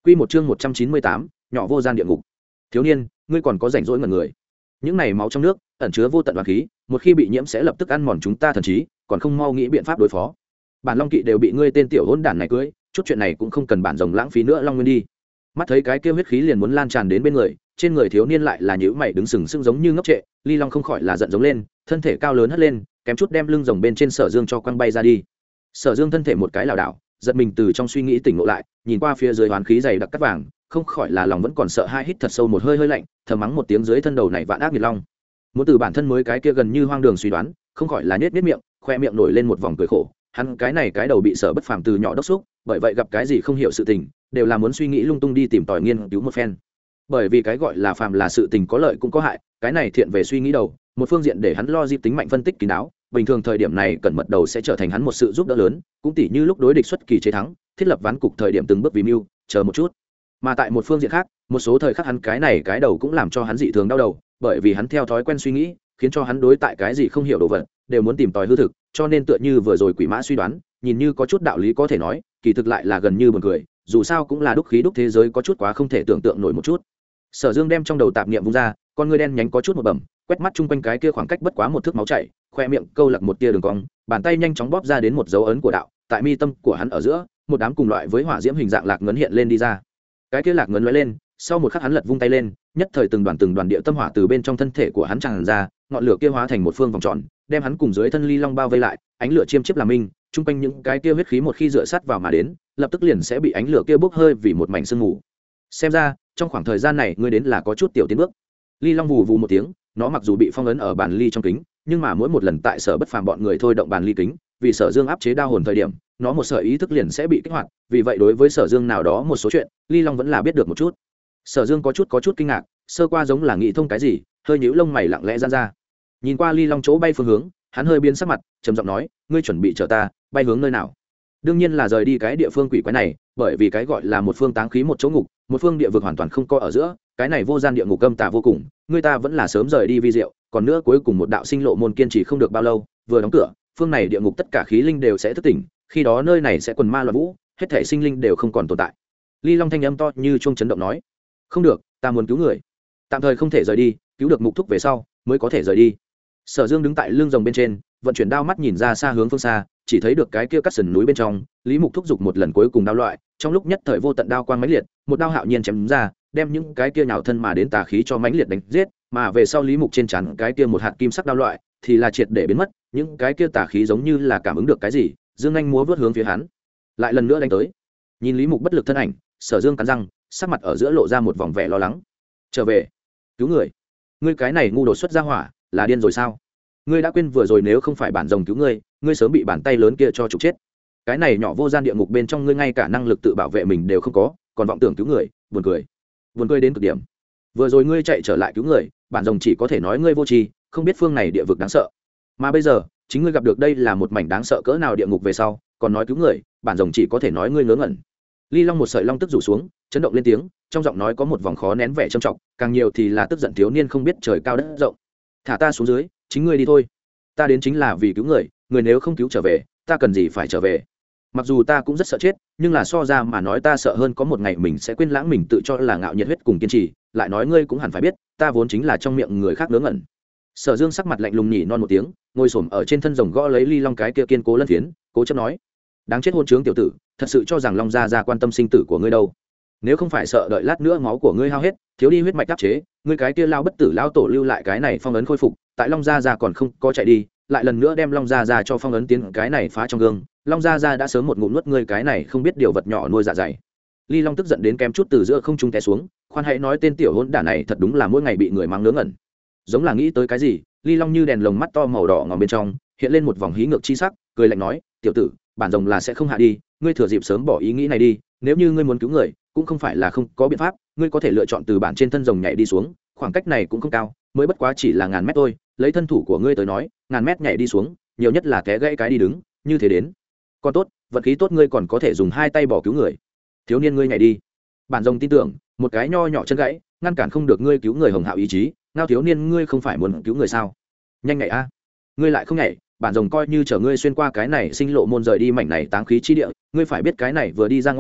Quy một chương 198, nhỏ vô gian địa ngục. Thiếu niên, ngươi còn có rảnh rỗi ngẩn người. Những này máu trong nước ẩn chứa vô tận oán khí, một khi bị nhiễm sẽ lập tức ăn mòn chúng ta thần trí, còn không mau nghĩ biện pháp đối phó. Bản Long Kỵ đều bị ngươi tên tiểu hỗn đản này cưới, chút chuyện này cũng không cần bản rồng lãng phí nữa Long Nguyên đi. Mắt thấy cái kia huyết khí liền muốn lan tràn đến bên người, trên người thiếu niên lại là nhíu mày đứng sừng sững giống như ngốc trệ, Ly Long không khỏi là giận giống lên, thân thể cao lớn hất lên, kém chút đem lưng rồng bên trên Sở Dương cho quăng bay ra đi. Sở Dương thân thể một cái lảo đảo, giật mình từ trong suy nghĩ tỉnh ngộ lại, nhìn qua phía dưới oán khí dày đặc cắt vàng, không khỏi là lòng vẫn còn sợ hai, hít thật sâu một hơi hơi lạnh, thầm mắng một tiếng dưới thân đầu này vạn ác nghiệt long. Muốn từ bản thân mới cái kia gần như hoang đường suy đoán, không khỏi là nhếch miệng, khoe miệng nổi lên một vòng cười khổ. Hắn cái này cái đầu bị Sở Bất Phàm từ nhỏ đốc xúc, bởi vậy gặp cái gì không hiểu sự tình, đều là muốn suy nghĩ lung tung đi tìm tòi nghiên cứu một phen. Bởi vì cái gọi là phàm là sự tình có lợi cũng có hại, cái này thiện về suy nghĩ đầu, một phương diện để hắn lo dịp tính mạnh phân tích kín đáo, bình thường thời điểm này cẩn mật đầu sẽ trở thành hắn một sự giúp đỡ lớn, cũng tỉ như lúc đối địch xuất kỳ chế thắng, thiết lập ván cục thời điểm từng bước vì mưu, chờ một chút. Mà tại một phương diện khác, một số thời khắc hắn cái này cái đầu cũng làm cho hắn dị thường đau đầu, bởi vì hắn theo thói quen suy nghĩ, khiến cho hắn đối tại cái gì không hiểu đồ vật, đều muốn tìm tòi hư thực, cho nên tựa như vừa rồi quỷ mã suy đoán, nhìn như có chút đạo lý có thể nói, kỳ thực lại là gần như buồn cười, dù sao cũng là đúc khí đúc thế giới có chút quá không thể tưởng tượng nổi một chút. Sở Dương đem trong đầu tạp niệm vung ra, con ngươi đen nhánh có chút một bầm, quét mắt chung quanh cái kia khoảng cách bất quá một thước máu chảy, khoe miệng câu lặc một tia đường cong, bàn tay nhanh chóng bóp ra đến một dấu ấn của đạo, tại mi tâm của hắn ở giữa, một đám cùng loại với hỏa diễm hình dạng lạc ngấn hiện lên đi ra. Cái kia lạc ngấn lóe lên, sau một khắc hắn lật vung tay lên, nhất thời từng đoàn địa tâm hỏa từ bên trong thân thể của hắn tràn ra, ngọn lửa kia hóa thành một phương vòng tròn, đem hắn cùng dưới thân Ly Long bao vây lại, ánh lửa chiêm chiếp làm minh, chung quanh những cái kia huyết khí một khi dựa sát vào mà đến, lập tức liền sẽ bị ánh lửa kia bốc hơi vì một mảnh sương mù. Xem ra, trong khoảng thời gian này ngươi đến là có chút tiểu tiến bước. Ly Long vù vù một tiếng, nó mặc dù bị phong ấn ở bàn ly trong kính, nhưng mà mỗi một lần tại Sở Bất Phàm bọn người thôi động bàn ly kính, vì Sở Dương áp chế đao hồn thời điểm, nó một sở ý thức liền sẽ bị kích hoạt, vì vậy đối với Sở Dương nào đó một số chuyện, Ly Long vẫn là biết được một chút. Sở Dương có chút kinh ngạc, sơ qua giống là nghĩ thông cái gì, hơi nhíu lông mày lặng lẽ giãn ra. Nhìn qua Ly Long chỗ bay phương hướng, hắn hơi biến sắc mặt, trầm giọng nói, ngươi chuẩn bị chở ta bay hướng nơi nào? Đương nhiên là rời đi cái địa phương quỷ quái này, bởi vì cái gọi là một phương táng khí một chỗ ngục, một phương địa vực hoàn toàn không có ở giữa, cái này vô gian địa ngục âm tà vô cùng, người ta vẫn là sớm rời đi vi diệu, còn nữa cuối cùng một đạo sinh lộ môn kiên trì không được bao lâu, vừa đóng cửa, phương này địa ngục tất cả khí linh đều sẽ thức tỉnh, khi đó nơi này sẽ quần ma loạn vũ, hết thảy sinh linh đều không còn tồn tại. Ly Long thanh âm to như chuông chấn động nói, không được, ta muốn cứu người, tạm thời không thể rời đi, cứu được mục thúc về sau mới có thể rời đi. Sở Dương đứng tại lưng rồng bên trên, vận chuyển đao mắt nhìn ra xa hướng phương xa, chỉ thấy được cái kia cắt sườn núi bên trong, Lý Mục thúc giục một lần cuối cùng đao loại, trong lúc nhất thời vô tận đao quang mãnh liệt, một đao hạo nhiên chém ra, đem những cái kia nhào thân mà đến tà khí cho mãnh liệt đánh giết, mà về sau Lý Mục trên trán cái kia một hạt kim sắc đao loại, thì là triệt để biến mất, những cái kia tà khí giống như là cảm ứng được cái gì, dương anh múa vớt hướng phía hắn, lại lần nữa đánh tới. Nhìn Lý Mục bất lực thân ảnh, Sở Dương cắn răng, sắc mặt ở giữa lộ ra một vòng vẻ lo lắng. Trở về, cứu người. Ngươi cái này ngu đột xuất ra hỏa, là điên rồi sao? Ngươi đã quên vừa rồi nếu không phải bản rồng cứu ngươi, ngươi sớm bị bàn tay lớn kia cho trục chết. Cái này nhỏ vô gian địa ngục bên trong ngươi ngay cả năng lực tự bảo vệ mình đều không có, còn vọng tưởng cứu người, buồn cười đến cực điểm. Vừa rồi ngươi chạy trở lại cứu người, bản rồng chỉ có thể nói ngươi vô tri, không biết phương này địa vực đáng sợ. Mà bây giờ, chính ngươi gặp được đây là một mảnh đáng sợ cỡ nào địa ngục về sau, còn nói cứu người, bản rồng chỉ có thể nói ngươi ngớ ngẩn. Ly Long một sợi long tức rủ xuống, chấn động lên tiếng, trong giọng nói có một vòng khó nén vẻ trầm trọng, càng nhiều thì là tức giận thiếu niên không biết trời cao đất rộng. Thả ta xuống dưới, chính ngươi đi thôi. Ta đến chính là vì cứu người, người nếu không cứu trở về, ta cần gì phải trở về? Mặc dù ta cũng rất sợ chết, nhưng là so ra mà nói ta sợ hơn có một ngày mình sẽ quên lãng mình tự cho là ngạo nhiệt huyết cùng kiên trì, lại nói ngươi cũng hẳn phải biết, ta vốn chính là trong miệng người khác ngớ ngẩn. Sở Dương sắc mặt lạnh lùng nhỉ non một tiếng, ngồi xổm ở trên thân rồng gõ lấy Ly Long cái kia kiên cố lân phiến, cố chấp nói: đáng chết hôn trướng tiểu tử, thật sự cho rằng Long gia gia quan tâm sinh tử của ngươi đâu? Nếu không phải sợ đợi lát nữa máu của ngươi hao hết, thiếu đi huyết mạch đáp chế, ngươi cái kia lao bất tử lao tổ lưu lại cái này phong ấn khôi phục, tại Long gia gia còn không có chạy đi, lại lần nữa đem Long gia gia cho phong ấn tiến cái này phá trong gương, Long gia gia đã sớm một ngụm nuốt ngươi cái này không biết điều vật nhỏ nuôi dạ dày. Ly Long tức giận đến kém chút từ giữa không trung té xuống, khoan hãy nói tên tiểu hỗn đản này thật đúng là mỗi ngày bị người mắng ngớ ngẩn. Giống là nghĩ tới cái gì, Ly Long như đèn lồng mắt to màu đỏ ngòm bên trong hiện lên một vòng hí ngược chi sắc, cười lạnh nói: tiểu tử, bản rồng là sẽ không hạ đi, ngươi thừa dịp sớm bỏ ý nghĩ này đi, nếu như ngươi muốn cứu người, cũng không phải là không có biện pháp, ngươi có thể lựa chọn từ bản trên thân rồng nhảy đi xuống, khoảng cách này cũng không cao, mới bất quá chỉ là ngàn mét thôi, lấy thân thủ của ngươi tới nói, ngàn mét nhảy đi xuống, nhiều nhất là té gãy cái đi đứng, như thế đến. Còn tốt, vật khí tốt ngươi còn có thể dùng hai tay bỏ cứu người. Thiếu niên ngươi nhảy đi. Bản rồng tin tưởng, một cái nho nhỏ chân gãy, ngăn cản không được ngươi cứu người hồng hạo ý chí, ngao thiếu niên ngươi không phải muốn cứu người sao? Nhanh nhảy a. Ngươi lại không nhảy, bản rồng coi như chở ngươi xuyên qua cái này sinh lộ môn rời đi mảnh này táng khí chi địa, ngươi phải biết cái này vừa đi ra ngoài,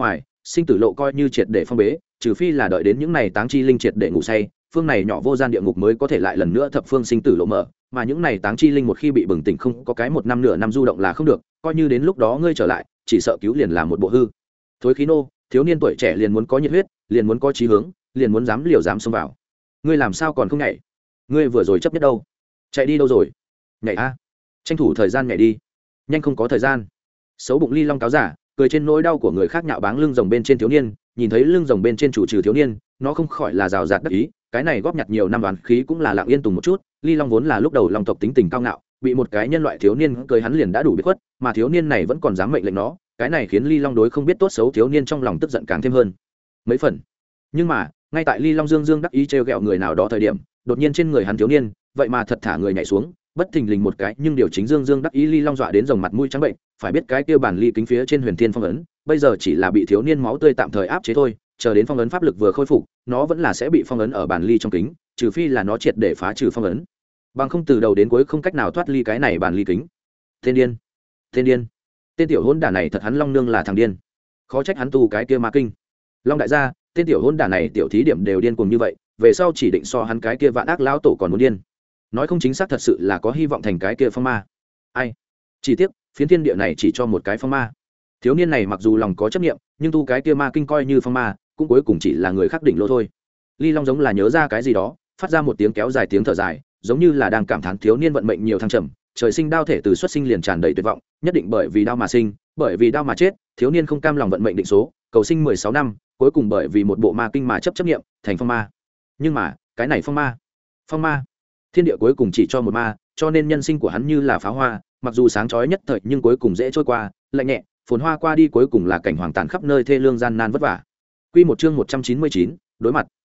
sinh tử lộ coi như triệt để phong bế, trừ phi là đợi đến những này táng chi linh triệt để ngủ say, phương này nhỏ vô gian địa ngục mới có thể lại lần nữa thập phương sinh tử lộ mở, mà những này táng chi linh một khi bị bừng tỉnh không có cái một năm nửa năm du động là không được, coi như đến lúc đó ngươi trở lại, chỉ sợ cứu liền là một bộ hư. Thối khí nô, thiếu niên tuổi trẻ liền muốn có nhiệt huyết, liền muốn có chí hướng, liền muốn dám liều dám xông vào. Ngươi làm sao còn không nhảy? Ngươi vừa rồi chấp nhất đâu? Chạy đi đâu rồi? Nhảy a, tranh thủ thời gian nhảy đi, nhanh không có thời gian. Xấu bụng Ly Long cáo giả, cười trên nỗi đau của người khác nhạo báng lưng rồng bên trên thiếu niên, nhìn thấy lưng rồng bên trên chủ trừ thiếu niên, nó không khỏi là rào rạt đắc ý, cái này góp nhặt nhiều năm đoán khí cũng là lặng yên tùng một chút. Ly Long vốn là lúc đầu long tộc tính tình cao ngạo, bị một cái nhân loại thiếu niên cười hắn liền đã đủ biết khuất, mà thiếu niên này vẫn còn dám mệnh lệnh nó, cái này khiến Ly Long đối không biết tốt xấu thiếu niên trong lòng tức giận càng thêm hơn mấy phần. Nhưng mà ngay tại Ly Long dương dương đắc ý trêu ghẹo người nào đó thời điểm, đột nhiên trên người hắn thiếu niên vậy mà thật thả người nhảy xuống, bất thình lình một cái, nhưng điều chính dương dương đắc ý Ly Long dọa đến rồng mặt mũi trắng bệnh. Phải biết cái kia bản ly kính phía trên huyền thiên phong ấn bây giờ chỉ là bị thiếu niên máu tươi tạm thời áp chế thôi, chờ đến phong ấn pháp lực vừa khôi phục, nó vẫn là sẽ bị phong ấn ở bản ly trong kính, trừ phi là nó triệt để phá trừ phong ấn, bằng không từ đầu đến cuối không cách nào thoát ly cái này bản ly kính. Tên điên, tên điên, tên tiểu hôn đả này thật, hắn Long nương là thằng điên, khó trách hắn tu cái kia ma kinh. Long đại gia, tên tiểu hôn đả này tiểu thí điểm đều điên cuồng như vậy, về sau chỉ định so hắn cái kia vạn ác lão tổ còn muốn điên. Nói không chính xác thật sự là có hy vọng thành cái kia phong ma. Ai? Chỉ tiếc, phiến thiên địa này chỉ cho một cái phong ma. Thiếu niên này mặc dù lòng có chấp niệm, nhưng tu cái kia ma kinh coi như phong ma, cũng cuối cùng chỉ là người khác đỉnh lô thôi. Ly Long giống là nhớ ra cái gì đó, phát ra một tiếng kéo dài tiếng thở dài, giống như là đang cảm thán thiếu niên vận mệnh nhiều thăng trầm, trời sinh đao thể từ xuất sinh liền tràn đầy tuyệt vọng, nhất định bởi vì đao mà sinh, bởi vì đao mà chết, thiếu niên không cam lòng vận mệnh định số, cầu sinh 16 năm, cuối cùng bởi vì một bộ ma kinh mà chấp niệm, thành phong ma. Nhưng mà, cái này phong ma, thiên địa cuối cùng chỉ cho một ma, cho nên nhân sinh của hắn như là pháo hoa, mặc dù sáng chói nhất thời nhưng cuối cùng dễ trôi qua, lạnh nhẹ, phồn hoa qua đi cuối cùng là cảnh hoàng tàn khắp nơi thê lương gian nan vất vả. Quy một chương 199, đối mặt.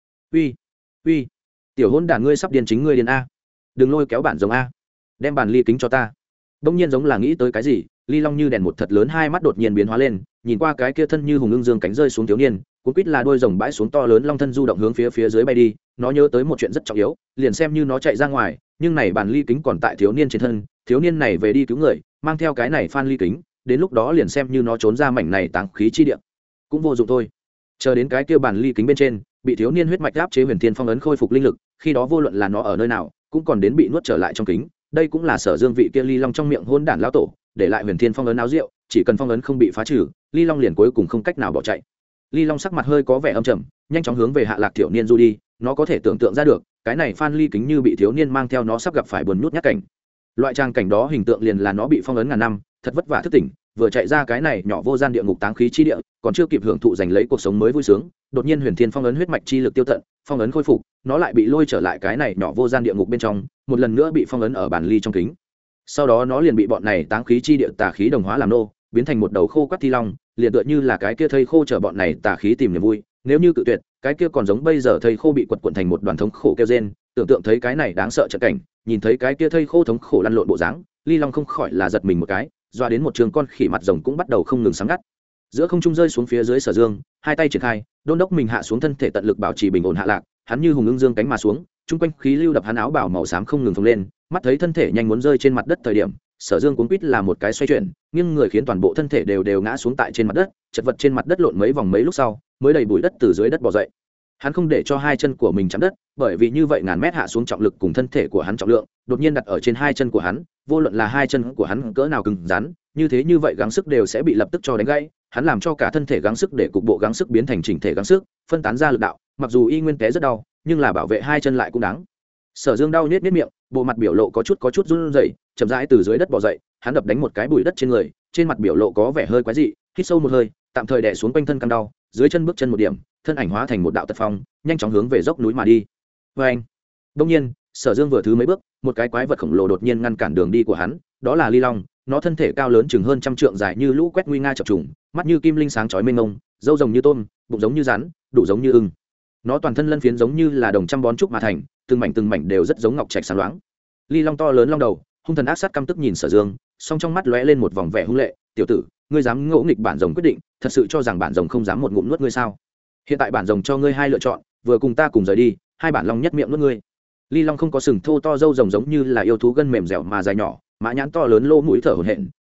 Uy, tiểu hôn đản ngươi sắp điên chính ngươi điên a. Đừng lôi kéo bản giống a. Đem bàn ly kính cho ta. Đông nhiên giống là nghĩ tới cái gì, Ly Long như đèn một thật lớn hai mắt đột nhiên biến hóa lên, nhìn qua cái kia thân như hùng ưng dương cánh rơi xuống thiếu niên, cuốn quýt là đôi rồng bãi xuống to lớn long thân du động hướng phía dưới bay đi. Nó nhớ tới một chuyện rất trọng yếu, liền xem như nó chạy ra ngoài, nhưng này bàn ly kính còn tại thiếu niên trên thân, thiếu niên này về đi cứu người, mang theo cái này phan ly kính, đến lúc đó liền xem như nó trốn ra mảnh này táng khí chi địa, cũng vô dụng thôi. Chờ đến cái kia bàn ly kính bên trên, bị thiếu niên huyết mạch áp chế huyền thiên phong ấn khôi phục linh lực, khi đó vô luận là nó ở nơi nào, cũng còn đến bị nuốt trở lại trong kính. Đây cũng là Sở Dương vị kia Ly Long trong miệng hôn đản lão tổ, để lại huyền thiên phong ấn áo rượu, chỉ cần phong ấn không bị phá trừ, Ly Long liền cuối cùng không cách nào bỏ chạy. Ly Long sắc mặt hơi có vẻ âm trầm, nhanh chóng hướng về Hạ Lạc thiếu niên du đi, nó có thể tưởng tượng ra được, cái này phan ly kính như bị thiếu niên mang theo nó sắp gặp phải buồn nhút nhát cảnh. Loại trang cảnh đó hình tượng liền là nó bị phong ấn ngàn năm, thật vất vả thức tỉnh, vừa chạy ra cái này nhỏ vô gian địa ngục táng khí chi địa, còn chưa kịp hưởng thụ giành lấy cuộc sống mới vui sướng, đột nhiên huyền thiên phong ấn huyết mạch chi lực tiêu tận, phong ấn khôi phục, nó lại bị lôi trở lại cái này nhỏ vô gian địa ngục bên trong, một lần nữa bị phong ấn ở bản ly trong kính. Sau đó nó liền bị bọn này táng khí chi địa tà khí đồng hóa làm nô, biến thành một đầu khô quắt thi long, liền tựa như là cái kia thây khô chở bọn này tà khí tìm niềm vui, nếu như cự tuyệt, cái kia còn giống bây giờ thây khô bị quật quật thành một đoàn thống khổ kêu rên, tưởng tượng thấy cái này đáng sợ trận cảnh, nhìn thấy cái kia thây khô thống khổ lăn lộn bộ dáng, Ly Long không khỏi là giật mình một cái, doa đến một trường con khỉ mặt rồng cũng bắt đầu không ngừng sáng ngắt. Giữa không trung rơi xuống phía dưới Sở Dương, hai tay triển khai, đôn đốc mình hạ xuống thân thể tận lực bảo trì bình ổn hạ lạc, hắn như hùng ưng dương cánh mà xuống, trung quanh khí lưu đập hắn áo bào màu xám không ngừng phồng lên, mắt thấy thân thể nhanh muốn rơi trên mặt đất thời điểm, Sở Dương cuống quýt là một cái xoay chuyển, nghiêng người khiến toàn bộ thân thể đều ngã xuống tại trên mặt đất, chật vật trên mặt đất lộn mấy vòng mấy lúc sau, mới đầy bụi đất từ dưới đất bò dậy. Hắn không để cho hai chân của mình chạm đất, bởi vì như vậy ngàn mét hạ xuống trọng lực cùng thân thể của hắn trọng lượng, đột nhiên đặt ở trên hai chân của hắn, vô luận là hai chân của hắn cỡ nào cứng rắn, như thế như vậy gắng sức đều sẽ bị lập tức cho đánh gãy. Hắn làm cho cả thân thể gắng sức để cục bộ gắng sức biến thành chỉnh thể gắng sức, phân tán ra lực đạo, mặc dù y nguyên té rất đau, nhưng là bảo vệ hai chân lại cũng đáng. Sở Dương đau nhếch miệng, bộ mặt biểu lộ có chút run rẩy, chậm rãi từ dưới đất bò dậy, hắn đập đánh một cái bụi đất trên người, trên mặt biểu lộ có vẻ hơi quái dị, hít sâu một hơi, tạm thời đè xuống quanh thân căng đau, dưới chân bước chân một điểm, thân ảnh hóa thành một đạo tật phong, nhanh chóng hướng về dốc núi mà đi. Oeng! Đương nhiên, Sở Dương vừa thứ mấy bước, một cái quái vật khổng lồ đột nhiên ngăn cản đường đi của hắn, đó là Ly Long, nó thân thể cao lớn chừng hơn trăm trượng dài như lũ quét nguy nga chập trùng, mắt như kim linh sáng chói mênh mông, râu rồng như tôm, bụng giống như rắn, đủ giống như ưng. Nó toàn thân lân phiến giống như là đồng trăm bón trúc mà thành, từng mảnh đều rất giống ngọc trạch sáng loáng. Ly Long to lớn long đầu, hung thần ác sát căm tức nhìn Sở Dương, song trong mắt lóe lên một vòng vẻ hung lệ, "Tiểu tử, ngươi dám ngỗ nghịch bản rồng quyết định, thật sự cho rằng bản rồng không dám một ngụm nuốt ngươi sao? Hiện tại bản rồng cho ngươi hai lựa chọn, vừa cùng ta cùng rời đi, hai bản long nhất miệng nuốt ngươi." Ly Long không có sừng thô to râu rồng giống như là yêu thú gân mềm dẻo mà dài nhỏ, mã nhãn to lớn lỗ mũi thở hổn hển,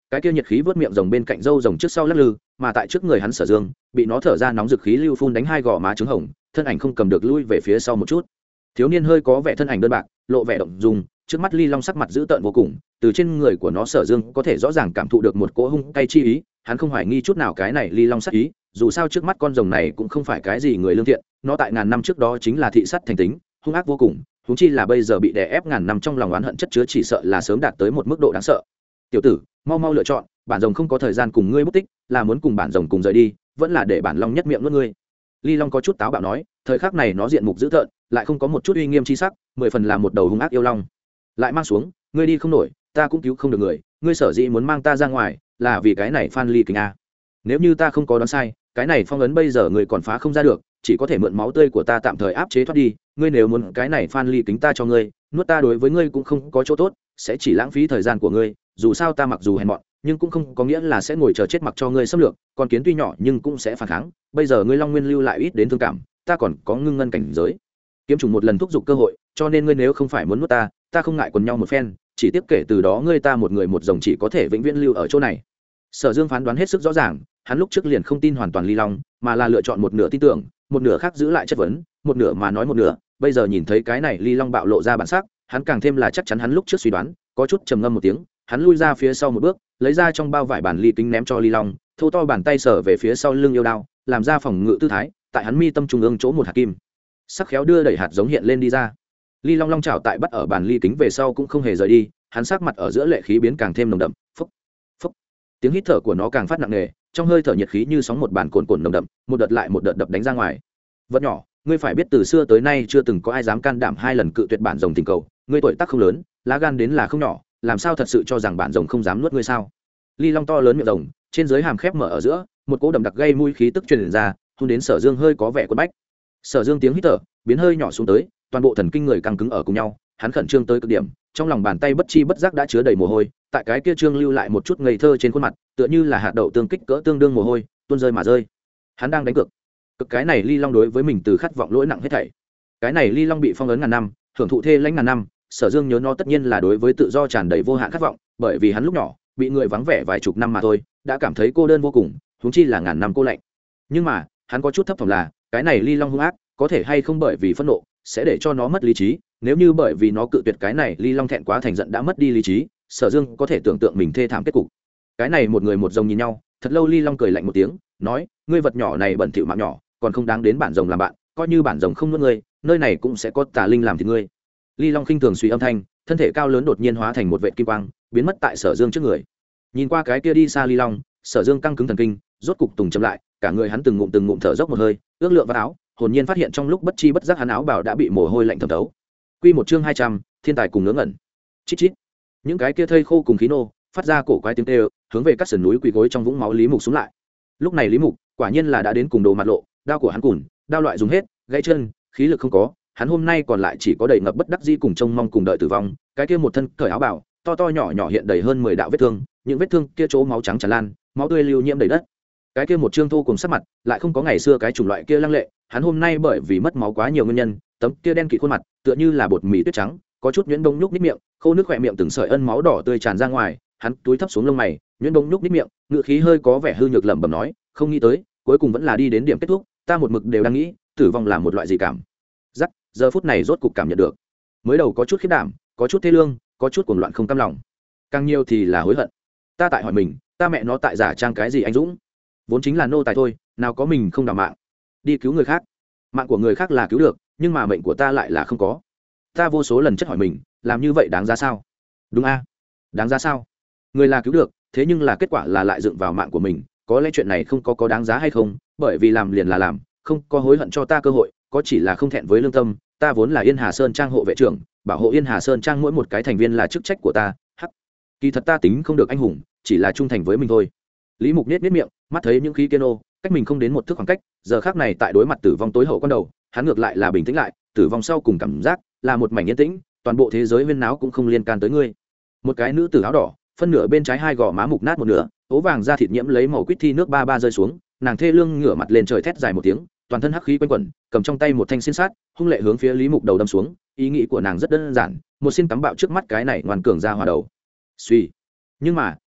cái kia nhiệt khí vớt miệng rồng bên cạnh râu rồng trước sau lắc lư, mà tại trước người hắn Sở Dương bị nó thở ra nóng dực khí lưu phun đánh hai gò má trứng hồng, thân ảnh không cầm được lui về phía sau một chút. Thiếu niên hơi có vẻ thân ảnh đơn bạc, lộ vẻ động dung, trước mắt Ly Long sắc mặt dữ tợn vô cùng, từ trên người của nó Sở Dương có thể rõ ràng cảm thụ được một cỗ hung cay chi ý, hắn không hoài nghi chút nào cái này Ly Long sát ý, dù sao trước mắt con rồng này cũng không phải cái gì người lương thiện, nó tại ngàn năm trước đó chính là thị sắt thành tính, hung ác vô cùng, huống chi là bây giờ bị đè ép ngàn năm trong lòng oán hận chất chứa chỉ sợ là sớm đạt tới một mức độ đáng sợ. Tiểu tử, mau mau lựa chọn, bản rồng không có thời gian cùng ngươi mất tích, là muốn cùng bản rồng cùng rời đi, vẫn là để bản long nhất miệng nuốt ngươi. Ly Long có chút táo bạo nói, thời khắc này nó diện mục dữ tợn, lại không có một chút uy nghiêm chi sắc, mười phần là một đầu hung ác yêu long. Lại mang xuống, ngươi đi không nổi, ta cũng cứu không được người, ngươi sở dĩ muốn mang ta ra ngoài, là vì cái này Phan Ly Kính a. Nếu như ta không có đoán sai, cái này phong ấn bây giờ ngươi còn phá không ra được, chỉ có thể mượn máu tươi của ta tạm thời áp chế thoát đi, ngươi nếu muốn cái này Phan Ly Kính ta cho ngươi, nuốt ta đối với ngươi cũng không có chỗ tốt, sẽ chỉ lãng phí thời gian của ngươi, dù sao ta mặc dù hèn mọn, nhưng cũng không có nghĩa là sẽ ngồi chờ chết mặc cho ngươi xâm lược, con kiến tuy nhỏ nhưng cũng sẽ phản kháng, bây giờ ngươi long nguyên lưu lại ít đến thương cảm, ta còn có ngưng ngân cảnh giới. Kiếm trùng một lần thúc giục cơ hội, cho nên ngươi nếu không phải muốn nuốt ta, ta không ngại quần nhau một phen, chỉ tiếp kể từ đó ngươi ta một người một rồng chỉ có thể vĩnh viễn lưu ở chỗ này. Sở Dương phán đoán hết sức rõ ràng, hắn lúc trước liền không tin hoàn toàn Ly Long, mà là lựa chọn một nửa tin tưởng, một nửa khác giữ lại chất vấn, một nửa mà nói một nửa, bây giờ nhìn thấy cái này Ly Long bạo lộ ra bản sắc, hắn càng thêm là chắc chắn hắn lúc trước suy đoán, có chút trầm ngâm một tiếng, hắn lui ra phía sau một bước, lấy ra trong bao vải bản ly kính ném cho Ly Long, thô to bàn tay sở về phía sau lưng yêu đao, làm ra phòng ngự tư thái, tại hắn mi tâm trung ương chỗ một hạt kim sắc khéo đưa đẩy hạt giống hiện lên đi ra. Ly Long long chảo tại bắt ở bàn ly kính về sau cũng không hề rời đi, hắn sắc mặt ở giữa lệ khí biến càng thêm nồng đậm, phúc phúc, tiếng hít thở của nó càng phát nặng nề, trong hơi thở nhiệt khí như sóng một bản cồn cồn nồng đậm, một đợt lại một đợt đập đánh ra ngoài. Vật nhỏ, ngươi phải biết từ xưa tới nay chưa từng có ai dám can đảm hai lần cự tuyệt bản rồng tình cầu, ngươi tuổi tác không lớn, lá gan đến là không nhỏ, làm sao thật sự cho rằng bản rồng không dám nuốt ngươi sao? Ly Long to lớn miệng rồng, trên dưới hàm khép mở ở giữa, một cỗ đậm đặc gây mùi khí tức truyền ra, hôn đến Sở Dương hơi có vẻ quấn bách. Sở Dương tiếng hít thở biến hơi nhỏ xuống tới, toàn bộ thần kinh người căng cứng ở cùng nhau, hắn khẩn trương tới cực điểm, trong lòng bàn tay bất chi bất giác đã chứa đầy mồ hôi, tại cái kia trương lưu lại một chút ngây thơ trên khuôn mặt, tựa như là hạt đậu tương kích cỡ tương đương mồ hôi, tuôn rơi mà rơi. Hắn đang đánh cược. Cực cái này Ly Long đối với mình từ khát vọng lỗi nặng hết thảy. Cái này Ly Long bị phong ấn ngàn năm, hưởng thụ thê lãnh ngàn năm, Sở Dương nhớ nó tất nhiên là đối với tự do tràn đầy vô hạn khát vọng, bởi vì hắn lúc nhỏ bị người vắng vẻ vài chục năm mà thôi, đã cảm thấy cô đơn vô cùng, huống chi là ngàn năm cô lạnh. Nhưng mà, hắn có chút thấp thỏm là, cái này Ly Long hung ác, có thể hay không bởi vì phẫn nộ, sẽ để cho nó mất lý trí, nếu như bởi vì nó cự tuyệt cái này Ly Long thẹn quá thành giận đã mất đi lý trí, Sở Dương có thể tưởng tượng mình thê thảm kết cục. Cái này một người một rồng nhìn nhau, thật lâu Ly Long cười lạnh một tiếng, nói, ngươi vật nhỏ này bẩn thỉu mạng nhỏ, còn không đáng đến bản rồng làm bạn, coi như bản rồng không nuốt ngươi, nơi này cũng sẽ có tà linh làm thịt ngươi. Ly Long khinh thường suy âm thanh, thân thể cao lớn đột nhiên hóa thành một vệt kim quang, biến mất tại Sở Dương trước người. Nhìn qua cái kia đi xa Ly Long, Sở Dương căng cứng thần kinh, rốt cục tùng chậm lại, cả người hắn từng ngụm thở dốc một hơi, ước lượng vào áo, hồn nhiên phát hiện trong lúc bất chi bất giác hắn áo bào đã bị mồ hôi lạnh thấm thấu. Quy một chương 200, thiên tài cùng ngớ ngẩn. Chít chít. Những cái kia thây khô cùng khí nô, phát ra cổ quái tiếng kêu, hướng về các sườn núi quỳ gối trong vũng máu Lý Mục xuống lại. Lúc này Lý Mục, quả nhiên là đã đến cùng đồ mặt lộ, đao của hắn cùn, đao loại dùng hết, gãy chân, khí lực không có, hắn hôm nay còn lại chỉ có đầy ngập bất đắc dĩ cùng trông mong cùng đợi tử vong. Cái kia một thân cởi áo bào, to to nhỏ nhỏ hiện đầy hơn 10 đạo vết thương, những vết thương kia chỗ máu trắng tràn lan, máu tươi lưu nhiễm đầy đất. Cái kia một trương thô cùng sắc mặt, lại không có ngày xưa cái chủng loại kia lăng lệ, hắn hôm nay bởi vì mất máu quá nhiều nguyên nhân, tấm kia đen kịt khuôn mặt, tựa như là bột mì tuyết trắng, có chút nhuyễn bông nhúc nhích miệng, khô nước khỏe miệng từng sợi ân máu đỏ tươi tràn ra ngoài, hắn túi thấp xuống lông mày, nhuyễn bông nhúc nhích miệng, ngựa khí hơi có vẻ hư nhược lẩm bẩm nói, không nghĩ tới, cuối cùng vẫn là đi đến điểm kết thúc, ta một mực đều đang nghĩ, tử vong là một loại gì cảm giác, giờ phút này rốt cục cảm nhận được. Mới đầu có chút khiếp đảm, có chút thê lương, có chút cuồng loạn không cam lòng, càng nhiều thì là hối hận. Ta tại hỏi mình, ta mẹ nó tại giả trang cái gì anh dũng? Vốn chính là nô tài thôi, nào có mình không đảm mạng, đi cứu người khác. Mạng của người khác là cứu được, nhưng mà mệnh của ta lại là không có. Ta vô số lần chất hỏi mình, làm như vậy đáng giá sao? Đúng a, đáng giá sao? Người là cứu được, thế nhưng là kết quả là lại dựng vào mạng của mình, có lẽ chuyện này không có đáng giá hay không, bởi vì làm liền là làm, không có hối hận cho ta cơ hội, có chỉ là không thẹn với lương tâm. Ta vốn là Yên Hà Sơn Trang hộ vệ trưởng, bảo hộ Yên Hà Sơn Trang mỗi một cái thành viên là chức trách của ta. Hắc, kỳ thật ta tính không được anh hùng, chỉ là trung thành với mình thôi. Lý Mục nết miệng, mắt thấy những khí kia nô, cách mình không đến một thước khoảng cách, giờ khắc này tại đối mặt tử vong tối hậu con đầu, hắn ngược lại là bình tĩnh lại, tử vong sau cùng cảm giác là một mảnh yên tĩnh, toàn bộ thế giới huyên náo cũng không liên can tới ngươi. Một cái nữ tử áo đỏ, phân nửa bên trái hai gò má mục nát một nửa, ố vàng da thịt nhiễm lấy màu quýt thi nước ba rơi xuống, nàng thê lương ngửa mặt lên trời thét dài một tiếng, toàn thân hắc khí quanh quẩn, cầm trong tay một thanh xiên sát, hung lệ hướng phía Lý Mục đầu đâm xuống. Ý nghĩ của nàng rất đơn giản, một xiên tắm bạo trước mắt cái này ngoan cường ra hòa đầu. Suy, nhưng mà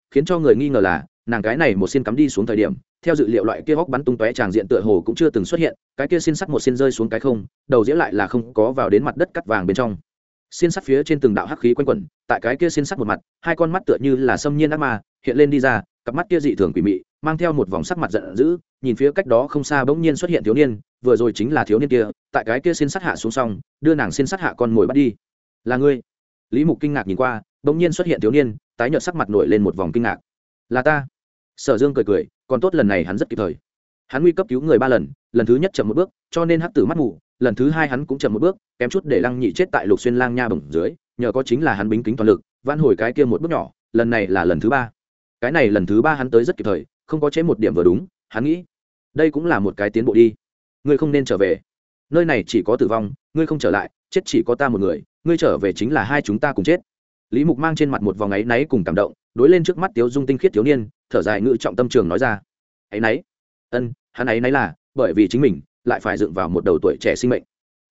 khiến cho người nghi ngờ là nàng cái này một xiên cắm đi xuống thời điểm theo dự liệu loại kia hóc bắn tung tóe tràng diện tựa hồ cũng chưa từng xuất hiện, cái kia xiên sắt một xiên rơi xuống cái không, đầu dĩa lại là không có vào đến mặt đất cắt vàng bên trong. Xiên sắt phía trên từng đạo hắc khí quanh quẩn, tại cái kia xiên sắt một mặt, hai con mắt tựa như là xâm nhiên ác ma hiện lên đi ra, cặp mắt kia dị thường quỷ mị, mang theo một vòng sắc mặt giận dữ, nhìn phía cách đó không xa bỗng nhiên xuất hiện thiếu niên, vừa rồi chính là thiếu niên kia, tại cái kia xiên sắt hạ xuống xong, đưa nàng xiên sắt hạ con mồi bắt đi. Là ngươi? Lý Mục kinh ngạc nhìn qua, bỗng nhiên xuất hiện thiếu niên, tái nhợt sắc mặt nổi lên một vòng kinh ngạc. Là ta. Sở Dương cười cười, còn tốt lần này hắn rất kịp thời. Hắn nguy cấp cứu người 3 lần, lần thứ nhất chậm một bước, cho nên hắc tử mắt mù, lần thứ 2 hắn cũng chậm một bước, kém chút để Lăng Nhị chết tại Lục Xuyên Lang nha bổng dưới, nhờ có chính là hắn bính kính toàn lực, vãn hồi cái kia một bước nhỏ, lần này là lần thứ 3. Cái này lần thứ 3 hắn tới rất kịp thời, không có chế một điểm vừa đúng, hắn nghĩ, đây cũng là một cái tiến bộ đi. Ngươi không nên trở về. Nơi này chỉ có tử vong, ngươi không trở lại, chết chỉ có ta một người, ngươi trở về chính là hai chúng ta cùng chết. Lý Mục mang trên mặt một vòng áy náy cùng cảm động, đối lên trước mắt Tiếu Dung tinh khiết thiếu niên, thở dài ngự trọng tâm trường nói ra. Áy náy? Hắn áy náy là bởi vì chính mình lại phải dựng vào một đầu tuổi trẻ sinh mệnh.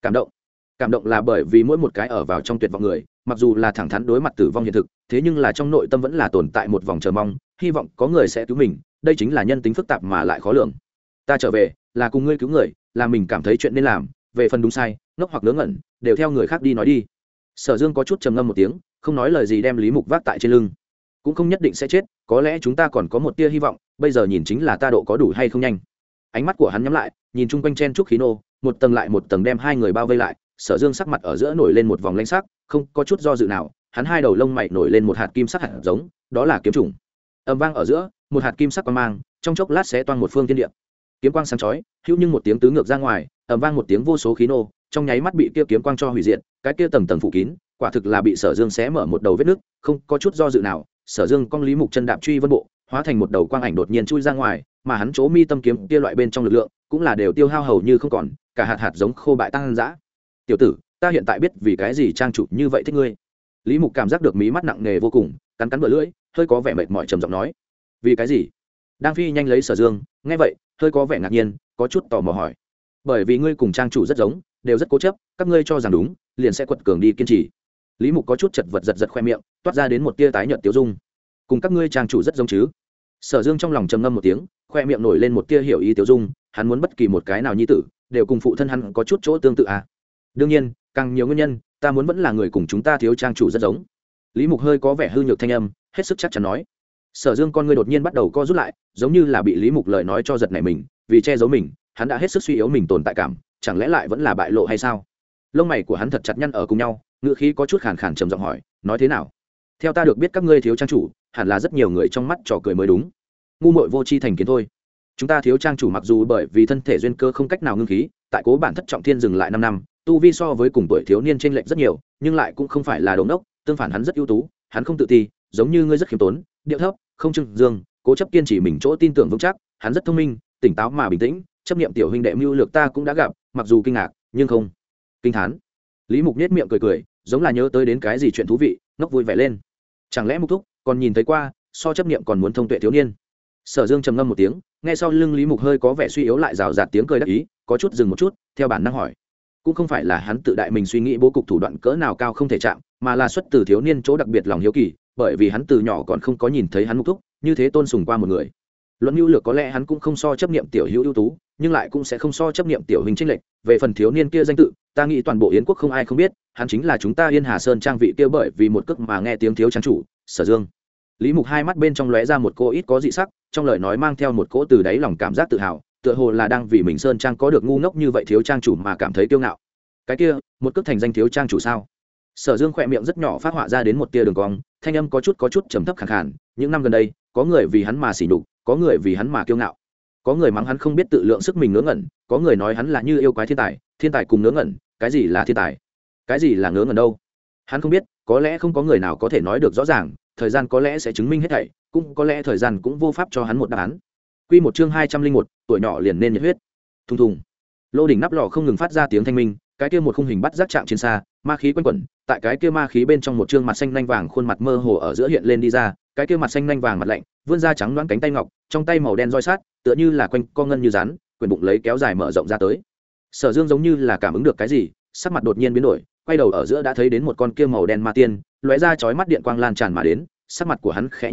Cảm động là bởi vì mỗi một cái ở vào trong tuyệt vọng người, mặc dù là thẳng thắn đối mặt tử vong hiện thực, thế nhưng là trong nội tâm vẫn là tồn tại một vòng chờ mong, hy vọng có người sẽ cứu mình, đây chính là nhân tính phức tạp mà lại khó lường. Ta trở về là cùng ngươi cứu người, là mình cảm thấy chuyện nên làm, về phần đúng sai, ngốc hoặc ngớ ngẩn, đều theo người khác đi nói đi. Sở Dương có chút trầm ngâm một tiếng, không nói lời gì đem Lý Mục vác tại trên lưng. Cũng không nhất định sẽ chết, có lẽ chúng ta còn có một tia hy vọng, bây giờ nhìn chính là ta độ có đủ hay không nhanh. Ánh mắt của hắn nhắm lại, nhìn chung quanh chen trúc khí nô, một tầng lại một tầng đem hai người bao vây lại. Sở Dương sắc mặt ở giữa nổi lên một vòng lãnh sắc, không có chút do dự nào, hắn hai đầu lông mày nổi lên một hạt kim sắc hạt giống, đó là kiếm trùng. Âm vang ở giữa, một hạt kim sắc quang mang, trong chốc lát sẽ toang một phương thiên địa. Kiếm quang sáng chói, hữu nhưng một tiếng tứ ngược ra ngoài, ầm vang một tiếng vô số khí nô, trong nháy mắt bị kia kiếm quang cho hủy diệt, cái kia tầng tầng phủ kín, quả thực là bị Sở Dương xé mở một đầu vết nứt, không có chút do dự nào, Sở Dương cong Lý Mục chân đạp truy vân bộ, hóa thành một đầu quang ảnh đột nhiên chui ra ngoài, mà hắn chỗ mi tâm kiếm kia loại bên trong lực lượng, cũng là đều tiêu hao hầu như không còn, cả hạt hạt giống khô bại tăng dã. Tiểu tử, ta hiện tại biết vì cái gì trang chủ như vậy thích ngươi. Lý Mục cảm giác được mí mắt nặng nề vô cùng, cắn cắn bờ lưỡi, hơi có vẻ mệt mỏi trầm giọng nói. Vì cái gì? Đang phi nhanh lấy Sở Dương, nghe vậy, hơi có vẻ ngạc nhiên, có chút tò mò hỏi. Bởi vì ngươi cùng trang chủ rất giống, đều rất cố chấp, các ngươi cho rằng đúng, liền sẽ quật cường đi kiên trì. Lý Mục có chút chật vật giật khoe miệng, toát ra đến một tia tái nhợt tiêu dung. Cùng các ngươi trang chủ rất giống chứ? Sở Dương trong lòng trầm ngâm một tiếng, khoe miệng nổi lên một tia hiểu ý tiêu dung, hắn muốn bất kỳ một cái nào nhi tử, đều cùng phụ thân hắn có chút chỗ tương tự à? Đương nhiên, càng nhiều nguyên nhân, ta muốn vẫn là người cùng chúng ta thiếu trang chủ rất giống. Lý Mục hơi có vẻ hư nhược thanh âm, hết sức chắc chắn nói. Sở Dương con ngươi đột nhiên bắt đầu co rút lại, giống như là bị Lý Mục lời nói cho giật nảy mình, vì che giấu mình, hắn đã hết sức suy yếu mình tồn tại cảm, chẳng lẽ lại vẫn là bại lộ hay sao? Lông mày của hắn thật chặt nhăn ở cùng nhau, ngữ khí có chút khàn khàn trầm giọng hỏi, nói thế nào? Theo ta được biết các ngươi thiếu trang chủ, hẳn là rất nhiều người trong mắt trò cười mới đúng. Ngu muội vô tri thành kiến thôi. Chúng ta thiếu trang chủ mặc dù bởi vì thân thể duyên cơ không cách nào ngưng khí, tại cố bản thất trọng thiên dừng lại 5 năm, tu vi so với cùng tuổi thiếu niên chênh lệch rất nhiều, nhưng lại cũng không phải là đống đốc, tương phản hắn rất ưu tú, hắn không tự ti, giống như ngươi rất khiêm tốn, điệu thấp, không trưng dương, cố chấp kiên trì mình chỗ tin tưởng vững chắc, hắn rất thông minh, tỉnh táo mà bình tĩnh, chấp niệm tiểu huynh đệ mưu lược ta cũng đã gặp, mặc dù kinh ngạc, nhưng không kinh thán. Lý Mục nhếch miệng cười cười, giống là nhớ tới đến cái gì chuyện thú vị, ngốc vui vẻ lên. Chẳng lẽ Mục thúc còn nhìn thấy qua so chấp niệm còn muốn thông tuệ thiếu niên? Sở Dương trầm ngâm một tiếng, nghe sau lưng Lý Mục hơi có vẻ suy yếu lại rào rạt tiếng cười đắc ý, có chút dừng một chút, theo bản năng hỏi. Cũng không phải là hắn tự đại mình suy nghĩ bố cục thủ đoạn cỡ nào cao không thể chạm, mà là xuất từ thiếu niên chỗ đặc biệt lòng hiếu kỳ, bởi vì hắn từ nhỏ còn không có nhìn thấy hắn Mục thúc như thế tôn sùng qua một người. Luận nhu lược có lẽ hắn cũng không so chấp niệm tiểu hữu ưu tú, nhưng lại cũng sẽ không so chấp niệm tiểu hình chênh lệch. Về phần thiếu niên kia danh tự, ta nghĩ toàn bộ Yến quốc không ai không biết, hắn chính là chúng ta Yên Hà Sơn trang vị kia bởi vì một cước mà nghe tiếng thiếu trang chủ, Sở Dương. Lý Mục hai mắt bên trong lóe ra một cô ít có dị sắc, trong lời nói mang theo một cỗ từ đáy lòng cảm giác tự hào, tựa hồ là đang vì mình Sơn trang có được ngu ngốc như vậy thiếu trang chủ mà cảm thấy kiêu ngạo. Cái kia, một cước thành danh thiếu trang chủ sao? Sở Dương khỏe miệng rất nhỏ phát họa ra đến một tia đường cong, thanh âm có chút trầm thấp khàn khàn, những năm gần đây, có người vì hắn mà sỉ nhục, có người vì hắn mà kiêu ngạo, có người mắng hắn không biết tự lượng sức mình ngớ ngẩn, có người nói hắn là như yêu quái thiên tài cùng ngớ ngẩn, cái gì là thiên tài, cái gì là ngớ ngẩn đâu? Hắn không biết, có lẽ không có người nào có thể nói được rõ ràng, thời gian có lẽ sẽ chứng minh hết thảy, cũng có lẽ thời gian cũng vô pháp cho hắn một đáp án. Quy một chương 201, tuổi nhỏ liền nên nhiệt huyết. Thùng thùng. Lô đỉnh nắp lò không ngừng phát ra tiếng thanh minh, cái kia một khung hình bắt giác trạng trên xa, ma khí quanh quẩn, tại cái kia ma khí bên trong một trương mặt xanh nhanh vàng khuôn mặt mơ hồ ở giữa hiện lên đi ra, cái kia mặt xanh nhanh vàng mặt lạnh, vươn ra trắng loáng cánh tay ngọc, trong tay màu đen roi sát, tựa như là quanh co ngân như rắn, quyền bụng lấy kéo dài mở rộng ra tới. Sở Dương giống như là cảm ứng được cái gì, sắc mặt đột nhiên biến đổi, quay đầu ở giữa đã thấy đến một con kia màu đen ma tiên, lóe ra chói mắt điện quang lan tràn mà đến, sắc mặt của hắn khẽ nhúc nhích,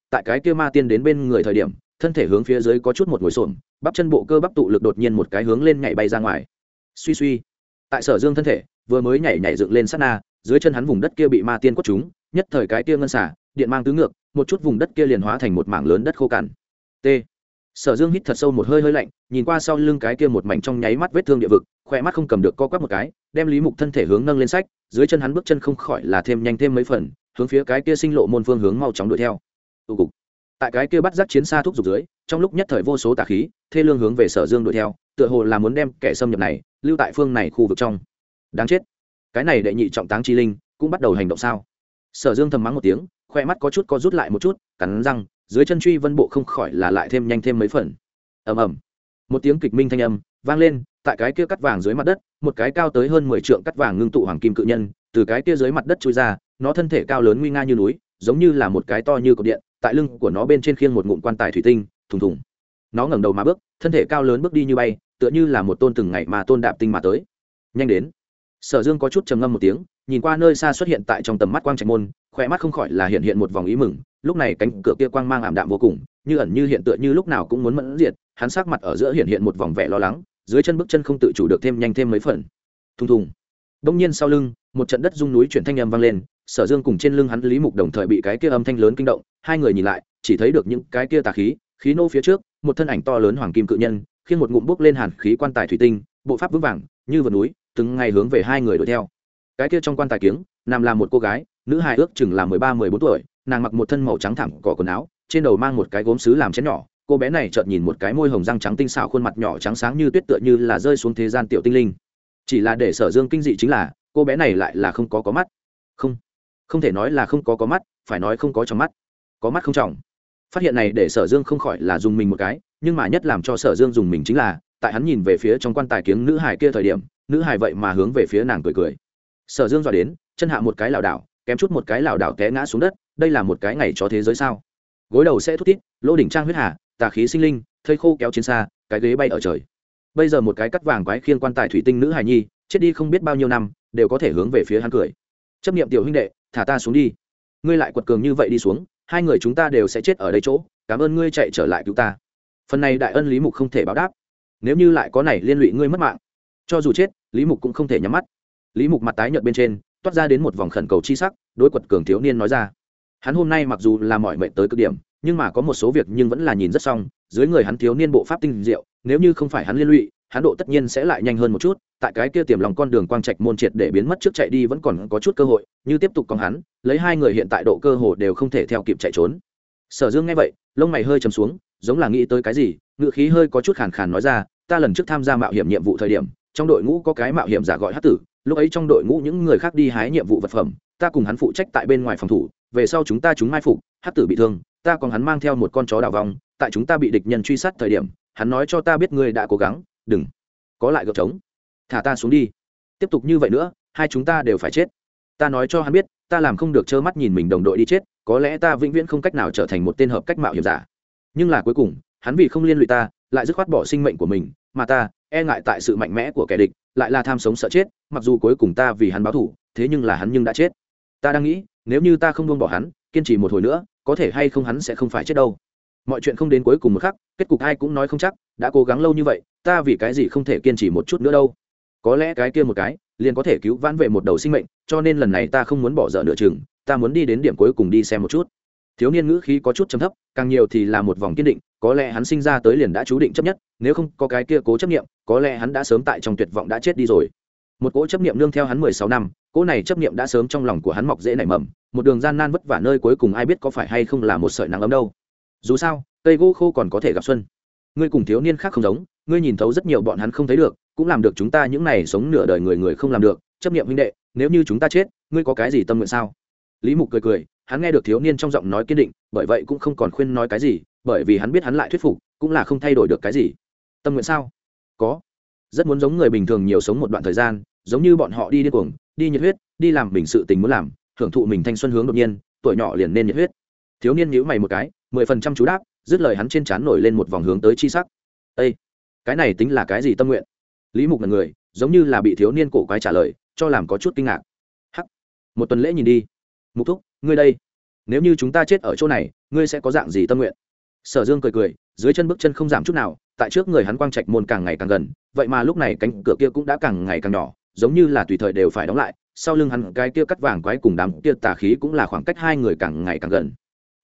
tại cái kia ma tiên đến bên người thời điểm thân thể hướng phía dưới có chút một ngồi xổm, bắp chân bộ cơ bắp tụ lực đột nhiên một cái hướng lên nhảy bay ra ngoài. Suy suy, tại Sở Dương thân thể vừa mới nhảy dựng lên sát na, dưới chân hắn vùng đất kia bị ma tiên quất trúng, nhất thời cái kia ngân xả điện mang tứ ngược, một chút vùng đất kia liền hóa thành một mảng lớn đất khô cằn. T. Sở Dương hít thật sâu một hơi lạnh, nhìn qua sau lưng cái kia một mảnh trong nháy mắt vết thương địa vực, khỏe mắt không cầm được co quắp một cái, đem Lý Mục thân thể hướng nâng lên sách, dưới chân hắn bước chân không khỏi là thêm nhanh thêm mấy phần, hướng phía cái kia sinh lộ môn phương hướng mau chóng đuổi theo. Tụ cục. Tại cái kia bắt giác chiến xa thúc giục dưới, trong lúc nhất thời vô số tà khí, thê lương hướng về Sở Dương đuổi theo, tựa hồ là muốn đem kẻ xâm nhập này lưu tại phương này khu vực trong. Đáng chết. Cái này đệ nhị trọng táng chi linh cũng bắt đầu hành động sao? Sở Dương thầm mắng một tiếng, khỏe mắt có chút co rút lại một chút, cắn răng, dưới chân truy vân bộ không khỏi là lại thêm nhanh thêm mấy phần. Ầm ầm. Một tiếng kịch minh thanh âm vang lên, tại cái kia cắt vàng dưới mặt đất, một cái cao tới hơn 10 trượng cắt vàng ngưng tụ hoàng kim cự nhân, từ cái kia dưới mặt đất chui ra, nó thân thể cao lớn nguy nga như núi, giống như là một cái to như cột điện, tại lưng của nó bên trên khiêng một ngụm quan tài thủy tinh, thùng thùng. Nó ngẩng đầu mà bước, thân thể cao lớn bước đi như bay, tựa như là một tôn từng ngày mà tôn đạp tinh mà tới. Nhanh đến. Sở Dương có chút trầm ngâm một tiếng, nhìn qua nơi xa xuất hiện tại trong tầm mắt quang trạch môn, khỏe mắt không khỏi là hiện một vòng ý mừng. Lúc này cánh cửa kia quang mang ảm đạm vô cùng, như ẩn như hiện, tựa như lúc nào cũng muốn mẫn diệt. Hắn sắc mặt ở giữa hiện một vòng vẻ lo lắng, dưới chân bước chân không tự chủ được thêm nhanh thêm mấy phần. Thùng thùng. Đông nhiên sau lưng, một trận đất rung núi chuyển thanh âm vang lên, Sở Dương cùng trên lưng hắn Lý Mục đồng thời bị cái kia âm thanh lớn kinh động, hai người nhìn lại, chỉ thấy được những cái kia tà khí, khí nô phía trước, một thân ảnh to lớn hoàng kim cự nhân, khiêng một ngụm bốc lên hàn khí quan tài thủy tinh, bộ pháp vững vàng, như vượt núi, từng ngày hướng về hai người đuổi theo. Cái kia trong quan tài kiếng, nằm là một cô gái, nữ hài ước chừng là 13-14 tuổi, nàng mặc một thân màu trắng thẳng cỏ quần áo, trên đầu mang một cái gốm sứ làm chén nhỏ. Cô bé này chợt nhìn một cái môi hồng răng trắng tinh xảo, khuôn mặt nhỏ trắng sáng như tuyết, tựa như là rơi xuống thế gian tiểu tinh linh. Chỉ là để Sở Dương kinh dị chính là, cô bé này lại là không có mắt. Không thể nói là không có mắt, phải nói không có trong mắt. Có mắt không tròng. Phát hiện này để Sở Dương không khỏi là dùng mình một cái, nhưng mà nhất làm cho Sở Dương dùng mình chính là, tại hắn nhìn về phía trong quan tài kiếng nữ hài kia thời điểm, nữ hài vậy mà hướng về phía nàng cười cười. Sở Dương dọa đến, chân hạ một cái lảo đảo, kém chút một cái lảo đảo té ngã xuống đất. Đây là một cái ngày cho thế giới sao? Gối đầu sẽ thút thít, lô đỉnh trang huyết hà, tà khí sinh linh, thây khô kéo chiến xa, cái ghế bay ở trời. Bây giờ một cái cắt vàng quái khiêng quan tài thủy tinh nữ hài nhi, chết đi không biết bao nhiêu năm, đều có thể hướng về phía hắn cười. Chấp niệm tiểu huynh đệ, thả ta xuống đi. Ngươi lại quật cường như vậy đi xuống, hai người chúng ta đều sẽ chết ở đây chỗ. Cảm ơn ngươi chạy trở lại cứu ta. Phần này đại ân Lý Mục không thể báo đáp. Nếu như lại có này liên lụy ngươi mất mạng, cho dù chết, Lý Mục cũng không thể nhắm mắt. Lý Mục mặt tái nhợt bên trên toát ra đến một vòng khẩn cầu chi sắc, đối quật cường thiếu niên nói ra. Hắn hôm nay mặc dù là mỏi mệt tới cực điểm, nhưng mà có một số việc nhưng vẫn là nhìn rất xong. Dưới người hắn thiếu niên bộ pháp tinh diệu, nếu như không phải hắn liên lụy, hắn độ tất nhiên sẽ lại nhanh hơn một chút. Tại cái kia tiềm lòng con đường quang trạch môn triệt để biến mất trước chạy đi vẫn còn có chút cơ hội, như tiếp tục con hắn, lấy hai người hiện tại độ cơ hồ đều không thể theo kịp chạy trốn. Sở Dương nghe vậy, lông mày hơi trầm xuống, giống là nghĩ tới cái gì, ngữ khí hơi có chút khàn khàn nói ra, ta lần trước tham gia mạo hiểm nhiệm vụ thời điểm, trong đội ngũ có cái mạo hiểm giả gọi Hắc Tử, lúc ấy trong đội ngũ những người khác đi hái nhiệm vụ vật phẩm, ta cùng hắn phụ trách tại bên ngoài phòng thủ, về sau chúng ta mai phục, Hắc Tử bị thương, ta còn hắn mang theo một con chó đào vòng, tại chúng ta bị địch nhân truy sát thời điểm, hắn nói cho ta biết ngươi đã cố gắng, đừng có lại gợp trống, thả ta xuống đi, tiếp tục như vậy nữa, hai chúng ta đều phải chết. Ta nói cho hắn biết, ta làm không được trơ mắt nhìn mình đồng đội đi chết, có lẽ ta vĩnh viễn không cách nào trở thành một tên hợp cách mạo hiểm giả. Nhưng là cuối cùng, hắn vì không liên lụy ta, lại dứt khoát bỏ sinh mệnh của mình, mà ta e ngại tại sự mạnh mẽ của kẻ địch, lại là tham sống sợ chết, mặc dù cuối cùng ta vì hắn báo thù, thế nhưng là hắn đã chết. Ta đang nghĩ, nếu như ta không buông bỏ hắn, kiên trì một hồi nữa, có thể hay không hắn sẽ không phải chết đâu. Mọi chuyện không đến cuối cùng một khắc, kết cục ai cũng nói không chắc, đã cố gắng lâu như vậy, ta vì cái gì không thể kiên trì một chút nữa đâu. Có lẽ cái kia một cái liền có thể cứu vãn về một đầu sinh mệnh, cho nên lần này ta không muốn bỏ dở nửa chừng, ta muốn đi đến điểm cuối cùng đi xem một chút. Thiếu niên ngữ khí có chút trầm thấp, càng nhiều thì là một vòng kiên định, có lẽ hắn sinh ra tới liền đã chú định chấp nhất, nếu không có cái kia cố chấp niệm, có lẽ hắn đã sớm tại trong tuyệt vọng đã chết đi rồi. Một cỗ chấp niệm nương theo hắn 16 năm, cỗ này chấp niệm đã sớm trong lòng của hắn mọc rễ nảy mầm, một đường gian nan vất vả nơi cuối cùng ai biết có phải hay không là một sợi nắng ấm đâu. Dù sao, cây gỗ khô còn có thể gặp xuân. Ngươi cùng thiếu niên khác không giống, ngươi nhìn thấu rất nhiều bọn hắn không thấy được, cũng làm được chúng ta những này sống nửa đời người không làm được. Chấp niệm huynh đệ, nếu như chúng ta chết, ngươi có cái gì tâm nguyện sao? Lý Mục cười cười, hắn nghe được thiếu niên trong giọng nói kiên định, bởi vậy cũng không còn khuyên nói cái gì, bởi vì hắn biết hắn lại thuyết phục cũng là không thay đổi được cái gì. Tâm nguyện sao? Có, rất muốn giống người bình thường nhiều sống một đoạn thời gian, giống như bọn họ đi điên cuồng, đi nhiệt huyết, đi làm mình sự tình muốn làm, hưởng thụ mình thanh xuân hướng đột nhiên, tuổi nhỏ liền nên nhiệt huyết. Thiếu niên nhíu mày một cái, 10% chú đáp, dứt lời hắn trên trán nổi lên một vòng hướng tới chi sắc. Ê, cái này tính là cái gì tâm nguyện? Lý Mục ngẩn người, giống như là bị thiếu niên cổ quái trả lời cho làm có chút kinh ngạc. Hắc, một tuần lễ nhìn đi. Mục thúc, ngươi đây, nếu như chúng ta chết ở chỗ này ngươi sẽ có dạng gì tâm nguyện? Sở Dương cười cười, dưới chân bước chân không giảm chút nào, tại trước người hắn quang trạch môn càng ngày càng gần, vậy mà lúc này cánh cửa kia cũng đã càng ngày càng nhỏ, giống như là tùy thời đều phải đóng lại. Sau lưng hắn cái kia cắt vàng quái cùng đám kia tà khí cũng là khoảng cách hai người càng ngày càng gần.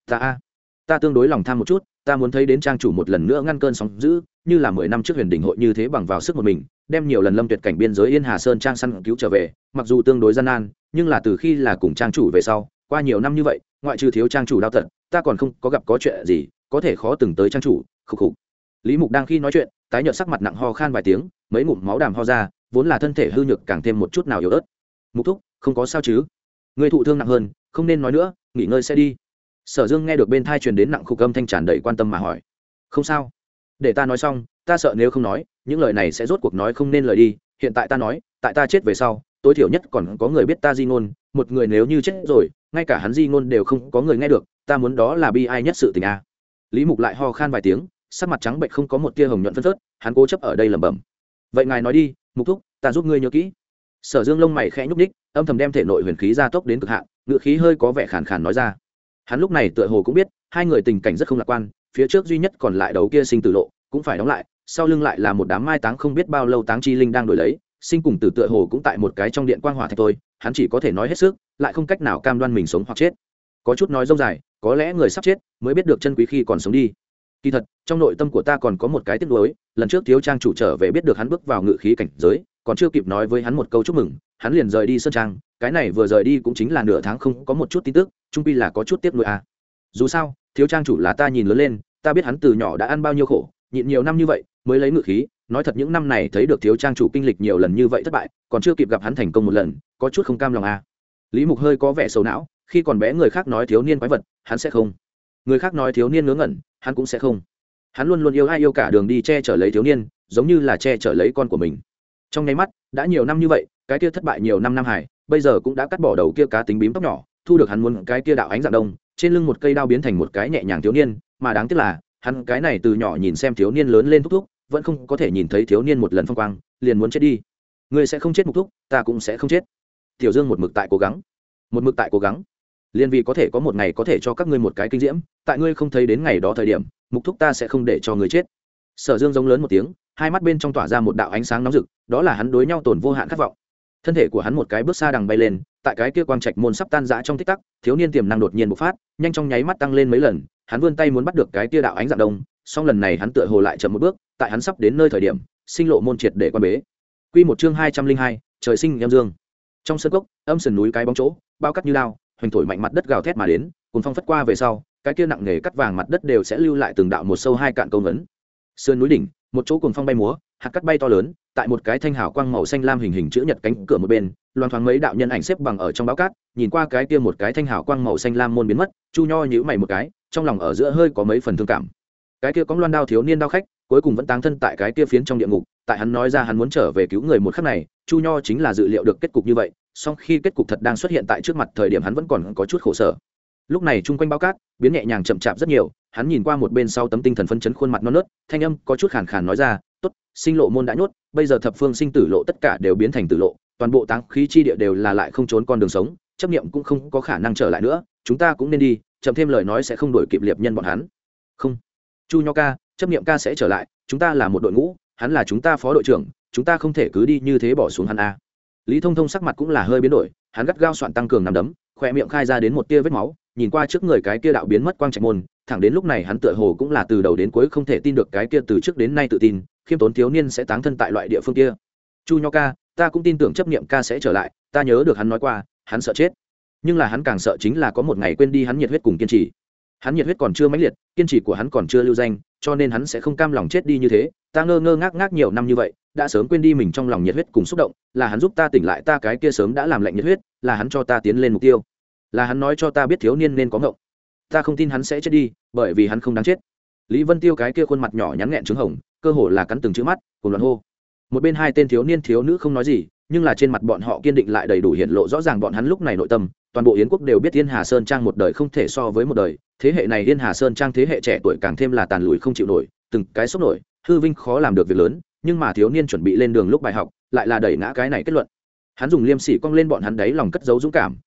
Ta tương đối lòng tham một chút, ta muốn thấy đến trang chủ một lần nữa ngăn cơn sóng dữ, như là 10 năm trước Huyền Đình hội như thế bằng vào sức một mình, đem nhiều lần lâm tuyệt cảnh biên giới Yên Hà Sơn trang săn cứu trở về, mặc dù tương đối gian nan, nhưng là từ khi là cùng trang chủ về sau, qua nhiều năm như vậy, ngoại trừ thiếu trang chủ đau tận, ta còn không có gặp có chuyện gì có thể khó từng tới trang chủ. Khục khục. Lý Mục đang khi nói chuyện, tái nhợt sắc mặt nặng ho khan vài tiếng, mấy ngụm máu đàm ho ra, vốn là thân thể hư nhược càng thêm một chút nào yếu ớt. Mục thúc, không có sao chứ? Ngươi thụ thương nặng hơn, không nên nói nữa, nghỉ ngơi sẽ đi. Sở Dương nghe được bên thai truyền đến nặng khục âm thanh tràn đầy quan tâm mà hỏi. Không sao, để ta nói xong, ta sợ nếu không nói, những lời này sẽ rốt cuộc nói không nên lời đi. Hiện tại ta nói, tại ta chết về sau, tối thiểu nhất còn có người biết ta di ngôn, một người nếu như chết rồi, ngay cả hắn di ngôn đều không có người nghe được, ta muốn đó là bi ai nhất sự tình a. Lý Mục lại ho khan vài tiếng, sắc mặt trắng bệch không có một tia hồng nhuận phân phớt, hắn cố chấp ở đây lẩm bẩm. Vậy ngài nói đi, Mục thúc, ta giúp ngươi nhớ kỹ. Sở Dương lông mày khẽ nhúc nhích, âm thầm đem thể nội huyền khí gia tốc đến cực hạn, ngữ khí hơi có vẻ khàn khàn nói ra. Hắn lúc này tựa hồ cũng biết, hai người tình cảnh rất không lạc quan, phía trước duy nhất còn lại đầu kia sinh tử lộ, cũng phải đóng lại, sau lưng lại là một đám mai táng không biết bao lâu táng chi linh đang đổi lấy, sinh cùng tử tựa hồ cũng tại một cái trong điện quang hỏa thạch thôi, hắn chỉ có thể nói hết sức, lại không cách nào cam đoan mình sống hoặc chết. Có chút nói dông dài, có lẽ người sắp chết mới biết được chân quý khi còn sống đi. Kỳ thật, trong nội tâm của ta còn có một cái tiếc nuối, lần trước thiếu trang chủ trở về biết được hắn bước vào ngự khí cảnh giới, còn chưa kịp nói với hắn một câu chúc mừng, hắn liền rời đi sơn trang, cái này vừa rời đi cũng chính là nửa tháng không có một chút tin tức, chung quy là có chút tiếc nuối à. Dù sao, thiếu trang chủ là ta nhìn lớn lên, ta biết hắn từ nhỏ đã ăn bao nhiêu khổ, nhịn nhiều năm như vậy mới lấy ngự khí, nói thật những năm này thấy được thiếu trang chủ kinh lịch nhiều lần như vậy thất bại, còn chưa kịp gặp hắn thành công một lần, có chút không cam lòng à. Lý Mục hơi có vẻ xấu não, khi còn bé người khác nói thiếu niên quái vật, hắn sẽ không. Người khác nói thiếu niên ngớ ngẩn, hắn cũng sẽ không. Hắn luôn luôn yêu ai yêu cả đường đi che chở lấy thiếu niên, giống như là che chở lấy con của mình. Trong nháy mắt, đã nhiều năm như vậy, cái kia thất bại nhiều năm Nam Hải, bây giờ cũng đã cắt bỏ đầu kia cá tính bím tóc nhỏ, thu được hắn muốn cái kia đạo ánh dạng đông, trên lưng một cây đao biến thành một cái nhẹ nhàng thiếu niên, mà đáng tiếc là, hắn cái này từ nhỏ nhìn xem thiếu niên lớn lên thúc thúc, vẫn không có thể nhìn thấy thiếu niên một lần phong quang, liền muốn chết đi. Ngươi sẽ không chết Mục thúc, ta cũng sẽ không chết. Tiểu Dương một mực tại cố gắng, một mực tại cố gắng, liên vì có thể có một ngày có thể cho các ngươi một cái kinh diễm, tại ngươi không thấy đến ngày đó thời điểm, Mục thúc ta sẽ không để cho ngươi chết. Sở Dương giống lớn một tiếng, hai mắt bên trong tỏa ra một đạo ánh sáng nóng rực, đó là hắn đối nhau tổn vô hạn khát vọng. Thân thể của hắn một cái bước xa đằng bay lên, tại cái kia quang trạch môn sắp tan rã trong tích tắc, thiếu niên tiềm năng đột nhiên bộc phát, nhanh trong nháy mắt tăng lên mấy lần, hắn vươn tay muốn bắt được cái kia đạo ánh dạng đông, song lần này hắn tựa hồ lại chậm một bước, tại hắn sắp đến nơi thời điểm, sinh lộ môn triệt để quan bế. Quy một chương 202, trời sinh em dương. Trong sân cốc, âm sườn núi cái bóng chỗ, bao cắt như lao, hoành thổi mạnh mặt đất gào thét mà đến, cuốn phong phất qua về sau, cái kia nặng nề cắt vàng mặt đất đều sẽ lưu lại từng đạo một sâu hai cạn câu ngấn. Sườn núi đỉnh, một chỗ cuồng phong bay múa, hạt cắt bay to lớn, tại một cái thanh hào quang màu xanh lam hình hình chữ nhật cánh cửa một bên, loan thoáng mấy đạo nhân ảnh xếp bằng ở trong báo cát, nhìn qua cái kia một cái thanh hào quang màu xanh lam môn biến mất, Chu Nho nhíu mày một cái, trong lòng ở giữa hơi có mấy phần thương cảm. Cái kia có loan đao thiếu niên đao khách, cuối cùng vẫn táng thân tại cái kia phiến trong địa ngục, tại hắn nói ra hắn muốn trở về cứu người một khắc này, Chu Nho chính là dự liệu được kết cục như vậy, song khi kết cục thật đang xuất hiện tại trước mặt thời điểm hắn vẫn còn có chút khổ sở. Lúc này chung quanh bao cát biến nhẹ nhàng chậm chạp rất nhiều, hắn nhìn qua một bên sau tấm tinh thần phấn chấn khuôn mặt non nớt, thanh âm có chút khàn khàn nói ra, tốt, sinh lộ môn đã nhốt, bây giờ thập phương sinh tử lộ tất cả đều biến thành tử lộ, toàn bộ táng khí chi địa đều là lại không trốn con đường sống, chấp niệm cũng không có khả năng trở lại nữa, chúng ta cũng nên đi, chậm thêm lời nói sẽ không đổi kịp liệp nhân bọn hắn. Không, Chu Nho ca, chấp niệm ca sẽ trở lại, chúng ta là một đội ngũ, hắn là chúng ta phó đội trưởng, chúng ta không thể cứ đi như thế bỏ xuống hắn a. Lý Thông Thông sắc mặt cũng là hơi biến đổi, hắn gắt gao soạn tăng cường nắm đấm, khóe miệng khai ra đến một tia vết máu, nhìn qua trước người cái kia đạo biến mất quang trạch môn, thẳng đến lúc này hắn tựa hồ cũng là từ đầu đến cuối không thể tin được cái kia từ trước đến nay tự tin, khiêm tốn thiếu niên sẽ táng thân tại loại địa phương kia. Chu Nho ca, ta cũng tin tưởng chấp niệm ca sẽ trở lại, ta nhớ được hắn nói qua, hắn sợ chết, nhưng là hắn càng sợ chính là có một ngày quên đi hắn nhiệt huyết cùng kiên trì. Hắn nhiệt huyết còn chưa mãnh liệt, kiên trì của hắn còn chưa lưu danh, cho nên hắn sẽ không cam lòng chết đi như thế. Ta ngơ ngơ ngác ngác nhiều năm như vậy, đã sớm quên đi mình trong lòng nhiệt huyết cùng xúc động, là hắn giúp ta tỉnh lại ta cái kia sớm đã làm lạnh nhiệt huyết, là hắn cho ta tiến lên mục tiêu, là hắn nói cho ta biết thiếu niên nên có ngộng. Ta không tin hắn sẽ chết đi, bởi vì hắn không đáng chết. Lý Vân Tiêu cái kia khuôn mặt nhỏ nhắn nghẹn trứng hồng, cơ hồ là cắn từng chữ mắt, cùng loạn hô. Một bên hai tên thiếu niên thiếu nữ không nói gì, nhưng là trên mặt bọn họ kiên định lại đầy đủ hiện lộ rõ ràng bọn hắn lúc này nội tâm. Toàn bộ Yến quốc đều biết Yên Hà Sơn Trang một đời không thể so với một đời, thế hệ này Yên Hà Sơn Trang thế hệ trẻ tuổi càng thêm là tàn lùi không chịu nổi, từng cái sốc nổi, hư vinh khó làm được việc lớn, nhưng mà thiếu niên chuẩn bị lên đường lúc bài học, lại là đẩy ngã cái này kết luận. Hắn dùng liêm sỉ cong lên bọn hắn đấy lòng cất giấu dũng cảm,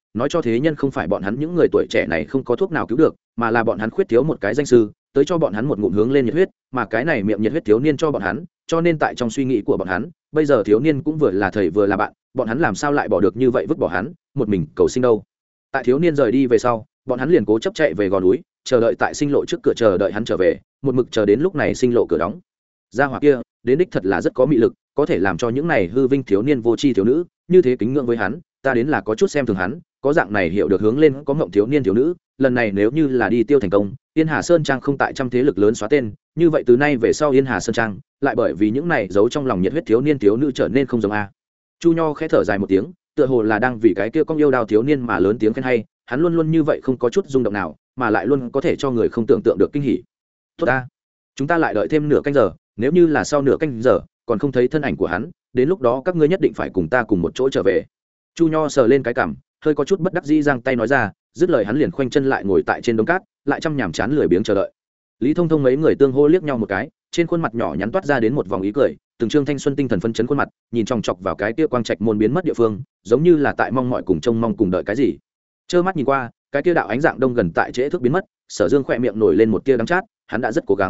nói cho thế nhân không phải bọn hắn những người tuổi trẻ này không có thuốc nào cứu được, mà là bọn hắn khuyết thiếu một cái danh sư, tới cho bọn hắn một ngụm hướng lên nhiệt huyết, mà cái này miệng nhiệt huyết thiếu niên cho bọn hắn, cho nên tại trong suy nghĩ của bọn hắn, bây giờ thiếu niên cũng vừa là thầy vừa là bạn, bọn hắn làm sao lại bỏ được như vậy vứt bỏ hắn, một mình cầu sinh đâu. Tại thiếu niên rời đi về sau, bọn hắn liền cố chấp chạy về gò núi, chờ đợi tại sinh lộ trước cửa chờ đợi hắn trở về, một mực chờ đến lúc này sinh lộ cửa đóng. Gia hỏa kia, đến đích thật là rất có mị lực, có thể làm cho những này hư vinh thiếu niên vô tri thiếu nữ như thế kính ngưỡng với hắn, ta đến là có chút xem thường hắn, có dạng này hiểu được hướng lên có ngộng thiếu niên thiếu nữ, lần này nếu như là đi tiêu thành công, Yên Hà Sơn Trang không tại trăm thế lực lớn xóa tên, như vậy từ nay về sau Yên Hà Sơn Trang lại bởi vì những này giấu trong lòng nhiệt huyết thiếu niên thiếu nữ trở nên không giống a. Chu Nho khẽ thở dài một tiếng, tựa hồ là đang vì cái kia con yêu đào thiếu niên mà lớn tiếng khen hay, hắn luôn luôn như vậy không có chút rung động nào, mà lại luôn có thể cho người không tưởng tượng được kinh hỉ. Tốt ta, chúng ta lại đợi thêm nửa canh giờ, nếu như là sau nửa canh giờ còn không thấy thân ảnh của hắn, đến lúc đó các ngươi nhất định phải cùng ta cùng một chỗ trở về. Chu Nho sờ lên cái cằm, hơi có chút bất đắc dĩ giang tay nói ra, dứt lời hắn liền khoanh chân lại ngồi tại trên đống cát, lại chăm nhàm chán lười biếng chờ đợi. Lý Thông Thông mấy người tương hô liếc nhau một cái, trên khuôn mặt nhỏ nhắn toát ra đến một vòng ý cười, từng trương thanh xuân tinh thần phấn chấn khuôn mặt, nhìn chòng chọc vào cái kia quang trạch môn biến mất địa phương, giống như là tại mong mọi cùng trông mong cùng đợi cái gì. Trơ mắt nhìn qua, cái kia đạo ánh dạng đông gần tại trễ thước biến mất, Sở Dương khỏe miệng nổi lên một tia đắng chát, hắn đã rất cố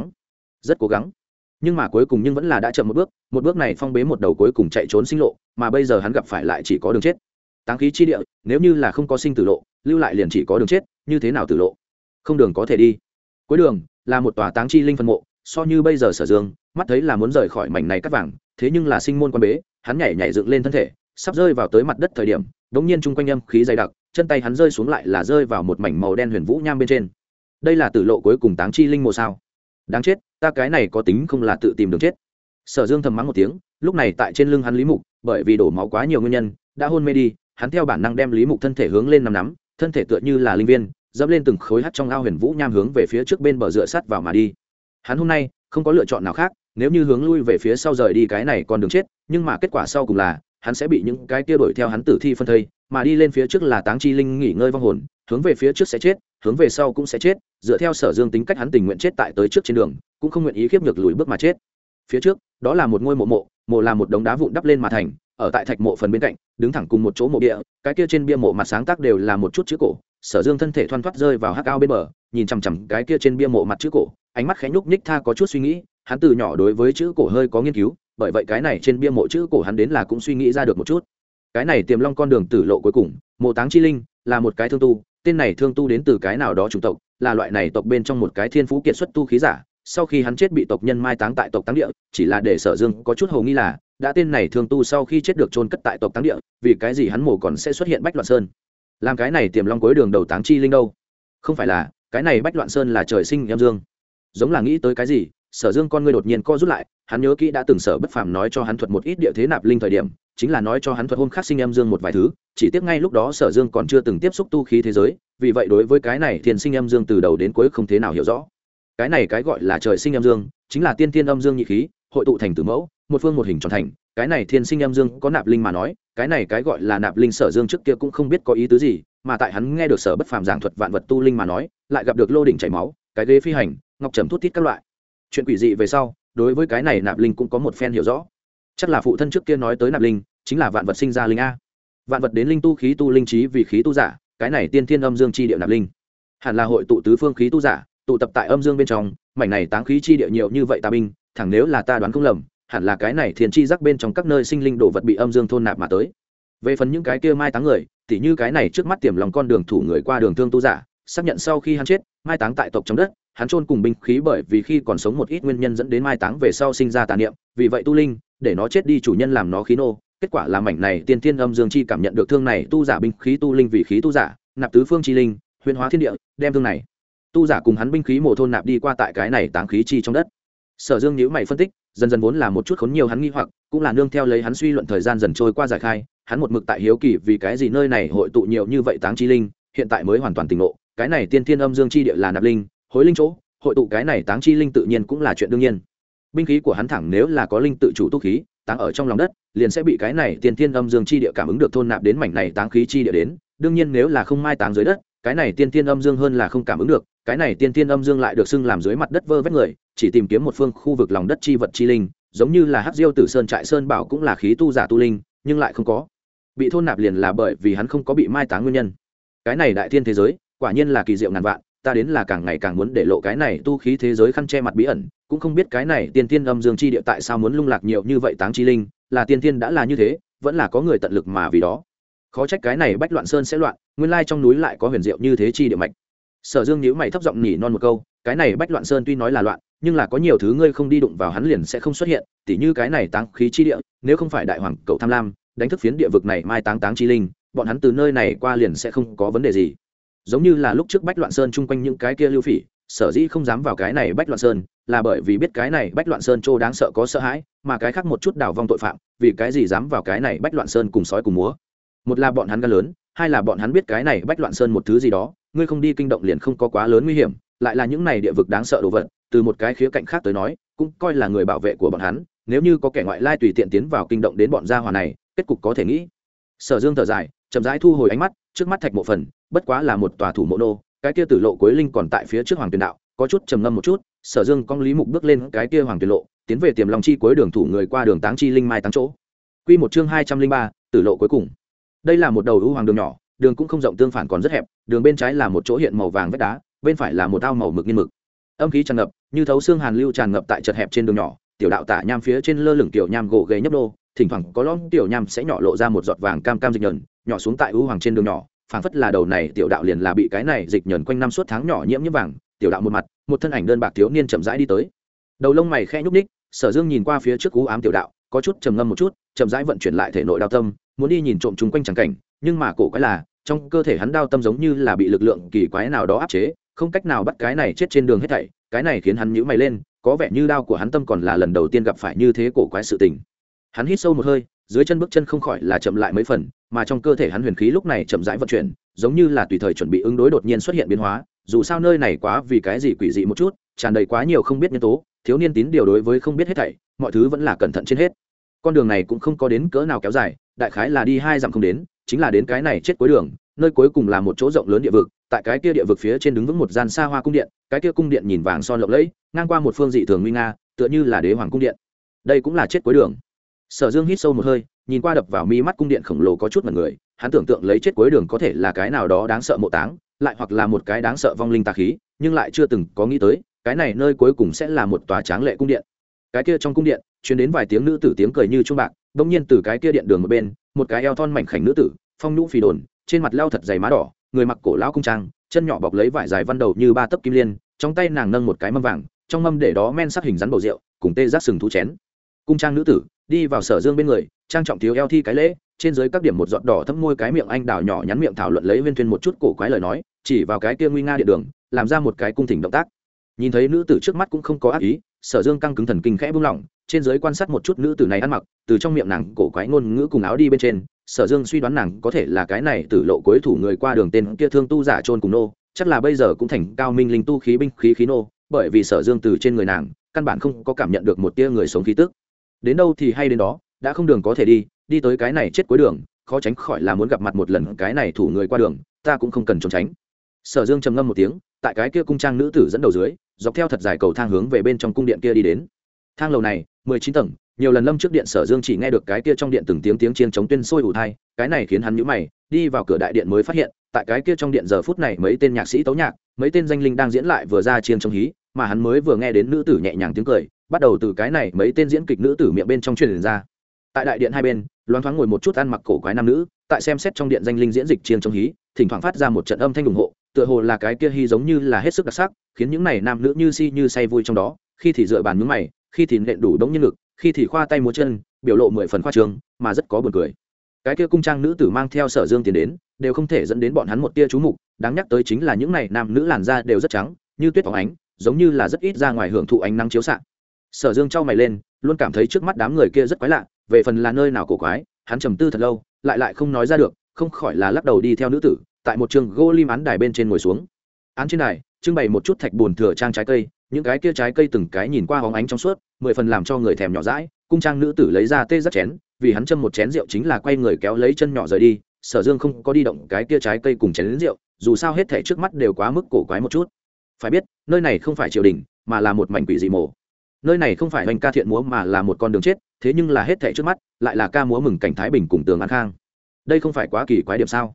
gắng, nhưng mà cuối cùng vẫn là đã chậm một bước này phong bế một đầu cuối cùng chạy trốn sinh lộ, mà bây giờ hắn gặp phải lại chỉ có đường chết. Táng khí chi địa, nếu như là không có sinh tử lộ, lưu lại liền chỉ có đường chết, như thế nào tử lộ? Không đường có thể đi. Cuối đường là một tòa táng chi linh phân mộ, so như bây giờ Sở Dương mắt thấy là muốn rời khỏi mảnh này cắt vàng, thế nhưng là sinh môn quan bế, hắn nhảy dựng lên thân thể, sắp rơi vào tới mặt đất thời điểm, đột nhiên trung quanh âm khí dày đặc, chân tay hắn rơi xuống lại là rơi vào một mảnh màu đen huyền vũ nham bên trên. Đây là tử lộ cuối cùng táng chi linh mộ sao? Đáng chết, ta cái này có tính không là tự tìm đường chết. Sở Dương thầm mắng một tiếng, lúc này tại trên lưng hắn Lý Mục, bởi vì đổ máu quá nhiều nguyên nhân, đã hôn mê đi, hắn theo bản năng đem Lý Mục thân thể hướng lên nắm, thân thể tựa như là linh viên, dẫm lên từng khối hắt trong ao huyền vũ nham hướng về phía trước bên bờ dựa sát vào mà đi. Hắn hôm nay không có lựa chọn nào khác, nếu như hướng lui về phía sau rời đi cái này còn đường chết, nhưng mà kết quả sau cùng là hắn sẽ bị những cái kia đuổi theo hắn tử thi phân thây, mà đi lên phía trước là táng chi linh nghỉ ngơi vong hồn, hướng về phía trước sẽ chết, hướng về sau cũng sẽ chết, dựa theo Sở Dương tính cách hắn tình nguyện chết tại tới trước trên đường, cũng không nguyện ý khiếp nhược lùi bước mà chết. Phía trước, đó là một ngôi mộ là một đống đá vụn đắp lên mà thành, ở tại thạch mộ phần bên cạnh, đứng thẳng cùng một chỗ mộ địa, cái kia trên bia mộ mặt sáng tác đều là một chút chữ cổ. Sở Dương thân thể thoăn thoắt rơi vào hắc ao bên bờ, nhìn chằm chằm cái kia trên bia mộ mặt chữ cổ, ánh mắt khẽ nhúc nhích tha có chút suy nghĩ, hắn từ nhỏ đối với chữ cổ hơi có nghiên cứu, bởi vậy cái này trên bia mộ chữ cổ hắn đến là cũng suy nghĩ ra được một chút. Cái này Tiềm Long con đường tử lộ cuối cùng, mộ táng chi linh, là một cái thương tu, tên này thương tu đến từ cái nào đó chủng tộc, là loại này tộc bên trong một cái thiên phú kiệt xuất tu khí giả, sau khi hắn chết bị tộc nhân mai táng tại tộc táng địa, chỉ là để Sở Dương có chút hồ nghi là, đã tên này thương tu sau khi chết được chôn cất tại tộc táng địa, vì cái gì hắn mộ còn sẽ xuất hiện Bách Loạn Sơn? Làm cái này Tiềm Long cuối đường đầu táng chi linh đâu? Không phải là, cái này Bách Loạn Sơn là trời sinh em dương? Giống là nghĩ tới cái gì, Sở Dương con ngươi đột nhiên co rút lại, hắn nhớ kỹ đã từng Sở Bất Phàm nói cho hắn thuật một ít địa thế nạp linh thời điểm, chính là nói cho hắn thuật hôm khác sinh em dương một vài thứ, chỉ tiếc ngay lúc đó Sở Dương còn chưa từng tiếp xúc tu khí thế giới, vì vậy đối với cái này thiên sinh em dương từ đầu đến cuối không thế nào hiểu rõ. Cái này cái gọi là trời sinh em dương, chính là tiên tiên âm dương nhị khí, hội tụ thành tử mẫu, một phương một hình tròn thành, cái này thiên sinh em dương có nạp linh mà nói, cái này cái gọi là nạp linh Sở Dương trước kia cũng không biết có ý tứ gì, mà tại hắn nghe được Sở Bất Phàm giảng thuật vạn vật tu linh mà nói, lại gặp được lô đỉnh chảy máu, cái ghế phi hành, ngọc trầm thút thít các loại chuyện quỷ dị về sau, đối với cái này nạp linh cũng có một phen hiểu rõ. Chắc là phụ thân trước kia nói tới nạp linh chính là vạn vật sinh ra linh a, vạn vật đến linh tu khí tu linh trí vì khí tu giả, cái này tiên thiên âm dương chi địa nạp linh hẳn là hội tụ tứ phương khí tu giả, tụ tập tại âm dương bên trong, mảnh này táng khí chi địa nhiều như vậy ta binh, thẳng nếu là ta đoán không lầm, hẳn là cái này thiên chi giác bên trong các nơi sinh linh đồ vật bị âm dương thôn nạp mà tới. Về phần những cái kia mai táng người, tỉ như cái này trước mắt Tiềm Long con đường thủ người qua đường thương tu giả, xác nhận sau khi hắn chết, mai táng tại tộc trong đất, hắn chôn cùng binh khí bởi vì khi còn sống một ít nguyên nhân dẫn đến mai táng về sau sinh ra tà niệm, vì vậy tu linh, để nó chết đi chủ nhân làm nó khí nô, kết quả là mảnh này tiên thiên âm dương chi cảm nhận được thương này tu giả binh khí tu linh vì khí tu giả, nạp tứ phương chi linh, huyền hóa thiên địa, đem thương này tu giả cùng hắn binh khí mộ thôn nạp đi qua tại cái này táng khí chi trong đất. Sở Dương nhíu mày phân tích, dần dần vốn là một chút khốn nhiều hắn nghi hoặc, cũng là nương theo lấy hắn suy luận thời gian dần trôi qua giải khai, hắn một mực tại hiếu kỳ vì cái gì nơi này hội tụ nhiều như vậy táng chi linh, hiện tại mới hoàn toàn tỉnh ngộ, cái này tiên thiên âm dương chi địa là nạp linh, hối linh chỗ, hội tụ cái này táng chi linh tự nhiên cũng là chuyện đương nhiên. Binh khí của hắn thẳng nếu là có linh tự chủ tu khí, táng ở trong lòng đất, liền sẽ bị cái này tiên thiên âm dương chi địa cảm ứng được thôn nạp đến mảnh này táng khí chi địa đến, đương nhiên nếu là không mai táng dưới đất, cái này tiên thiên âm dương hơn là không cảm ứng được, cái này tiên thiên âm dương lại được xưng làm dưới mặt đất vơ vét người, chỉ tìm kiếm một phương khu vực lòng đất chi vật chi linh, giống như là Hắc Diêu Tử Sơn trại Sơn Bảo cũng là khí tu giả tu linh, nhưng lại không có bị thôn nạp liền là bởi vì hắn không có bị mai táng nguyên nhân. cái này đại thiên thế giới quả nhiên là kỳ diệu ngàn vạn, ta đến là càng ngày càng muốn để lộ cái này tu khí thế giới khăn che mặt bí ẩn, cũng không biết cái này tiên tiên âm dương chi địa tại sao muốn lung lạc nhiều như vậy táng chi linh, là tiên tiên đã là như thế, vẫn là có người tận lực mà vì đó. Khó trách cái này Bách Loạn Sơn sẽ loạn, nguyên lai trong núi lại có huyền diệu như thế chi địa mạch. Sở Dương nhíu mày thấp giọng nhỉ non một câu, cái này Bách Loạn Sơn tuy nói là loạn, nhưng là có nhiều thứ ngươi không đi đụng vào hắn liền sẽ không xuất hiện, tỉ như cái này táng khí chi địa, nếu không phải đại hoàng cậu tham lam, đánh thức phiến địa vực này mai táng chi linh, bọn hắn từ nơi này qua liền sẽ không có vấn đề gì. Giống như là lúc trước Bách Loạn Sơn chung quanh những cái kia lưu phỉ, sở dĩ không dám vào cái này Bách Loạn Sơn, là bởi vì biết cái này Bách Loạn Sơn trô đáng sợ có sợ hãi, mà cái khác một chút đảo vong tội phạm, vì cái gì dám vào cái này Bách Loạn Sơn cùng sói cùng múa. Một là bọn hắn gan lớn, hai là bọn hắn biết cái này Bách Loạn Sơn một thứ gì đó, ngươi không đi kinh động liền không có quá lớn nguy hiểm, lại là những này địa vực đáng sợ đồ vật, từ một cái khía cạnh khác tới nói, cũng coi là người bảo vệ của bọn hắn, nếu như có kẻ ngoại lai tùy tiện tiến vào kinh động đến bọn gia hỏa này, kết cục có thể nghĩ. Sở Dương thở dài, chậm rãi thu hồi ánh mắt, trước mắt Thạch Mộ Phần, bất quá là một tòa thủ mộ nô, cái kia Tử Lộ Cuối Linh còn tại phía trước Hoàng Tuyền đạo, có chút trầm ngâm một chút, Sở Dương cong Lý Mục bước lên cái kia Hoàng Tuyền lộ, tiến về Tiềm Long chi cuối đường thủ người qua đường táng chi linh mai táng chỗ. Quy một chương 203, Tử Lộ cuối cùng. Đây là một đầu ưu hoàng đường nhỏ, đường cũng không rộng, tương phản còn rất hẹp, đường bên trái là một chỗ hiện màu vàng vách đá, bên phải là một ao màu mực nghiên mực. Âm khí tràn ngập, như thấu xương hàn lưu tràn ngập tại chật hẹp trên đường nhỏ, tiểu đạo tả nham phía trên lơ lửng tiểu nham gỗ ghề nhấp đô, thỉnh thoảng có lõm tiểu nham sẽ nhỏ lộ ra một giọt vàng cam cam dịch nhờn, nhỏ xuống tại ưu hoàng trên đường nhỏ, phảng phất là đầu này tiểu đạo liền là bị cái này dịch nhờn quanh năm suốt tháng nhỏ nhiễm vàng. Tiểu đạo một mặt, một thân ảnh đơn bạc thiếu niên chậm rãi đi tới, đầu lông mày khẽ nhúc ních. Sở Dương nhìn qua phía trước ú ám tiểu đạo, có chút trầm ngâm một chút, chậm rãi vận chuyển lại thể nội đao tâm, muốn đi nhìn trộm chung quanh chẳng cảnh, nhưng mà cổ quái là trong cơ thể hắn đao tâm giống như là bị lực lượng kỳ quái nào đó áp chế, không cách nào bắt cái này chết trên đường hết thảy. Cái này khiến hắn nhíu mày lên, có vẻ như đao của hắn tâm còn là lần đầu tiên gặp phải như thế cổ quái sự tình. Hắn hít sâu một hơi, dưới chân bước chân không khỏi là chậm lại mấy phần, mà trong cơ thể hắn huyền khí lúc này chậm rãi vận chuyển, giống như là tùy thời chuẩn bị ứng đối đột nhiên xuất hiện biến hóa. Dù sao nơi này quá vì cái gì quỷ dị một chút, tràn đầy quá nhiều không biết nhân tố, thiếu niên tín điều đối với không biết hết thảy, mọi thứ vẫn là cẩn thận trên hết. Con đường này cũng không có đến cỡ nào kéo dài, đại khái là đi 2 dặm không đến, chính là đến cái này chết cuối đường, nơi cuối cùng là một chỗ rộng lớn địa vực, tại cái kia địa vực phía trên đứng vững một gian xa hoa cung điện, cái kia cung điện nhìn vàng son lộng lẫy, ngang qua một phương dị thường nguy nga, tựa như là đế hoàng cung điện. Đây cũng là chết cuối đường. Sở Dương hít sâu một hơi, nhìn qua đập vào mi mắt cung điện khổng lồ có chút mặt người, hắn tưởng tượng lấy chết cuối đường có thể là cái nào đó đáng sợ mộ táng, lại hoặc là một cái đáng sợ vong linh tà khí, nhưng lại chưa từng có nghĩ tới, cái này nơi cuối cùng sẽ là một tòa tráng lệ cung điện. Cái kia trong cung điện truyền đến vài tiếng nữ tử tiếng cười như chuông bạc, bỗng nhiên từ cái kia điện đường một bên, một cái eo thon mảnh khảnh nữ tử, phong nhũ phì đồn, trên mặt lau thật dày má đỏ, người mặc cổ lão cung trang, chân nhỏ bọc lấy vải dài văn đầu như 3 tấc kim liên, trong tay nàng nâng một cái mâm vàng, trong mâm để đó men sắc hình rắn bầu rượu, cùng tê giác sừng thú chén. Cung trang nữ tử đi vào Sở Dương bên người, trang trọng thiếu eo thi cái lễ, trên dưới các điểm một giọt đỏ thấm môi, cái miệng anh đào nhỏ nhắn miệng thảo luận lấy viên thuyên một chút cổ quái lời nói, chỉ vào cái kia nguy nga địa đường, làm ra một cái cung thỉnh động tác. Nhìn thấy nữ tử trước mắt cũng không có ác ý, Sở Dương căng cứng thần kinh khẽ buông lỏng, trên dưới quan sát một chút nữ tử này ăn mặc, từ trong miệng nàng cổ quái ngôn ngữ cùng áo đi bên trên, Sở Dương suy đoán nàng có thể là cái này Tử Lộ cuối thủ người qua đường tên kia thương tu giả trôn cùng nô, chắc là bây giờ cũng thành cao minh linh tu khí binh khí nô, bởi vì Sở Dương từ trên người nàng căn bản không có cảm nhận được một tia người sống khí tức. Đến đâu thì hay đến đó, đã không đường có thể đi, đi tới cái này chết cuối đường, khó tránh khỏi là muốn gặp mặt một lần cái này thủ người qua đường, ta cũng không cần trốn tránh. Sở Dương trầm ngâm một tiếng, tại cái kia cung trang nữ tử dẫn đầu dưới, dọc theo thật dài cầu thang hướng về bên trong cung điện kia đi đến. Thang lầu này 19 tầng, nhiều lần lâm trước điện, Sở Dương chỉ nghe được cái kia trong điện từng tiếng chiên chống tuyên sôi ủ thai, cái này khiến hắn nhíu mày, đi vào cửa đại điện mới phát hiện, tại cái kia trong điện giờ phút này mấy tên nhạc sĩ tấu nhạc, mấy tên danh linh đang diễn lại vừa ra chiên chống hí, mà hắn mới vừa nghe đến nữ tử nhẹ nhàng tiếng cười, bắt đầu từ cái này mấy tên diễn kịch nữ tử miệng bên trong truyền ra. Tại đại điện hai bên, loáng thoáng ngồi một chút ăn mặc cổ quái nam nữ, tại xem xét trong điện danh linh diễn dịch chiên chống hí, thỉnh thoảng phát ra một trận âm thanh ủng hộ, tựa hồ là cái kia hí giống như là hết sức đặc sắc, khiến những này nam nữ như si như say vui trong đó, khi thì dựa bàn nhướng mày, khi thì nện đủ đống nhân lực, khi thì khoa tay múa chân, biểu lộ 10 phần khoa trương, mà rất có buồn cười. Cái kia cung trang nữ tử mang theo Sở Dương tiến đến, đều không thể dẫn đến bọn hắn một tia chú mục, đáng nhắc tới chính là những này nam nữ làn da đều rất trắng, như tuyết phóng ánh, giống như là rất ít ra ngoài hưởng thụ ánh nắng chiếu xạ. Sở Dương chau mày lên, luôn cảm thấy trước mắt đám người kia rất quái lạ, về phần là nơi nào cổ quái, hắn trầm tư thật lâu, lại không nói ra được, không khỏi là lắc đầu đi theo nữ tử, tại một trường gỗ lim án đài bên trên ngồi xuống. Án trên đài trưng bày một chút thạch bùn thừa trang trái cây, những cái kia trái cây từng cái nhìn qua hóng ánh trong suốt, 10 phần làm cho người thèm nhỏ dãi. Cung trang nữ tử lấy ra tê rất chén, vì hắn châm một chén rượu chính là quay người kéo lấy chân nhỏ rời đi. Sở Dương không có đi động cái kia trái cây cùng chén lớn rượu, dù sao hết thảy trước mắt đều quá mức cổ quái một chút. Phải biết, nơi này không phải triều đình, mà là một mảnh quỷ dị mộ. Nơi này không phải hoành ca thiện múa mà là một con đường chết, thế nhưng là hết thảy trước mắt lại là ca múa mừng cảnh thái bình cùng tường an khang. Đây không phải quá kỳ quái điểm sao?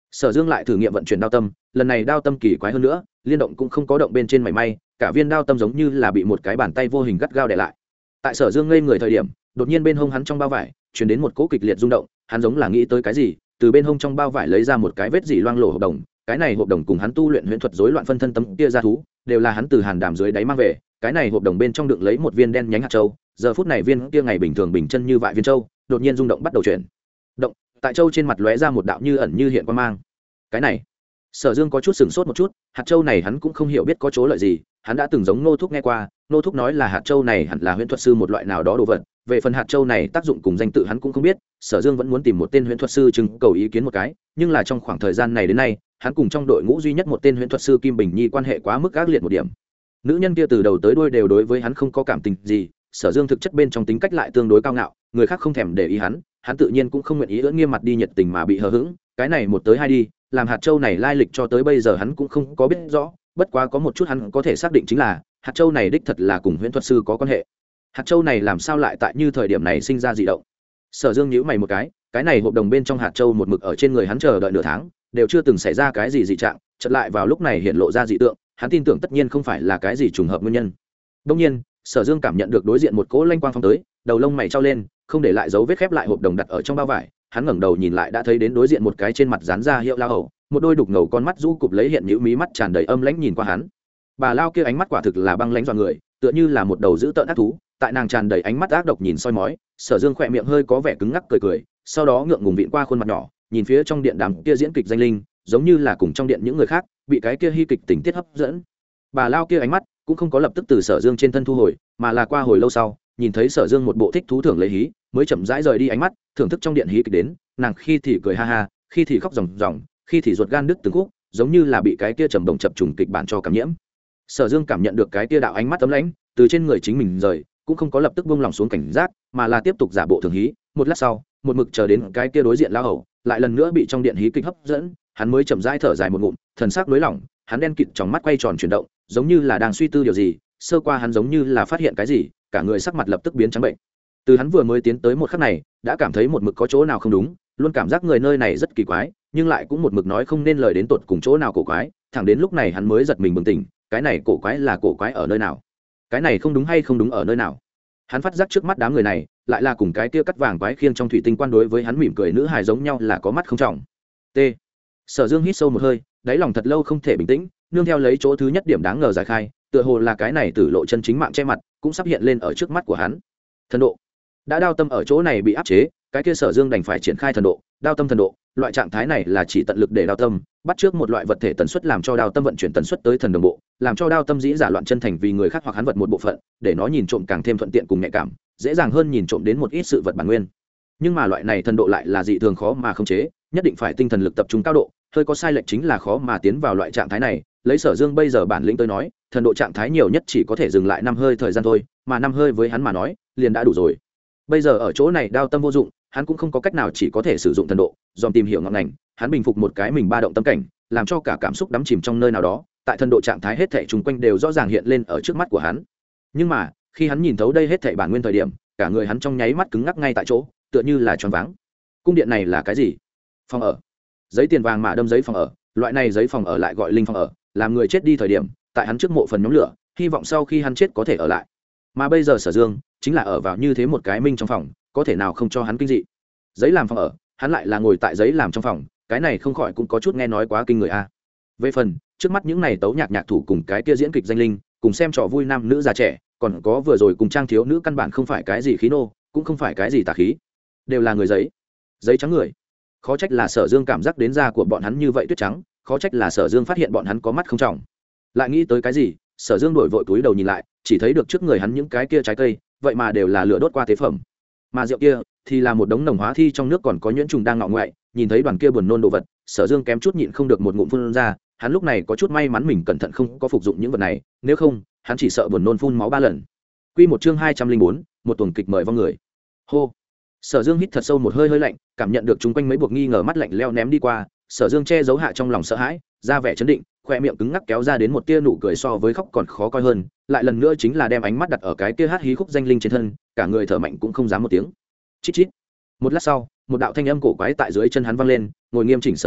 Sở Dương lại thử nghiệm vận chuyển đao tâm, lần này đao tâm kỳ quái hơn nữa, liên động cũng không có động bên trên mảy may, cả viên đao tâm giống như là bị một cái bàn tay vô hình gắt gao đè lại. Tại Sở Dương ngây người thời điểm, đột nhiên bên hông hắn trong bao vải truyền đến một cỗ kịch liệt rung động, hắn giống là nghĩ tới cái gì, từ bên hông trong bao vải lấy ra một cái vết dỉ loang lổ hộp đồng, cái này hộp đồng cùng hắn tu luyện huyễn thuật rối loạn phân thân tấm kia ra thú, đều là hắn từ hàn đàm dưới đáy mang về, cái này hộp đồng bên trong đựng lấy một viên đen nhánh hạt châu, giờ phút này viên kia ngày bình thường bình chân như vại viên châu, đột nhiên rung động bắt đầu chuyển động, tại châu trên mặt lóe ra một đạo như ẩn như hiện quang mang. Cái này, Sở Dương có chút sửng sốt một chút, hạt châu này hắn cũng không hiểu biết có chỗ lợi gì, hắn đã từng giống Nô Thúc nghe qua, Nô Thúc nói là hạt châu này hẳn là huyễn thuật sư một loại nào đó đồ vật, về phần hạt châu này tác dụng cùng danh tự hắn cũng không biết. Sở Dương vẫn muốn tìm một tên huyễn thuật sư trưng cầu ý kiến một cái, nhưng là trong khoảng thời gian này đến nay, hắn cùng trong đội ngũ duy nhất một tên huyễn thuật sư Kim Bình Nhi quan hệ quá mức ác liệt một điểm. Nữ nhân kia từ đầu tới đuôi đều đối với hắn không có cảm tình gì, Sở Dương thực chất bên trong tính cách lại tương đối cao ngạo, người khác không thèm để ý hắn tự nhiên cũng không nguyện ý ưỡn nghiêm mặt đi nhiệt tình mà bị hờ hững, cái này một tới hai đi, làm hạt châu này lai lịch cho tới bây giờ hắn cũng không có biết rõ, bất quá có một chút hắn có thể xác định chính là hạt châu này đích thật là cùng huyễn thuật sư có quan hệ. Hạt châu này làm sao lại tại như thời điểm này sinh ra dị động? Sở Dương nhíu mày một cái này hộp đồng bên trong hạt châu một mực ở trên người hắn chờ đợi nửa tháng, đều chưa từng xảy ra cái gì dị trạng, chợt lại vào lúc này hiện lộ ra dị tượng, hắn tin tưởng tất nhiên không phải là cái gì trùng hợp nguyên nhân. Đương nhiên, Sở Dương cảm nhận được đối diện một cỗ lanh quang phong tới, đầu lông mày trao lên, không để lại dấu vết khép lại hộp đồng đặt ở trong bao vải, hắn ngẩng đầu nhìn lại đã thấy đến đối diện một cái trên mặt dán ra hiệu lao hầu, một đôi đục ngầu con mắt rũ cụp lấy hiện nhũ mí mắt tràn đầy âm lãnh nhìn qua hắn. Bà lao kia ánh mắt quả thực là băng lãnh dọa người, tựa như là một đầu dữ tợn ác thú, tại nàng tràn đầy ánh mắt ác độc nhìn soi mói. Sở Dương khỏe miệng hơi có vẻ cứng ngắc cười, sau đó ngượng ngùng vịn qua khuôn mặt nhỏ, nhìn phía trong điện đàm kia diễn kịch danh linh, giống như là cùng trong điện những người khác bị cái kia hy kịch tình tiết hấp dẫn. Bà lao kia ánh mắt cũng không có lập tức từ Sở Dương trên thân thu hồi, mà là qua hồi lâu sau, nhìn thấy Sở Dương một bộ thích thú thưởng lấy hí, mới chậm rãi rời đi ánh mắt, thưởng thức trong điện hí kịch đến, nàng khi thì cười ha ha, khi thì khóc ròng ròng, khi thì ruột gan đứt từng khúc, giống như là bị cái kia trầm đồng chập trùng kịch bản cho cảm nhiễm. Sở Dương cảm nhận được cái kia đạo ánh mắt ấm lãnh từ trên người chính mình rời, cũng không có lập tức buông lòng xuống cảnh giác, mà là tiếp tục giả bộ thường hí. Một lát sau, một mực chờ đến cái kia đối diện lao hầu lại lần nữa bị trong điện hí kịch hấp dẫn, hắn mới chậm rãi thở dài một ngụm, thần sắc nới lỏng, hắn đen kịt trong mắt quay tròn chuyển động, giống như là đang suy tư điều gì. Sơ qua hắn giống như là phát hiện cái gì, cả người sắc mặt lập tức biến trắng bệnh. Từ hắn vừa mới tiến tới một khắc này, đã cảm thấy một mực có chỗ nào không đúng, luôn cảm giác người nơi này rất kỳ quái, nhưng lại cũng một mực nói không nên lời đến tột cùng chỗ nào cổ quái. Thẳng đến lúc này hắn mới giật mình bừng tỉnh, cái này cổ quái là cổ quái ở nơi nào, cái này không đúng hay không đúng ở nơi nào. Hắn phát giác trước mắt đám người này lại là cùng cái kia cắt vàng quái khiêng trong thủy tinh quan đối với hắn mỉm cười nữ hài giống nhau, là có mắt không trọng. T. Sở Dương hít sâu một hơi, đáy lòng thật lâu không thể bình tĩnh, nương theo lấy chỗ thứ nhất điểm đáng ngờ giải khai, tựa hồ là cái này tử lộ chân chính mạng che mặt cũng sắp hiện lên ở trước mắt của hắn. Thần độ. Đã đao tâm ở chỗ này bị áp chế, cái kia Sở Dương đành phải triển khai thần độ, đao tâm thần độ. Loại trạng thái này là chỉ tận lực để đao tâm bắt trước một loại vật thể tần suất, làm cho đao tâm vận chuyển tần suất tới thần đồng bộ, làm cho đao tâm dĩ giả loạn chân thành vì người khác hoặc hắn vật một bộ phận, để nó nhìn trộm càng thêm thuận tiện cùng nhạy cảm, dễ dàng hơn nhìn trộm đến một ít sự vật bản nguyên. Nhưng mà loại này thần độ lại là dị thường khó mà khống chế, nhất định phải tinh thần lực tập trung cao độ, hơi có sai lệch chính là khó mà tiến vào loại trạng thái này. Lấy Sở Dương bây giờ bản lĩnh tới nói, thần độ trạng thái nhiều nhất chỉ có thể dừng lại 5 hơi thời gian thôi, mà 5 hơi với hắn mà nói liền đã đủ rồi. Bây giờ ở chỗ này đao tâm vô dụng, hắn cũng không có cách nào, chỉ có thể sử dụng thần độ dòm tìm hiểu ngọn ngành. Hắn bình phục một cái mình ba động tâm cảnh, làm cho cả cảm xúc đắm chìm trong nơi nào đó, tại thần độ trạng thái hết thảy chung quanh đều rõ ràng hiện lên ở trước mắt của hắn. Nhưng mà khi hắn nhìn thấu đây hết thảy bản nguyên thời điểm, cả người hắn trong nháy mắt cứng ngắc ngay tại chỗ, tựa như là choáng váng. Cung điện này là cái gì? Phòng ở. Giấy tiền vàng mà đâm giấy phòng ở, loại này giấy phòng ở lại gọi linh phòng ở, làm người chết đi thời điểm tại hắn trước mộ phần nhóm lửa, hy vọng sau khi hắn chết có thể ở lại. Mà bây giờ Sở Dương chính là ở vào như thế một cái minh trong phòng, có thể nào không cho hắn kinh dị. Giấy làm phòng ở, hắn lại là ngồi tại giấy làm trong phòng, cái này không khỏi cũng có chút nghe nói quá kinh người a. Về phần trước mắt những này tấu nhạc nhạc thủ cùng cái kia diễn kịch danh linh, cùng xem trò vui nam nữ già trẻ, còn có vừa rồi cùng trang thiếu nữ, căn bản không phải cái gì khí nô, cũng không phải cái gì tà khí, đều là người giấy, giấy trắng người. Khó trách là Sở Dương cảm giác đến da của bọn hắn như vậy tuyết trắng, khó trách là Sở Dương phát hiện bọn hắn có mắt không trọng. Lại nghĩ tới cái gì, Sở Dương đổi vội túi đầu nhìn lại, chỉ thấy được trước người hắn những cái kia trái cây, vậy mà đều là lửa đốt qua tế phẩm. Mà rượu kia thì là một đống nồng hóa thi, trong nước còn có nhuyễn trùng đang ngọ ngoại. Nhìn thấy đoàn kia buồn nôn đồ vật, Sở Dương kém chút nhịn không được một ngụm phun ra. Hắn lúc này có chút may mắn mình cẩn thận không có phục dụng những vật này, nếu không hắn chỉ sợ buồn nôn phun máu 3 lần. Quy một chương 204, một tuần kịch mời vong người. Hô. Sở Dương hít thật sâu một hơi lạnh, cảm nhận được chúng quanh mấy buộc nghi ngờ mắt lạnh leo ném đi qua. Sở Dương che giấu hạ trong lòng sợ hãi, ra vẻ trấn định, khoe miệng cứng ngắc kéo ra đến một tia nụ cười so với khóc còn khó coi hơn. Lại lần nữa chính là đem ánh mắt đặt ở cái tia hát hí khúc danh linh trên thân, cả người thở mạnh cũng không dám một tiếng. Chít chít. Một lát sau, một đạo thanh âm cổ quái tại dưới chân hắn vang lên. Ngồi nghiêm chỉnh Sở Dương,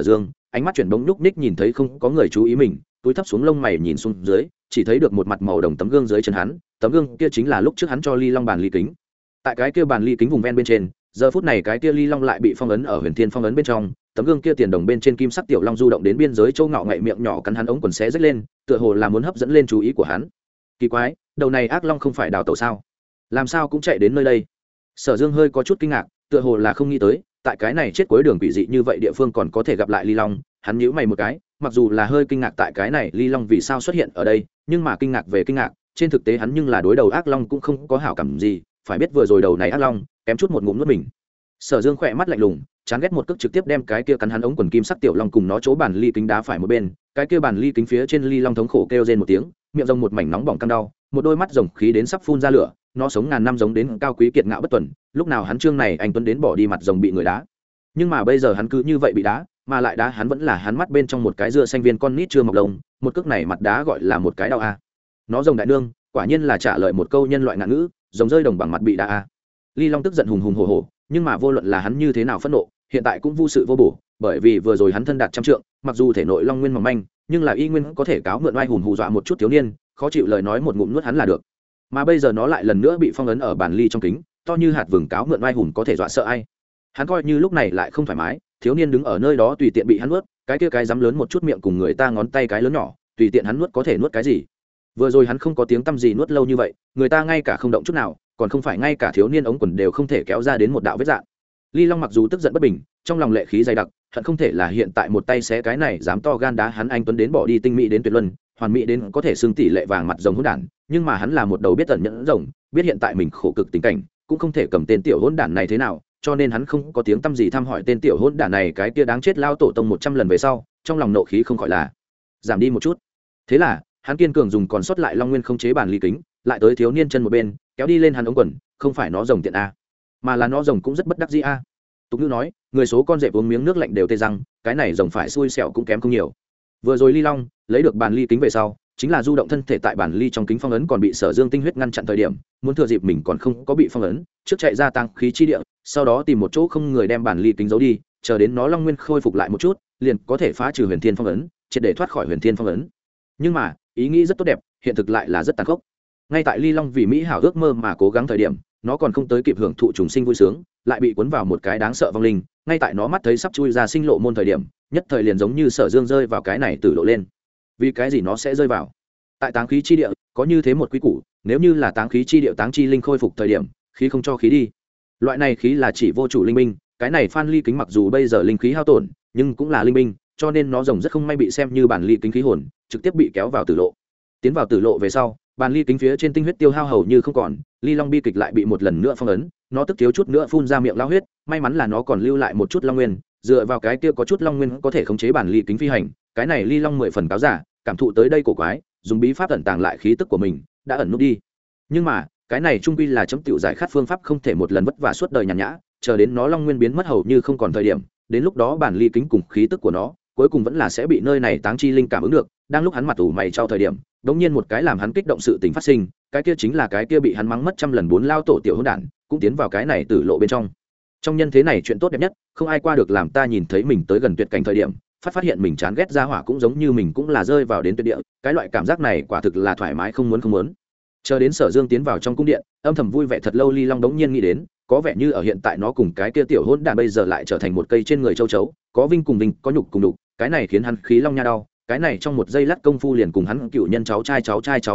ánh mắt chuyển bóng nhúc ních nhìn thấy không có người chú ý mình, túi thấp xuống lông mày nhìn xuống dưới, chỉ thấy được một mặt màu đồng tấm gương dưới chân hắn, tấm gương kia chính là lúc trước hắn cho Ly Long bàn ly kính. Tại cái kia bàn ly kính vùng ven bên trên, giờ phút này cái kia Ly Long lại bị phong ấn ở Huyền Thiên phong ấn bên trong, tấm gương kia tiền đồng bên trên kim sắc tiểu long du động đến biên giới châu ngọ ngậy miệng nhỏ cắn hắn ống quần xé rách lên, tựa hồ là muốn hấp dẫn lên chú ý của hắn. Kỳ quái, đầu này ác long không phải đào tẩu sao? Làm sao cũng chạy đến nơi đây? Sở Dương hơi có chút kinh ngạc, tựa hồ là không nghĩ tới, tại cái này chết cuối đường quỷ dị như vậy địa phương còn có thể gặp lại Ly Long, hắn nhíu mày một cái, mặc dù là hơi kinh ngạc tại cái này Ly Long vì sao xuất hiện ở đây, nhưng mà kinh ngạc về kinh ngạc, trên thực tế hắn nhưng là đối đầu ác long cũng không có hảo cảm gì, phải biết vừa rồi đầu này ác long kém chút một ngụm nuốt mình. Sở Dương khỏe mắt lạnh lùng, chán ghét một cước trực tiếp đem cái kia cắn hắn ống quần kim sắc tiểu long cùng nó chỗ bàn ly kính đá phải một bên, cái kia bàn ly kính phía trên Ly Long thống khổ kêu rên một tiếng, miệng rồng một mảnh nóng bỏng căng đau, một đôi mắt rồng khí đến sắp phun ra lửa, nó sống ngàn năm giống đến cao quý kiệt ngạo bất tuần, lúc nào hắn trương này anh tuấn đến bỏ đi mặt rồng bị người đá. Nhưng mà bây giờ hắn cứ như vậy bị đá, mà lại đá hắn vẫn là hắn mắt bên trong một cái dưa xanh viên con nít chưa mọc lông, một cước này mặt đá gọi là một cái đau a. Nó rồng đại nương, quả nhiên là trả lời một câu nhân loại ngạn ngữ, rồng rơi đồng bằng mặt bị đá a. Ly Long tức giận hùng hùng hổ hổ, nhưng mà vô luận là hắn như thế nào phẫn nộ, hiện tại cũng vô sự vô bổ, bởi vì vừa rồi hắn thân đạt trăm trượng, mặc dù thể nội long nguyên mỏng manh, nhưng là y nguyên có thể cáo mượn oai hùng hù dọa một chút thiếu niên, khó chịu lời nói một ngụm nuốt hắn là được. Mà bây giờ nó lại lần nữa bị phong ấn ở bàn ly trong kính, to như hạt vừng cáo mượn oai hùng có thể dọa sợ ai. Hắn coi như lúc này lại không thoải mái, thiếu niên đứng ở nơi đó tùy tiện bị hắn nuốt, cái kia cái dám lớn một chút miệng cùng người ta ngón tay cái lớn nhỏ, tùy tiện hắn nuốt có thể nuốt cái gì. Vừa rồi hắn không có tiếng tăm gì nuốt lâu như vậy, người ta ngay cả không động chút nào, còn không phải ngay cả thiếu niên ống quần đều không thể kéo ra đến một đạo vết dạn. Ly Long mặc dù tức giận bất bình, trong lòng lệ khí dày đặc, hận không thể là hiện tại một tay xé cái này dám to gan đá hắn anh tuấn đến bỏ đi tinh mỹ đến tuyệt luân, hoàn mỹ đến có thể xưng tỷ lệ vàng mặt rồng hỗn đản, nhưng mà hắn là một đầu biết tận nhẫn rồng, biết hiện tại mình khổ cực tình cảnh, cũng không thể cầm tên tiểu hỗn đản này thế nào, cho nên hắn không có tiếng tăm gì thăm hỏi tên tiểu hỗn đản này cái kia đáng chết lao tổ tông 100 lần về sau, trong lòng nộ khí không khỏi là giảm đi một chút. Thế là, hắn kiên cường dùng còn sót lại long nguyên không chế bàn ly kính, lại tới thiếu niên chân một bên, kéo đi lên hắn ống quần, không phải nó rồng tiện a, mà là nó rồng cũng rất bất đắc dĩ a. Tục ngữ nói, người số con dẹp uống miếng nước lạnh đều tê răng, cái này rồng phải xui xẻo cũng kém không nhiều. Vừa rồi Ly Long lấy được bàn ly kính về sau, chính là du động thân thể tại bàn ly trong kính phong ấn còn bị Sở Dương tinh huyết ngăn chặn thời điểm, muốn thừa dịp mình còn không có bị phong ấn, trước chạy ra tăng khí chi địa, sau đó tìm một chỗ không người đem bàn ly kính giấu đi, chờ đến nó long nguyên khôi phục lại một chút, liền có thể phá trừ Huyền Thiên phong ấn, triệt để thoát khỏi Huyền Thiên phong ấn. Nhưng mà, ý nghĩ rất tốt đẹp, hiện thực lại là rất tàn khốc. Ngay tại Ly Long vì mỹ hảo ước mơ mà cố gắng thời điểm, nó còn không tới kịp hưởng thụ trùng sinh vui sướng, lại bị cuốn vào một cái đáng sợ vong linh, ngay tại nó mắt thấy sắp chui ra sinh lộ môn thời điểm, nhất thời liền giống như Sở Dương rơi vào cái này tử lộ lên. Vì cái gì nó sẽ rơi vào? Tại táng khí chi địa, có như thế một quy củ, nếu như là táng khí chi địa táng chi linh khôi phục thời điểm, khí không cho khí đi. Loại này khí là chỉ vô chủ linh binh, cái này Phan Ly kính mặc dù bây giờ linh khí hao tổn, nhưng cũng là linh binh, cho nên nó rồng rất không may bị xem như bản ly kính khí hồn, trực tiếp bị kéo vào tử lộ. Tiến vào tử lộ về sau, bàn ly kính phía trên tinh huyết tiêu hao hầu như không còn, Ly Long bi kịch lại bị một lần nữa phong ấn, nó tức thiếu chút nữa phun ra miệng lao huyết, may mắn là nó còn lưu lại một chút long nguyên, dựa vào cái kia có chút long nguyên có thể khống chế bản ly kính phi hành, cái này Ly Long 10 phần cáo giả, cảm thụ tới đây cổ quái, dùng bí pháp ẩn tàng lại khí tức của mình, đã ẩn nút đi. Nhưng mà, cái này trung quy là chấm tiểu giải khát phương pháp không thể một lần vất vả suốt đời nhàn nhã, chờ đến nó long nguyên biến mất hầu như không còn thời điểm, đến lúc đó bản ly kính cùng khí tức của nó, cuối cùng vẫn là sẽ bị nơi này táng chi linh cảm ứng được, đang lúc hắn mặt ủ mày trao thời điểm, đống nhiên một cái làm hắn kích động sự tình phát sinh, cái kia chính là cái kia bị hắn mắng mất trăm lần 4 lao tổ tiểu hỗn đản, cũng tiến vào cái này tử lộ bên trong. Trong nhân thế này chuyện tốt đẹp nhất, không ai qua được làm ta nhìn thấy mình tới gần tuyệt cảnh thời điểm, phát hiện mình chán ghét ra hỏa cũng giống như mình cũng là rơi vào đến tuyệt địa, cái loại cảm giác này quả thực là thoải mái không muốn. Chờ đến Sở Dương tiến vào trong cung điện, âm thầm vui vẻ thật lâu, Ly Long đống nhiên nghĩ đến, có vẻ như ở hiện tại nó cùng cái kia tiểu hỗn đản bây giờ lại trở thành một cây trên người châu chấu, có vinh cùng vinh, có nhục cùng nhục, cái này khiến hắn khí long nha đau, cái này trong một giây lát công phu liền cùng hắn cựu nhân cháu trai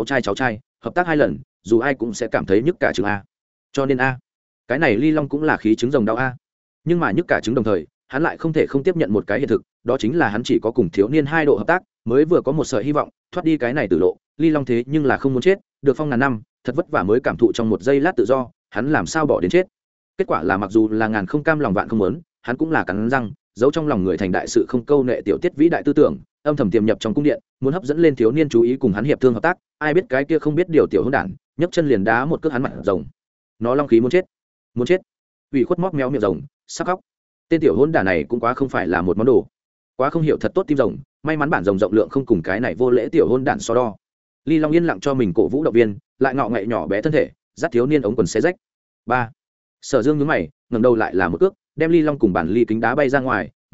hợp tác 2 lần, dù ai cũng sẽ cảm thấy nhức cả trứng a. Cho nên a, cái này Ly Long cũng là khí trứng rồng đau a. Nhưng mà nhức cả trứng đồng thời, hắn lại không thể không tiếp nhận một cái hiện thực, đó chính là hắn chỉ có cùng thiếu niên 2 độ hợp tác, mới vừa có một sợi hy vọng thoát đi cái này tử lộ. Ly Long thế nhưng là không muốn chết, được phong ngàn năm, thật vất vả mới cảm thụ trong một giây lát tự do, hắn làm sao bỏ đến chết. Kết quả là mặc dù là ngàn không cam lòng vạn không muốn, hắn cũng là cắn răng, giấu trong lòng người thành đại sự không câu nệ tiểu tiết vĩ đại tư tưởng, âm thầm tiềm nhập trong cung điện, muốn hấp dẫn lên thiếu niên chú ý cùng hắn hiệp thương hợp tác. Ai biết cái kia không biết điều tiểu hỗn đản, nhấc chân liền đá một cước hắn mặt rồng. Nó long khí muốn chết. Ủy khuất móc méo miệng rồng, sắp khóc. Tên tiểu hỗn đản này cũng quá không phải là một món đồ, quá không hiểu thật tốt tim rồng, may mắn bản rồng rộng lượng không cùng cái này vô lễ tiểu hỗn đản so đo. Ly Long yên lặng cho mình cổ vũ động viên, lại ngọ ngậy nhỏ bé thân thể, dắt thiếu niên ống quần xé rách. 3. Sở Dương nhướng mày, ngẩng đầu lại là một cước, đem Ly Long cùng bản ly kính đá bay ra ngoài,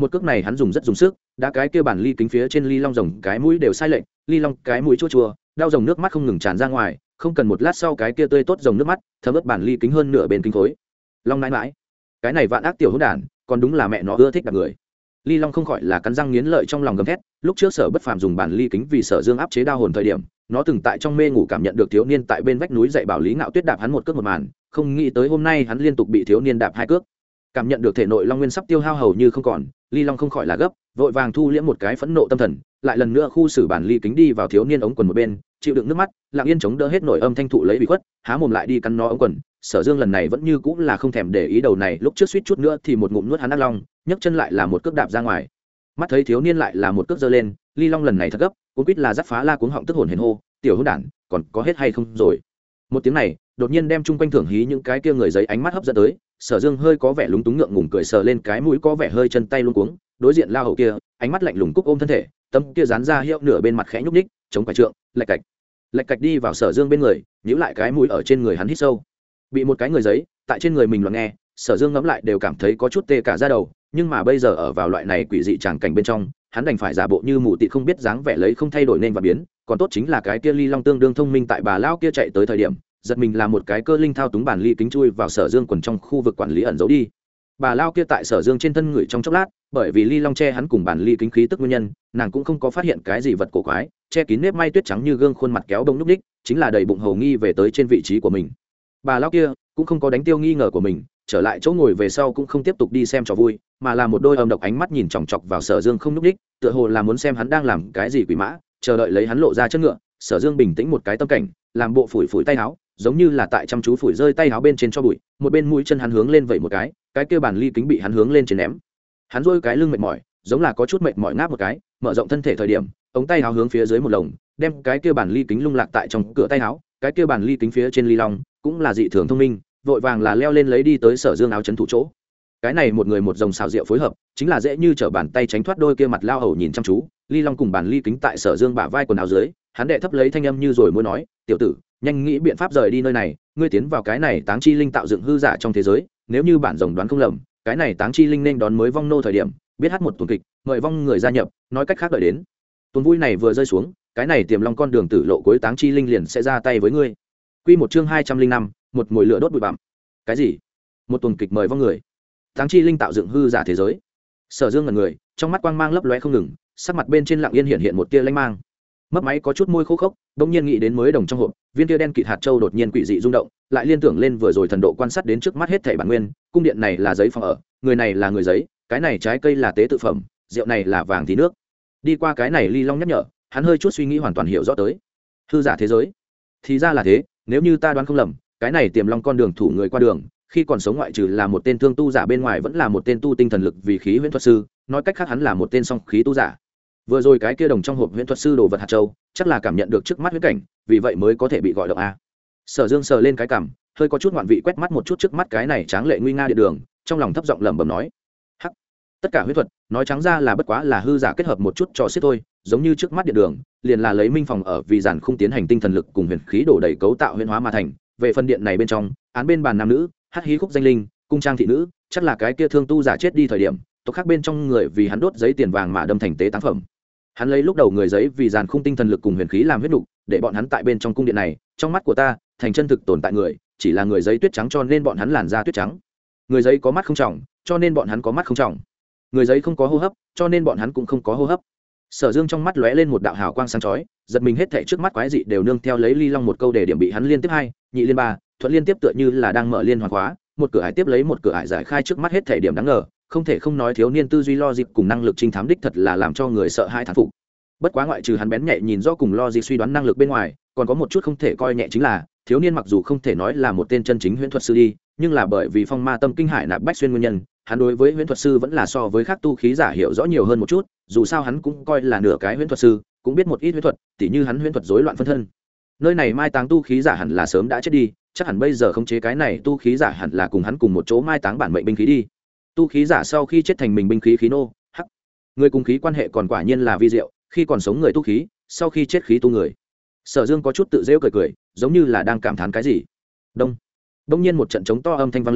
một cước này hắn dùng rất dùng sức, đã cái kia bản ly kính phía trên ly long rồng cái mũi đều sai lệch, ly long cái mũi chua chua, đau rồng nước mắt không ngừng tràn ra ngoài, không cần một lát sau cái kia tươi tốt rồng nước mắt thấm ướt bản ly kính hơn nửa bên kính khối. Long nãi mãi, cái này vạn ác tiểu hỗn đản, còn đúng là mẹ nó ưa thích đạp người. Ly long không khỏi là cắn răng nghiến lợi trong lòng gầm thét. Lúc trước Sở Bất Phàm dùng bản ly kính vì Sở Dương áp chế đao hồn thời điểm, nó từng tại trong mê ngủ cảm nhận được thiếu niên tại bên vách núi dạy bảo Lý Ngạo Tuyết đạp hắn một cước một màn, không nghĩ tới hôm nay hắn liên tục bị thiếu niên đạp hai cước. Cảm nhận được thể nội long nguyên sắp tiêu hao hầu như không còn, Ly Long không khỏi là gấp, vội vàng thu liễm một cái phẫn nộ tâm thần, lại lần nữa khu xử bản ly kính đi vào thiếu niên ống quần một bên, chịu đựng nước mắt, lặng yên chống đỡ hết nội âm thanh thụ lấy bị khuất, há mồm lại đi cắn nó ống quần. Sở Dương lần này vẫn như cũng là không thèm để ý đầu này, lúc trước suýt chút nữa thì một ngụm nuốt hắn ác long, nhấc chân lại là một cước đạp ra ngoài. Mắt thấy thiếu niên lại là một cước giơ lên, Ly Long lần này thật gấp, cuống quýt là dắt phá la cuống họng tức hồn hển hô, tiểu hỗn đản, còn có hết hay không rồi. Một tiếng này đột nhiên đem chung quanh thưởng hí những cái kia người giấy ánh mắt hấp dẫn tới. Sở Dương hơi có vẻ lúng túng ngượng ngùng cười sờ lên cái mũi có vẻ hơi chân tay luống cuống, đối diện lao hậu kia ánh mắt lạnh lùng cúc ôm thân thể, tâm kia dán ra hiệu nửa bên mặt khẽ nhúc ních, chống phải trượng lạch cạch đi vào Sở Dương bên người, nhíu lại cái mũi ở trên người hắn hít sâu. Bị một cái người giấy tại trên người mình loạn nghe, Sở Dương ngẫm lại đều cảm thấy có chút tê cả da đầu, nhưng mà bây giờ ở vào loại này quỷ dị tràng cảnh bên trong, hắn đành phải giả bộ như mù tịt không biết dáng vẻ lấy không thay đổi nên và biến, còn tốt chính là cái kia Ly Long tương đương thông minh, tại bà lão kia chạy tới thời điểm giật mình là một cái cơ linh thao túng bản ly kính chui vào Sở Dương quần trong khu vực quản lý ẩn giấu đi. Bà lao kia tại Sở Dương trên thân người trong chốc lát, bởi vì Ly Long che hắn cùng bản ly kính khí tức nguyên nhân, nàng cũng không có phát hiện cái gì vật cổ quái, che kín nếp may tuyết trắng như gương khuôn mặt kéo bông núc đích, chính là đầy bụng hầu nghi về tới trên vị trí của mình. Bà lao kia cũng không có đánh tiêu nghi ngờ của mình, trở lại chỗ ngồi về sau cũng không tiếp tục đi xem trò vui, mà là một đôi âm độc ánh mắt nhìn chòng chọc vào Sở Dương không núc đích, tựa hồ là muốn xem hắn đang làm cái gì quỷ mã, chờ đợi lấy hắn lộ ra chân ngựa. Sở Dương bình tĩnh một cái tâm cảnh, làm bộ phủi phủi tay áo, giống như là tại chăm chú phủi rơi tay áo bên trên cho bụi, một bên mũi chân hắn hướng lên vậy một cái kia bản ly kính bị hắn hướng lên trên ném. Hắn rôi cái lưng mệt mỏi, giống là có chút mệt mỏi ngáp một cái, mở rộng thân thể thời điểm, ống tay áo hướng phía dưới một lồng, đem cái kia bản ly kính lung lạc tại trong cửa tay áo, cái kia bản ly kính phía trên ly long cũng là dị thường thông minh, vội vàng là leo lên lấy đi tới Sở Dương áo chấn thủ chỗ. Cái này một người một dòng xào rượu phối hợp, chính là dễ như trở bàn tay tránh thoát đôi kia mặt lao hầu nhìn chăm chú. Ly Long cùng bản ly kính tại Sở Dương bả vai quần áo dưới, hắn đệ thấp lấy thanh âm như rồi muốn nói, tiểu tử, nhanh nghĩ biện pháp rời đi nơi này, ngươi tiến vào cái này táng chi linh tạo dựng hư giả trong thế giới, nếu như bản rồng đoán không lầm, cái này táng chi linh nên đón mới vong nô thời điểm, biết hát một tuần kịch, mời vong người gia nhập, nói cách khác đợi đến tuần vui này vừa rơi xuống, cái này tiềm long con đường tử lộ cuối táng chi linh liền sẽ ra tay với ngươi. Quy một chương 205, một mùi lửa đốt bụi bặm. Cái gì? Một tuần kịch mời vong người? Táng chi linh tạo dựng hư giả thế giới? Sở Dương ngẩn người, trong mắt quang mang lấp lóe không ngừng, sắc mặt bên trên lặng yên hiện một tia lanh mang. Mấp máy có chút môi khô khốc, bỗng nhiên nghĩ đến mới đồng trong hộp, viên tia đen kịt hạt châu đột nhiên quỷ dị rung động, lại liên tưởng lên vừa rồi thần độ quan sát đến trước mắt hết thảy bản nguyên, cung điện này là giấy phòng ở, người này là người giấy, cái này trái cây là tế tự phẩm, rượu này là vàng thì nước. Đi qua cái này Ly Long nhắc nhở, hắn hơi chút suy nghĩ hoàn toàn hiểu rõ tới. Hư giả thế giới, thì ra là thế, nếu như ta đoán không lầm, cái này tiềm long con đường thủ người qua đường, khi còn sống ngoại trừ là một tên thương tu giả bên ngoài vẫn là một tên tu tinh thần lực vì khí huyễn thuật sư, nói cách khác hắn là một tên song khí tu giả. Vừa rồi cái kia đồng trong hộp huyễn thuật sư đồ vật hạt châu, chắc là cảm nhận được trước mắt huyễn cảnh, vì vậy mới có thể bị gọi động a. Sở Dương sờ lên cái cằm, hơi có chút ngoạn vị quét mắt một chút trước mắt cái này tráng lệ nguy nga địa đường, trong lòng thấp giọng lẩm bẩm nói: "Hắc, tất cả huyễn thuật, nói trắng ra là bất quá là hư giả kết hợp một chút trò xiết thôi, giống như trước mắt địa đường, liền là lấy minh phòng ở vì giản không tiến hành tinh thần lực cùng huyền khí đổ đầy cấu tạo huyễn hóa mà thành. Về phần điện này bên trong, án bên bàn nam nữ, hát hí khúc danh linh, cung trang thị nữ, chắc là cái kia thương tu giả chết đi thời điểm, tộc khác bên trong người vì hắn đốt giấy tiền vàng mà đâm thành tế táng phẩm. Hắn lấy lúc đầu người giấy vì giàn khung tinh thần lực cùng huyền khí làm huyết nục, để bọn hắn tại bên trong cung điện này, trong mắt của ta, thành chân thực tồn tại người, chỉ là người giấy tuyết trắng cho nên bọn hắn làn da tuyết trắng. Người giấy có mắt không trọng, cho nên bọn hắn có mắt không trọng. Người giấy không có hô hấp, cho nên bọn hắn cũng không có hô hấp." Sở Dương trong mắt lóe lên một đạo hào quang sáng chói, giật mình hết thảy trước mắt quái dị đều nương theo lấy Ly Long một câu để điểm bị hắn liên tiếp hai, nhị liên ba, thuận liên tiếp tựa như là đang mở liên hoàn khóa, một cửa ải tiếp lấy một cửa ải giải khai trước mắt hết thảy điểm đáng ngờ, không thể không nói thiếu niên tư duy logic cùng năng lực trinh thám đích thật là làm cho người sợ hai thán phục. Bất quá ngoại trừ hắn bén nhạy nhìn rõ cùng logic suy đoán năng lực bên ngoài, còn có một chút không thể coi nhẹ chính là, thiếu niên mặc dù không thể nói là một tên chân chính huyễn thuật sư đi, nhưng là bởi vì phong ma tâm kinh hải nạp bách xuyên nguyên nhân, hắn đối với huyễn thuật sư vẫn là so với khác tu khí giả hiểu rõ nhiều hơn một chút, dù sao hắn cũng coi là nửa cái huyễn thuật sư, cũng biết một ít huyễn thuật, tỉ như hắn huyễn thuật rối loạn phân thân. Nơi này mai táng tu khí giả hẳn là sớm đã chết đi, chắc hẳn bây giờ khống chế cái này tu khí giả hẳn là cùng hắn cùng một chỗ mai táng bản mệnh binh khí đi. Tu khí giả sau khi chết thành mình binh khí khí nô, hắc. Người cùng khí quan hệ còn quả nhiên là vi diệu, khi còn sống người tu khí, sau khi chết khí tu người. Sở Dương có chút tự giễu cười cười, giống như là đang cảm thán cái gì. Đông nhiên một trận trống to âm thanh vang lên,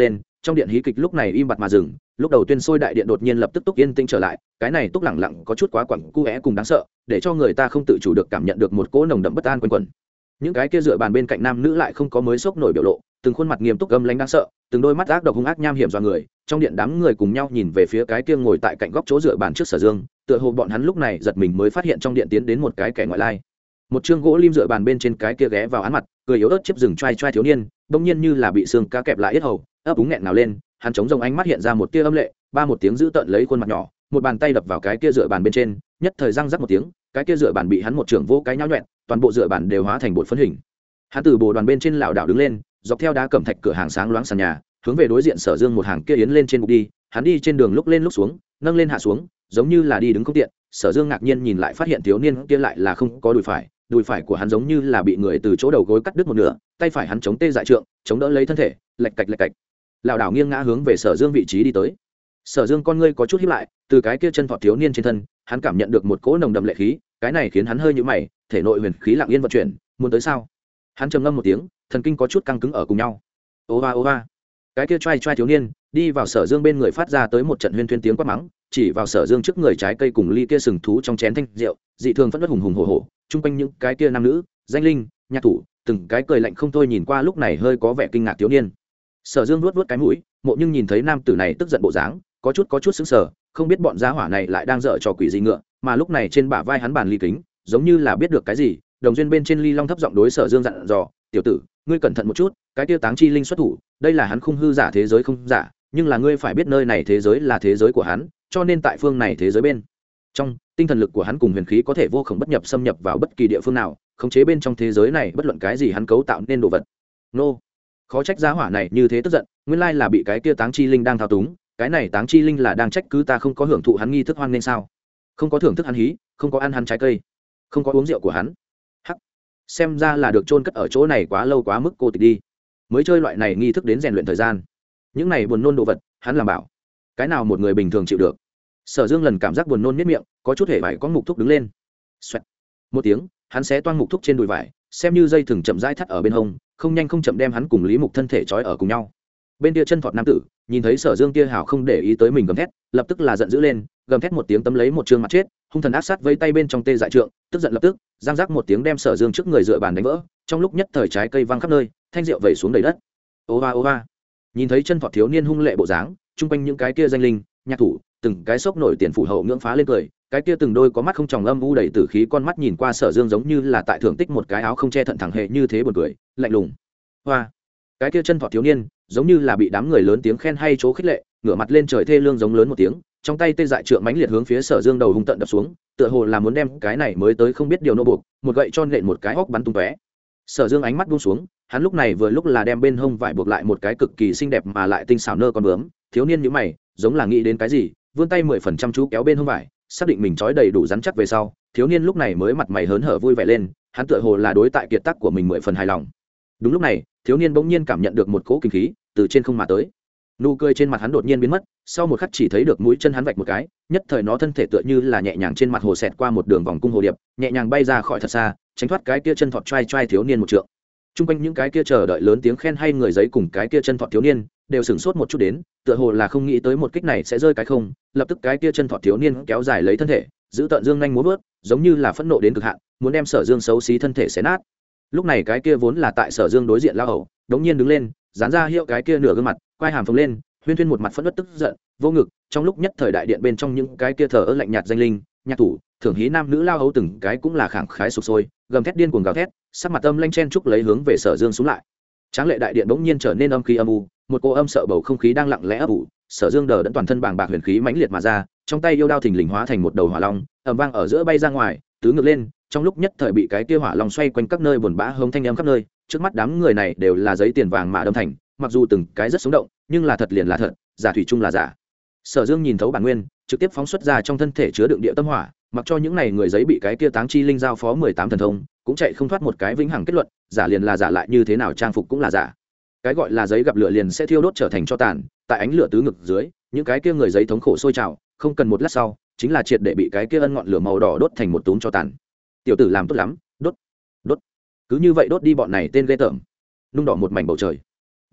trong điện hí kịch lúc này im bặt mà dừng, lúc đầu tuyên sôi đại điện đột nhiên lập tức túc yên tĩnh trở lại, cái này túc lẳng lặng có chút quá quẳng cu é cùng đáng sợ, để cho người ta không tự chủ được cảm nhận được một cỗ nồng đậm bất an quanh quẩn. Những cái kia dựa bàn bên cạnh nam nữ lại không có mới sốc nổi biểu lộ, từng khuôn mặt nghiêm túc âm lãnh đáng sợ, từng đôi mắt ác độc hung ác nham hiểm dọa người. Trong điện đám người cùng nhau nhìn về phía cái kia ngồi tại cạnh góc chỗ dựa bàn trước Sở Dương, tựa hồ bọn hắn lúc này giật mình mới phát hiện trong điện tiến đến một cái kẻ ngoại lai. Một chương gỗ lim dựa bàn bên trên cái kia ghé vào án mặt, cười yếu ớt chiếc rừng trai trai thiếu niên, bỗng nhiên như là bị xương cá kẹp lại yết hầu, ấp úng nghẹn nào lên, hắn chống rồng ánh mắt hiện ra một tia âm lệ, ba một tiếng giữ tợn lấy khuôn mặt nhỏ, một bàn tay đập vào cái kia dựa bàn bên trên, nhất thời răng rắc một tiếng, cái kia dựa bàn bị hắn một trưởng vỗ cái nhão nhọẹn, toàn bộ dựa bàn đều hóa thành bột phấn hình. Hắn từ bồ đoàn bên trên lảo đảo đứng lên, dọc theo đá cẩm thạch cửa hàng sáng loáng sàn nhà, hướng về đối diện Sở Dương một hàng kia yến lên trên bục đi. Hắn đi trên đường lúc lên lúc xuống, nâng lên hạ xuống, giống như là đi đứng không tiện. Sở Dương ngạc nhiên nhìn lại phát hiện thiếu niên kia lại là không có đùi phải của hắn giống như là bị người từ chỗ đầu gối cắt đứt một nửa, tay phải hắn chống tê dại trượng, chống đỡ lấy thân thể, lạch cạch, lảo đảo nghiêng ngã hướng về Sở Dương vị trí đi tới. Sở Dương con ngươi có chút híp lại, từ cái kia chân thọt thiếu niên trên thân, hắn cảm nhận được một cỗ nồng đậm lệ khí, cái này khiến hắn hơi nhíu mày, thể nội huyền khí lặng yên vận chuyển, muốn tới sao? Hắn trầm ngâm một tiếng, thần kinh có chút căng cứng ở cùng nhau. Ô va, cái kia trai trai thiếu niên đi vào Sở Dương bên người phát ra tới một trận huyên thuyên tiếng quát mắng, chỉ vào Sở Dương trước người trái cây cùng ly kia sừng thú trong chén thanh rượu, dị thường phẫn nộ hùng hổ, chung quanh những cái kia nam nữ, danh linh, nhạc thủ, từng cái cười lạnh không thôi nhìn qua lúc này hơi có vẻ kinh ngạc thiếu niên. Sở Dương nuốt cái mũi, mộ nhưng nhìn thấy nam tử này tức giận bộ dáng, có chút sững sờ, không biết bọn gia hỏa này lại đang dở trò quỷ gì ngựa, mà lúc này trên bả vai hắn bàn ly kính, giống như là biết được cái gì, đồng duyên bên trên ly long thấp giọng đối Sở Dương dặn dò, "Tiểu tử, ngươi cẩn thận một chút, cái tiêu táng chi linh xuất thủ, đây là hắn khung hư giả thế giới không giả, nhưng là ngươi phải biết nơi này thế giới là thế giới của hắn, cho nên tại phương này thế giới bên trong, tinh thần lực của hắn cùng huyền khí có thể vô khổng bất nhập xâm nhập vào bất kỳ địa phương nào, khống chế bên trong thế giới này bất luận cái gì hắn cấu tạo nên đồ vật." Nô, khó trách gia hỏa này như thế tức giận, nguyên lai là bị cái kia táng chi linh đang thao túng, cái này táng chi linh là đang trách cứ ta không có hưởng thụ hắn nghi thức hoan nên sao? Không có thưởng thức hắn hí, không có ăn hắn trái cây, không có uống rượu của hắn. Hắc, xem ra là được chôn cất ở chỗ này quá lâu quá mức cô tịch đi, mới chơi loại này nghi thức đến rèn luyện thời gian. Những này buồn nôn đồ vật, hắn làm bảo, cái nào một người bình thường chịu được? Sở Dương lần cảm giác buồn nôn miết miệng, có chút hề vải có mục thúc đứng lên. Xoẹt. Một tiếng, hắn xé toang mục thúc trên đùi vải, xem như dây thừng chậm rãi thắt ở bên hông, không nhanh không chậm đem hắn cùng Lý Mục thân thể trói ở cùng nhau. Bên kia chân thọt nam tử nhìn thấy Sở Dương kia hào không để ý tới mình gầm thét, lập tức là giận dữ lên, gầm thét một tiếng tấm lấy một trương mặt chết, hung thần ác sát vây tay bên trong tê dại trượng, tức giận lập tức giang giác một tiếng đem Sở Dương trước người dựa bàn đánh vỡ, trong lúc nhất thời trái cây văng khắp nơi, thanh rượu vẩy xuống đầy đất. Ô va, nhìn thấy chân thọt thiếu niên hung lệ bộ dáng, chung quanh những cái kia danh linh, nhạc thủ, từng cái sốc nổi tiền phủ hậu ngưỡng phá lên cười, cái kia từng đôi có mắt không tròng âm u đầy tử khí con mắt nhìn qua Sở Dương giống như là tại thưởng tích một cái áo không che thận thẳng hệ như thế buồn cười, lạnh lùng. Hoa, cái kia chân thọt thiếu niên giống như là bị đám người lớn tiếng khen hay chỗ khích lệ, ngửa mặt lên trời thê lương giống lớn một tiếng, trong tay tê dại trượng mãnh liệt hướng phía Sở Dương đầu hung tận đập xuống, tựa hồ là muốn đem cái này mới tới không biết điều nô buộc, một gậy cho nện một cái óc bắn tung tóe. Sở Dương ánh mắt buông xuống, hắn lúc này vừa lúc là đem bên hông vải buộc lại một cái cực kỳ xinh đẹp mà lại tinh xảo nơ con bướm, thiếu niên nhíu mày, giống là nghĩ đến cái gì, vươn tay 10% chú kéo bên hông vải, xác định mình trói đầy đủ rắn chắc về sau, thiếu niên lúc này mới mặt mày hớn hở vui vẻ lên, hắn tựa hồ là đối tại kiệt tác của mình 10 phần hài lòng. Đúng lúc này, thiếu niên bỗng nhiên cảm nhận được một cỗ kinh khí từ trên không mà tới, nụ cười trên mặt hắn đột nhiên biến mất, sau một khắc chỉ thấy được mũi chân hắn vạch một cái, nhất thời nó thân thể tựa như là nhẹ nhàng trên mặt hồ xẹt qua một đường vòng cung hồ điệp, nhẹ nhàng bay ra khỏi thật xa, tránh thoát cái kia chân thọt trai trai thiếu niên một trượng. Trung quanh những cái kia chờ đợi lớn tiếng khen hay người giấy cùng cái kia chân thọt thiếu niên đều sửng sốt một chút đến, tựa hồ là không nghĩ tới một kích này sẽ rơi cái không, lập tức cái kia chân thọt thiếu niên kéo dài lấy thân thể, giữ tận dương nhanh múa vớt, giống như là phẫn nộ đến cực hạn, muốn đem Sở Dương xấu xí thân thể xé nát. Lúc này cái kia vốn là tại Sở Dương đối diện lao hầu, đống nhiên đứng lên, dán ra hiệu cái kia nửa gương mặt, quai hàm phồng lên, huyên thuyên một mặt phẫn nộ tức giận, vô ngực, trong lúc nhất thời đại điện bên trong những cái kia thờ ơ lạnh nhạt danh linh, nhạc thủ, thưởng hí nam nữ lao hấu từng cái cũng là khẳng khái sục sôi, gầm thét điên cuồng gào thét, sắc mặt âm lanh chen trúc lấy hướng về Sở Dương xuống lại. Tráng lệ đại điện bỗng nhiên trở nên âm khí âm u, một cô âm sợ bầu không khí đang lặng lẽ ấp ủ. Sở Dương đờ đẫn toàn thân bàng bạc huyền khí mãnh liệt mà ra, trong tay yêu đao thình lình hóa thành một đầu hỏa long, ầm vang ở giữa bay ra ngoài, tứ ngược lên, trong lúc nhất thời bị cái kia hỏa long xoay quanh các nơi buồn bã hống thanh âm khắp nơi. Trước mắt đám người này đều là giấy tiền vàng mà đâm thành, mặc dù từng cái rất sống động, nhưng là thật liền là thật, giả thủy chung là giả. Sở Dương nhìn thấu bản nguyên, trực tiếp phóng xuất ra trong thân thể chứa đựng địa tâm hỏa, mặc cho những này người giấy bị cái kia táng chi linh giao phó 18 thần thông, cũng chạy không thoát một cái vĩnh hằng kết luận, giả liền là giả, lại như thế nào trang phục cũng là giả. Cái gọi là giấy gặp lửa liền sẽ thiêu đốt trở thành tro tàn, tại ánh lửa tứ ngực dưới, những cái kia người giấy thống khổ sôi trào, không cần một lát sau, chính là triệt để bị cái kia ân ngọn lửa màu đỏ đốt thành một túm tro tàn. Tiểu tử làm tốt lắm, đốt, đốt. Cứ như vậy đốt đi bọn này tên ghê tởm. Nung đỏ một mảnh bầu trời.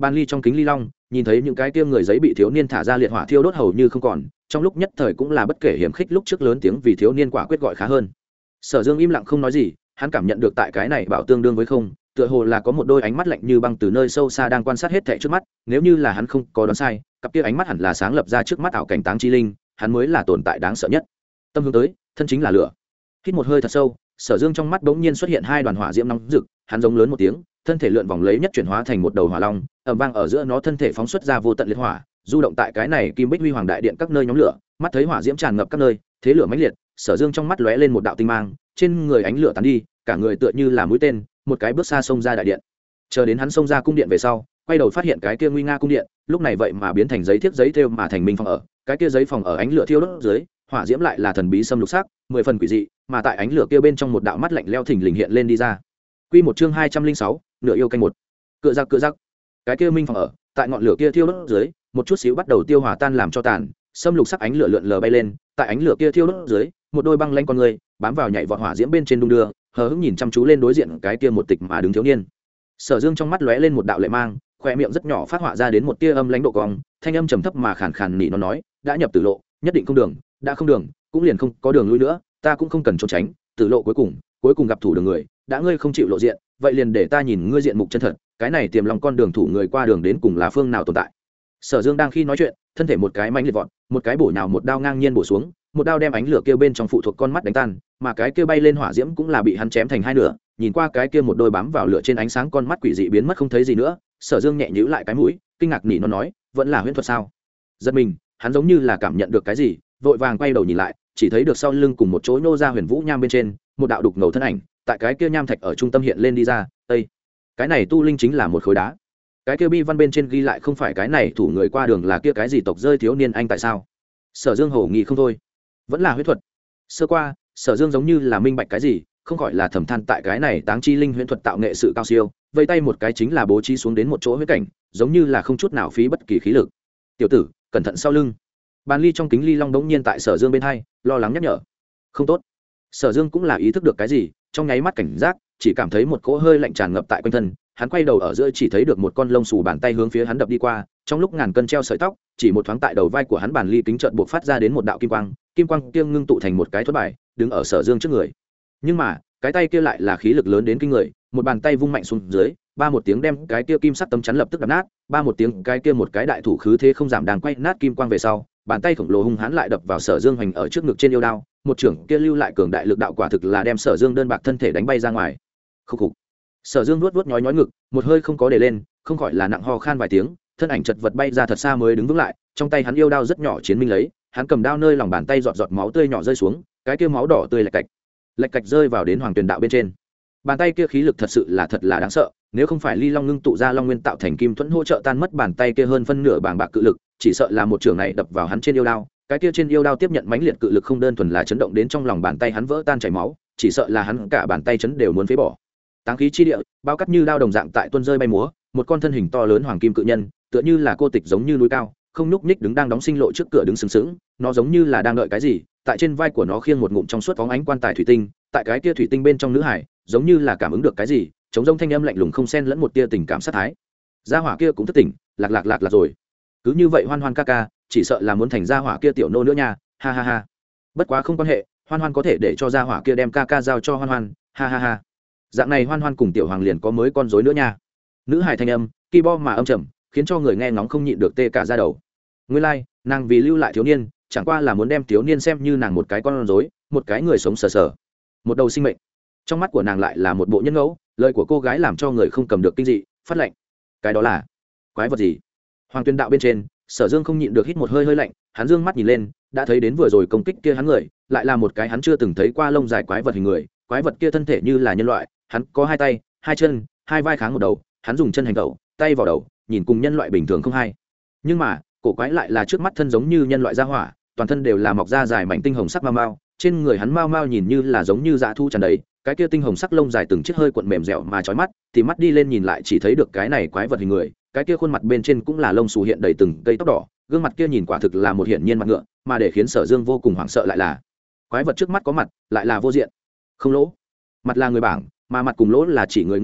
Ban ly trong kính ly long nhìn thấy những cái tiêm người giấy bị thiếu niên thả ra liệt hỏa thiêu đốt hầu như không còn, trong lúc nhất thời cũng là bất kể hiểm khích lúc trước lớn tiếng vì thiếu niên quả quyết gọi khá hơn. Sở Dương im lặng không nói gì, hắn cảm nhận được tại cái này bảo tương đương với không, tựa hồ là có một đôi ánh mắt lạnh như băng từ nơi sâu xa đang quan sát hết thảy trước mắt, nếu như là hắn không có đoán sai, cặp kia ánh mắt hẳn là sáng lập ra trước mắt ảo cảnh táng chi linh, hắn mới là tồn tại đáng sợ nhất. Tâm hướng tới, thân chính là lửa. Hít một hơi thật sâu, Sở Dương trong mắt bỗng nhiên xuất hiện hai đoàn hỏa diễm nóng rực, hắn giống lớn một tiếng, thân thể lượn vòng lấy nhất chuyển hóa thành một đầu hỏa long, ầm vang ở giữa nó thân thể phóng xuất ra vô tận liệt hỏa, du động tại cái này kim bích huy hoàng đại điện các nơi nhóm lửa, mắt thấy hỏa diễm tràn ngập các nơi, thế lửa mãnh liệt, Sở Dương trong mắt lóe lên một đạo tinh mang, trên người ánh lửa tán đi, cả người tựa như là mũi tên, một cái bước xa xông ra đại điện. Chờ đến hắn xông ra cung điện về sau, quay đầu phát hiện cái kia nguy nga cung điện, lúc này vậy mà biến thành giấy thiếp giấy thêu mà thành minh phòng ở, cái kia giấy phòng ở ánh lửa thiêu đốt dưới, hỏa diễm lại là thần bí xâm lục sắc, 10 phần quỷ dị, mà tại ánh lửa kia bên trong một đạo mắt lạnh lẽo thình lình hiện lên đi ra. Quy một chương 206, nửa yêu canh một. Cựa giặc. Cái kia minh phòng ở, tại ngọn lửa kia thiêu đốt dưới, một chút xíu bắt đầu tiêu hòa tan làm cho tàn, xâm lục sắc ánh lửa lượn lờ bay lên, tại ánh lửa kia thiêu đốt dưới, một đôi băng lanh con người bám vào nhảy vọt hỏa diễm bên trên đung đưa, hờ hững nhìn chăm chú lên đối diện cái kia một tịch mà đứng thiếu niên. Sở Dương trong mắt lóe lên một đạo lệ mang, khoe miệng rất nhỏ phát họa ra đến một tia âm lãnh độ cong, thanh âm trầm thấp mà khàn khàn nỉ nó nói, đã nhập tử lộ, nhất định không đường, đã không đường, cũng liền không có đường lui nữa, ta cũng không cần trốn tránh, tử lộ cuối cùng gặp thủ đường người, đã ngươi không chịu lộ diện, vậy liền để ta nhìn ngươi diện mục chân thật, cái này tiềm lòng con đường thủ người qua đường đến cùng là phương nào tồn tại. Sở Dương đang khi nói chuyện, thân thể một cái mãnh liệt vọt, một cái bổ nhào một đao ngang nhiên bổ xuống, một đao đem ánh lửa kia bên trong phụ thuộc con mắt đánh tan, mà cái kia bay lên hỏa diễm cũng là bị hắn chém thành hai nửa, nhìn qua cái kia một đôi bám vào lửa trên ánh sáng con mắt quỷ dị biến mất không thấy gì nữa. Sở Dương nhẹ nhíu lại cái mũi, kinh ngạc nỉ nó nói, vẫn là huyễn thuật sao? Giật mình, hắn giống như là cảm nhận được cái gì, vội vàng quay đầu nhìn lại, chỉ thấy được sau lưng cùng một chỗ nô ra huyền vũ nham bên trên, một đạo đục ngầu thân ảnh, tại cái kia nham thạch ở trung tâm hiện lên đi ra. Ê, cái này tu linh chính là một khối đá. Cái kia bi văn bên trên ghi lại không phải cái này thủ người qua đường là kia cái gì tộc rơi thiếu niên anh tại sao? Sở Dương hổ nghi không thôi, vẫn là huyễn thuật. Sơ qua, Sở Dương giống như là minh bạch cái gì, không khỏi là thầm than tại cái này táng chi linh huyễn thuật tạo nghệ sự cao siêu, vây tay một cái chính là bố trí xuống đến một chỗ huyễn cảnh, giống như là không chút nào phí bất kỳ khí lực. Tiểu tử, cẩn thận sau lưng. Bàn ly trong kính ly long đống nhiên tại Sở Dương bên hai, lo lắng nhắc nhở. Không tốt. Sở Dương cũng là ý thức được cái gì, trong nháy mắt cảnh giác, chỉ cảm thấy một cỗ hơi lạnh tràn ngập tại quanh thân, hắn quay đầu ở giữa chỉ thấy được một con lông xù bàn tay hướng phía hắn đập đi qua, trong lúc ngàn cân treo sợi tóc, chỉ một thoáng tại đầu vai của hắn bàn ly kính chợt buộc phát ra đến một đạo kim quang kia ngưng tụ thành một cái thuẫn bài, đứng ở Sở Dương trước người. Nhưng mà, cái tay kia lại là khí lực lớn đến kinh người, một bàn tay vung mạnh xuống dưới, ba một tiếng đem cái kia kim sắc tấm chắn lập tức đập nát, ba một tiếng cái kia một cái đại thủ khứ thế không giảm đang quay nát kim quang về sau, bàn tay khổng lồ hung hãn lại đập vào Sở Dương hoành ở trước ngực trên yêu đao, một trưởng kia lưu lại cường đại lực đạo quả thực là đem Sở Dương đơn bạc thân thể đánh bay ra ngoài. Khục khục. Sở Dương nuốt nhói ngực, một hơi không có để lên, không khỏi là nặng ho khan vài tiếng, thân ảnh chật vật bay ra thật xa mới đứng vững lại, trong tay hắn yêu đao rất nhỏ chiến minh lấy, hắn cầm đao nơi lòng bàn tay giọt giọt máu tươi nhỏ rơi xuống, cái kia máu đỏ tươi lạch cạch rơi vào đến hoàng tuyền đạo bên trên. Bàn tay kia khí lực thật sự là thật là đáng sợ, nếu không phải ly long ngưng tụ ra long nguyên tạo thành kim thuẫn hỗ trợ tan mất bàn tay kia hơn phân nửa bảng bạc cự lực, chỉ sợ là một trường này đập vào hắn trên yêu đao, cái kia trên yêu đao tiếp nhận mãnh liệt cự lực không đơn thuần là chấn động đến trong lòng bàn tay hắn vỡ tan chảy máu, chỉ sợ là hắn cả bàn tay chấn đều muốn phế bỏ. Táng khí chi địa, bao cắt như đao đồng dạng tại tuôn rơi bay múa, một con thân hình to lớn hoàng kim cự nhân, tựa như là cô tịch giống như núi cao, không nhúc nhích đứng đang đóng sinh lộ trước cửa đứng sừng sững, nó giống như là đang đợi cái gì, tại trên vai của nó khiêng một ngụm trong suốt phóng ánh quan tài thủy tinh, tại cái kia thủy tinh bên trong nữ hải, giống như là cảm ứng được cái gì, chống rông thanh âm lạnh lùng không xen lẫn một tia tình cảm sát thái. Gia hỏa kia cũng thức tỉnh, lạc rồi. Cứ như vậy Hoan Hoan ca ca, chỉ sợ là muốn thành gia hỏa kia tiểu nô nữa nha, ha ha ha. Bất quá không quan hệ, Hoan Hoan có thể để cho gia hỏa kia đem ca ca giao cho Hoan Hoan, ha ha ha. Dạng này Hoan Hoan cùng tiểu hoàng liền có mới con rối nữa nha. Nữ hải thanh âm, keyboard mà âm trầm, khiến cho người nghe ngóng không nhịn được tê cả da đầu. Nguyên lai, nàng vì lưu lại thiếu niên, chẳng qua là muốn đem thiếu niên xem như nàng một cái con rối, một cái người sống sờ sờ, một đầu sinh mệnh. Trong mắt của nàng lại là một bộ nhân ngẫu, lời của cô gái làm cho người không cầm được kinh dị, phát lạnh. Cái đó là quái vật gì? Hoàng Tuyên đạo bên trên, Sở Dương không nhịn được hít một hơi lạnh, hắn dương mắt nhìn lên, đã thấy đến vừa rồi công kích kia hắn người, lại là một cái hắn chưa từng thấy qua lông dài quái vật hình người, quái vật kia thân thể như là nhân loại, hắn có hai tay, hai chân, hai vai kháng một đầu, hắn dùng chân hành tẩu, tay vào đầu, nhìn cùng nhân loại bình thường không hay. Nhưng mà, cổ quái lại là trước mắt thân giống như nhân loại da hỏa, toàn thân đều là mọc da dài mảnh tinh hồng sắc mao mao, trên người hắn mao mao nhìn như là giống như dã thu tràn đầy, cái kia tinh hồng sắc lông dài từng chiếc hơi cuộn mềm dẻo mà chói mắt, thì mắt đi lên nhìn lại chỉ thấy được cái này quái vật hình người, cái kia khuôn mặt bên trên cũng là lông xù hiện đầy từng cây tóc đỏ, gương mặt kia nhìn quả thực là một hiển nhiên mặt ngựa, mà để khiến Sở Dương vô cùng hoảng sợ lại là quái vật trước mắt có mặt, lại là vô diện, không lỗ, mặt là người bảng, mà mặt cùng lỗ là chỉ người ngũ quan,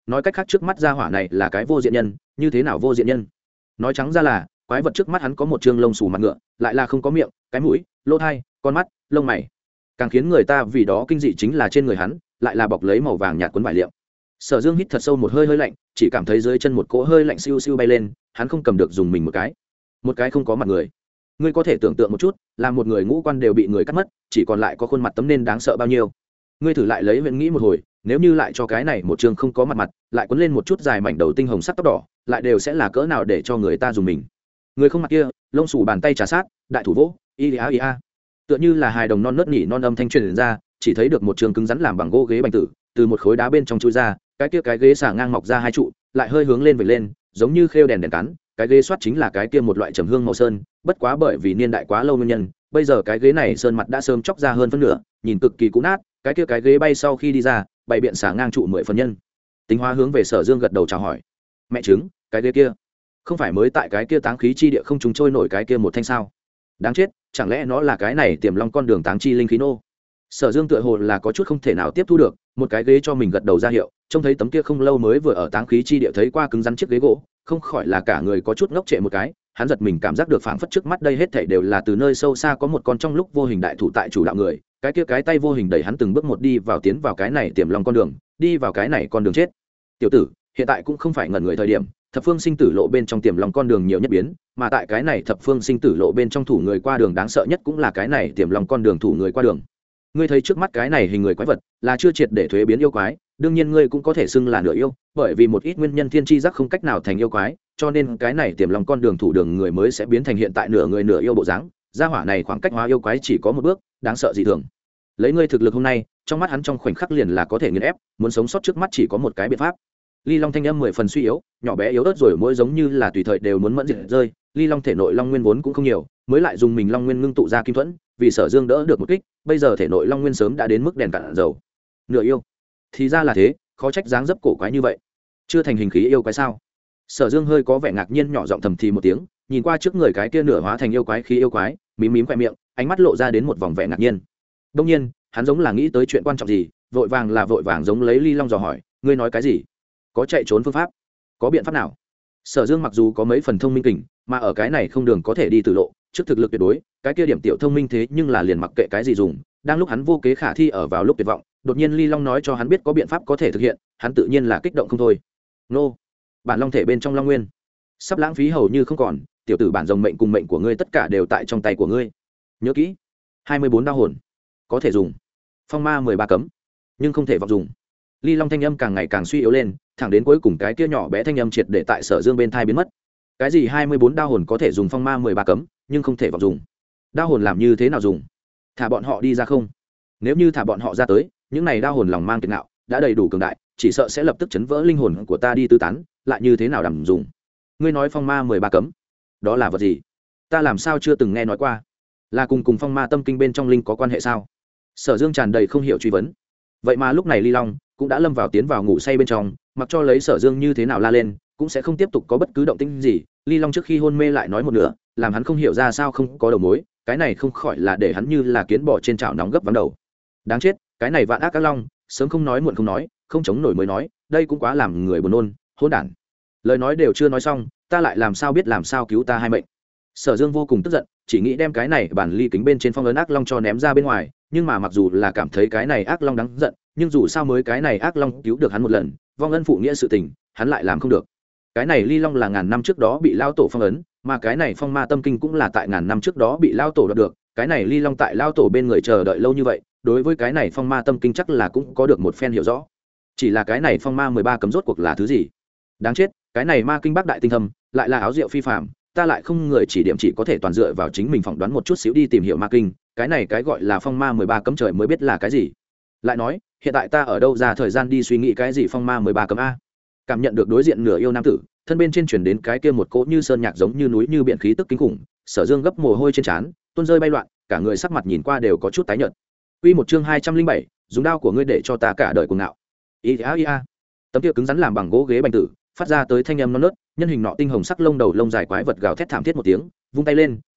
nói cách khác trước mắt gia hỏa này là cái vô diện nhân. Như thế nào vô diện nhân? Nói trắng ra là quái vật trước mắt hắn có một trương lông xù mặt ngựa, lại là không có miệng, cái mũi, lỗ tai, con mắt, lông mày. Càng khiến người ta vì đó kinh dị chính là trên người hắn lại là bọc lấy màu vàng nhạt cuốn vải liệm. Sở Dương hít thật sâu một hơi hơi lạnh, chỉ cảm thấy dưới chân một cỗ hơi lạnh siêu siêu bay lên, hắn không cầm được dùng mình một cái không có mặt người. Ngươi có thể tưởng tượng một chút, là một người ngũ quan đều bị người cắt mất, chỉ còn lại có khuôn mặt tấm nên đáng sợ bao nhiêu. Ngươi thử lại lấy huyện nghĩ một hồi, nếu như lại cho cái này một trường không có mặt, lại quấn lên một chút dài mảnh đầu tinh hồng sắc tóc đỏ, lại đều sẽ là cỡ nào để cho người ta dùng mình. Người không mặt kia, lông xù bàn tay trà sát, đại thủ vỗ, ia ia. Tựa như là hài đồng non nớt nhỉ non âm thanh truyền ra, chỉ thấy được một trường cứng rắn làm bằng gỗ ghế bành tử, từ một khối đá bên trong chui ra, cái ghế xả ngang mọc ra hai trụ, lại hơi hướng lên về lên, giống như khêu đèn cắn. Cái ghế soát chính là cái kia một loại trầm hương màu sơn, bất quá bởi vì niên đại quá lâu nguyên nhân, bây giờ cái ghế này sơn mặt đã sớm chóc ra hơn phân nửa, nhìn cực kỳ cũ nát. Cái ghế bay sau khi đi ra, bày biện xả ngang trụ 10 phần nhân. Tính Hóa hướng về Sở Dương gật đầu chào hỏi. Mẹ chứng, cái ghế kia, không phải mới tại cái kia táng khí chi địa không trùng trôi nổi cái kia một thanh sao? Đáng chết, chẳng lẽ nó là cái này tiềm long con đường táng chi linh khí nô? Sở Dương tựa hồ là có chút không thể nào tiếp thu được, một cái ghế cho mình gật đầu ra hiệu, trông thấy tấm kia không lâu mới vừa ở táng khí chi địa thấy qua cứng rắn chiếc ghế gỗ, không khỏi là cả người có chút ngốc trệ một cái. Hắn giật mình cảm giác được phảng phất trước mắt đây hết thảy đều là từ nơi sâu xa có một con trong lúc vô hình đại thủ tại chủ đạo người, cái tay vô hình đẩy hắn từng bước một đi vào tiến vào cái này tiềm long con đường, đi vào cái này con đường chết. Tiểu tử, hiện tại cũng không phải ngẩn người thời điểm, thập phương sinh tử lộ bên trong tiềm long con đường nhiều nhất biến, mà tại cái này thập phương sinh tử lộ bên trong thủ người qua đường đáng sợ nhất cũng là cái này tiềm long con đường thủ người qua đường. Ngươi thấy trước mắt cái này hình người quái vật là chưa triệt để thuế biến yêu quái, đương nhiên ngươi cũng có thể xưng là nửa yêu, bởi vì một ít nguyên nhân thiên chi giác không cách nào thành yêu quái, cho nên cái này tiềm long con đường thủ đường người mới sẽ biến thành hiện tại nửa người nửa yêu bộ dáng. Gia hỏa này khoảng cách hóa yêu quái chỉ có một bước, đáng sợ dị thường. Lấy ngươi thực lực hôm nay, trong mắt hắn trong khoảnh khắc liền là có thể nghiền ép, muốn sống sót trước mắt chỉ có một cái biện pháp. Ly Long thanh âm 10 phần suy yếu, nhỏ bé yếu ớt rồi mỗi giống như là tùy thời đều muốn mẫn diệt rơi. Ly Long thể nội long nguyên vốn cũng không nhiều, mới lại dùng mình long nguyên ngưng tụ ra kim thuẫn, vì Sở Dương đỡ được một kích, bây giờ thể nội long nguyên sớm đã đến mức đèn cạn dầu. Nửa yêu, thì ra là thế, khó trách dáng dấp cổ quái như vậy, chưa thành hình khí yêu quái sao? Sở Dương hơi có vẻ ngạc nhiên nhỏ giọng thầm thì một tiếng, nhìn qua trước người cái kia nửa hóa thành yêu quái khí yêu quái, mím mím khóe miệng, ánh mắt lộ ra đến một vòng vẻ ngạc nhiên. Đương nhiên, hắn giống là nghĩ tới chuyện quan trọng gì, vội vàng giống lấy Ly Long dò hỏi, ngươi nói cái gì? Có chạy trốn phương pháp? Có biện pháp nào? Sở Dương mặc dù có mấy phần thông minh kình, mà ở cái này không đường có thể đi từ lộ, trước thực lực tuyệt đối, cái kia điểm tiểu thông minh thế nhưng là liền mặc kệ cái gì dùng, đang lúc hắn vô kế khả thi ở vào lúc tuyệt vọng, đột nhiên Ly Long nói cho hắn biết có biện pháp có thể thực hiện, hắn tự nhiên là kích động không thôi. Nô, bản long thể bên trong long nguyên, sắp lãng phí hầu như không còn, tiểu tử bản rồng mệnh cùng mệnh của ngươi tất cả đều tại trong tay của ngươi. Nhớ kỹ, 24 đao hồn, có thể dùng. Phong ma 13 cấm, nhưng không thể vọng dùng. Ly Long thanh âm càng ngày càng suy yếu lên, thẳng đến cuối cùng cái kia nhỏ bé thanh âm triệt để tại Sở Dương bên thai biến mất. Cái gì 24 đao hồn có thể dùng, phong ma 13 cấm, nhưng không thể vọng dùng. Đao hồn làm như thế nào dùng? Thả bọn họ đi ra không? Nếu như thả bọn họ ra tới, những này đao hồn lòng mang kiệt ngạo, đã đầy đủ cường đại, chỉ sợ sẽ lập tức chấn vỡ linh hồn của ta đi tứ tán, lại như thế nào đảm dùng? Ngươi nói phong ma 13 cấm, đó là vật gì? Ta làm sao chưa từng nghe nói qua? Là cùng phong ma tâm kinh bên trong linh có quan hệ sao? Sở Dương tràn đầy không hiểu truy vấn. Vậy mà lúc này Ly Long cũng đã lâm vào tiến vào ngủ say bên trong, mặc cho lấy Sở Dương như thế nào la lên, cũng sẽ không tiếp tục có bất cứ động tĩnh gì. Ly Long trước khi hôn mê lại nói một nửa, làm hắn không hiểu ra sao không có đầu mối, cái này không khỏi là để hắn như là kiến bò trên chảo nóng gấp vắng đầu. Đáng chết, cái này vạn ác các long, sớm không nói muộn không nói, không chống nổi mới nói, đây cũng quá làm người buồn nôn, hỗn đản. Lời nói đều chưa nói xong, ta lại làm sao biết làm sao cứu ta hai mệnh. Sở Dương vô cùng tức giận, chỉ nghĩ đem cái này bản ly kính bên trên phong ấn ác long cho ném ra bên ngoài, nhưng mà mặc dù là cảm thấy cái này ác long đáng giận, nhưng dù sao mới cái này ác long cứu được hắn một lần, vong ân phụ nghĩa sự tình, hắn lại làm không được. Cái này Ly Long là ngàn năm trước đó bị lao tổ phong ấn, mà cái này phong ma tâm kinh cũng là tại ngàn năm trước đó bị lao tổ đoạt được. Cái này Ly Long tại lao tổ bên người chờ đợi lâu như vậy, đối với cái này phong ma tâm kinh chắc là cũng có được một phen hiểu rõ. Chỉ là cái này phong ma 13 cấm rốt cuộc là thứ gì? Đáng chết, cái này ma kinh bác đại tinh thâm, lại là áo rượu phi phàm, ta lại không người chỉ điểm, chỉ có thể toàn dựa vào chính mình phỏng đoán một chút xíu đi tìm hiểu ma kinh. Cái này cái gọi là phong ma 13 cấm trời mới biết là cái gì. Lại nói, hiện tại ta ở đâu ra thời gian đi suy nghĩ cái gì phong ma 13 cấm a? Cảm nhận được đối diện nửa yêu nam tử, thân bên trên chuyển đến cái kia một cỗ như sơn nhạc giống như núi như biển khí tức kinh khủng. Sở Dương gấp mồ hôi trên trán, tuôn rơi bay loạn, cả người sắc mặt nhìn qua đều có chút tái nhợt. Quy một chương 207, dùng đao của ngươi để cho ta cả đời cuồng ngạo. Ia. Tấm kia cứng rắn làm bằng gỗ ghế bành tử, phát ra tới thanh âm non nớt, nhân hình nọ tinh hồng sắc lông đầu lông dài quái vật gào thét thảm thiết một tiếng, vung tay lên,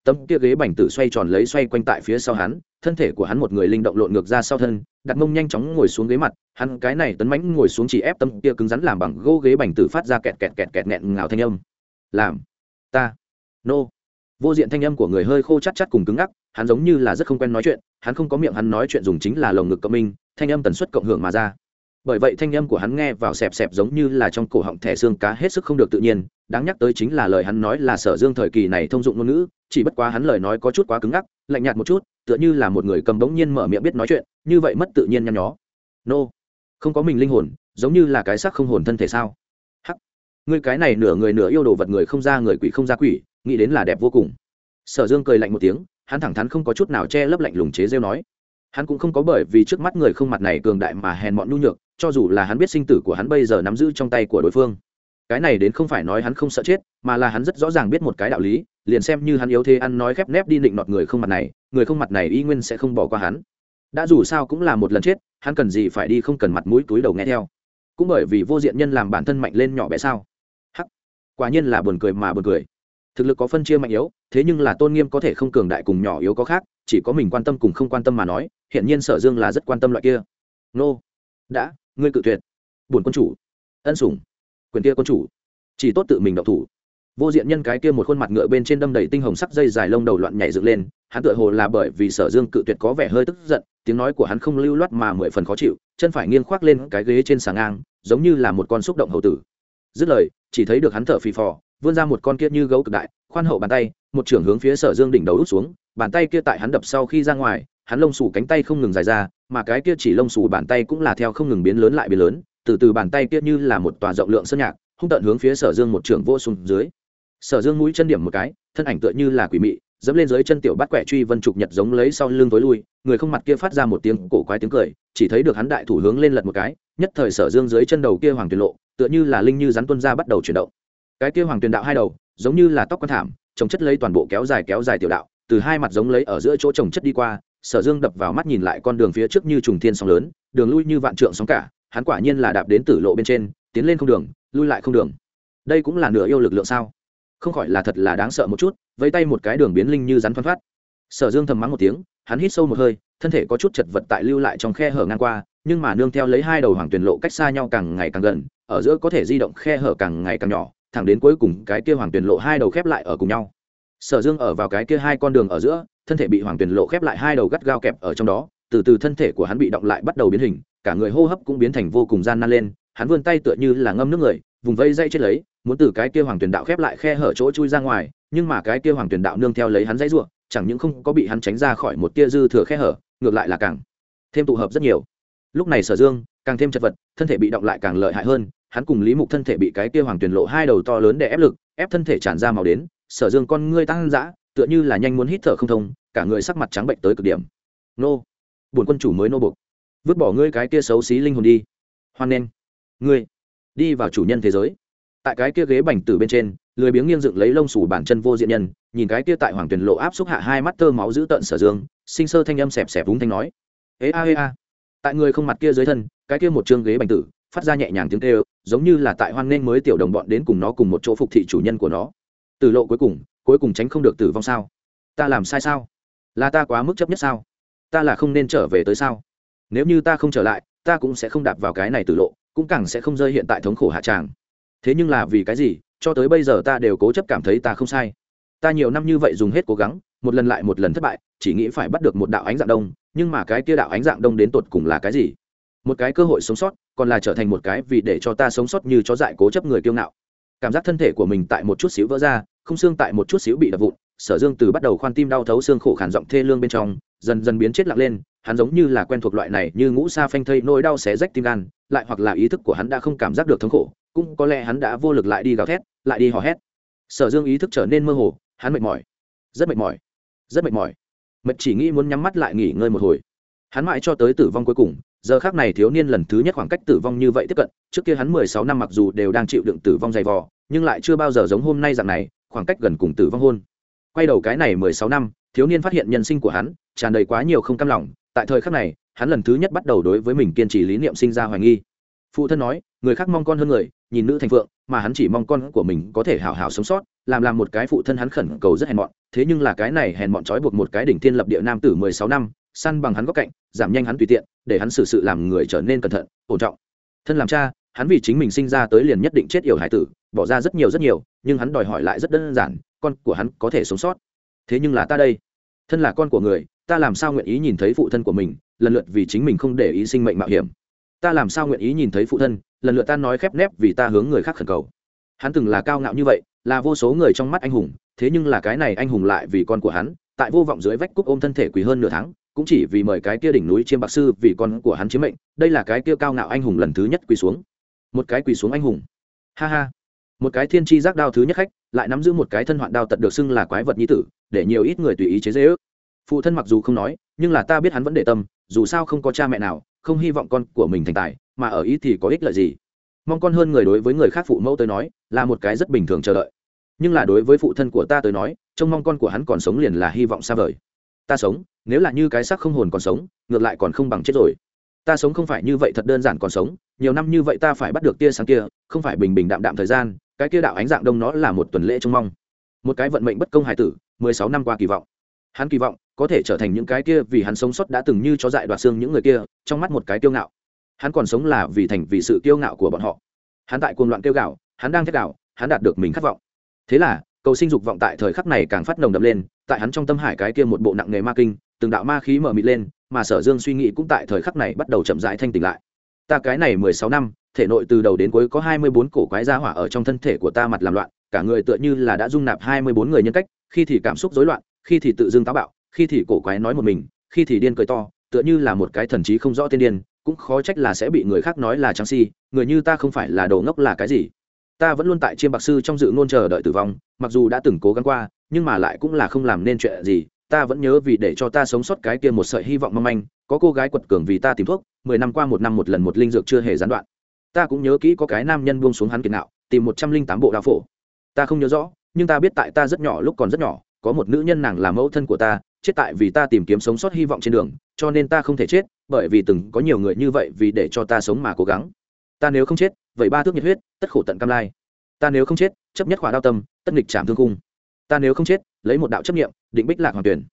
tấm kia ghế bành tử xoay tròn lấy xoay quanh tại phía sau hắn, thân thể của hắn một người linh động lộn ngược ra sau thân, đặt mông nhanh chóng ngồi xuống ghế mặt, hắn cái này tấn mãnh ngồi xuống chỉ ép tấm kia cứng rắn làm bằng gỗ ghế bành tử phát ra kẹt kẹt kẹt kẹt nghẹn ngào thanh âm. Làm ta nô vô diện thanh âm của người hơi khô chát chát cùng cứng ngắc, hắn giống như là rất không quen nói chuyện, hắn không có miệng, hắn nói chuyện dùng chính là lồng ngực cộng minh, thanh âm tần suất cộng hưởng mà ra. Bởi vậy thanh âm của hắn nghe vào xẹp xẹp giống như là trong cổ họng thẻ xương cá, hết sức không được tự nhiên. Đáng nhắc tới chính là lời hắn nói là Sở Dương thời kỳ này thông dụng ngôn ngữ, chỉ bất quá hắn lời nói có chút quá cứng ngắc, lạnh nhạt một chút, tựa như là một người cầm bỗng nhiên mở miệng biết nói chuyện, như vậy mất tự nhiên nhăn nhó. Nô, không có mình linh hồn, giống như là cái xác không hồn thân thể sao? Hắc, ngươi cái này nửa người nửa yêu đồ vật, người không ra người quỷ không ra quỷ, nghĩ đến là đẹp vô cùng. Sở Dương cười lạnh một tiếng, hắn thẳng thắn không có chút nào che lấp lạnh lùng chế giễu nói. Hắn cũng không có bởi vì trước mắt người không mặt này cường đại mà hèn mọn nhu nhược, cho dù là hắn biết sinh tử của hắn bây giờ nắm giữ trong tay của đối phương. Cái này đến không phải nói hắn không sợ chết, mà là hắn rất rõ ràng biết một cái đạo lý, liền xem như hắn yếu thế ăn nói khép nép đi nịnh nọt người không mặt này, người không mặt này y nguyên sẽ không bỏ qua hắn. Đã dù sao cũng là một lần chết, hắn cần gì phải đi không cần mặt mũi túi đầu nghe theo. Cũng bởi vì vô diện nhân làm bản thân mạnh lên nhỏ bé sao? Hắc, quả nhiên là buồn cười mà buồn cười. Thực lực có phân chia mạnh yếu, thế nhưng là tôn nghiêm có thể không cường đại cùng nhỏ yếu có khác, chỉ có mình quan tâm cùng không quan tâm mà nói, hiện nhiên Sở Dương là rất quan tâm loại kia. Nô, đã, ngươi cự tuyệt. Buồn quân chủ, ân sủng, quyền kia quân chủ, chỉ tốt tự mình động thủ. Vô diện nhân cái kia một khuôn mặt ngựa bên trên đâm đầy tinh hồng sắc dây dài lông đầu loạn nhảy dựng lên, hắn tựa hồ là bởi vì Sở Dương cự tuyệt có vẻ hơi tức giận, tiếng nói của hắn không lưu loát mà mười phần khó chịu, chân phải nghiêng khoác lên cái ghế trên sàng ngang, giống như là một con xúc động hầu tử. Dứt lời, chỉ thấy được hắn thở phì phò, vươn ra một con kia như gấu cực đại, khoan hậu bàn tay, một chưởng hướng phía Sở Dương đỉnh đầu út xuống, bàn tay kia tại hắn đập sau khi ra ngoài, hắn lông xù cánh tay không ngừng dài ra, mà cái kia chỉ lông xù bàn tay cũng là theo không ngừng biến lớn lại biến lớn, từ từ bàn tay kia như là một tòa rộng lượng sơn nhạc, hung tận hướng phía Sở Dương một chưởng vô xuống dưới. Sở Dương mũi chân điểm một cái, thân ảnh tựa như là quỷ mị, dẫm lên dưới chân tiểu bát quẻ truy vân trục nhật giống lấy sau lưng tối lui, người không mặt kia phát ra một tiếng cổ quái tiếng cười, chỉ thấy được hắn đại thủ hướng lên lật một cái, nhất thời Sở Dương dưới chân đầu kia hoàng tuyền lộ, tựa như là linh như rắn tuôn ra bắt đầu chuyển động. Cái kia hoàng tuyền đạo hai đầu, giống như là tóc quan thảm, trồng chất lấy toàn bộ kéo dài tiểu đạo, từ hai mặt giống lấy ở giữa chỗ trồng chất đi qua. Sở Dương đập vào mắt nhìn lại con đường phía trước như trùng thiên sóng lớn, đường lui như vạn trượng sóng cả, hắn quả nhiên là đạp đến tử lộ bên trên, tiến lên không đường, lui lại không đường. Đây cũng là nửa yêu lực lượng sao? Không khỏi là thật là đáng sợ một chút, vẫy tay một cái đường biến linh như rắn thoăn thoắt. Sở Dương thầm mắng một tiếng, hắn hít sâu một hơi, thân thể có chút chật vật tại lưu lại trong khe hở ngang qua, nhưng mà nương theo lấy hai đầu hoàng tuyền lộ cách xa nhau càng ngày càng gần, ở giữa có thể di động khe hở càng ngày càng nhỏ, thẳng đến cuối cùng cái kia hoàng tuyền lộ hai đầu khép lại ở cùng nhau. Sở Dương ở vào cái kia hai con đường ở giữa, thân thể bị hoàng tuyền lộ khép lại hai đầu gắt gao kẹp ở trong đó, từ từ thân thể của hắn bị động lại bắt đầu biến hình, cả người hô hấp cũng biến thành vô cùng gian nan lên, hắn vươn tay tựa như là ngâm nước người, vùng vây dây chết lấy, muốn từ cái kia hoàng tuyền đạo khép lại khe hở chỗ chui ra ngoài, nhưng mà cái kia hoàng tuyền đạo nương theo lấy hắn dãy rủa, chẳng những không có bị hắn tránh ra khỏi một tia dư thừa khe hở, ngược lại là càng thêm tụ hợp rất nhiều. Lúc này Sở Dương càng thêm chật vật, thân thể bị động lại càng lợi hại hơn, hắn cùng Lý Mục thân thể bị cái kia hoàng tuyền lộ hai đầu to lớn để ép lực, ép thân thể tràn ra máu đến, Sở Dương con ngươi tăng dã, tựa như là nhanh muốn hít thở không thông, cả người sắc mặt trắng bệnh tới cực điểm. Nô, buồn quân chủ mới nô bộc, vứt bỏ ngươi cái kia xấu xí linh hồn đi. Hoan nên ngươi đi vào chủ nhân thế giới. Tại cái kia ghế bành tử bên trên, lười biếng nghiêng dựng lấy lông xù bàn chân vô diện nhân, nhìn cái kia tại hoàng tuyền lộ áp xúc hạ hai mắt tơ máu giữ tận Sở Dương, sinh sơ thanh âm xẹp xẹp vúng thanh nói: ê a. Tại người không mặt kia dưới thân, cái kia một trương ghế bành tử phát ra nhẹ nhàng tiếng kêu, giống như là tại hoan nên mới tiểu đồng bọn đến cùng nó cùng một chỗ phục thị chủ nhân của nó. Từ lộ cuối cùng tránh không được tử vong sao? Ta làm sai sao? Là ta quá mức chấp nhất sao? Ta là không nên trở về tới sao? Nếu như ta không trở lại, ta cũng sẽ không đạp vào cái này tử lộ, cũng càng sẽ không rơi hiện tại thống khổ hạ tràng. Thế nhưng là vì cái gì, cho tới bây giờ ta đều cố chấp cảm thấy ta không sai. Ta nhiều năm như vậy dùng hết cố gắng, một lần lại một lần thất bại, chỉ nghĩ phải bắt được một đạo ánh dạng đông, nhưng mà cái kia đạo ánh dạng đông đến tột cùng là cái gì? Một cái cơ hội sống sót, còn là trở thành một cái vì để cho ta sống sót như chó dại cố chấp người kiêu ngạo. Cảm giác thân thể của mình tại một chút xíu vỡ ra, không xương tại một chút xíu bị đập vụn, Sở Dương từ bắt đầu khoan tim đau thấu xương khổ khàn giọng thê lương bên trong, dần dần biến chết lặng lên, hắn giống như là quen thuộc loại này như ngũ sa phanh thây nỗi đau xé rách tim gan, lại hoặc là ý thức của hắn đã không cảm giác được thống khổ, cũng có lẽ hắn đã vô lực lại đi gào thét, lại đi hò hét. Sở Dương ý thức trở nên mơ hồ, hắn mệt mỏi, rất mệt mỏi, rất mệt mỏi, mệt chỉ nghĩ muốn nhắm mắt lại nghỉ ngơi một hồi. Hắn mãi cho tới tử vong cuối cùng, giờ khắc này thiếu niên lần thứ nhất khoảng cách tử vong như vậy tiếp cận, trước kia hắn 16 năm mặc dù đều đang chịu đựng tử vong dày vò, nhưng lại chưa bao giờ giống hôm nay dạng này, khoảng cách gần cùng tử vong hôn. Quay đầu cái này 16 năm, thiếu niên phát hiện nhân sinh của hắn tràn đầy quá nhiều không cam lòng, tại thời khắc này, hắn lần thứ nhất bắt đầu đối với mình kiên trì lý niệm sinh ra hoài nghi. Phụ thân nói người khác mong con hơn người, nhìn nữ thành phượng, mà hắn chỉ mong con của mình có thể hào hào sống sót, làm một cái phụ thân hắn khẩn cầu rất hèn mọn. Thế nhưng là cái này hèn mọn trói buộc một cái đỉnh thiên lập địa nam tử 16 năm, săn bằng hắn góc cạnh, giảm nhanh hắn tùy tiện, để hắn xử sự làm người trở nên cẩn thận ổn trọng. Thân làm cha, hắn vì chính mình sinh ra tới liền nhất định chết yểu hải tử, bỏ ra rất nhiều, nhưng hắn đòi hỏi lại rất đơn giản, con của hắn có thể sống sót. Thế nhưng là ta đây, thân là con của người, ta làm sao nguyện ý nhìn thấy phụ thân của mình lần lượt vì chính mình không để ý sinh mệnh mạo hiểm? Ta làm sao nguyện ý nhìn thấy phụ thân lần lượt ta nói khép nép vì ta hướng người khác khẩn cầu? Hắn từng là cao ngạo như vậy, là vô số người trong mắt anh hùng, thế nhưng là cái này anh hùng lại vì con của hắn, tại vô vọng dưới vách cúc ôm thân thể quỳ hơn nửa tháng, cũng chỉ vì mời cái kia đỉnh núi chiêm bạc sư vì con của hắn chiếm mệnh. Đây là cái kia cao ngạo anh hùng lần thứ nhất quỳ xuống, một cái quỳ xuống anh hùng. Ha ha, một cái thiên tri giác đao thứ nhất khách lại nắm giữ một cái thân hoạn đao tật được xưng là quái vật nhi tử, để nhiều ít người tùy ý chế dễ ước. Phụ thân mặc dù không nói, nhưng là ta biết hắn vẫn để tâm, dù sao không có cha mẹ nào không hy vọng con của mình thành tài, mà ở ý thì có ích lợi gì? Mong con hơn người đối với người khác phụ mẫu tới nói là một cái rất bình thường chờ đợi, nhưng là đối với phụ thân của ta tới nói, trông mong con của hắn còn sống liền là hy vọng xa vời. Ta sống nếu là như cái xác không hồn còn sống, ngược lại còn không bằng chết rồi. Ta sống không phải như vậy thật đơn giản còn sống, nhiều năm như vậy ta phải bắt được tia sáng kia, không phải bình bình đạm đạm thời gian, cái kia đạo ánh dạng đông nó là một tuần lễ trông mong. Một cái vận mệnh bất công hài tử, 16 năm qua kỳ vọng. Hắn kỳ vọng có thể trở thành những cái kia vì hắn sống sót đã từng như chó dại đoạt xương những người kia, trong mắt một cái kiêu ngạo. Hắn còn sống là vì thành vì sự kiêu ngạo của bọn họ. Hắn tại cuồng loạn kêu gào, hắn đang thét gào, hắn đạt được mình khát vọng. Thế là cầu sinh dục vọng tại thời khắc này càng phát nồng đậm lên, tại hắn trong tâm hải cái kia một bộ nặng nghề ma kinh, từng đạo ma khí mở mịt lên, mà Sở Dương suy nghĩ cũng tại thời khắc này bắt đầu chậm rãi thanh tỉnh lại. Ta cái này 16 năm, thể nội từ đầu đến cuối có 24 cổ quái gia hỏa ở trong thân thể của ta mặt làm loạn, cả người tựa như là đã dung nạp 24 người nhân cách, khi thì cảm xúc rối loạn, khi thì tự dưng táo bạo, khi thì cổ quái nói một mình, khi thì điên cười to, tựa như là một cái thần trí không rõ tên điên, cũng khó trách là sẽ bị người khác nói là trắng si, người như ta không phải là đồ ngốc là cái gì? Ta vẫn luôn tại chiêm bạc sư trong dự ngôn chờ đợi tử vong, mặc dù đã từng cố gắng qua, nhưng mà lại cũng là không làm nên chuyện gì. Ta vẫn nhớ vì để cho ta sống sót cái kia một sợi hy vọng mong manh, có cô gái quật cường vì ta tìm thuốc, 10 năm qua một năm một lần một linh dược chưa hề gián đoạn. Ta cũng nhớ kỹ có cái nam nhân buông xuống hắn kiệt ngạo, tìm 108 bộ đao phổ. Ta không nhớ rõ, nhưng ta biết tại ta rất nhỏ lúc còn rất nhỏ, có một nữ nhân nàng là mẫu thân của ta, chết tại vì ta tìm kiếm sống sót hy vọng trên đường, cho nên ta không thể chết, bởi vì từng có nhiều người như vậy vì để cho ta sống mà cố gắng. Ta nếu không chết, vậy ba thước nhiệt huyết, tất khổ tận cam lai. Ta nếu không chết, chấp nhất khỏa đao tâm, tất nghịch trảm thương cung. Ta nếu không chết, lấy một đạo chấp niệm, định bích lạc hoàng tuyển.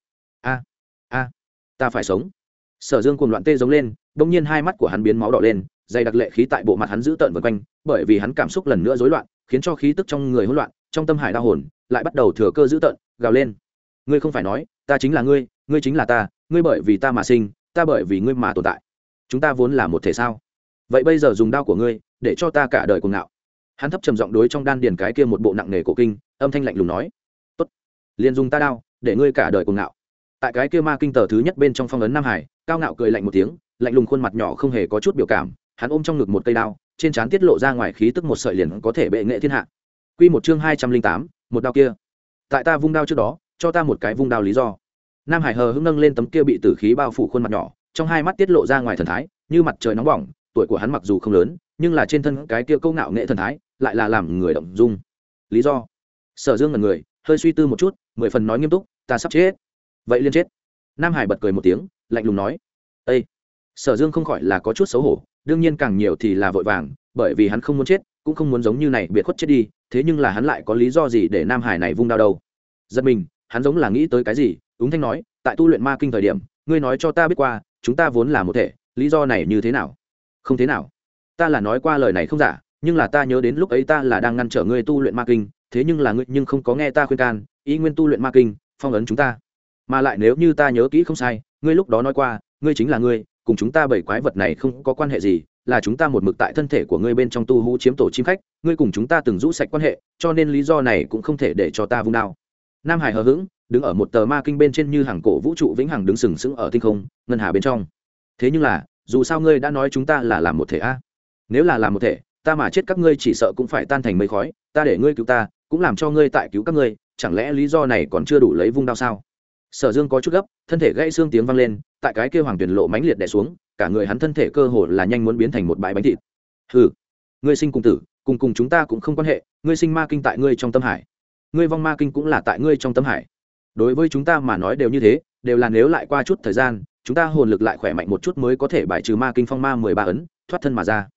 Ta phải sống. Sở Dương cuồng loạn tê giống lên, bỗng nhiên hai mắt của hắn biến máu đỏ lên, dày đặc lệ khí tại bộ mặt hắn giữ tợn vần quanh, bởi vì hắn cảm xúc lần nữa rối loạn, khiến cho khí tức trong người hỗn loạn, trong tâm hải đau hồn lại bắt đầu thừa cơ giữ tợn, gào lên. Ngươi không phải nói, ta chính là ngươi, ngươi chính là ta, ngươi bởi vì ta mà sinh, ta bởi vì ngươi mà tồn tại. Chúng ta vốn là một thể sao? Vậy bây giờ dùng đao của ngươi, để cho ta cả đời cuồng ngạo. Hắn thấp trầm giọng đối trong đan điền cái kia một bộ nặng nề cổ kinh, âm thanh lạnh lùng nói: "Tốt, liền dùng ta đao, để ngươi cả đời cuồng ngạo." Tại cái kia ma kinh tờ thứ nhất bên trong phong ấn Nam Hải, cao ngạo cười lạnh một tiếng, lạnh lùng khuôn mặt nhỏ không hề có chút biểu cảm, hắn ôm trong ngực một cây đao, trên trán tiết lộ ra ngoài khí tức một sợi liền có thể bệ nghệ thiên hạ. Quy một chương 208, một đao kia. Tại ta vung đao trước đó, cho ta một cái vung đao lý do. Nam Hải hờ hững nâng lên tấm kia bị tử khí bao phủ khuôn mặt nhỏ, trong hai mắt tiết lộ ra ngoài thần thái, như mặt trời nóng bỏng, tuổi của hắn mặc dù không lớn, nhưng là trên thân cái kia câu ngạo nghệ thần thái, lại là làm người động dung. Lý do? Sở Dương ngẩn người, hơi suy tư một chút, 10 phần nói nghiêm túc, ta sắp chết. Vậy liên chết. Nam Hải bật cười một tiếng, lạnh lùng nói: "Ê." Sở Dương không khỏi là có chút xấu hổ, đương nhiên càng nhiều thì là vội vàng, bởi vì hắn không muốn chết, cũng không muốn giống như này biệt khuất chết đi, thế nhưng là hắn lại có lý do gì để Nam Hải này vung đao đâu? Giật mình, hắn giống là nghĩ tới cái gì, úng thanh nói: "Tại tu luyện ma kinh thời điểm, ngươi nói cho ta biết qua, chúng ta vốn là một thể, lý do này như thế nào?" "Không thế nào. Ta là nói qua lời này không giả, nhưng là ta nhớ đến lúc ấy ta là đang ngăn trở ngươi tu luyện ma kinh, thế nhưng là ngươi nhưng không có nghe ta khuyên can, ý nguyên tu luyện ma kinh, phong ấn chúng ta. Mà lại nếu như ta nhớ kỹ không sai, ngươi lúc đó nói qua, ngươi chính là ngươi, cùng chúng ta bảy quái vật này không có quan hệ gì, là chúng ta một mực tại thân thể của ngươi bên trong tu hú chiếm tổ chim khách, ngươi cùng chúng ta từng rũ sạch quan hệ, cho nên lý do này cũng không thể để cho ta vung đao." Nam Hải hờ hững, đứng ở một tờ ma kinh bên trên như hàng cổ vũ trụ vĩnh hằng đứng sừng sững ở tinh không, ngân hà bên trong. "Thế nhưng là, dù sao ngươi đã nói chúng ta là làm một thể a. Nếu là làm một thể, ta mà chết các ngươi chỉ sợ cũng phải tan thành mây khói, ta để ngươi cứu ta, cũng làm cho ngươi tại cứu các ngươi, chẳng lẽ lý do này còn chưa đủ lấy vung đao sao?" Sở Dương có chút gấp, thân thể gãy xương tiếng vang lên, tại cái kia hoàng tuyển lộ mãnh liệt đè xuống, cả người hắn thân thể cơ hồ là nhanh muốn biến thành một bãi bánh thịt. "Hừ, ngươi sinh cùng tử, cùng chúng ta cũng không quan hệ, ngươi sinh ma kinh tại ngươi trong tâm hải, ngươi vong ma kinh cũng là tại ngươi trong tâm hải. Đối với chúng ta mà nói đều như thế, đều là nếu lại qua chút thời gian, chúng ta hồn lực lại khỏe mạnh một chút mới có thể bài trừ ma kinh phong ma 13 ấn, thoát thân mà ra.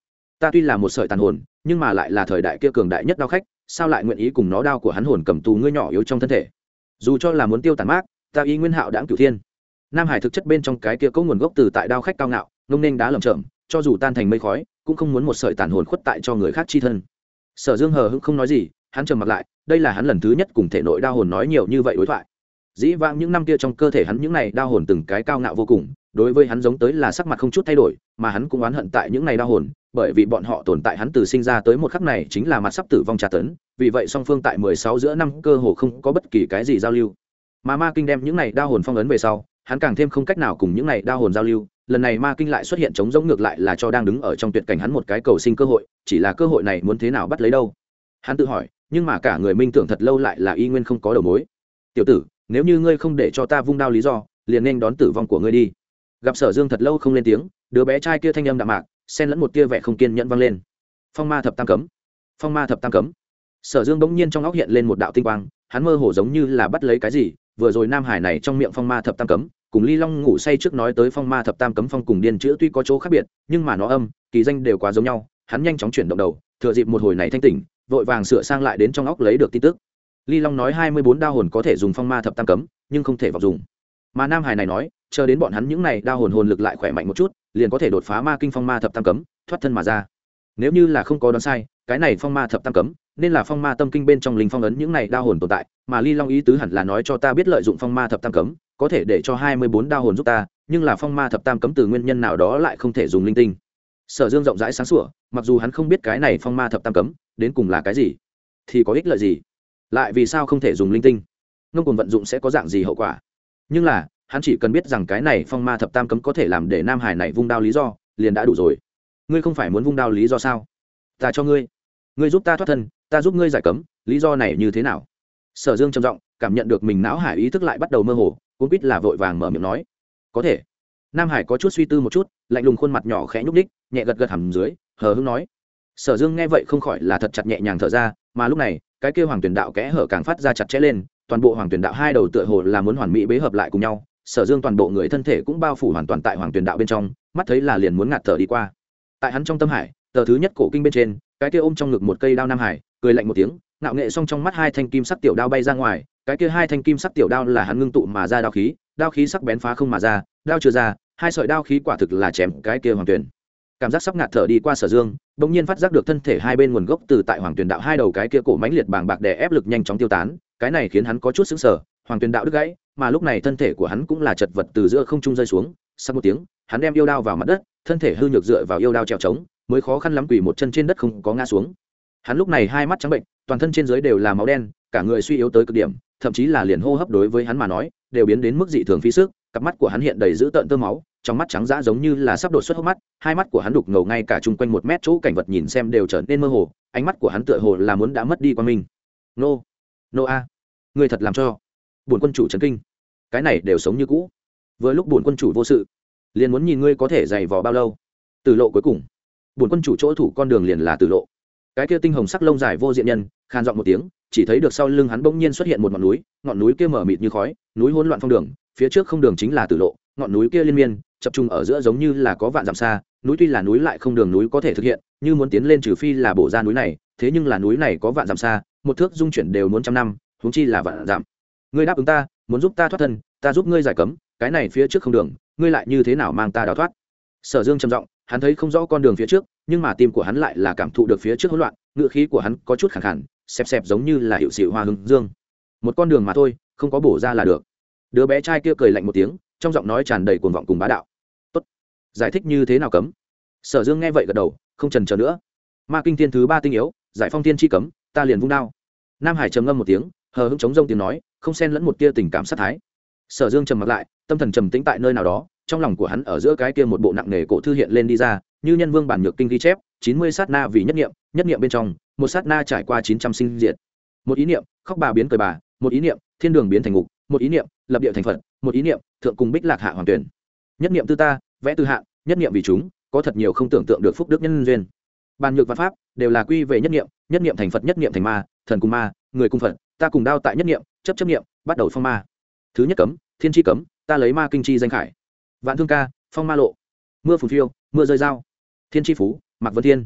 ta tuy là một sợi tàn hồn nhưng mà lại là thời đại kia cường đại nhất đao khách, sao lại nguyện ý cùng nó đao của hắn hồn cầm tù ngươi nhỏ yếu trong thân thể? Dù cho là muốn tiêu tàn mát, ta ý nguyên hạo đãng cửu thiên. Nam Hải thực chất bên trong cái kia có nguồn gốc từ tại đao khách cao ngạo ngông nên đá lởm chởm, cho dù tan thành mây khói cũng không muốn một sợi tàn hồn khuất tại cho người khác chi thân. Sở Dương hờ hững không nói gì, hắn trầm mặc lại, đây là hắn lần thứ nhất cùng thể nội đao hồn nói nhiều như vậy đối thoại. Dĩ vãng những năm kia trong cơ thể hắn những này đao hồn từng cái cao ngạo vô cùng, đối với hắn giống tới là sắc mặt không chút thay đổi, mà hắn cũng oán hận tại những này đao hồn, bởi vì bọn họ tồn tại hắn từ sinh ra tới một khắc này chính là mặt sắp tử vong tra tấn, vì vậy song phương tại 16 giữa năm cơ hồ không có bất kỳ cái gì giao lưu. Mà Ma Kinh đem những này đao hồn phong ấn về sau, hắn càng thêm không cách nào cùng những này đao hồn giao lưu, lần này Ma Kinh lại xuất hiện chống giống ngược lại là cho đang đứng ở trong tuyệt cảnh hắn một cái cầu sinh cơ hội, chỉ là cơ hội này muốn thế nào bắt lấy đâu. Hắn tự hỏi, nhưng mà cả người minh tưởng thật lâu lại là y nguyên không có đầu mối. Tiểu tử, nếu như ngươi không để cho ta vung đao lý do, liền nên đón tử vong của ngươi đi. Gặp Sở Dương thật lâu không lên tiếng, đứa bé trai kia thanh âm đạm mạc, xen lẫn một tia vẻ không kiên nhẫn vang lên. Phong ma thập tam cấm, phong ma thập tam cấm. Sở Dương bỗng nhiên trong óc hiện lên một đạo tinh quang, hắn mơ hồ giống như là bắt lấy cái gì, vừa rồi Nam Hải này trong miệng phong ma thập tam cấm, cùng Ly Long ngủ say trước nói tới phong ma thập tam cấm phong cùng điên chữ tuy có chỗ khác biệt, nhưng mà nó âm, kỳ danh đều quá giống nhau, hắn nhanh chóng chuyển động đầu, thừa dịp một hồi này thanh tỉnh, vội vàng sửa sang lại đến trong óc lấy được tin tức. Ly Long nói 24 đao hồn có thể dùng phong ma thập tam cấm, nhưng không thể vào dùng. Mà Nam Hải này nói, chờ đến bọn hắn những này đao hồn hồn lực lại khỏe mạnh một chút, liền có thể đột phá ma kinh phong ma thập tam cấm, thoát thân mà ra. Nếu như là không có đoán sai, cái này phong ma thập tam cấm, nên là phong ma tâm kinh bên trong linh phong ấn những này đao hồn tồn tại, mà Ly Long ý tứ hẳn là nói cho ta biết lợi dụng phong ma thập tam cấm, có thể để cho 24 đao hồn giúp ta, nhưng là phong ma thập tam cấm từ nguyên nhân nào đó lại không thể dùng linh tinh. Sở Dương rộng rãi sáng sủa, mặc dù hắn không biết cái này phong ma thập tam cấm đến cùng là cái gì, thì có ích lợi gì, lại vì sao không thể dùng linh tinh, ngông cuồng vận dụng sẽ có dạng gì hậu quả. Nhưng là hắn chỉ cần biết rằng cái này phong ma thập tam cấm có thể làm để Nam Hải này vung đao lý do, liền đã đủ rồi. Ngươi không phải muốn vung đao lý do sao? Ta cho ngươi, ngươi giúp ta thoát thân, ta giúp ngươi giải cấm, lý do này như thế nào? Sở Dương trầm giọng, cảm nhận được mình não hải ý thức lại bắt đầu mơ hồ, cũng biết là vội vàng mở miệng nói, có thể. Nam Hải có chút suy tư một chút, lạnh lùng khuôn mặt nhỏ khẽ nhúc nhích, nhẹ gật gật hàm dưới, hờ hững nói. Sở Dương nghe vậy không khỏi là thật chặt nhẹ nhàng thở ra, mà lúc này cái kia Hoàng Tuyển Đạo kẽ hở càng phát ra chặt chẽ lên, toàn bộ Hoàng Tuyển Đạo hai đầu tựa hồ là muốn hoàn mỹ bế hợp lại cùng nhau. Sở Dương toàn bộ người thân thể cũng bao phủ hoàn toàn tại Hoàng Tuyển Đạo bên trong, mắt thấy là liền muốn ngạt thở đi qua. Tại hắn trong tâm hải, tờ thứ nhất cổ kinh bên trên, cái kia ôm trong ngực một cây đao Nam Hải, cười lạnh một tiếng, ngạo nghệ song trong mắt hai thanh kim sắc tiểu đao bay ra ngoài, cái kia hai thanh kim sắc tiểu đao là hắn ngưng tụ mà ra đao khí sắc bén phá không mà ra, đao chưa ra, hai sợi đao khí quả thực là chém cái kia Hoàng Tuyển. Cảm giác sắp ngạt thở đi qua Sở Dương, bỗng nhiên phát giác được thân thể hai bên nguồn gốc từ tại Hoàng Tuyển Đạo hai đầu cái kia cổ mãnh liệt bàng bạc đè ép lực nhanh chóng tiêu tán, cái này khiến hắn có chút sững sờ, Hoàng Tuyển Đạo đứt gãy, mà lúc này thân thể của hắn cũng là chật vật từ giữa không trung rơi xuống, sau một tiếng, hắn đem yêu đao vào mặt đất, thân thể hư nhược dựa vào yêu đao trèo trống, mới khó khăn lắm quỳ một chân trên đất không có ngã xuống. Hắn lúc này hai mắt trắng bệnh, toàn thân trên dưới đều là máu đen, cả người suy yếu tới cực điểm, thậm chí là liền hô hấp đối với hắn mà nói đều biến đến mức dị thường phí sức, cặp mắt của hắn hiện đầy dữ tợn tơ máu, trong mắt trắng dã giống như là sắp đột xuất hốc mắt, hai mắt của hắn đục ngầu ngay cả chung quanh 1 mét chỗ cảnh vật nhìn xem đều trở nên mơ hồ, ánh mắt của hắn tựa hồ là muốn đã mất đi quan minh. Nô a, ngươi thật làm cho bổn quân chủ chấn kinh, cái này đều sống như cũ. Vừa lúc bổn quân chủ vô sự, liền muốn nhìn ngươi có thể dày vò bao lâu. Tử lộ cuối cùng, bổn quân chủ chỗ thủ con đường liền là tử lộ. Cái kia tinh hồng sắc lông dài vô diện nhân khan giọng một tiếng, chỉ thấy được sau lưng hắn bỗng nhiên xuất hiện một ngọn núi kia mở mịt như khói, núi hỗn loạn phong đường, phía trước không đường chính là tử lộ, ngọn núi kia liên miên chập trung ở giữa giống như là có vạn dặm xa, núi tuy là núi lại không đường núi có thể thực hiện, như muốn tiến lên trừ phi là bổ ra núi này, thế nhưng là núi này có vạn dặm xa, một thước dung chuyển đều muốn trăm năm, huống chi là vạn dặm. Ngươi đáp ứng ta, muốn giúp ta thoát thân, ta giúp ngươi giải cấm, cái này phía trước không đường, ngươi lại như thế nào mang ta đào thoát? Sở Dương trầm giọng, hắn thấy không rõ con đường phía trước, nhưng mà tim của hắn lại là cảm thụ được phía trước hỗn loạn, ngựa khí của hắn có chút khàn khàn, xẹp xẹp giống như là hiệu xịu hoa hưng dương. Một con đường mà thôi, không có bổ ra là được. Đứa bé trai kia cười lạnh một tiếng, trong giọng nói tràn đầy cuồng vọng cùng bá đạo. Tốt, giải thích như thế nào cấm? Sở Dương nghe vậy gật đầu, không chần chờ nữa. Ma kinh thiên thứ 3 tinh yếu, giải phong thiên chi cấm, ta liền vung đao. Nam Hải trầm ngâm một tiếng, hờ hững chống rông tiếng nói, không xen lẫn một tia tình cảm sát thái. Sở Dương trầm mặt lại, tâm thần trầm tĩnh tại nơi nào đó, trong lòng của hắn ở giữa cái kia một bộ nặng nề cổ thư hiện lên đi ra, như nhân vương bản nhược kinh ghi chép, 90 sát na vì nhất niệm bên trong, một sát na trải qua 900 sinh diệt. Một ý niệm, khóc bà biến cười bà, một ý niệm, thiên đường biến thành ngục, một ý niệm, lập địa thành phật, một ý niệm, thượng cùng bích lạc hạ hoàng tuyển. Nhất niệm tư ta, vẽ tư hạ, nhất niệm vì chúng, có thật nhiều không tưởng tượng được phúc đức nhân duyên. Bàn nhược văn pháp đều là quy về nhất niệm thành phật, nhất niệm thành ma, thần cùng ma, người cùng phật, ta cùng đao tại nhất niệm, chấp niệm, bắt đầu phong ma. Thứ nhất cấm, thiên chi cấm, ta lấy ma kinh chi danh khải. Vạn thương ca, phong ma lộ. Mưa phùn phiêu, mưa rơi dao. Thiên chi phú, Mạc Vân Thiên.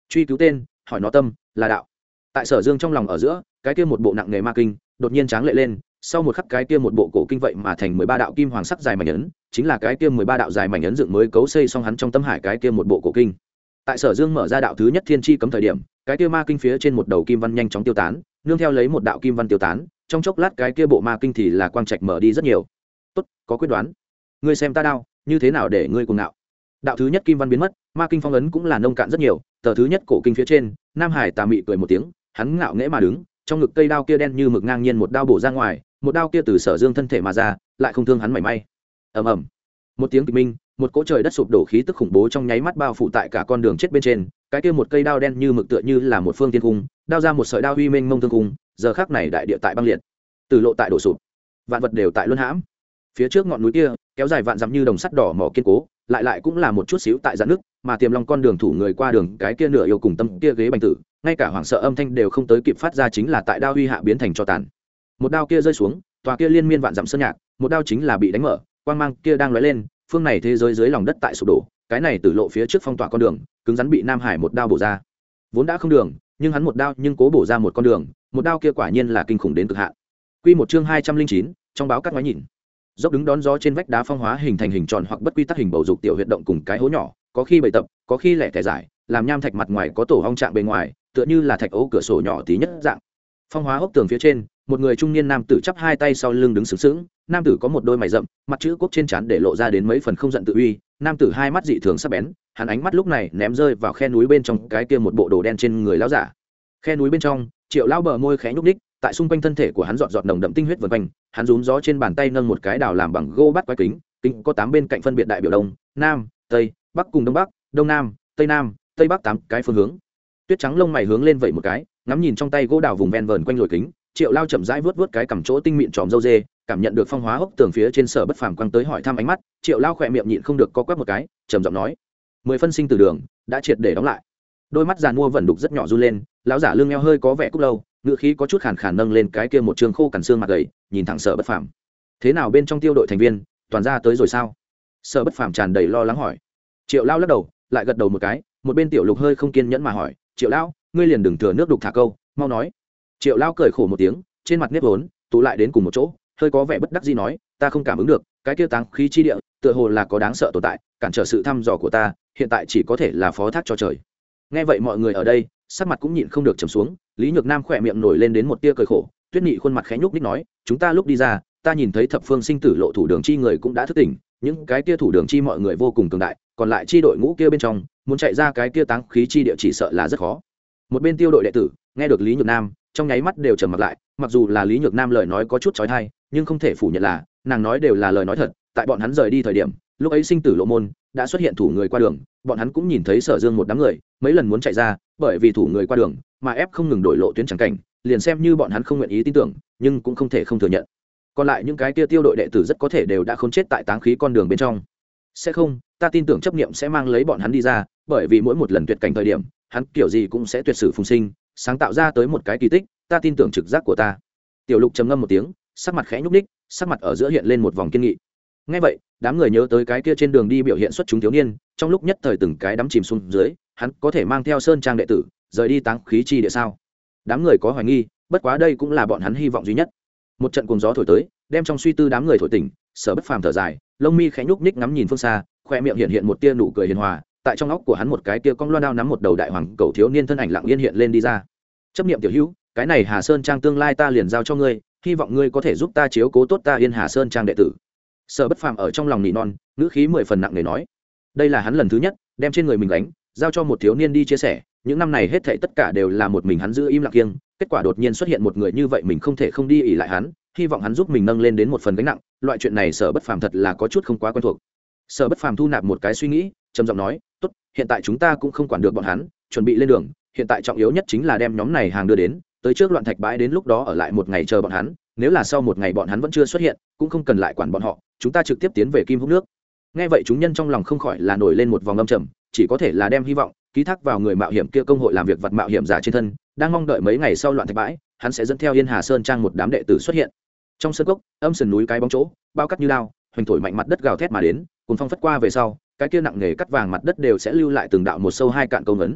truy cứu tên, hỏi nó tâm là đạo. Tại Sở Dương trong lòng ở giữa, cái kia một bộ nặng nghề ma kinh đột nhiên tráng lệ lên, sau một khắc cái kia một bộ cổ kinh vậy mà thành 13 đạo kim hoàng sắc dài mảnh ấn, chính là cái kia 13 đạo dài mảnh ấn dựng mới cấu xây xong hắn trong tâm hải cái kia một bộ cổ kinh. Tại Sở Dương mở ra đạo thứ nhất thiên chi cấm thời điểm, cái kia ma kinh phía trên một đầu kim văn nhanh chóng tiêu tán, nương theo lấy một đạo kim văn tiêu tán, trong chốc lát cái kia bộ ma kinh thì là quang trạch mở đi rất nhiều. Tốt, có quyết đoán. Ngươi xem ta đao, như thế nào để ngươi cuồng ngạo. Đạo thứ nhất kim văn biến mất, ma kinh phong ấn cũng là nông cạn rất nhiều, tờ thứ nhất cổ kinh phía trên, Nam Hải tà mị cười một tiếng, hắn ngạo nghễ mà đứng, trong ngực cây đao kia đen như mực ngang nhiên một đao bổ ra ngoài, một đao kia từ Sở Dương thân thể mà ra, lại không thương hắn mảy may. Ầm ầm. Một tiếng kịch minh, một cỗ trời đất sụp đổ khí tức khủng bố trong nháy mắt bao phủ tại cả con đường chết bên trên, cái kia một cây đao đen như mực tựa như là một phương thiên cung, đao ra một sợi đao uy mênh mông thương cung, giờ khắc này đại địa tại băng liệt, tử lộ tại đổ sụp, vạn vật đều tại luân hãm. Phía trước ngọn núi kia, kéo dài vạn dặm như đồng sắt đỏ mỏ kiên cố, lại cũng là một chút xíu tại dạn nước, mà Tiềm Long con đường thủ người qua đường, cái kia nửa yêu cùng tâm kia ghế bành tử, ngay cả hoảng sợ âm thanh đều không tới kịp phát ra, chính là tại đao uy hạ biến thành cho tàn. Một đao kia rơi xuống, tòa kia liên miên vạn dặm sơn nhạc, một đao chính là bị đánh mở, quang mang kia đang lóe lên, phương này thế giới dưới lòng đất tại sụp đổ, cái này tử lộ phía trước phong tỏa con đường, cứng rắn bị Nam Hải một đao bổ ra. Vốn đã không đường, nhưng hắn một đao nhưng cố bổ ra một con đường, một đao kia quả nhiên là kinh khủng đến cực hạn. Quy một chương 209, trong báo cắt ngoái nhìn. Dốc đứng đón gió trên vách đá phong hóa hình thành hình tròn hoặc bất quy tắc hình bầu dục tiểu huyệt động cùng cái hố nhỏ, có khi bày tập, có khi lẻ tẻ giải, làm nham thạch mặt ngoài có tổ ong trạng bề ngoài, tựa như là thạch ấu cửa sổ nhỏ tí nhất dạng. Phong hóa hốc tường phía trên, một người trung niên nam tử chắp hai tay sau lưng đứng sướng sướng, nam tử có một đôi mày rậm, mặt chữ quốc trên trán để lộ ra đến mấy phần không giận tự uy, nam tử hai mắt dị thường sắc bén, hắn ánh mắt lúc này ném rơi vào khe núi bên trong cái kia một bộ đồ đen trên người lão giả. Khe núi bên trong, Triệu lão bờ môi khẽ nhúc nhích, tại xung quanh thân thể của hắn giọt giọt nồng đậm tinh huyết vần quanh, hắn rúm gió trên bàn tay nâng một cái đào làm bằng gỗ bắt quái kính, kính có 8 bên cạnh phân biệt đại biểu đông, nam, tây, bắc cùng đông bắc, đông nam, tây bắc 8 cái phương hướng. Tuyết trắng lông mày hướng lên vậy một cái, ngắm nhìn trong tay gỗ đào vùng ven vờn quanh lồi kính, Triệu lao chậm rãi vuốt vuốt cái cằm chỗ tinh mịn tròm râu dê, cảm nhận được phong hóa hốc tường phía trên Sở Bất Phàm quăng tới hỏi thăm ánh mắt, Triệu lao khỏe miệng nhịn không được co quắp một cái, trầm giọng nói: "10 phân sinh tử đường đã triệt để đóng lại." Đôi mắt giàn mua vẫn đục rất nhỏ run lên, lão giả lưng eo hơi có vẻ cúc lâu, ngữ khí có chút khàn khàn nâng lên cái kia một trường khô cằn xương mặt gầy, nhìn thẳng Sở Bất Phàm. "Thế nào bên trong tiêu đội thành viên, toàn ra tới rồi sao?" Sở Bất Phàm tràn đầy lo lắng hỏi. Triệu lao lắc đầu, lại gật đầu một cái, một bên Tiểu Lục hơi không kiên nhẫn mà hỏi: "Triệu lao, ngươi liền đừng thừa nước đục thả câu, mau nói." Triệu lao cười khổ một tiếng, trên mặt nếp vốn tụ lại đến cùng một chỗ, hơi có vẻ bất đắc dĩ nói: "Ta không cảm ứng được, cái kia táng khí chi địa, tựa hồ là có đáng sợ tồn tại, cản trở sự thăm dò của ta, hiện tại chỉ có thể là phó thác cho trời." Nghe vậy mọi người ở đây, sắc mặt cũng nhịn không được trầm xuống, Lý Nhược Nam khỏe miệng nổi lên đến một tia cười khổ, Tuyết Nghị khuôn mặt khẽ nhúc nhích nói: "Chúng ta lúc đi ra, ta nhìn thấy thập phương sinh tử lộ thủ đường chi người cũng đã thức tỉnh, những cái kia thủ đường chi mọi người vô cùng cường đại, còn lại chi đội ngũ kia bên trong, muốn chạy ra cái kia táng khí chi địa chỉ sợ là rất khó." Một bên tiêu đội đệ tử, nghe được Lý Nhược Nam, trong nháy mắt đều trầm mặt lại, mặc dù là Lý Nhược Nam lời nói có chút chói tai, nhưng không thể phủ nhận là nàng nói đều là lời nói thật. Tại bọn hắn rời đi thời điểm, lúc ấy sinh tử lộ môn đã xuất hiện thủ người qua đường, bọn hắn cũng nhìn thấy Sở Dương một đám người mấy lần muốn chạy ra, bởi vì thủ người qua đường mà ép không ngừng đổi lộ tuyến chẳng cảnh, liền xem như bọn hắn không nguyện ý tin tưởng, nhưng cũng không thể không thừa nhận. Còn lại những cái kia tiêu đội đệ tử rất có thể đều đã khốn chết tại táng khí con đường bên trong. Sẽ không, ta tin tưởng chấp niệm sẽ mang lấy bọn hắn đi ra, bởi vì mỗi một lần tuyệt cảnh thời điểm, hắn kiểu gì cũng sẽ tuyệt sử phùng sinh, sáng tạo ra tới một cái kỳ tích, ta tin tưởng trực giác của ta. Tiểu Lục trầm ngâm một tiếng, sắc mặt khẽ nhúc nhích, sắc mặt ở giữa hiện lên một vòng kiên nghị. Nghe vậy, đám người nhớ tới cái kia trên đường đi biểu hiện xuất chúng thiếu niên, trong lúc nhất thời từng cái đắm chìm xuống dưới, hắn có thể mang theo sơn trang đệ tử rời đi táng khí chi địa sao? Đám người có hoài nghi, bất quá đây cũng là bọn hắn hy vọng duy nhất. Một trận cuồng gió thổi tới, đem trong suy tư đám người thổi tỉnh, Sở Bất Phàm thở dài, lông mi khẽ nhúc nhích ngắm nhìn phương xa, khoe miệng hiện một tia nụ cười hiền hòa, tại trong óc của hắn một cái tia cong loan đao nắm một đầu đại hoàng cầu thiếu niên thân ảnh lặng yên hiện lên đi ra. Chấp niệm tiểu hữu, cái này Hà Sơn trang tương lai ta liền giao cho ngươi, hy vọng ngươi có thể giúp ta chiếu cố tốt ta Yên Hà Sơn trang đệ tử. Sở Bất Phàm ở trong lòng nỉ non, ngữ khí 10 phần nặng nề nói, đây là hắn lần thứ nhất đem trên người mình gánh giao cho một thiếu niên đi chia sẻ, những năm này hết thảy tất cả đều là một mình hắn giữ im lặng kiêng, kết quả đột nhiên xuất hiện một người như vậy, mình không thể không đi ỷ lại hắn, hy vọng hắn giúp mình nâng lên đến một phần gánh nặng, loại chuyện này Sở Bất Phàm thật là có chút không quá quen thuộc. Sở Bất Phàm thu nạp một cái suy nghĩ, trầm giọng nói, tốt, hiện tại chúng ta cũng không quản được bọn hắn, chuẩn bị lên đường, hiện tại trọng yếu nhất chính là đem nhóm này hàng đưa đến, tới trước loạn thạch bãi, đến lúc đó ở lại một ngày chờ bọn hắn, nếu là sau một ngày bọn hắn vẫn chưa xuất hiện, cũng không cần lại quản bọn họ, chúng ta trực tiếp tiến về Kim Húc nước. Nghe vậy chúng nhân trong lòng không khỏi là nổi lên một vòng âm trầm, chỉ có thể là đem hy vọng ký thác vào người mạo hiểm kia công hội làm việc vật mạo hiểm giả trên thân, đang mong đợi mấy ngày sau loạn thạch bãi, hắn sẽ dẫn theo Yên Hà Sơn trang một đám đệ tử xuất hiện. Trong sân cốc, âm sườn núi cái bóng chỗ, bao cắt như lao, hoành thổi mạnh mặt đất gào thét mà đến, cuốn phong phất qua về sau, cái kia nặng nghề cắt vàng mặt đất đều sẽ lưu lại từng đạo một sâu hai cạn câu ngấn.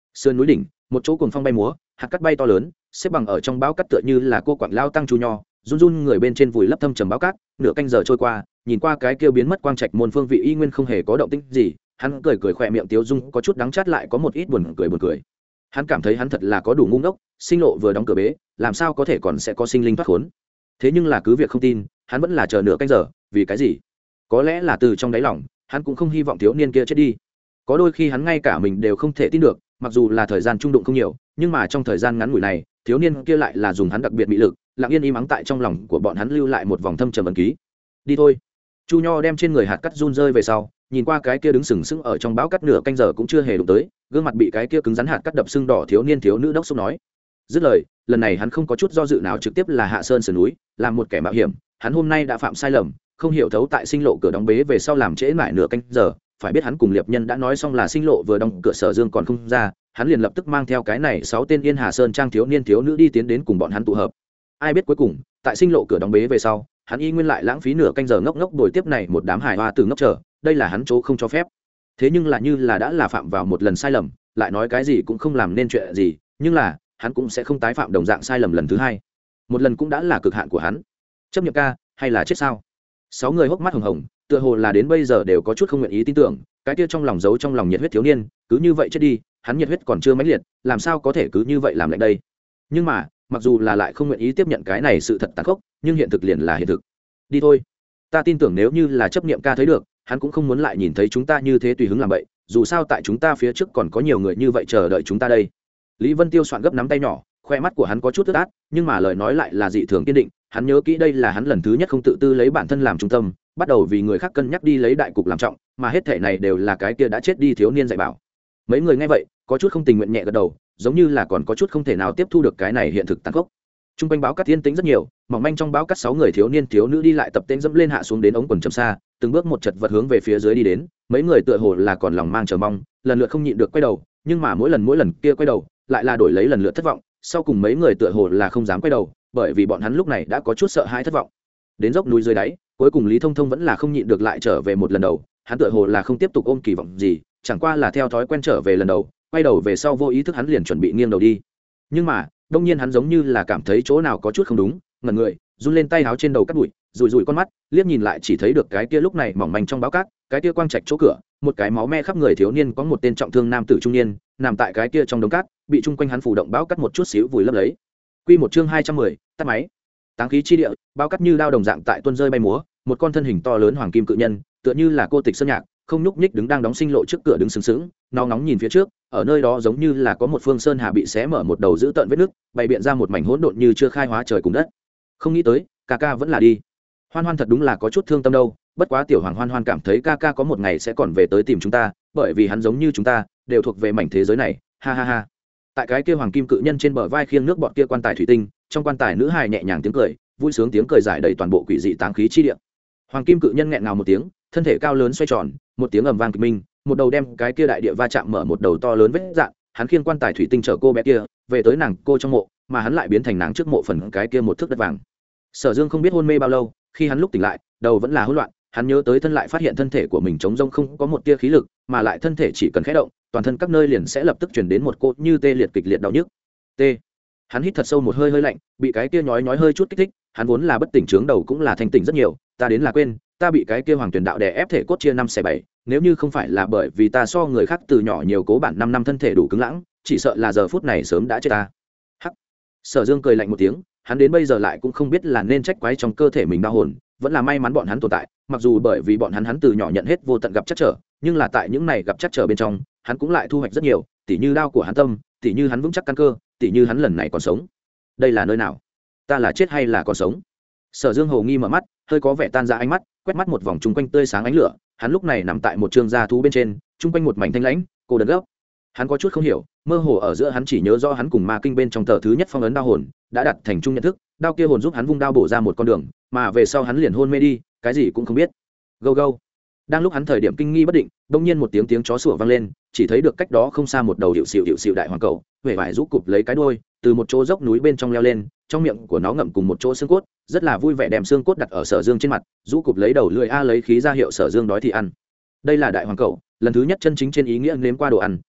sườn núi đỉnh, một chỗ cuồng phong bay múa, hạt cát bay to lớn, xếp bằng ở trong bão cát tựa như là cô quặng lao tăng chu nho, run run người bên trên vùi lấp thâm trầm bão cát. Nửa canh giờ trôi qua, nhìn qua cái kia biến mất quang trạch môn phương vị y nguyên không hề có động tĩnh gì, hắn cười cười khỏe miệng tiếu dung có chút đắng chát lại có một ít buồn cười. Hắn cảm thấy hắn thật là có đủ ngu ngốc, sinh lộ vừa đóng cửa bế, làm sao có thể còn sẽ có sinh linh thoát khốn. Thế nhưng là cứ việc không tin, hắn vẫn là chờ nửa canh giờ, vì cái gì? Có lẽ là từ trong đáy lòng, hắn cũng không hy vọng thiếu niên kia chết đi. Có đôi khi hắn ngay cả mình đều không thể tin được, mặc dù là thời gian trung đụng không nhiều, nhưng mà trong thời gian ngắn ngủi này, thiếu niên kia lại là dùng hắn đặc biệt mỹ lực, lặng yên im ắng tại trong lòng của bọn hắn lưu lại một vòng thâm trầm ẩn ký. Đi thôi. Chu Nho đem trên người hạt cát run rơi về sau, nhìn qua cái kia đứng sừng sững ở trong bão cát nửa canh giờ cũng chưa hề đụng tới, gương mặt bị cái kia cứng rắn hạt cát đập sưng đỏ thiếu niên thiếu nữ đốc xúc nói. Dứt lời, lần này hắn không có chút do dự nào trực tiếp là hạ sơn sườn núi, làm một kẻ mạo hiểm, hắn hôm nay đã phạm sai lầm, không hiểu thấu tại sinh lộ cửa đóng bế về sau làm trễ mãi nửa canh giờ, phải biết hắn cùng liệp nhân đã nói xong là sinh lộ vừa đóng cửa Sở Dương còn không ra, hắn liền lập tức mang theo cái này 6 tên Yên Hà Sơn trang thiếu niên thiếu nữ đi tiến đến cùng bọn hắn tụ hợp. Ai biết cuối cùng, tại sinh lộ cửa đóng bế về sau, hắn y nguyên lại lãng phí nửa canh giờ ngốc ngốc đuổi tiếp này một đám hài hoa từ ngốc chờ, đây là hắn chỗ không cho phép. Thế nhưng là như là đã là phạm vào một lần sai lầm, lại nói cái gì cũng không làm nên chuyện gì, nhưng là hắn cũng sẽ không tái phạm đồng dạng sai lầm lần thứ hai. Một lần cũng đã là cực hạn của hắn. Chấp nhận ca, hay là chết sao? 6 người hốc mắt hồng hồng, tựa hồ là đến bây giờ đều có chút không nguyện ý tin tưởng, cái kia trong lòng giấu trong lòng nhiệt huyết thiếu niên, cứ như vậy chết đi, hắn nhiệt huyết còn chưa mãnh liệt, làm sao có thể cứ như vậy làm lại đây? Nhưng mà, mặc dù là lại không nguyện ý tiếp nhận cái này sự thật tàn khốc, nhưng hiện thực liền là hiện thực. Đi thôi. Ta tin tưởng nếu như là chấp niệm ca thấy được, hắn cũng không muốn lại nhìn thấy chúng ta như thế tùy hứng làm vậy, dù sao tại chúng ta phía trước còn có nhiều người như vậy chờ đợi chúng ta đây. Lý Vân Tiêu soạn gấp nắm tay nhỏ, khoe mắt của hắn có chút ướt át, nhưng mà lời nói lại là dị thường kiên định, hắn nhớ kỹ đây là hắn lần thứ nhất không tự tư lấy bản thân làm trung tâm, bắt đầu vì người khác cân nhắc đi lấy đại cục làm trọng, mà hết thể này đều là cái kia đã chết đi thiếu niên dạy bảo. Mấy người nghe vậy, có chút không tình nguyện nhẹ gật đầu, giống như là còn có chút không thể nào tiếp thu được cái này hiện thực tàn khốc. Trung quanh báo cát thiên tĩnh rất nhiều, mỏng manh trong báo cát 6 người thiếu niên thiếu nữ đi lại tập tên dẫm lên hạ xuống đến ống quần trầm xa, từng bước một chật vật hướng về phía dưới đi đến, mấy người tựa hồ là còn lòng mang chờ mong, lần lượt không nhịn được quay đầu, nhưng mà mỗi lần kia quay đầu, lại là đổi lấy lần lượt thất vọng, sau cùng mấy người tựa hồ là không dám quay đầu, bởi vì bọn hắn lúc này đã có chút sợ hãi thất vọng. Đến dốc núi dưới đáy, cuối cùng Lý Thông Thông vẫn là không nhịn được lại trở về một lần đầu, hắn tựa hồ là không tiếp tục ôm kỳ vọng gì, chẳng qua là theo thói quen trở về lần đầu, quay đầu về sau vô ý thức hắn liền chuẩn bị nghiêng đầu đi. Nhưng mà, đông nhiên hắn giống như là cảm thấy chỗ nào có chút không đúng, ngẩn người, run lên tay áo trên đầu cắt bụi, rủi rủi con mắt, liếc nhìn lại chỉ thấy được cái kia lúc này mỏng manh trong báo cát, cái kia quang trạch chỗ cửa, một cái máu me khắp người thiếu niên có một tên trọng thương nam tử trung niên, nằm tại cái kia trong đống cát, bị chung quanh hắn phủ động báo cát một chút xíu vùi lấp lấy. Quy một chương 210, tắt máy. Táng khí chi địa, báo cát như đao đồng dạng tại tuôn rơi bay múa, một con thân hình to lớn hoàng kim cự nhân, tựa như là cô tịch sơn nhạc, không nhúc nhích đứng đang đóng sinh lộ trước cửa đứng sừng sững, nó ngóng nhìn phía trước, ở nơi đó giống như là có một phương sơn hà bị xé mở một đầu giữ tận vết nứt, bày biện ra một mảnh hỗn độn như chưa khai hóa trời cùng đất. Không nghĩ tới, ca ca vẫn là đi. Hoan Hoan thật đúng là có chút thương tâm đâu, bất quá tiểu hoàng Hoan Hoan cảm thấy ca ca có một ngày sẽ còn về tới tìm chúng ta, bởi vì hắn giống như chúng ta, đều thuộc về mảnh thế giới này, ha ha ha. Tại cái kia hoàng kim cự nhân trên bờ vai khiêng nước bọt kia quan tài thủy tinh, trong quan tài nữ hài nhẹ nhàng tiếng cười, vui sướng tiếng cười giải đầy toàn bộ quỷ dị táng khí chi địa. Hoàng kim cự nhân nghẹn ngào một tiếng, thân thể cao lớn xoay tròn, một tiếng ầm vang kịch minh, một đầu đem cái kia đại địa va chạm mở một đầu to lớn vết dạn, hắn khiêng quan tài thủy tinh chở cô bé kia về tới nàng cô trong mộ, mà hắn lại biến thành nàng trước mộ phần cái kia một thước đất vàng. Sở Dương không biết hôn mê bao lâu, khi hắn lúc tỉnh lại, đầu vẫn là hỗn loạn, hắn nhớ tới thân lại phát hiện thân thể của mình trống rỗng không có một tia khí lực, mà lại thân thể chỉ cần khẽ động, toàn thân các nơi liền sẽ lập tức truyền đến một cỗ như tê liệt kịch liệt đau nhức. T. Hắn hít thật sâu một hơi hơi lạnh, bị cái kia nhói nhói hơi chút kích thích, hắn vốn là bất tỉnh trướng đầu cũng là thanh tỉnh rất nhiều, ta đến là quên, ta bị cái kia hoàng tuyển đạo đè ép thể cốt chia 5/7, nếu như không phải là bởi vì ta so người khác từ nhỏ nhiều cố bản 5 năm thân thể đủ cứng lãng, chỉ sợ là giờ phút này sớm đã chết ta. Hắc. Sở Dương cười lạnh một tiếng, hắn đến bây giờ lại cũng không biết là nên trách quái trong cơ thể mình đau hồn, vẫn là may mắn bọn hắn tồn tại, mặc dù bởi vì bọn hắn từ nhỏ nhận hết vô tận gặp trắc trở, nhưng là tại những này gặp trắc trở bên trong, hắn cũng lại thu hoạch rất nhiều, tỉ như đao của hắn tâm, tỉ như hắn vững chắc căn cơ, tỉ như hắn lần này còn sống. Đây là nơi nào? Ta là chết hay là còn sống? Sở Dương hồ nghi mở mắt, hơi có vẻ tan ra ánh mắt, quét mắt một vòng chung quanh tươi sáng ánh lửa, hắn lúc này nằm tại một trường gia thú bên trên, chung quanh một mảnh thanh lãnh, cô đơn gốc. Hắn có chút không hiểu, mơ hồ ở giữa hắn chỉ nhớ rõ hắn cùng ma kinh bên trong tờ thứ nhất phong ấn đao hồn, đã đặt thành chung nhận thức, đao kia hồn giúp hắn vung đao bổ ra một con đường, mà về sau hắn liền hôn mê đi, cái gì cũng không biết. Gâu gâu. Đang lúc hắn thời điểm kinh nghi bất định, đột nhiên một tiếng chó sủa vang lên, chỉ thấy được cách đó không xa một đầu hiệu xịu đại hoàng cẩu, huệ vải rũ cụp lấy cái đuôi, từ một chỗ dốc núi bên trong leo lên, trong miệng của nó ngậm cùng một chỗ xương cốt, rất là vui vẻ đem xương cốt đặt ở Sở Dương trên mặt, rũ cụp lấy đầu lưỡi a lấy khí ra hiệu Sở Dương đói thì ăn. Đây là đại hoàng cẩu, lần thứ nhất chân chính trên ý nghĩa nếm qua đồ ăn,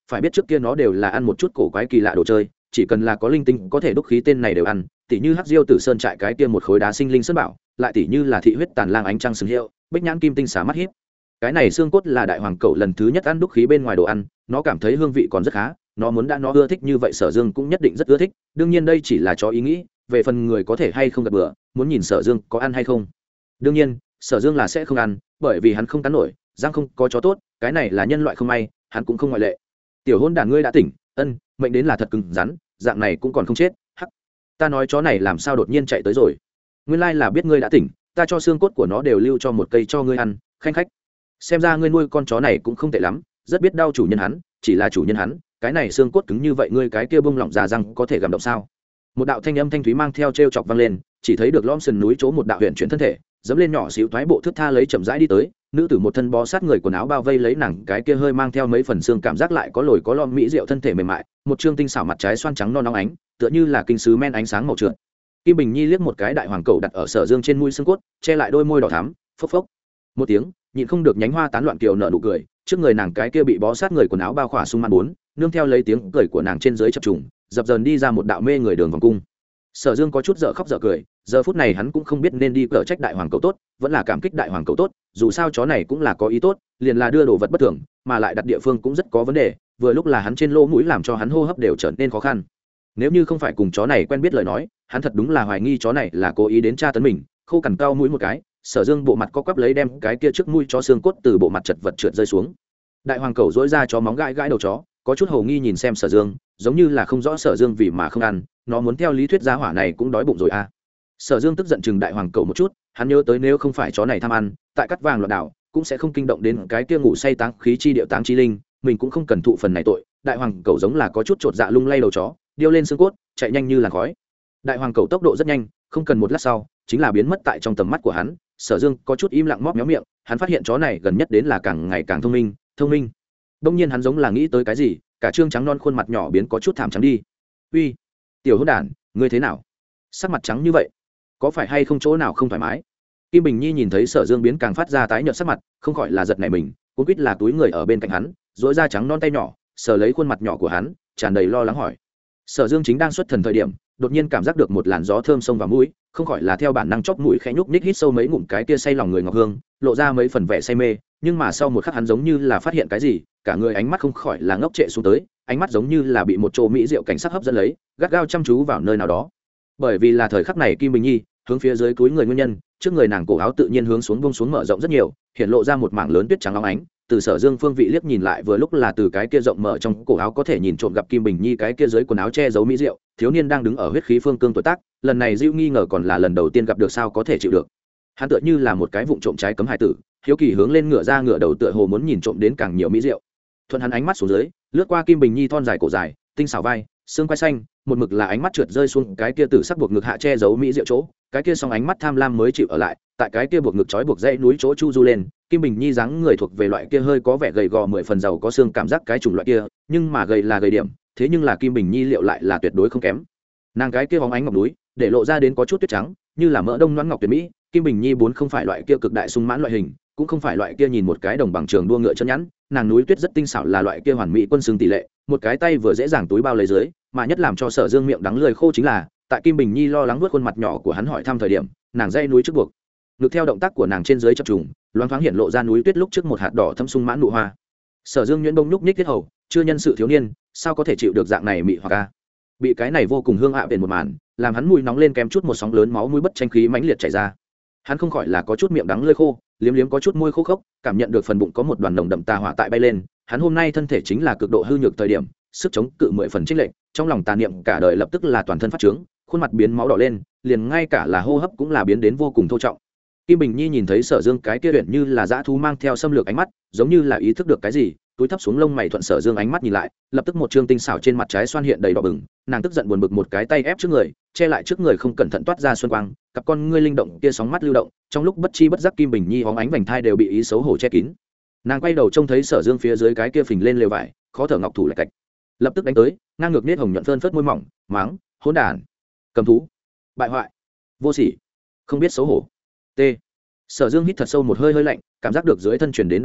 phải biết trước kia nó đều là ăn một chút cổ quái kỳ lạ đồ chơi, chỉ cần là có linh tinh có thể đúc khí tên này đều ăn, tỉ như hắc diêu tử sơn trại cái kia một khối đá sinh linh sơn bảo, lại tỉ như là thị huyết tàn lang ánh trăng sừng hiệu, bích nhãn kim tinh xá mắt hiếp. Cái này xương cốt là đại hoàng cẩu lần thứ nhất ăn đúc khí bên ngoài đồ ăn, nó cảm thấy hương vị còn rất khá, nó muốn đã nó ưa thích như vậy Sở Dương cũng nhất định rất ưa thích, đương nhiên đây chỉ là cho ý nghĩ, về phần người có thể hay không gật bừa, muốn nhìn Sở Dương có ăn hay không. Đương nhiên, Sở Dương là sẽ không ăn, bởi vì hắn không cắn nổi, răng không có chó tốt, cái này là nhân loại không may, hắn cũng không ngoại lệ. Tiểu hôn đản ngươi đã tỉnh, mệnh đến là thật cứng rắn, dạng này cũng còn không chết, hắc. Ta nói chó này làm sao đột nhiên chạy tới rồi? Nguyên lai là biết ngươi đã tỉnh, ta cho xương cốt của nó đều lưu cho một cây cho ngươi ăn, khanh khách. Xem ra ngươi nuôi con chó này cũng không tệ lắm, rất biết đau chủ nhân hắn, chỉ là chủ nhân hắn, cái này xương cốt cứng như vậy ngươi cái kia bung lỏng già răng có thể gặm động sao? Một đạo thanh âm thanh thúy mang theo trêu chọc vang lên, chỉ thấy được lõm sườn núi chỗ một đạo huyền chuyển thân thể, dẫm lên nhỏ xíu thoái bộ thước tha lấy chậm rãi đi tới, nữ tử một thân bó sát người quần áo bao vây lấy nàng cái kia hơi mang theo mấy phần xương cảm giác lại có lồi có lõm mỹ diệu thân thể mềm mại, một trương tinh xảo mặt trái xoan trắng non nóng ánh, tựa như là kinh sứ men ánh sáng màu trượt. Kim Bình Nhi liếc một cái đại hoàng cẩu đặt ở Sở Dương trên mũi xương cốt, che lại đôi môi đỏ thắm, phốc phốc. Một tiếng, nhịn không được nhánh hoa tán loạn kiều nở nụ cười, trước người nàng cái kia bị bó sát người quần áo bao khỏa sung mãn bốn, nương theo lấy tiếng cười của nàng trên dưới chập trùng, dập dờn đi ra một đạo mê người đường vòng cung. Sở Dương có chút dở khóc dở cười, giờ phút này hắn cũng không biết nên đi cở trách đại hoàng cẩu tốt, vẫn là cảm kích đại hoàng cẩu tốt, dù sao chó này cũng là có ý tốt, liền là đưa đồ vật bất thường, mà lại đặt địa phương cũng rất có vấn đề, vừa lúc là hắn trên lỗ mũi làm cho hắn hô hấp đều trở nên khó khăn. Nếu như không phải cùng chó này quen biết lời nói, hắn thật đúng là hoài nghi chó này là cố ý đến tra tấn mình, khô cằn cao mũi một cái, Sở Dương bộ mặt co quắp lấy đem cái kia trước mũi chó xương cốt từ bộ mặt chật vật trượt rơi xuống. Đại hoàng cẩu dỗi ra chó móng gãi gãi đầu chó, có chút hồ nghi nhìn xem Sở Dương, giống như là không rõ Sở Dương vì mà không ăn, nó muốn theo lý thuyết gia hỏa này cũng đói bụng rồi à. Sở Dương tức giận chừng đại hoàng cẩu một chút, hắn nhớ tới nếu không phải chó này tham ăn, tại cắt vàng loạn đảo cũng sẽ không kinh động đến cái kia ngủ say táng khí chi điệu táng chi linh, mình cũng không cần thụ phần này tội. Đại hoàng cẩu giống là có chút chột dạ lung lay đầu chó, điêu lên xương cốt, chạy nhanh như làn khói. Đại hoàng cẩu tốc độ rất nhanh, không cần một lát sau, chính là biến mất tại trong tầm mắt của hắn. Sở Dương có chút im lặng móp méo miệng, hắn phát hiện chó này gần nhất đến là càng ngày càng thông minh. Đông nhiên hắn giống là nghĩ tới cái gì, cả trương trắng non khuôn mặt nhỏ biến có chút thảm trắng đi. Uy, tiểu hỗn đản, ngươi thế nào? Sắc mặt trắng như vậy, có phải hay không chỗ nào không thoải mái? Kim Bình Nhi nhìn thấy Sở Dương biến càng phát ra tái nhợt sắc mặt, không khỏi là giật nảy mình, cũng biết là túi người ở bên cạnh hắn, duỗi ra trắng non tay nhỏ, sờ lấy khuôn mặt nhỏ của hắn, tràn đầy lo lắng hỏi. Sở Dương chính đang xuất thần thời điểm, đột nhiên cảm giác được một làn gió thơm xông vào mũi, không khỏi là theo bản năng chóp mũi khẽ nhúc nhích hít sâu mấy ngụm cái kia say lòng người ngọc hương, lộ ra mấy phần vẻ say mê, nhưng mà sau một khắc hắn giống như là phát hiện cái gì, cả người ánh mắt không khỏi là ngốc trệ xuống tới, ánh mắt giống như là bị một chỗ mỹ diệu cảnh sắc hấp dẫn lấy, gắt gao chăm chú vào nơi nào đó. Bởi vì là thời khắc này Kim Bình Nhi hướng phía dưới túi người nguyên nhân, trước người nàng cổ áo tự nhiên hướng xuống buông xuống mở rộng rất nhiều, hiện lộ ra một mảng lớn tuyết trắng óng ánh. Từ Sở Dương phương vị liếc nhìn lại vừa lúc là từ cái kia rộng mở trong cổ áo có thể nhìn trộm gặp Kim Bình Nhi cái kia dưới quần áo che giấu mỹ diệu, thiếu niên đang đứng ở huyết khí phương cương tuổi tác, lần này Dữu nghi ngờ còn là lần đầu tiên gặp được sao có thể chịu được. Hắn tựa như là một cái vụng trộm trái cấm hải tử, hiếu kỳ hướng lên ngửa ra ngửa đầu tựa hồ muốn nhìn trộm đến càng nhiều mỹ diệu. Thuận hắn ánh mắt xuống dưới, lướt qua Kim Bình Nhi thon dài cổ dài, tinh xảo vai, xương quai xanh, một mực là ánh mắt trượt rơi xuống cái kia tử sắc buộc ngực hạ che giấu mỹ diệu chỗ, cái kia song ánh mắt tham lam mới chịu ở lại, tại cái kia buộc ngực trói buộc dãy núi chỗ chu du lên. Kim Bình Nhi dáng người thuộc về loại kia hơi có vẻ gầy gò 10 phần giàu có xương cảm giác cái chủng loại kia, nhưng mà gầy là gầy điểm, thế nhưng là Kim Bình Nhi liệu lại là tuyệt đối không kém. Nàng cái kia bóng ánh ngọc núi, để lộ ra đến có chút tuyết trắng, như là mỡ đông loãng ngọc tuyệt mỹ. Kim Bình Nhi bốn không phải loại kia cực đại sung mãn loại hình, cũng không phải loại kia nhìn một cái đồng bằng trường đua ngựa chân nhẵn, nàng núi tuyết rất tinh xảo là loại kia hoàn mỹ quân xương tỷ lệ, một cái tay vừa dễ dàng túi bao lấy dưới, mà nhất làm cho Sở Dương miệng đắng lưỡi khô chính là, tại Kim Bình Nhi lo lắng vuốt khuôn mặt nhỏ của hắn hỏi thăm thời điểm, nàng dây núi trước buộc ngược theo động tác của nàng trên dưới chập trùng, loáng thoáng hiện lộ ra núi tuyết lúc trước một hạt đỏ thâm sung mãn nụ hoa. Sở Dương nhuyễn bông nhúc nhích thiết hầu, chưa nhân sự thiếu niên, sao có thể chịu được dạng này mị hoặc a. Bị cái này vô cùng hương hạ về một màn, làm hắn mùi nóng lên kém chút một sóng lớn máu mũi bất tranh khí mãnh liệt chảy ra. Hắn không khỏi là có chút miệng đắng lưỡi khô, liếm liếm có chút môi khô khốc, cảm nhận được phần bụng có một đoàn nồng đậm tà hỏa tại bay lên. Hắn hôm nay thân thể chính là cực độ hư nhược thời điểm, sức chống cự 10 phần chênh lệch, trong lòng tà niệm cả đời lập tức là toàn thân phát trướng, khuôn mặt biến máu đỏ lên, liền ngay cả là hô hấp cũng là biến đến vô cùng thô trọng. Kim Bình Nhi nhìn thấy Sở Dương cái kia luyện như là dã thú mang theo xâm lược ánh mắt, giống như là ý thức được cái gì, túi thấp xuống lông mày thuận Sở Dương ánh mắt nhìn lại, lập tức một trương tinh xảo trên mặt trái xoan hiện đầy đỏ bừng, nàng tức giận buồn bực một cái tay ép trước người, che lại trước người không cẩn thận toát ra xuân quang, cặp con ngươi linh động kia sóng mắt lưu động, trong lúc bất chi bất giác Kim Bình Nhi hóng ánh vành thai đều bị ý xấu hổ che kín. Nàng quay đầu trông thấy Sở Dương phía dưới cái kia phình lên lều vải, khó thở ngọc thủ lại cạch, lập tức đánh tới, ngang ngược nết hồng nhuận phơn phớt môi mỏng, máng, hỗn đản, cầm thú, bại hoại, vô sỉ, không biết xấu hổ. T. Sở Dương hít thật sâu một hơi hơi lạnh, cảm giác được dưới thân truyền đến đau đớn,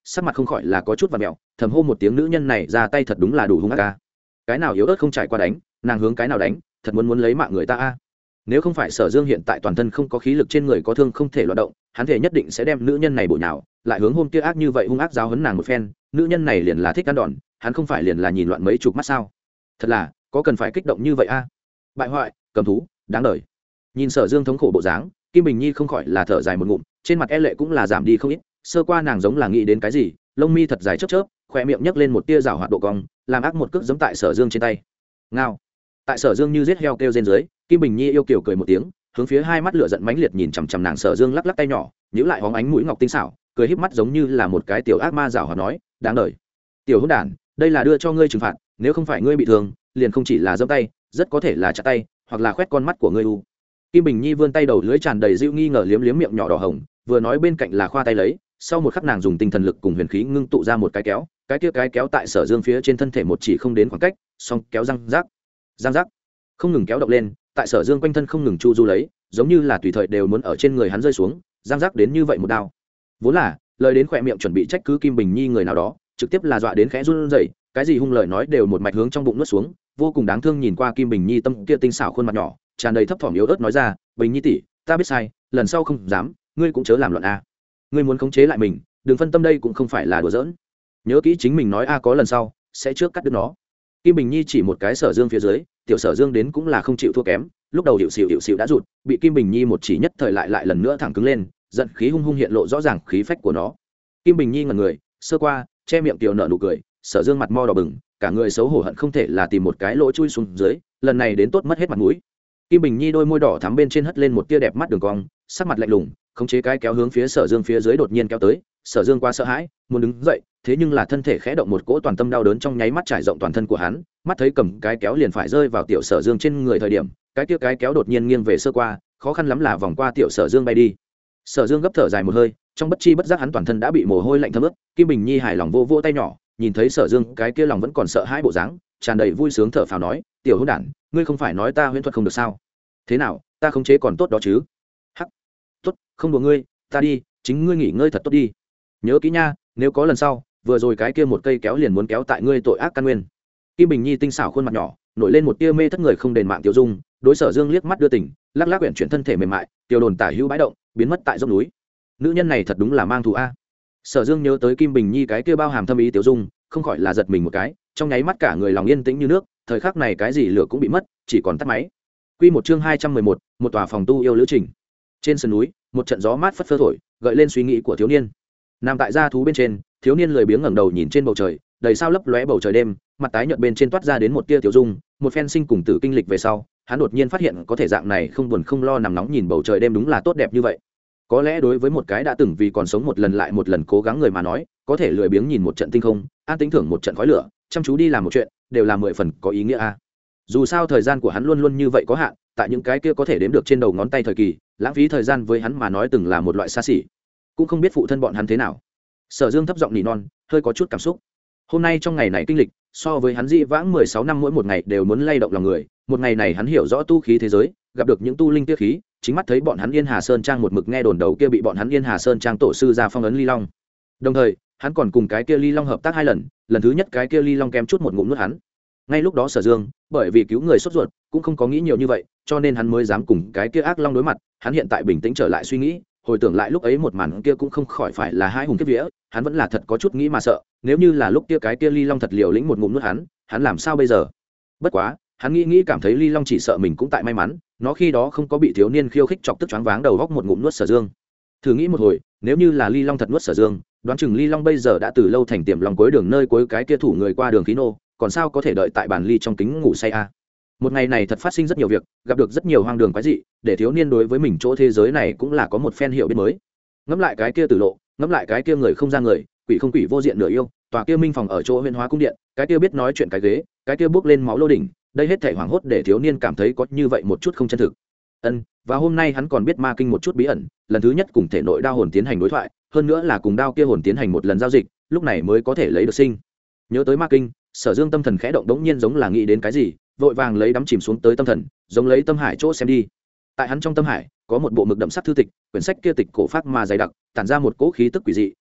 sắc mặt không khỏi là có chút và mẹo, thầm hô một tiếng, nữ nhân này ra tay thật đúng là đủ hung ác ca. Cái nào yếu ớt không trải qua đánh, nàng hướng cái nào đánh, thật muốn lấy mạng người ta a. Nếu không phải Sở Dương hiện tại toàn thân không có khí lực, trên người có thương không thể loạt động, hắn thể nhất định sẽ đem nữ nhân này bổ nhào, lại hướng hôm kia ác như vậy hung ác giáo huấn nàng một phen. Nữ nhân này liền là thích ăn đòn, hắn không phải liền là nhìn loạn mấy chục mắt sao? Thật là có cần phải kích động như vậy a? Bại hoại, cầm thú, đáng đời. Nhìn Sở Dương thống khổ bộ dáng, Kim Bình Nhi không khỏi là thở dài một ngụm, trên mặt e lệ cũng là giảm đi không ít. Sơ qua nàng giống là nghĩ đến cái gì, lông mi thật dài chớp chớp, khóe miệng nhấc lên một tia rảo hoạt độ cong, làm ác một cước giẫm tại Sở Dương trên tay. Ngao. Tại Sở Dương như giết heo kêu trên dưới, Kim Bình Nhi yêu kiều cười một tiếng, hướng phía hai mắt lửa giận mãnh liệt nhìn chằm chằm nàng. Sở Dương lắc lắc tay nhỏ, nhíu lại hóng ánh mũi ngọc tinh xảo, cười híp mắt giống như là một cái tiểu ác ma rảo hoạt nói, đáng đời. Tiểu hỗn đản, đây là đưa cho ngươi trừng phạt, nếu không phải ngươi bị thương, liền không chỉ là giẫm tay, rất có thể là chặt tay, hoặc là khoét con mắt của ngươi u. Kim Bình Nhi vươn tay đầu lưỡi tràn đầy dịu nghi ngờ liếm liếm miệng nhỏ đỏ hồng, vừa nói bên cạnh là khoa tay lấy, sau một khắc nàng dùng tinh thần lực cùng huyền khí ngưng tụ ra một cái kéo, cái kia cái kéo tại Sở Dương phía trên thân thể một chỉ không đến khoảng cách, song kéo răng rác, không ngừng kéo động lên, tại Sở Dương quanh thân không ngừng chu du lấy, giống như là tùy thời đều muốn ở trên người hắn rơi xuống, răng rác đến như vậy một đao. Vốn là lời đến khỏe miệng chuẩn bị trách cứ Kim Bình Nhi người nào đó, trực tiếp là dọa đến khẽ run rẩy, cái gì hung lời nói đều một mạch hướng trong bụng nuốt xuống, vô cùng đáng thương nhìn qua Kim Bình Nhi tâm kia tinh xảo khuôn mặt nhỏ, tràn đầy thấp thỏm yếu ớt nói ra, Bình Nhi tỷ, ta biết sai, lần sau không dám, ngươi cũng chớ làm loạn a. Ngươi muốn khống chế lại mình, đừng phân tâm, đây cũng không phải là đùa giỡn. Nhớ kỹ chính mình nói a, có lần sau sẽ trước cắt đứt nó. Kim Bình Nhi chỉ một cái Sở Dương phía dưới, tiểu Sở Dương đến cũng là không chịu thua kém, lúc đầu hiệu xịu đã rụt, bị Kim Bình Nhi một chỉ nhất thời lại lần nữa thẳng cứng lên, giận khí hung hung hiện lộ rõ ràng khí phách của nó. Kim Bình Nhi ngẩn người, sơ qua, che miệng tiểu nở nụ cười, Sở Dương mặt mo đỏ bừng, cả người xấu hổ hận không thể là tìm một cái lỗ chui xuống dưới, lần này đến tốt mất hết mặt mũi. Kim Bình Nhi đôi môi đỏ thắm bên trên hất lên một tia đẹp mắt đường cong, sắc mặt lạnh lùng, khống chế cái kéo hướng phía Sở Dương phía dưới đột nhiên kéo tới. Sở Dương quá sợ hãi, muốn đứng dậy, thế nhưng là thân thể khẽ động, một cỗ toàn tâm đau đớn trong nháy mắt trải rộng toàn thân của hắn, mắt thấy cầm cái kéo liền phải rơi vào tiểu Sở Dương trên người thời điểm, cái kia cái kéo đột nhiên nghiêng về sơ qua, khó khăn lắm là vòng qua tiểu Sở Dương bay đi. Sở Dương gấp thở dài một hơi, trong bất chi bất giác hắn toàn thân đã bị mồ hôi lạnh thấm ướt. Kim Bình Nhi hài lòng vô vô tay nhỏ, nhìn thấy Sở Dương cái kia lòng vẫn còn sợ hãi bộ dáng, tràn đầy vui sướng thở phào nói, tiểu hỗn đản, ngươi không phải nói ta huyễn thuật không được sao? Thế nào, ta khống chế còn tốt đó chứ? Hắc, tốt, không đùa ngươi, ta đi, chính ngươi nghỉ ngơi thật tốt đi. Nhớ kỹ nha, nếu có lần sau, vừa rồi cái kia một cây kéo liền muốn kéo tại ngươi tội ác căn nguyên. Kim Bình Nhi tinh xảo khuôn mặt nhỏ nổi lên một tia mê thất người không đền mạng tiêu dung, đối Sở Dương liếc mắt đưa tình, lắc lắc quyển chuyển thân thể mềm mại, tiêu đồn tả hữu bãi động, biến mất tại dốc núi. Nữ nhân này thật đúng là mang thù a. Sở Dương nhớ tới Kim Bình Nhi cái kia bao hàm thâm ý tiêu dung, không khỏi là giật mình một cái, trong nháy mắt cả người lòng yên tĩnh như nước, thời khắc này cái gì lửa cũng bị mất, chỉ còn tắt máy. Quy một chương 211, một tòa phòng tu yêu lữ trình. Trên sườn núi, một trận gió mát phất phơ thổi, gợi lên suy nghĩ của thiếu niên. Nằm tại gia thú bên trên, thiếu niên lười biếng ngẩng đầu nhìn trên bầu trời, đầy sao lấp lóe bầu trời đêm, mặt tái nhợt bên trên toát ra đến một tia tiểu dung, một phen sinh cùng tử kinh lịch về sau, hắn đột nhiên phát hiện có thể dạng này không buồn không lo nằm nóng nhìn bầu trời đêm đúng là tốt đẹp như vậy. Có lẽ đối với một cái đã từng vì còn sống một lần lại một lần cố gắng người mà nói, có thể lười biếng nhìn một trận tinh không, an tĩnh thưởng một trận khói lửa, chăm chú đi làm một chuyện, đều là 10 phần có ý nghĩa a. Dù sao thời gian của hắn luôn luôn như vậy có hạn, tại những cái kia có thể đếm được trên đầu ngón tay thời kỳ, lãng phí thời gian với hắn mà nói từng là một loại xa xỉ. Cũng không biết phụ thân bọn hắn thế nào. Sở Dương thấp giọng nỉ non, hơi có chút cảm xúc. Hôm nay trong ngày này kinh lịch, so với hắn dị vãng 16 năm mỗi một ngày đều muốn lay động lòng người, một ngày này hắn hiểu rõ tu khí thế giới, gặp được những tu linh tiết khí, chính mắt thấy bọn hắn Yên Hà Sơn Trang một mực nghe đồn đầu kia bị bọn hắn Yên Hà Sơn Trang tổ sư ra phong ấn Ly Long. Đồng thời, hắn còn cùng cái kia Ly Long hợp tác 2 lần, lần thứ nhất cái kia Ly Long kém chút một ngụm nuốt hắn. Ngay lúc đó Sở Dương, bởi vì cứu người sốt ruột, cũng không có nghĩ nhiều như vậy, cho nên hắn mới dám cùng cái kia ác long đối mặt. Hắn hiện tại bình tĩnh trở lại suy nghĩ, hồi tưởng lại lúc ấy một màn kia cũng không khỏi phải là hai hùng kiếp vía, hắn vẫn là thật có chút nghĩ mà sợ, nếu như là lúc kia cái kia Ly Long thật liều lĩnh một ngụm nuốt hắn làm sao bây giờ? Bất quá, hắn nghĩ cảm thấy Ly Long chỉ sợ mình cũng tại may mắn, nó khi đó không có bị thiếu niên khiêu khích chọc tức choáng váng đầu góc một ngụm nuốt Sở Dương. Thử nghĩ một hồi, nếu như là Ly Long thật nuốt Sở Dương, đoán chừng Ly Long bây giờ đã từ lâu thành tiềm lòng cuối đường nơi cuối cái kia thủ người qua đường khí nô, còn sao có thể đợi tại bàn ly trong kính ngủ say a. Một ngày này thật phát sinh rất nhiều việc, gặp được rất nhiều hoang đường quái dị, để thiếu niên đối với mình chỗ thế giới này cũng là có một phen hiểu biết mới. Ngẫm lại cái kia tử lộ, ngẫm lại cái kia người không ra người, quỷ không quỷ vô diện nửa yêu, tòa kia minh phòng ở chỗ Huyền Hóa cung điện, cái kia biết nói chuyện cái ghế, cái kia bước lên máu lô đỉnh, đây hết thảy hoảng hốt để thiếu niên cảm thấy có như vậy một chút không chân thực. Và hôm nay hắn còn biết ma kinh một chút bí ẩn, lần thứ nhất cùng thể nội đao hồn tiến hành đối thoại, hơn nữa là cùng đao kia hồn tiến hành một lần giao dịch, lúc này mới có thể lấy được sinh. Nhớ tới ma kinh, Sở Dương tâm thần khẽ động, đống nhiên giống là nghĩ đến cái gì, vội vàng lấy đắm chìm xuống tới tâm thần, giống lấy tâm hải chỗ xem đi. Tại hắn trong tâm hải có một bộ mực đậm sắc thư tịch, quyển sách kia tịch cổ pháp mà dày đặc, tản ra một cỗ khí tức quỷ dị,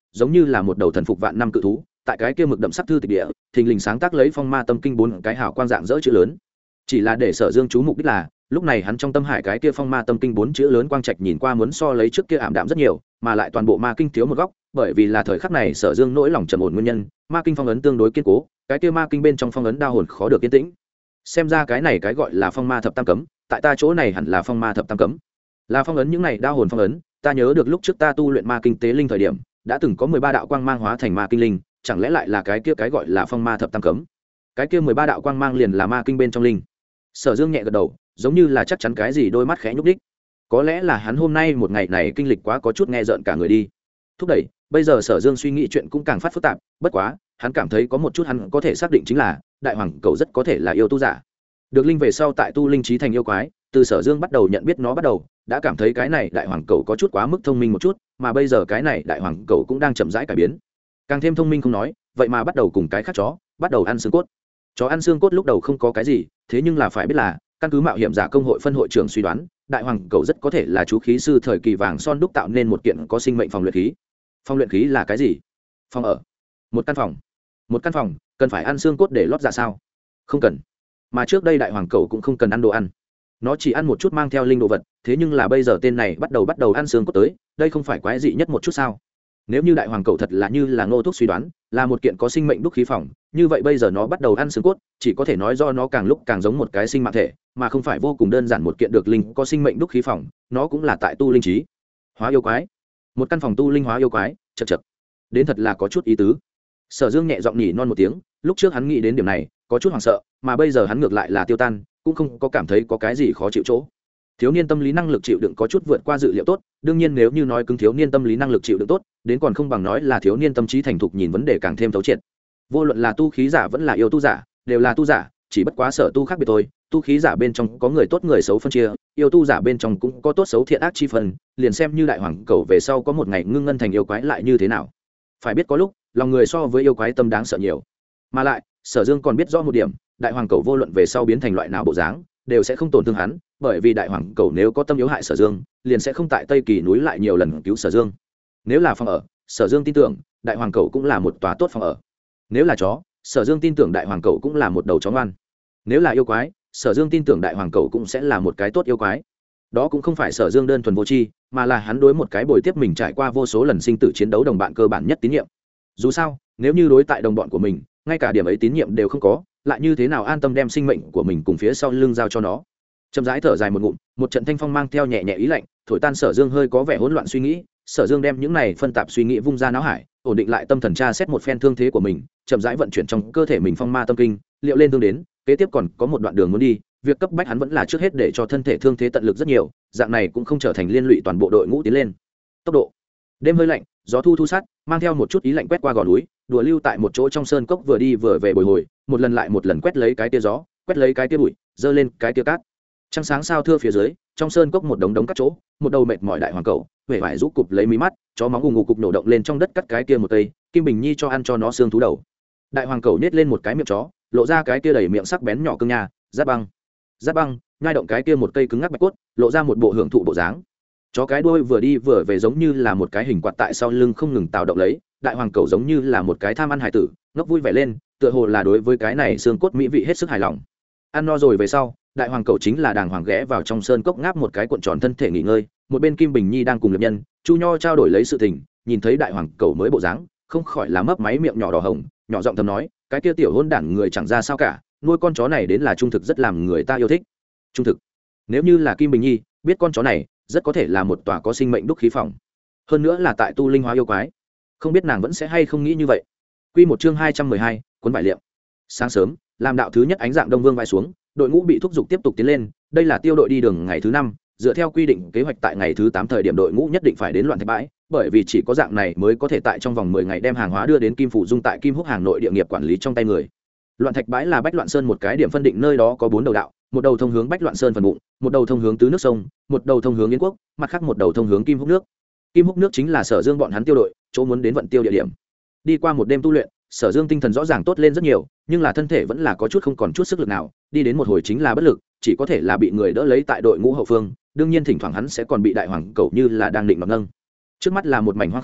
giống như là một đầu thần phục vạn năm cự thú tại cái kia mực đậm sắc thư tịch địa thình lình sáng tác lấy phong ma tâm kinh 4 cái hào quang dạng dỡ chữ lớn. Chỉ là để Sở Dương chú mục đích là lúc này hắn trong tâm hải cái kia phong ma tâm kinh 4 chữ lớn quang trạch nhìn qua muốn so lấy trước kia ảm đạm rất nhiều, mà lại toàn bộ ma kinh thiếu một góc, bởi vì là thời khắc này Sở Dương nỗi lòng trầm ổn nguyên nhân, ma kinh phong ấn tương đối kiên cố, cái kia ma kinh bên trong phong ấn đao hồn khó được yên tĩnh. Xem ra cái này cái gọi là phong ma thập tam cấm, tại ta chỗ này hẳn là phong ma thập tam cấm. Là phong ấn những này đao hồn phong ấn, ta nhớ được lúc trước ta tu luyện ma kinh tế linh thời điểm, đã từng có 13 đạo quang mang hóa thành ma kinh linh, chẳng lẽ lại là cái kia cái gọi là phong ma thập tam cấm? Cái kia 13 đạo quang mang liền là ma kinh bên trong linh. Sở Dương nhẹ gật đầu, giống như là chắc chắn cái gì, đôi mắt khẽ nhúc đích. Có lẽ là hắn hôm nay một ngày này kinh lịch quá có chút nghe rợn cả người đi. Thúc đẩy, bây giờ Sở Dương suy nghĩ chuyện cũng càng phát phức tạp, bất quá, hắn cảm thấy có một chút hắn có thể xác định chính là, đại hoàng cầu rất có thể là yêu tu giả. Được linh về sau tại tu linh trí thành yêu quái, từ Sở Dương bắt đầu nhận biết nó bắt đầu, đã cảm thấy cái này đại hoàng cầu có chút quá mức thông minh một chút, mà bây giờ cái này đại hoàng cầu cũng đang chậm rãi cải biến. Càng thêm thông minh không nói, vậy mà bắt đầu cùng cái khác chó, bắt đầu ăn xương cốt. Chó ăn xương cốt lúc đầu không có cái gì, thế nhưng là phải biết là, căn cứ mạo hiểm giả công hội phân hội trưởng suy đoán, đại hoàng cầu rất có thể là chú khí sư thời kỳ vàng son đúc tạo nên một kiện có sinh mệnh phòng luyện khí. Phòng luyện khí là cái gì? Phòng ở. Một căn phòng. Một căn phòng, cần phải ăn xương cốt để lót dạ sao? Không cần. Mà trước đây đại hoàng cầu cũng không cần ăn đồ ăn. Nó chỉ ăn một chút mang theo linh đồ vật, thế nhưng là bây giờ tên này bắt đầu ăn xương cốt tới, đây không phải quái dị nhất một chút sao? Nếu như đại hoàng cầu thật là như là Ngô Thúc suy đoán, là một kiện có sinh mệnh đúc khí phòng, như vậy bây giờ nó bắt đầu ăn xương cốt, chỉ có thể nói do nó càng lúc càng giống một cái sinh mạng thể, mà không phải vô cùng đơn giản một kiện được linh có sinh mệnh đúc khí phòng, nó cũng là tại tu linh trí. Hóa yêu quái. Một căn phòng tu linh hóa yêu quái, chậc chậc. Đến thật là có chút ý tứ. Sở Dương nhẹ giọng nhỉ non một tiếng, lúc trước hắn nghĩ đến điểm này, có chút hoảng sợ, mà bây giờ hắn ngược lại là tiêu tan, cũng không có cảm thấy có cái gì khó chịu chỗ. Thiếu niên tâm lý năng lực chịu đựng có chút vượt qua dự liệu tốt, đương nhiên nếu như nói cứng thiếu niên tâm lý năng lực chịu đựng tốt, đến còn không bằng nói là thiếu niên tâm trí thành thục nhìn vấn đề càng thêm thấu triệt. Vô luận là tu khí giả vẫn là yêu tu giả, đều là tu giả, chỉ bất quá sở tu khác biệt thôi. Tu khí giả bên trong có người tốt người xấu phân chia, yêu tu giả bên trong cũng có tốt xấu thiện ác chi phần, liền xem như đại hoàng cầu về sau có một ngày ngưng ngân thành yêu quái lại như thế nào. Phải biết có lúc, lòng người so với yêu quái tâm đáng sợ nhiều. Mà lại, Sở Dương còn biết rõ một điểm, đại hoàng cầu vô luận về sau biến thành loại nào bộ dáng, đều sẽ không tổn thương hắn, bởi vì đại hoàng cầu nếu có tâm yếu hại Sở Dương, liền sẽ không tại Tây Kỳ núi lại nhiều lần cứu Sở Dương. Nếu là phòng ở, Sở Dương tin tưởng, đại hoàng cầu cũng là một tòa tốt phòng ở. Nếu là chó, Sở Dương tin tưởng đại hoàng cầu cũng là một đầu chó ngoan. Nếu là yêu quái, Sở Dương tin tưởng đại hoàng cầu cũng sẽ là một cái tốt yêu quái. Đó cũng không phải Sở Dương đơn thuần vô tri, mà là hắn đối một cái bồi tiếp mình trải qua vô số lần sinh tử chiến đấu đồng bạn cơ bản nhất tín nhiệm. Dù sao, nếu như đối tại đồng bọn của mình, ngay cả điểm ấy tín nhiệm đều không có, lại như thế nào an tâm đem sinh mệnh của mình cùng phía sau lưng giao cho nó. Chậm rãi thở dài một ngụm, một trận thanh phong mang theo nhẹ nhẹ ý lạnh, thổi tan Sở Dương hơi có vẻ hỗn loạn suy nghĩ. Sở Dương đem những này phân tạp suy nghĩ vung ra não hải, ổn định lại tâm thần tra xét một phen thương thế của mình, chậm rãi vận chuyển trong cơ thể mình phong ma tâm kinh, liệu lên thương đến, kế tiếp còn có một đoạn đường muốn đi, việc cấp bách hắn vẫn là trước hết để cho thân thể thương thế tận lực rất nhiều, dạng này cũng không trở thành liên lụy toàn bộ đội ngũ tiến lên. Tốc độ. Đêm hơi lạnh, gió thu thu sát, mang theo một chút ý lạnh quét qua gò núi, đùa lưu tại một chỗ trong sơn cốc vừa đi vừa về bồi hồi, một lần lại một lần quét lấy cái tia gió, quét lấy cái tia bụi, dơ lên cái tia cát. Trăng sáng sao thưa phía dưới, trong sơn cốc một đống đống cát chỗ, một đầu mệt mỏi đại hoàng cầu, huệ vải rũ cụp lấy mí mắt, chó móng ù ngục cục nổ động lên trong đất cắt cái kia một cây, Kim Bình Nhi cho ăn cho nó xương thú đầu. Đại hoàng cầu nhét lên một cái miệng chó, lộ ra cái kia đầy miệng sắc bén nhỏ cương nha, giáp băng, nhai động cái kia một cây cứng ngắc bạch cốt, lộ ra một bộ hưởng thụ bộ dáng. Chó cái đuôi vừa đi vừa về giống như là một cái hình quạt tại sau lưng không ngừng tạo động lấy, đại hoàng cầu giống như là một cái tham ăn hải tử, ngốc vui vẻ lên, tựa hồ là đối với cái này xương cốt mỹ vị hết sức hài lòng. Ăn no rồi về sau, đại hoàng cầu chính là đàng hoàng ghé vào trong sơn cốc ngáp một cái cuộn tròn thân thể nghỉ ngơi, một bên Kim Bình Nhi đang cùng lập nhân Chu Nho trao đổi lấy sự tình, nhìn thấy đại hoàng cầu mới bộ dáng, không khỏi là mấp máy miệng nhỏ đỏ hồng, nhỏ giọng thầm nói, cái kia tiểu hôn đản người chẳng ra sao cả, nuôi con chó này đến là trung thực rất làm người ta yêu thích. Trung thực. Nếu như là Kim Bình Nhi biết con chó này rất có thể là một tòa có sinh mệnh đúc khí phòng, hơn nữa là tại tu linh hóa yêu quái, không biết nàng vẫn sẽ hay không nghĩ như vậy. Quy một chương 212, cuốn vải liệm. Sáng sớm, làm đạo thứ nhất ánh dạng đông vương vai xuống, đội ngũ bị thúc giục tiếp tục tiến lên, đây là tiêu đội đi đường ngày thứ 5, dựa theo quy định kế hoạch tại ngày thứ 8 thời điểm đội ngũ nhất định phải đến Loạn Thạch bãi, bởi vì chỉ có dạng này mới có thể tại trong vòng 10 ngày đem hàng hóa đưa đến Kim Phủ Dung tại Kim Húc hàng nội địa nghiệp quản lý trong tay người. Loạn Thạch bãi là Bách Loạn Sơn một cái điểm phân định, nơi đó có 4 đầu đạo, một đầu thông hướng Bách Loạn Sơn phần bụng, một đầu thông hướng Tứ nước sông, một đầu thông hướng Yến Quốc, mặt khác một đầu thông hướng Kim Húc nước. Kim Húc nước chính là Sở Dương bọn hắn tiêu đội chỗ muốn đến vận tiêu địa điểm. Đi qua một đêm tu luyện, Sở Dương tinh thần rõ ràng tốt lên rất nhiều, nhưng là thân thể vẫn là có chút không còn chút sức lực nào, đi đến một hồi chính là bất lực, chỉ có thể là bị người đỡ lấy tại đội ngũ hậu phương, đương nhiên thỉnh thoảng hắn sẽ còn bị đại hoàng cầu như là đang định mặc nâng. Trước mắt là một mảnh hoang khâu,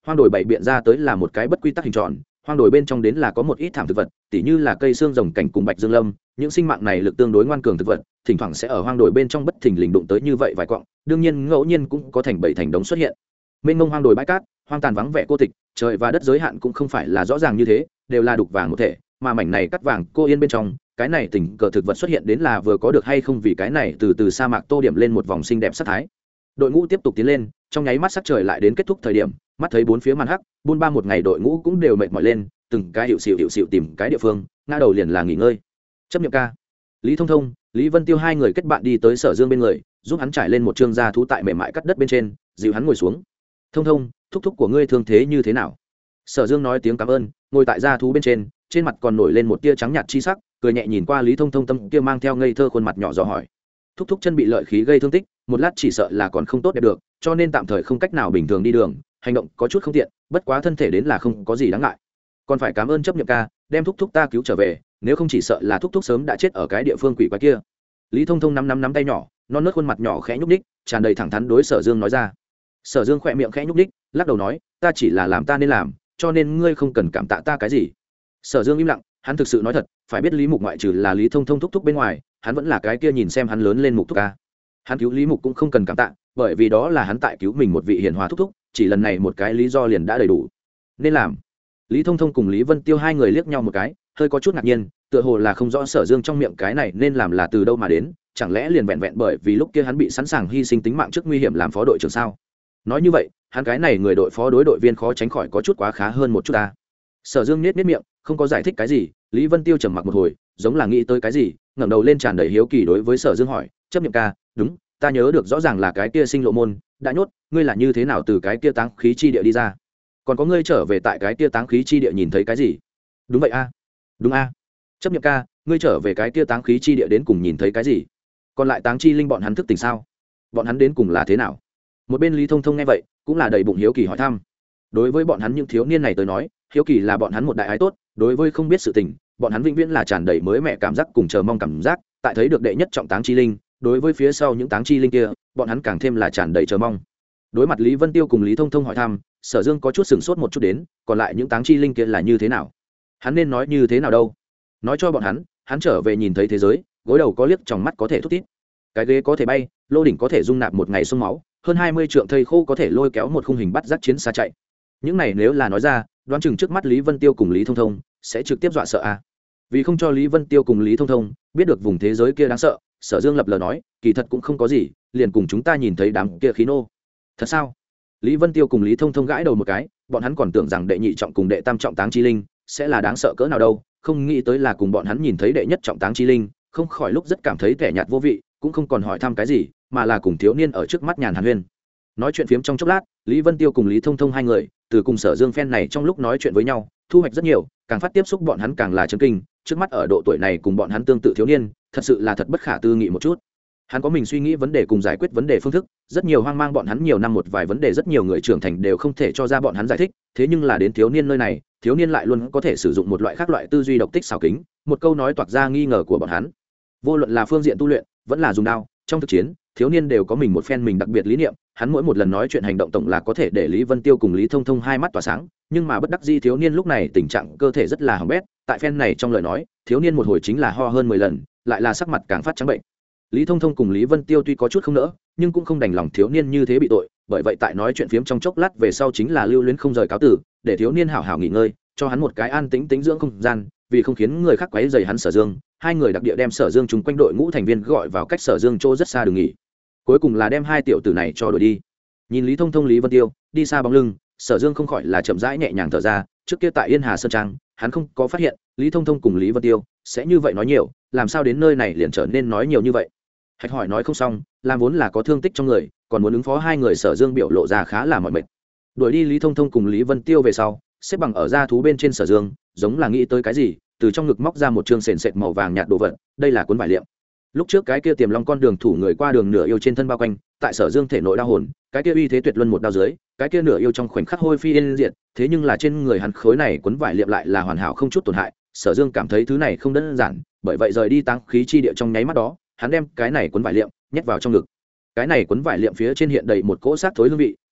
hoang đồi bày biện ra tới là một cái bất quy tắc hình tròn, hoang đồi bên trong đến là có một ít thảm thực vật, tỉ như là cây xương rồng cảnh cùng bạch dương lâm, những sinh mạng này lực tương đối ngoan cường thực vật, thỉnh thoảng sẽ ở hoang đồi bên trong bất thình lình đụng tới như vậy vài quặng, đương nhiên ngẫu nhiên cũng có thành bảy thành đống xuất hiện. Mênh mông hoang đồi bãi cát, hoang tàn vắng vẻ cô tịch, trời và đất giới hạn cũng không phải là rõ ràng như thế, đều là đục vàng một thể, mà mảnh này cắt vàng cô yên bên trong, cái này tình cờ thực vật xuất hiện đến là vừa có được hay không, vì cái này từ sa mạc tô điểm lên một vòng xinh đẹp sắc thái. Đội ngũ tiếp tục tiến lên, trong nháy mắt sắc trời lại đến kết thúc thời điểm, mắt thấy bốn phía màn hắc, buôn ba một ngày đội ngũ cũng đều mệt mỏi lên, từng cái hiệu xịu tìm cái địa phương, ngã đầu liền là nghỉ ngơi. Chấp Niệm ca, Lý Thông Thông, Lý Vân Tiêu hai người kết bạn đi tới Sở Dương bên người, giúp hắn trải lên một trương da thú tại mềm mại cắt đất bên trên, dìu hắn ngồi xuống. Thông Thông, thúc thúc của ngươi thương thế như thế nào? Sở Dương nói tiếng cảm ơn, ngồi tại da thú bên trên mặt còn nổi lên một tia trắng nhạt chi sắc, cười nhẹ nhìn qua Lý Thông Thông tâm kia mang theo ngây thơ khuôn mặt nhỏ dò hỏi. Thúc thúc chân bị lợi khí gây thương tích, một lát chỉ sợ là còn không tốt đẹp được, cho nên tạm thời không cách nào bình thường đi đường, hành động có chút không tiện, bất quá thân thể đến là không có gì đáng ngại. Còn phải cảm ơn Chấp Niệm ca, đem thúc thúc ta cứu trở về, nếu không chỉ sợ là thúc thúc sớm đã chết ở cái địa phương quỷ quái kia. Lý Thông Thông nắm tay nhỏ, non nớt khuôn mặt nhỏ khẽ nhúc nhích, tràn đầy thẳng thắn đối Sở Dương nói ra. Sở Dương khẽ miệng khẽ nhúc nhích, lắc đầu nói, ta chỉ là làm ta nên làm, cho nên ngươi không cần cảm tạ ta cái gì. Sở Dương im lặng, hắn thực sự nói thật, phải biết Lý Mục ngoại trừ là Lý Thông Thông thúc thúc bên ngoài, hắn vẫn là cái kia nhìn xem hắn lớn lên Mục thúc ca. Hắn cứu Lý Mục cũng không cần cảm tạ, bởi vì đó là hắn tại cứu mình một vị hiền hòa thúc thúc, chỉ lần này một cái lý do liền đã đầy đủ. Nên làm. Lý Thông Thông cùng Lý Vân Tiêu hai người liếc nhau một cái, hơi có chút ngạc nhiên, tựa hồ là không rõ Sở Dương trong miệng cái này nên làm là từ đâu mà đến, chẳng lẽ liền vẹn vẹn bởi vì lúc kia hắn bị sẵn sàng hy sinh tính mạng trước nguy hiểm làm phó đội trưởng sao? Nói như vậy, hắn cái này người đội phó đối đội viên khó tránh khỏi có chút quá khá hơn một chút ta. Sở Dương nhếch miệng, không có giải thích cái gì. Lý Vân Tiêu trầm mặc một hồi, giống là nghĩ tới cái gì, ngẩng đầu lên tràn đầy hiếu kỳ đối với Sở Dương hỏi, Chấp Niệm ca, đúng, ta nhớ được rõ ràng là cái kia sinh lộ môn đã nhốt, ngươi là như thế nào từ cái kia táng khí chi địa đi ra? Còn có ngươi trở về tại cái kia táng khí chi địa nhìn thấy cái gì? Đúng vậy a. Đúng a. Chấp Niệm ca, ngươi trở về cái kia táng khí chi địa đến cùng nhìn thấy cái gì? Còn lại táng chi linh bọn hắn thức tỉnh sao? Bọn hắn đến cùng là thế nào? Một bên Lý Thông Thông nghe vậy, cũng là đầy bụng hiếu kỳ hỏi thăm. Đối với bọn hắn những thiếu niên này tới nói, hiếu kỳ là bọn hắn một đại ái tốt, đối với không biết sự tình, bọn hắn vĩnh viễn là tràn đầy mới mẻ cảm giác cùng chờ mong cảm giác, tại thấy được đệ nhất trọng táng chi linh, đối với phía sau những táng chi linh kia, bọn hắn càng thêm là tràn đầy chờ mong. Đối mặt Lý Vân Tiêu cùng Lý Thông Thông hỏi thăm, Sở Dương có chút sửng sốt một chút đến, còn lại những táng chi linh kia là như thế nào? Hắn nên nói như thế nào đâu? Nói cho bọn hắn trở về nhìn thấy thế giới, gối đầu có liếc trong mắt có thể thút thít, cái ghế có thể bay, lô đỉnh có thể dung nạp một ngày sông máu, hơn 20 trượng thây khô có thể lôi kéo một khung hình bắt giác chiến xa chạy. Những này nếu là nói ra, đoán chừng trước mắt Lý Vân Tiêu cùng Lý Thông Thông sẽ trực tiếp dọa sợ a. Vì không cho Lý Vân Tiêu cùng Lý Thông Thông biết được vùng thế giới kia đáng sợ, Sở Dương lập lờ nói, kỳ thật cũng không có gì, liền cùng chúng ta nhìn thấy đám kia khí nô. Thật sao? Lý Vân Tiêu cùng Lý Thông Thông gãi đầu một cái, bọn hắn còn tưởng rằng đệ nhị trọng cùng đệ tam trọng táng chi linh sẽ là đáng sợ cỡ nào đâu, không nghĩ tới là cùng bọn hắn nhìn thấy đệ nhất trọng táng chi linh, không khỏi lúc rất cảm thấy tẻ nhạt vô vị, cũng không còn hỏi thăm cái gì, mà là cùng thiếu niên ở trước mắt nhàn hàn huyên. Nói chuyện phiếm trong chốc lát, Lý Vân Tiêu cùng Lý Thông Thông hai người từ cùng Sở Dương phen này trong lúc nói chuyện với nhau, thu hoạch rất nhiều, càng phát tiếp xúc bọn hắn càng là chấn kinh, trước mắt ở độ tuổi này cùng bọn hắn tương tự thiếu niên, thật sự là thật bất khả tư nghị một chút. Hắn có mình suy nghĩ vấn đề cùng giải quyết vấn đề phương thức, rất nhiều hoang mang bọn hắn nhiều năm một vài vấn đề rất nhiều người trưởng thành đều không thể cho ra bọn hắn giải thích, thế nhưng là đến thiếu niên nơi này, thiếu niên lại luôn có thể sử dụng một loại khác loại tư duy độc tích xảo kính, một câu nói toạc ra nghi ngờ của bọn hắn. Vô luận là phương diện tu luyện, vẫn là dùng đao, trong thực chiến, thiếu niên đều có mình một phen mình đặc biệt lý niệm, hắn mỗi một lần nói chuyện hành động tổng là có thể để Lý Vân Tiêu cùng Lý Thông Thông hai mắt tỏa sáng, nhưng mà bất đắc dĩ thiếu niên lúc này tình trạng cơ thể rất là hỏng bét, tại phen này trong lời nói, thiếu niên một hồi chính là ho hơn 10 lần, lại là sắc mặt càng phát trắng bệnh. Lý Thông Thông cùng Lý Vân Tiêu tuy có chút không nỡ, nhưng cũng không đành lòng thiếu niên như thế bị tội, bởi vậy tại nói chuyện phiếm trong chốc lát về sau chính là lưu luyến không rời cáo tử, để thiếu niên hảo hảo nghỉ ngơi, cho hắn một cái an tĩnh tĩnh dưỡng không gian, vì không khiến người khác quấy rầy hắn Sở Dương, hai người đặc địa đem Sở Dương chung quanh đội ngũ thành viên gọi vào cách Sở Dương chỗ rất xa đường nghỉ. Cuối cùng là đem hai tiểu tử này cho đuổi đi. Nhìn Lý Thông Thông Lý Vân Tiêu đi xa bóng lưng, Sở Dương không khỏi là chậm rãi nhẹ nhàng thở ra, trước kia tại Yên Hà Sơn Trang, hắn không có phát hiện Lý Thông Thông cùng Lý Vân Tiêu sẽ như vậy nói nhiều, làm sao đến nơi này liền trở nên nói nhiều như vậy. Hạch hỏi nói không xong, làm vốn là có thương tích trong người, còn muốn ứng phó hai người, Sở Dương biểu lộ ra khá là mỏi mệt. Đuổi đi Lý Thông Thông cùng Lý Vân Tiêu về sau, xếp bằng ở da thú bên trên Sở Dương, giống là nghĩ tới cái gì, từ trong ngực móc ra một trương sền sệt màu vàng nhạt đồ vật, đây là cuốn vải liệm. Lúc trước cái kia Tiềm Long con đường thủ người qua đường nửa yêu trên thân bao quanh, tại Sở Dương thể nội đao hồn, cái kia uy thế tuyệt luân một đao dưới, cái kia nửa yêu trong khoảnh khắc hôi phi yên diệt, thế nhưng là trên người hắn khối này cuốn vải liệm lại là hoàn hảo không chút tổn hại, Sở Dương cảm thấy thứ này không đơn giản, bởi vậy rời đi táng khí chi địa trong nháy mắt đó, hắn đem cái này cuốn vải liệm nhét vào trong ngực. Cái này cuốn vải liệm phía trên hiện đầy một cỗ xác thối hương vị,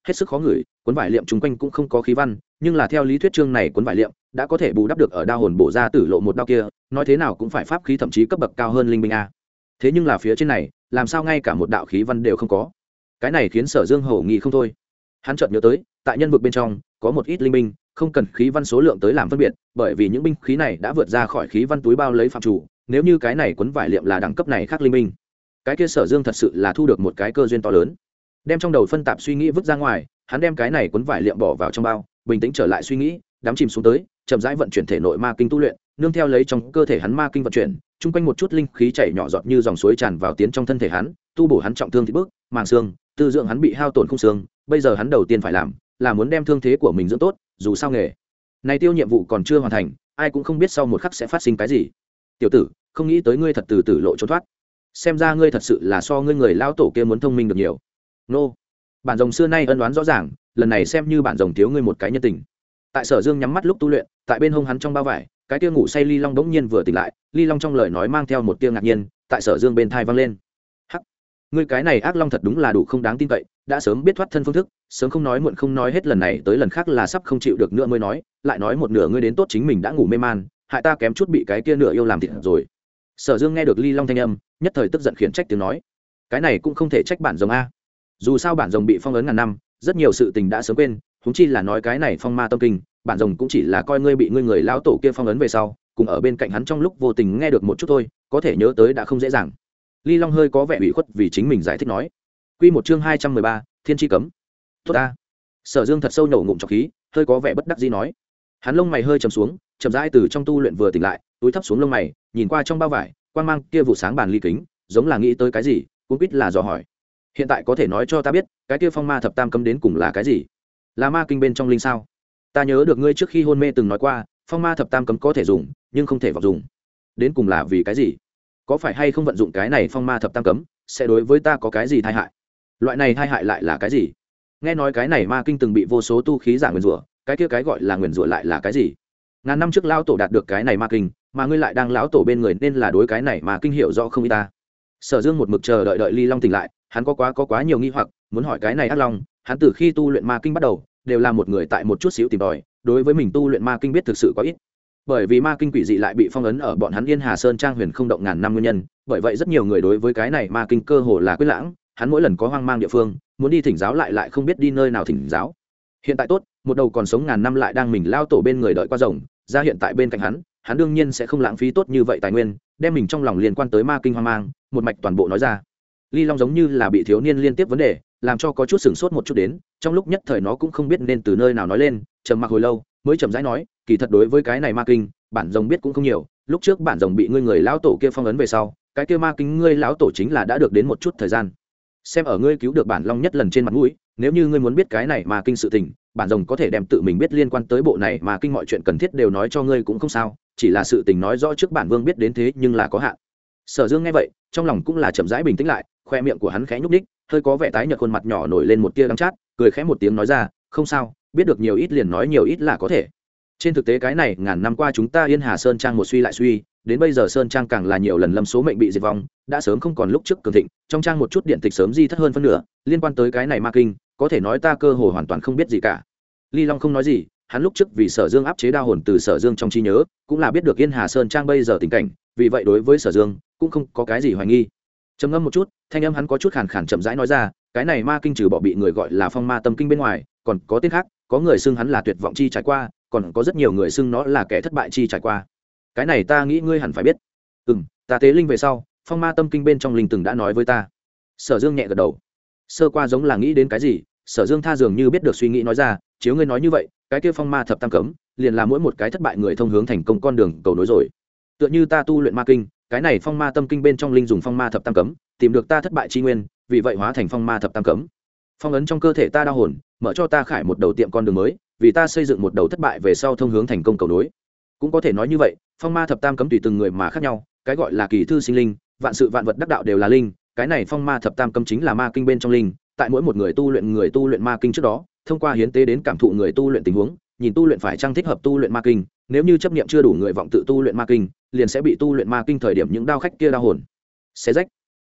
hết sức khó ngửi, cuốn vải liệm chung quanh cũng không có khí văn, nhưng là theo lý thuyết chương này cuốn vải liệm đã có thể bù đắp được ở đao hồn bổ ra tử lộ một đao kia, nói thế nào cũng phải pháp khí thậm chí cấp bậc cao hơn linh binh a. Thế nhưng là phía trên này, làm sao ngay cả một đạo khí văn đều không có? Cái này khiến Sở Dương hổ nghi không thôi. Hắn chợt nhớ tới, tại nhân vực bên trong có một ít linh binh không cần khí văn số lượng tới làm phân biệt, bởi vì những binh khí này đã vượt ra khỏi khí văn túi bao lấy phạm chủ, nếu như cái này cuốn vải liệm là đẳng cấp này khác linh binh, cái kia Sở Dương thật sự là thu được một cái cơ duyên to lớn. Đem trong đầu phân tạp suy nghĩ vứt ra ngoài, hắn đem cái này cuốn vải liệm bỏ vào trong bao, bình tĩnh trở lại suy nghĩ, đắm chìm xuống tới, chậm rãi vận chuyển thể nội ma kinh tu luyện, nương theo lấy trong cơ thể hắn ma kinh vận chuyển, chung quanh một chút linh khí chảy nhỏ giọt như dòng suối tràn vào tiến trong thân thể hắn, tu bổ hắn trọng thương thịt bước, màng xương, tư dưỡng hắn bị hao tổn khung xương. Bây giờ hắn đầu tiên phải làm là muốn đem thương thế của mình dưỡng tốt, dù sao nghề này tiêu nhiệm vụ còn chưa hoàn thành, ai cũng không biết sau một khắc sẽ phát sinh cái gì. Tiểu tử, không nghĩ tới ngươi thật từ tử lộ trốn thoát, xem ra ngươi thật sự là so ngươi người lao tổ kia muốn thông minh được nhiều. Nô, bản rồng xưa nay ân oán rõ ràng, lần này xem như bản rồng thiếu ngươi một cái nhân tình. Tại Sở Dương nhắm mắt lúc tu luyện, tại bên hông hắn trong bao vải, cái tia ngủ say ly long bỗng nhiên vừa tỉnh lại, ly long trong lời nói mang theo một tia ngạc nhiên, tại Sở Dương bên thai vang lên. Hắc, ngươi cái này ác long thật đúng là đủ không đáng tin cậy, đã sớm biết thoát thân phương thức, sớm không nói muộn không nói hết, lần này tới lần khác là sắp không chịu được nữa mới nói, lại nói một nửa ngươi đến tốt chính mình đã ngủ mê man, hại ta kém chút bị cái kia nửa yêu làm thịt rồi. Sở Dương nghe được ly long thanh âm, nhất thời tức giận khiển trách tiếng nói, cái này cũng không thể trách bản rồng a, dù sao bản rồng bị phong ấn ngàn năm, rất nhiều sự tình đã sớm quên, huống chi là nói cái này phong ma tâm kinh, bản rồng cũng chỉ là coi ngươi bị ngươi người lão tổ kia phong ấn về sau, cùng ở bên cạnh hắn trong lúc vô tình nghe được một chút thôi, có thể nhớ tới đã không dễ dàng. Ly Long hơi có vẻ ủy khuất vì chính mình giải thích nói. Quy một chương 213, Thiên chi cấm. Tốt a. Sở Dương thật sâu nổ ngụm trọc khí, hơi có vẻ bất đắc dĩ nói. Hắn lông mày hơi trầm xuống, chậm rãi từ trong tu luyện vừa tỉnh lại, túi thấp xuống lông mày, nhìn qua trong bao vải, quang mang kia vụ sáng bàn ly kính, giống là nghĩ tới cái gì, cũng biết là dò hỏi. Hiện tại có thể nói cho ta biết, cái kia phong ma thập tam cấm đến cùng là cái gì? Là ma kinh bên trong linh sao? Ta nhớ được ngươi trước khi hôn mê từng nói qua, phong ma thập tam cấm có thể dùng, nhưng không thể vào dùng. Đến cùng là vì cái gì? Có phải hay không vận dụng cái này phong ma thập tam cấm sẽ đối với ta có cái gì tai hại? Loại này tai hại lại là cái gì? Nghe nói cái này ma kinh từng bị vô số tu khí giả nguyền rủa, cái kia cái gọi là nguyền rủa lại là cái gì? Ngàn năm trước lão tổ đạt được cái này ma kinh, mà ngươi lại đang lão tổ bên người nên là đối cái này mà kinh hiểu rõ không ý ta. Sở Dương một mực chờ đợi Ly Long tỉnh lại, hắn có quá nhiều nghi hoặc, muốn hỏi cái này ác long, hắn từ khi tu luyện ma kinh bắt đầu, đều là một người tại một chút xíu tìm tòi, đối với mình tu luyện ma kinh biết thực sự quá ít. Bởi vì ma kinh quỷ dị lại bị phong ấn ở bọn hắn Yên Hà Sơn Trang Huyền Không Động ngàn năm nguyên nhân, bởi vậy rất nhiều người đối với cái này ma kinh cơ hồ là quên lãng, hắn mỗi lần có hoang mang địa phương, muốn đi thỉnh giáo lại không biết đi nơi nào thỉnh giáo. Hiện tại tốt, một đầu còn sống ngàn năm lại đang mình lao tổ bên người đợi qua rồng, ra hiện tại bên cạnh hắn đương nhiên sẽ không lãng phí tốt như vậy tài nguyên, đem mình trong lòng liên quan tới ma kinh hoang mang, một mạch toàn bộ nói ra. Ly Long giống như là bị thiếu niên liên tiếp vấn đề, làm cho có chút sửng sốt một chút đến, trong lúc nhất thời nó cũng không biết nên từ nơi nào nói lên, trầm mặc hồi lâu, mới chậm rãi nói, kỳ thật đối với cái này ma kinh, bản rồng biết cũng không nhiều, lúc trước bản rồng bị ngươi người lão tổ kia phong ấn về sau, cái kia ma kinh ngươi lão tổ chính là đã được đến một chút thời gian. Xem ở ngươi cứu được bản long nhất lần trên mặt mũi, nếu như ngươi muốn biết cái này ma kinh sự tình, bản rồng có thể đem tự mình biết liên quan tới bộ này mà kinh mọi chuyện cần thiết đều nói cho ngươi cũng không sao, chỉ là sự tình nói rõ trước bản vương biết đến thế nhưng là có hạn. Sở Dương nghe vậy, trong lòng cũng là chậm rãi bình tĩnh lại, khoe miệng của hắn khẽ nhúc nhích, hơi có vẻ tái nhợt, khuôn mặt nhỏ nổi lên một tia đắng chát, cười khẽ một tiếng nói ra, không sao, biết được nhiều ít liền nói nhiều ít là có thể. Trên thực tế cái này ngàn năm qua chúng ta Yên Hà Sơn Trang một suy lại suy, đến bây giờ Sơn Trang càng là nhiều lần lâm số mệnh bị diệt vong, đã sớm không còn lúc trước cường thịnh, trong trang một chút điện tịch sớm di thất hơn phân nửa, liên quan tới cái này ma kinh, có thể nói ta cơ hồ hoàn toàn không biết gì cả. Ly Long không nói gì, hắn lúc trước vì Sở Dương áp chế đao hồn từ Sở Dương trong trí nhớ, cũng là biết được Yên Hà Sơn Trang bây giờ tình cảnh, vì vậy đối với Sở Dương cũng không có cái gì hoài nghi. Trầm ngâm một chút, thanh âm hắn có chút khàn khàn chậm rãi nói ra, cái này ma kinh trừ bỏ bị người gọi là phong ma tâm kinh bên ngoài, còn có tên khác, có người xưng hắn là tuyệt vọng chi trải qua, còn có rất nhiều người xưng nó là kẻ thất bại chi trải qua. Cái này ta nghĩ ngươi hẳn phải biết. Ta tế linh về sau, phong ma tâm kinh bên trong linh từng đã nói với ta. Sở Dương nhẹ gật đầu, sơ qua giống là nghĩ đến cái gì. Sở Dương tha dường như biết được suy nghĩ nói ra, chiếu ngươi nói như vậy, cái kia phong ma thập tam cấm liền là mỗi một cái thất bại người thông hướng thành công con đường cầu nối rồi. Tựa như ta tu luyện ma kinh, cái này phong ma tâm kinh bên trong linh dùng phong ma thập tam cấm tìm được ta thất bại chi nguyên, vì vậy hóa thành phong ma thập tam cấm, phong ấn trong cơ thể ta đau hồn, mở cho ta khải một đầu tiệm con đường mới, vì ta xây dựng một đầu thất bại về sau thông hướng thành công cầu nối. Cũng có thể nói như vậy, phong ma thập tam cấm tùy từng người mà khác nhau, cái gọi là kỳ thư sinh linh, vạn sự vạn vật đắc đạo đều là linh, cái này phong ma thập tam cấm chính là ma kinh bên trong linh, tại mỗi một người tu luyện ma kinh trước đó, thông qua hiến tế đến cảm thụ người tu luyện tình huống, nhìn tu luyện phải chăng thích hợp tu luyện ma kinh, nếu như chấp niệm chưa đủ người vọng tự tu luyện ma kinh, liền sẽ bị tu luyện ma kinh thời điểm những đao khách kia đao hồn xé rách.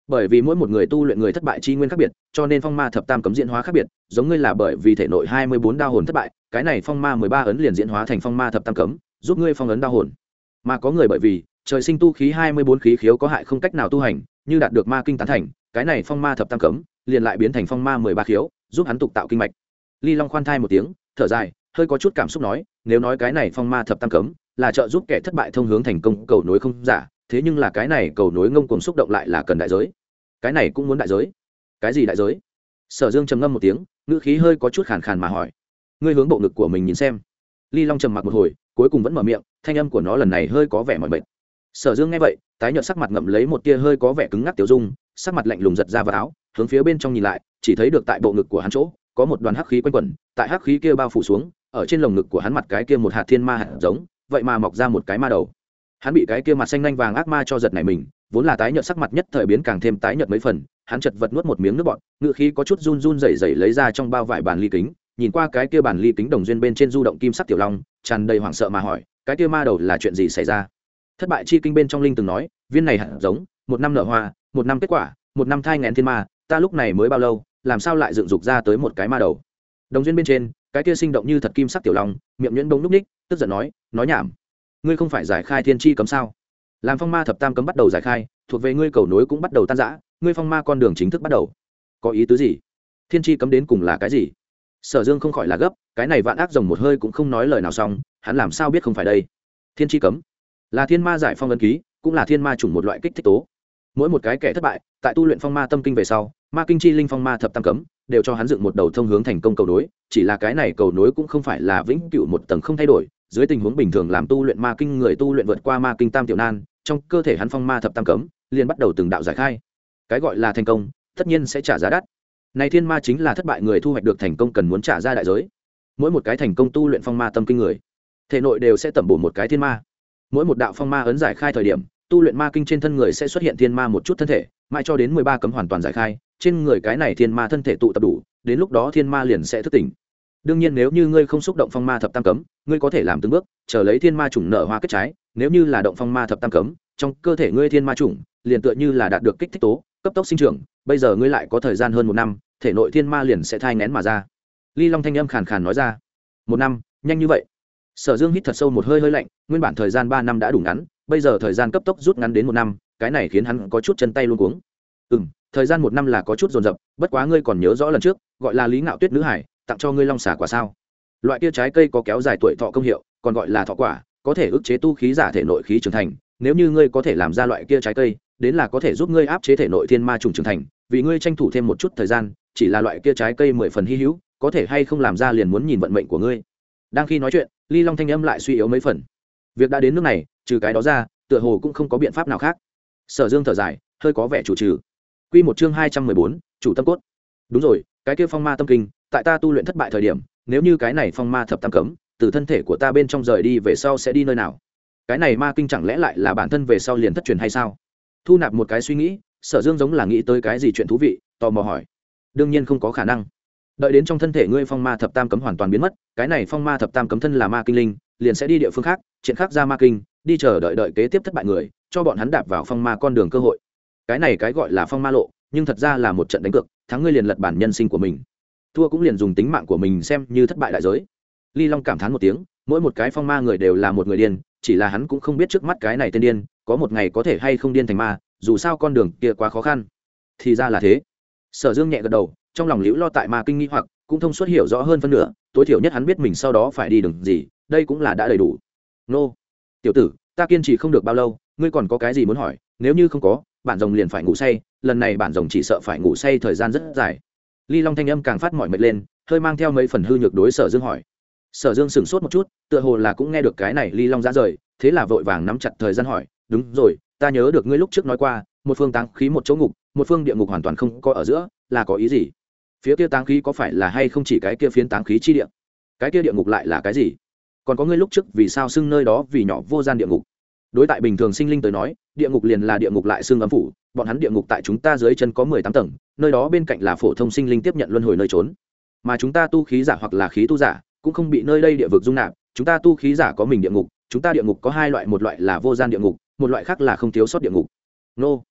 bởi vì mỗi một người tu luyện người thất bại chi nguyên khác biệt, cho nên phong ma thập tam cấm diễn hóa khác biệt. Giống ngươi là bởi vì thể nội 24 đao hồn thất bại, cái này phong ma 13 ấn liền diễn hóa thành phong ma thập tam cấm, giúp ngươi phong ấn đao hồn. Mà có người bởi vì trời sinh tu khí 24 khí khiếu có hại không cách nào tu hành, như đạt được ma kinh tán thành, cái này phong ma thập tam cấm liền lại biến thành phong ma 13 khiếu, giúp hắn tục tạo kinh mạch. Ly Long khoan thai một tiếng, thở dài, hơi có chút cảm xúc nói, nếu nói cái này phong ma thập tam cấm là trợ giúp kẻ thất bại thông hướng thành công cầu nối không giả, thế nhưng là cái này cầu nối ngông cuồng xúc động lại là cần đại giới. Cái này cũng muốn đại giới? Cái gì đại giới? Sở Dương trầm ngâm một tiếng, ngữ khí hơi có chút khàn khàn mà hỏi, ngươi hướng bộ ngực của mình nhìn xem. Ly Long trầm mặc một hồi, cuối cùng vẫn mở miệng, thanh âm của nó lần này hơi có vẻ mỏi mệt. Sở Dương nghe vậy, tái nhợt sắc mặt ngậm lấy một tia hơi có vẻ cứng ngắc tiểu dung, sắc mặt lạnh lùng giật ra vào áo, hướng phía bên trong nhìn lại, chỉ thấy được tại bộ ngực của hắn chỗ có một đoàn hắc khí quanh quẩn, tại hắc khí kia bao phủ xuống, ở trên lồng ngực của hắn mặt cái kia một hạt thiên ma hạt giống, vậy mà mọc ra một cái ma đầu. Hắn bị cái kia mặt xanh nhanh vàng ác ma cho giật này mình, vốn là tái nhợt sắc mặt nhất thời biến càng thêm tái nhợt mấy phần, hắn chật vật nuốt một miếng nước bọt, ngự khí có chút run run rẩy rẩy lấy ra trong bao vải bàn ly kính, nhìn qua cái kia bàn ly kính đồng duyên bên trên du động kim sắc tiểu long, tràn đầy hoảng sợ mà hỏi, cái kia ma đầu là chuyện gì xảy ra? Thất bại chi kinh bên trong linh từng nói, viên này hạt giống, một năm nở hoa, một năm kết quả, một năm thai nghén thiên ma, ta lúc này mới bao lâu, làm sao lại dựng dục ra tới một cái ma đầu? Đồng duyên bên trên, cái kia sinh động như thật kim sắc tiểu long, miệng nhuyễn bông lúc ních, tức giận nói nhảm, ngươi không phải giải khai thiên chi cấm sao? Làm phong ma thập tam cấm bắt đầu giải khai, thuộc về ngươi cầu nối cũng bắt đầu tan rã, ngươi phong ma con đường chính thức bắt đầu. Có ý tứ gì? Thiên chi cấm đến cùng là cái gì? Sở Dương không khỏi là gấp, cái này vạn ác rồng một hơi cũng không nói lời nào xong, hắn làm sao biết không phải đây? Thiên chi cấm là thiên ma giải phong ấn ký, cũng là thiên ma chủng một loại kích thích tố. Mỗi một cái kẻ thất bại, tại tu luyện phong ma tâm kinh về sau, ma kinh chi linh phong ma thập tam cấm đều cho hắn dựng một đầu thông hướng thành công cầu nối, chỉ là cái này cầu nối cũng không phải là vĩnh cửu một tầng không thay đổi, dưới tình huống bình thường làm tu luyện ma kinh người tu luyện vượt qua ma kinh tam tiểu nan, trong cơ thể hắn phong ma thập tam cấm liền bắt đầu từng đạo giải khai. Cái gọi là thành công, tất nhiên sẽ trả giá đắt. Này thiên ma chính là thất bại người thu hoạch được thành công cần muốn trả ra đại giới. Mỗi một cái thành công tu luyện phong ma tâm kinh người, thể nội đều sẽ tẩm bổ một cái thiên ma. Mỗi một đạo phong ma ấn giải khai thời điểm, tu luyện ma kinh trên thân người sẽ xuất hiện thiên ma một chút thân thể, mãi cho đến 13 cấm hoàn toàn giải khai, trên người cái này thiên ma thân thể tụ tập đủ, đến lúc đó thiên ma liền sẽ thức tỉnh. Đương nhiên nếu như ngươi không xúc động phong ma thập tam cấm, ngươi có thể làm từng bước, chờ lấy thiên ma chủng nở hoa kết trái, nếu như là động phong ma thập tam cấm, trong cơ thể ngươi thiên ma chủng liền tựa như là đạt được kích thích tố, cấp tốc sinh trưởng, bây giờ ngươi lại có thời gian hơn 1 năm, thể nội thiên ma liền sẽ thai nghén mà ra. Ly Long thanh âm khàn khàn nói ra. 1 năm, nhanh như vậy? Sở Dương hít thật sâu một hơi hơi lạnh, nguyên bản thời gian 3 năm đã đủ ngắn, bây giờ thời gian cấp tốc rút ngắn đến 1 năm, cái này khiến hắn có chút chân tay luống cuống. Thời gian 1 năm là có chút dồn dập, bất quá ngươi còn nhớ rõ lần trước, gọi là Lý Ngạo Tuyết nữ hải, tặng cho ngươi long xà quả sao? Loại kia trái cây có kéo dài tuổi thọ công hiệu, còn gọi là thọ quả, có thể ức chế tu khí giả thể nội khí trưởng thành, nếu như ngươi có thể làm ra loại kia trái cây, đến là có thể giúp ngươi áp chế thể nội thiên ma trùng trưởng thành, vì ngươi tranh thủ thêm một chút thời gian, chỉ là loại kia trái cây 10 phần hi hữu, có thể hay không làm ra liền muốn nhìn vận mệnh của ngươi. Đang khi nói chuyện, Ly Long thanh âm lại suy yếu mấy phần. Việc đã đến nước này, trừ cái đó ra, tựa hồ cũng không có biện pháp nào khác. Sở Dương thở dài, hơi có vẻ chủ trừ. Quy một chương 214, chủ tâm cốt. Đúng rồi, cái kia phong ma tâm kinh, tại ta tu luyện thất bại thời điểm, nếu như cái này phong ma thập tam cấm từ thân thể của ta bên trong rời đi về sau sẽ đi nơi nào? Cái này ma kinh chẳng lẽ lại là bản thân về sau liền thất truyền hay sao? Thu nạp một cái suy nghĩ, Sở Dương giống là nghĩ tới cái gì chuyện thú vị, tò mò hỏi. Đương nhiên không có khả năng. Đợi đến trong thân thể ngươi phong ma thập tam cấm hoàn toàn biến mất, cái này phong ma thập tam cấm thân là ma kinh linh, liền sẽ đi địa phương khác, triển khác ra ma kinh, đi chờ đợi kế tiếp thất bại người, cho bọn hắn đạp vào phong ma con đường cơ hội. Cái này cái gọi là phong ma lộ, nhưng thật ra là một trận đánh cược, thắng ngươi liền lật bản nhân sinh của mình, thua cũng liền dùng tính mạng của mình xem như thất bại đại giới. Ly Long cảm thán một tiếng, mỗi một cái phong ma người đều là một người điên, chỉ là hắn cũng không biết trước mắt cái này tên điên có một ngày có thể hay không điên thành ma, dù sao con đường kia quá khó khăn. Thì ra là thế. Sở Dương nhẹ gật đầu, trong lòng liễu lo tại ma kinh nghi hoặc cũng thông suốt hiểu rõ hơn phân nửa, tối thiểu nhất hắn biết mình sau đó phải đi đường gì, đây cũng là đã đầy đủ. Nô, tiểu tử, ta kiên trì không được bao lâu, ngươi còn có cái gì muốn hỏi? Nếu như không có, bản rồng liền phải ngủ say, lần này bản rồng chỉ sợ phải ngủ say thời gian rất dài. Ly Long thanh âm càng phát mỏi mệt lên, hơi mang theo mấy phần hư nhược đối Sở Dương hỏi. Sở Dương sững sốt một chút, tựa hồ là cũng nghe được cái này Ly Long ra rời, thế là vội vàng nắm chặt thời gian hỏi, đúng rồi, ta nhớ được ngươi lúc trước nói qua, một phương táng khí một chỗ ngục, một phương địa ngục hoàn toàn không có ở giữa, là có ý gì? Phía kia táng khí có phải là hay không chỉ cái kia phiến táng khí chi địa? Cái kia địa ngục lại là cái gì? Còn có ngươi lúc trước vì sao xưng nơi đó vì nhỏ vô gian địa ngục? Đối tại bình thường sinh linh tới nói, địa ngục liền là địa ngục lại xưng ấm phủ, bọn hắn địa ngục tại chúng ta dưới chân có 18 tầng, nơi đó bên cạnh là phổ thông sinh linh tiếp nhận luân hồi nơi trốn. Mà chúng ta tu khí giả hoặc là khí tu giả, cũng không bị nơi đây địa vực dung nạp, chúng ta tu khí giả có mình địa ngục, chúng ta địa ngục có 2 loại, một loại là vô gian địa ngục, một loại khác là không thiếu sót địa ngục. Nô,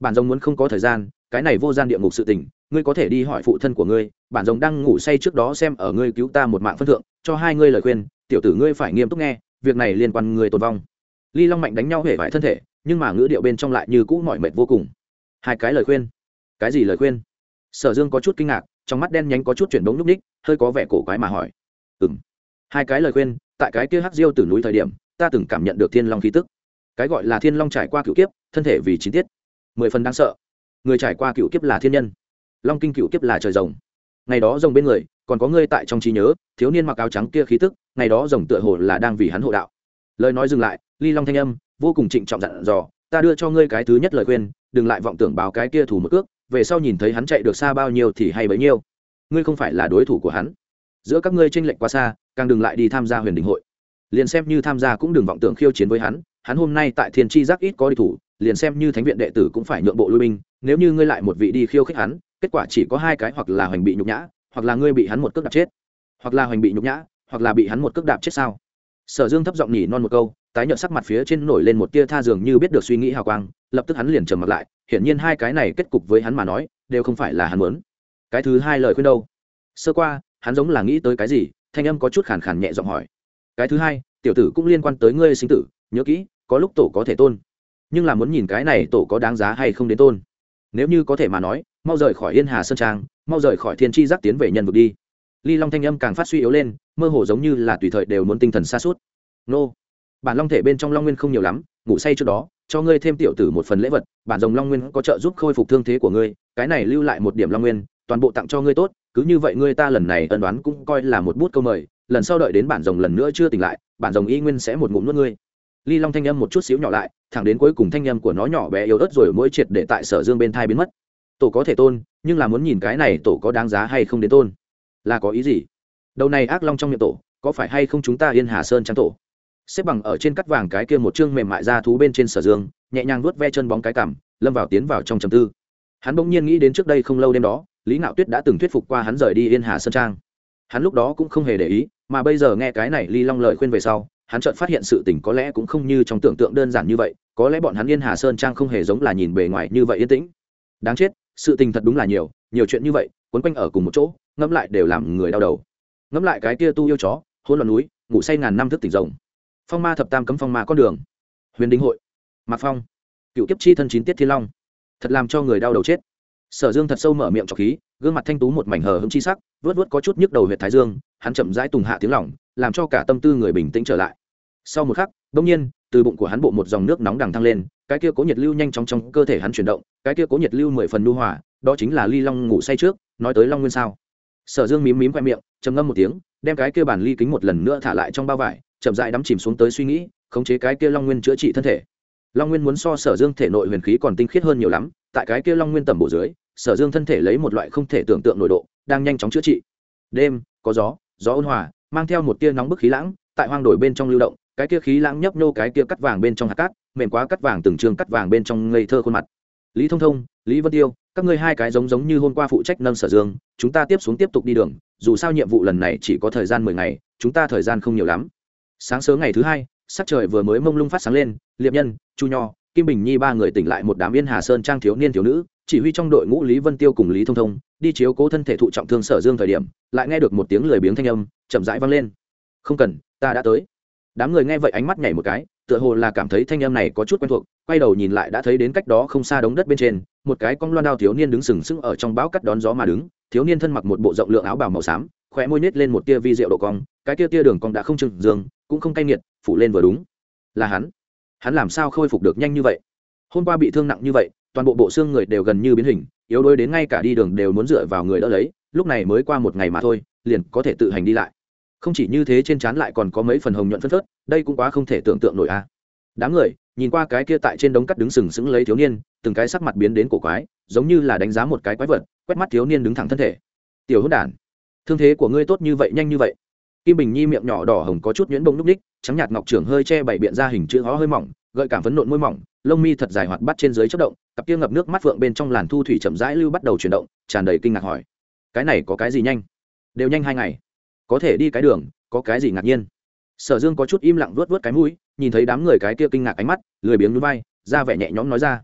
bản rồng muốn không có thời gian, cái này vô gian địa ngục sự tình ngươi có thể đi hỏi phụ thân của ngươi, bản rồng đang ngủ say trước đó xem ở ngươi cứu ta một mạng phân thượng cho hai ngươi lời khuyên, tiểu tử ngươi phải nghiêm túc nghe, việc này liên quan người tồn vong. Ly Long Mạnh đánh nhau hể vải thân thể, nhưng mà ngữ điệu bên trong lại như cũ mỏi mệt vô cùng. Hai cái lời khuyên? Cái gì lời khuyên? Sở Dương có chút kinh ngạc, trong mắt đen nhánh có chút chuyển bóng lúc ních, hơi có vẻ cổ quái mà hỏi. Hai cái lời khuyên, tại cái kia hắc diêu tử núi thời điểm ta từng cảm nhận được thiên long khí tức. Cái gọi là thiên long trải qua cựu kiếp, thân thể vì chín tiết, 10 phần đáng sợ. Người trải qua cựu kiếp là thiên nhân, long kinh cựu kiếp là trời rồng. Ngày đó rồng bên người còn có ngươi tại trong trí nhớ, thiếu niên mặc áo trắng kia khí tức, ngày đó rồng tựa hồ là đang vì hắn hộ đạo. Lời nói dừng lại, Ly Long thanh âm vô cùng trịnh trọng dặn dò, ta đưa cho ngươi cái thứ nhất lời khuyên, đừng lại vọng tưởng báo cái kia thủ một cước, về sau nhìn thấy hắn chạy được xa bao nhiêu thì hay bấy nhiêu. Ngươi không phải là đối thủ của hắn, giữa các ngươi chênh lệch quá xa, càng đừng lại đi tham gia huyền đình hội. Liền xem như tham gia cũng đừng vọng tưởng khiêu chiến với hắn, hắn hôm nay tại thiên tri giác ít có địch thủ, liền xem như thánh viện đệ tử cũng phải nhượng bộ lui binh, nếu như ngươi lại một vị đi khiêu khích hắn, kết quả chỉ có hai cái, hoặc là hoành bị nhục nhã, hoặc là ngươi bị hắn một cước đạp chết. Hoặc là hoành bị nhục nhã, hoặc là bị hắn một cước đạp chết sao? Sở Dương thấp giọng nhỉ non một câu, tái nhợt sắc mặt phía trên nổi lên một tia tha dường như biết được suy nghĩ hào quang, lập tức hắn liền trầm mặt lại, hiển nhiên hai cái này kết cục với hắn mà nói, đều không phải là hắn muốn. Cái thứ hai lời khuyên đâu? Sơ qua, hắn giống là nghĩ tới cái gì, thanh âm có chút khàn khàn nhẹ giọng hỏi. Cái thứ hai, tiểu tử cũng liên quan tới ngươi sinh tử, nhớ kỹ, có lúc tổ có thể tôn, nhưng là muốn nhìn cái này tổ có đáng giá hay không đến tôn. Nếu như có thể mà nói, mau rời khỏi Yên Hà Sơn Trang, mau rời khỏi thiên tri giác tiến về nhân vực đi. Ly Long thanh âm càng phát suy yếu lên, mơ hồ giống như là tùy thời đều muốn tinh thần sa sút. Nô, bản long thể bên trong long nguyên không nhiều lắm, ngủ say trước đó cho ngươi thêm tiểu tử một phần lễ vật, bản rồng long nguyên có trợ giúp khôi phục thương thế của ngươi, cái này lưu lại một điểm long nguyên, toàn bộ tặng cho ngươi tốt, cứ như vậy ngươi ta lần này ân đoán cũng coi là một bút câu mời, lần sau đợi đến bản rồng lần nữa chưa tỉnh lại, bản rồng y nguyên sẽ một ngụm nuốt ngươi. Ly Long thanh âm một chút xíu nhỏ lại, thẳng đến cuối cùng thanh âm của nó nhỏ bé yếu ớt rồi mỗi triệt để tại Sở Dương bên thai biến mất. Tổ có thể tôn, nhưng là muốn nhìn cái này tổ có đáng giá hay không đến tôn, là có ý gì? Đầu này ác long trong miệng tổ, có phải hay không chúng ta Yên Hà Sơn Trang tổ? Xếp bằng ở trên cắt vàng cái kia một chương mềm mại da thú bên trên Sở Dương, nhẹ nhàng vuốt ve chân bóng cái cằm, lâm vào tiến vào trong trầm tư. Hắn bỗng nhiên nghĩ đến trước đây không lâu đêm đó, Lý Nạo Tuyết đã từng thuyết phục qua hắn rời đi Yên Hà Sơn Trang. Hắn lúc đó cũng không hề để ý, mà bây giờ nghe cái này Ly Long lời khuyên về sau, hắn chợt phát hiện sự tình có lẽ cũng không như trong tưởng tượng đơn giản như vậy, có lẽ bọn hắn Yên Hà Sơn Trang không hề giống là nhìn bề ngoài như vậy yên tĩnh. Đáng chết, sự tình thật đúng là nhiều chuyện như vậy, quấn quanh ở cùng một chỗ, ngẫm lại đều làm người đau đầu. Ngẫm lại cái kia tu yêu chó, hỗn loạn núi, ngủ say ngàn năm thức tỉnh rồng, phong ma thập tam cấm phong ma con đường, huyền đinh hội, mạc phong, cựu kiếp chi thân chín tiết thiên long, thật làm cho người đau đầu chết. Sở Dương thật sâu mở miệng trọc khí, gương mặt thanh tú một mảnh hờ hững chi sắc, vớt vớt có chút nhức đầu huyệt thái dương, hắn chậm rãi tùng hạ tiếng lỏng, làm cho cả tâm tư người bình tĩnh trở lại. Sau một khắc, đột nhiên, từ bụng của hắn bộ một dòng nước nóng đằng thăng lên, cái kia cố nhiệt lưu nhanh chóng trong cơ thể hắn chuyển động, cái kia cố nhiệt lưu 10 phần nhu hòa, đó chính là Ly Long ngủ say trước, nói tới Long Nguyên sao? Sở Dương mím mím khoe miệng, trầm ngâm một tiếng, đem cái kia bản ly kính một lần nữa thả lại trong bao vải, chậm rãi đắm chìm xuống tới suy nghĩ, khống chế cái kia Long Nguyên chữa trị thân thể. Long Nguyên muốn so Sở Dương thể nội huyền khí còn tinh khiết hơn nhiều lắm, tại cái kia Long Nguyên tầm bổ dưới, Sở Dương thân thể lấy một loại không thể tưởng tượng nổi độ, đang nhanh chóng chữa trị. Đêm, có gió ôn hòa, mang theo một tia nóng bức khí lãng, tại hoang đồi bên trong lưu động, cái kia khí lãng nhấp nhô cái kia cắt vàng bên trong hạt cát, mềm quá cắt vàng từng trường cắt vàng bên trong ngây thơ khuôn mặt. Lý Thông Thông, Lý Vân Tiêu, các ngươi hai cái giống như hôm qua phụ trách nâng Sở Dương, chúng ta tiếp tục đi đường, dù sao nhiệm vụ lần này chỉ có thời gian 10 ngày, chúng ta thời gian không nhiều lắm. Sáng sớm ngày thứ hai, sắc trời vừa mới mông lung phát sáng lên, Liệp Nhân, Chu Nho, Kim Bình Nhi ba người tỉnh lại một đám Yên Hà Sơn Trang thiếu niên thiếu nữ, chỉ huy trong đội ngũ Lý Vân Tiêu cùng Lý Thông Thông đi chiếu cố thân thể thụ trọng thương Sở Dương thời điểm, lại nghe được một tiếng lười biếng thanh âm chậm rãi vang lên. Không cần, ta đã tới. Đám người nghe vậy ánh mắt nhảy một cái, tựa hồ là cảm thấy thanh âm này có chút quen thuộc, quay đầu nhìn lại đã thấy đến cách đó không xa đống đất bên trên, một cái cong loan đao thiếu niên đứng sừng sững ở trong bão cắt đón gió mà đứng. Thiếu niên thân mặc một bộ rộng lượng áo bào màu xám, khóe môi nhếch lên một tia vi diệu độ cong, cái tia đường cong đã không trừng dương, cũng không cay nghiệt, phủ lên vừa đúng. Là hắn làm sao khôi phục được nhanh như vậy? Hôm qua bị thương nặng như vậy, toàn bộ bộ xương người đều gần như biến hình, yếu đuối đến ngay cả đi đường đều muốn dựa vào người đỡ lấy, lúc này mới qua một ngày mà thôi, liền có thể tự hành đi lại. Không chỉ như thế, trên trán lại còn có mấy phần hồng nhuận phất phớt, đây cũng quá không thể tưởng tượng nổi a. Đám người nhìn qua cái kia tại trên đống cắt đứng sừng sững lấy thiếu niên, từng cái sắc mặt biến đến cổ quái, giống như là đánh giá một cái quái vật, quét mắt thiếu niên đứng thẳng thân thể. Tiểu hỗn đản, thương thế của ngươi tốt như vậy, nhanh như vậy? Kim Bình Nhi miệng nhỏ đỏ hồng có chút nhuyễn bông lúc ních, trắng nhạt ngọc trưởng hơi che bảy biện ra hình chữ hó hơi mỏng, gợi cảm phấn nộn môi mỏng, lông mi thật dài hoạt bát trên dưới chớp động, cặp kia ngập nước mắt phượng bên trong làn thu thủy chậm rãi lưu bắt đầu chuyển động, tràn đầy kinh ngạc hỏi: cái này có cái gì nhanh? Đều nhanh 2 ngày, có thể đi cái đường, có cái gì ngạc nhiên? Sở Dương có chút im lặng vuốt vuốt cái mũi, nhìn thấy đám người cái kia kinh ngạc ánh mắt, lười biếng nhún vai, ra vẻ nhẹ nhõm nói ra: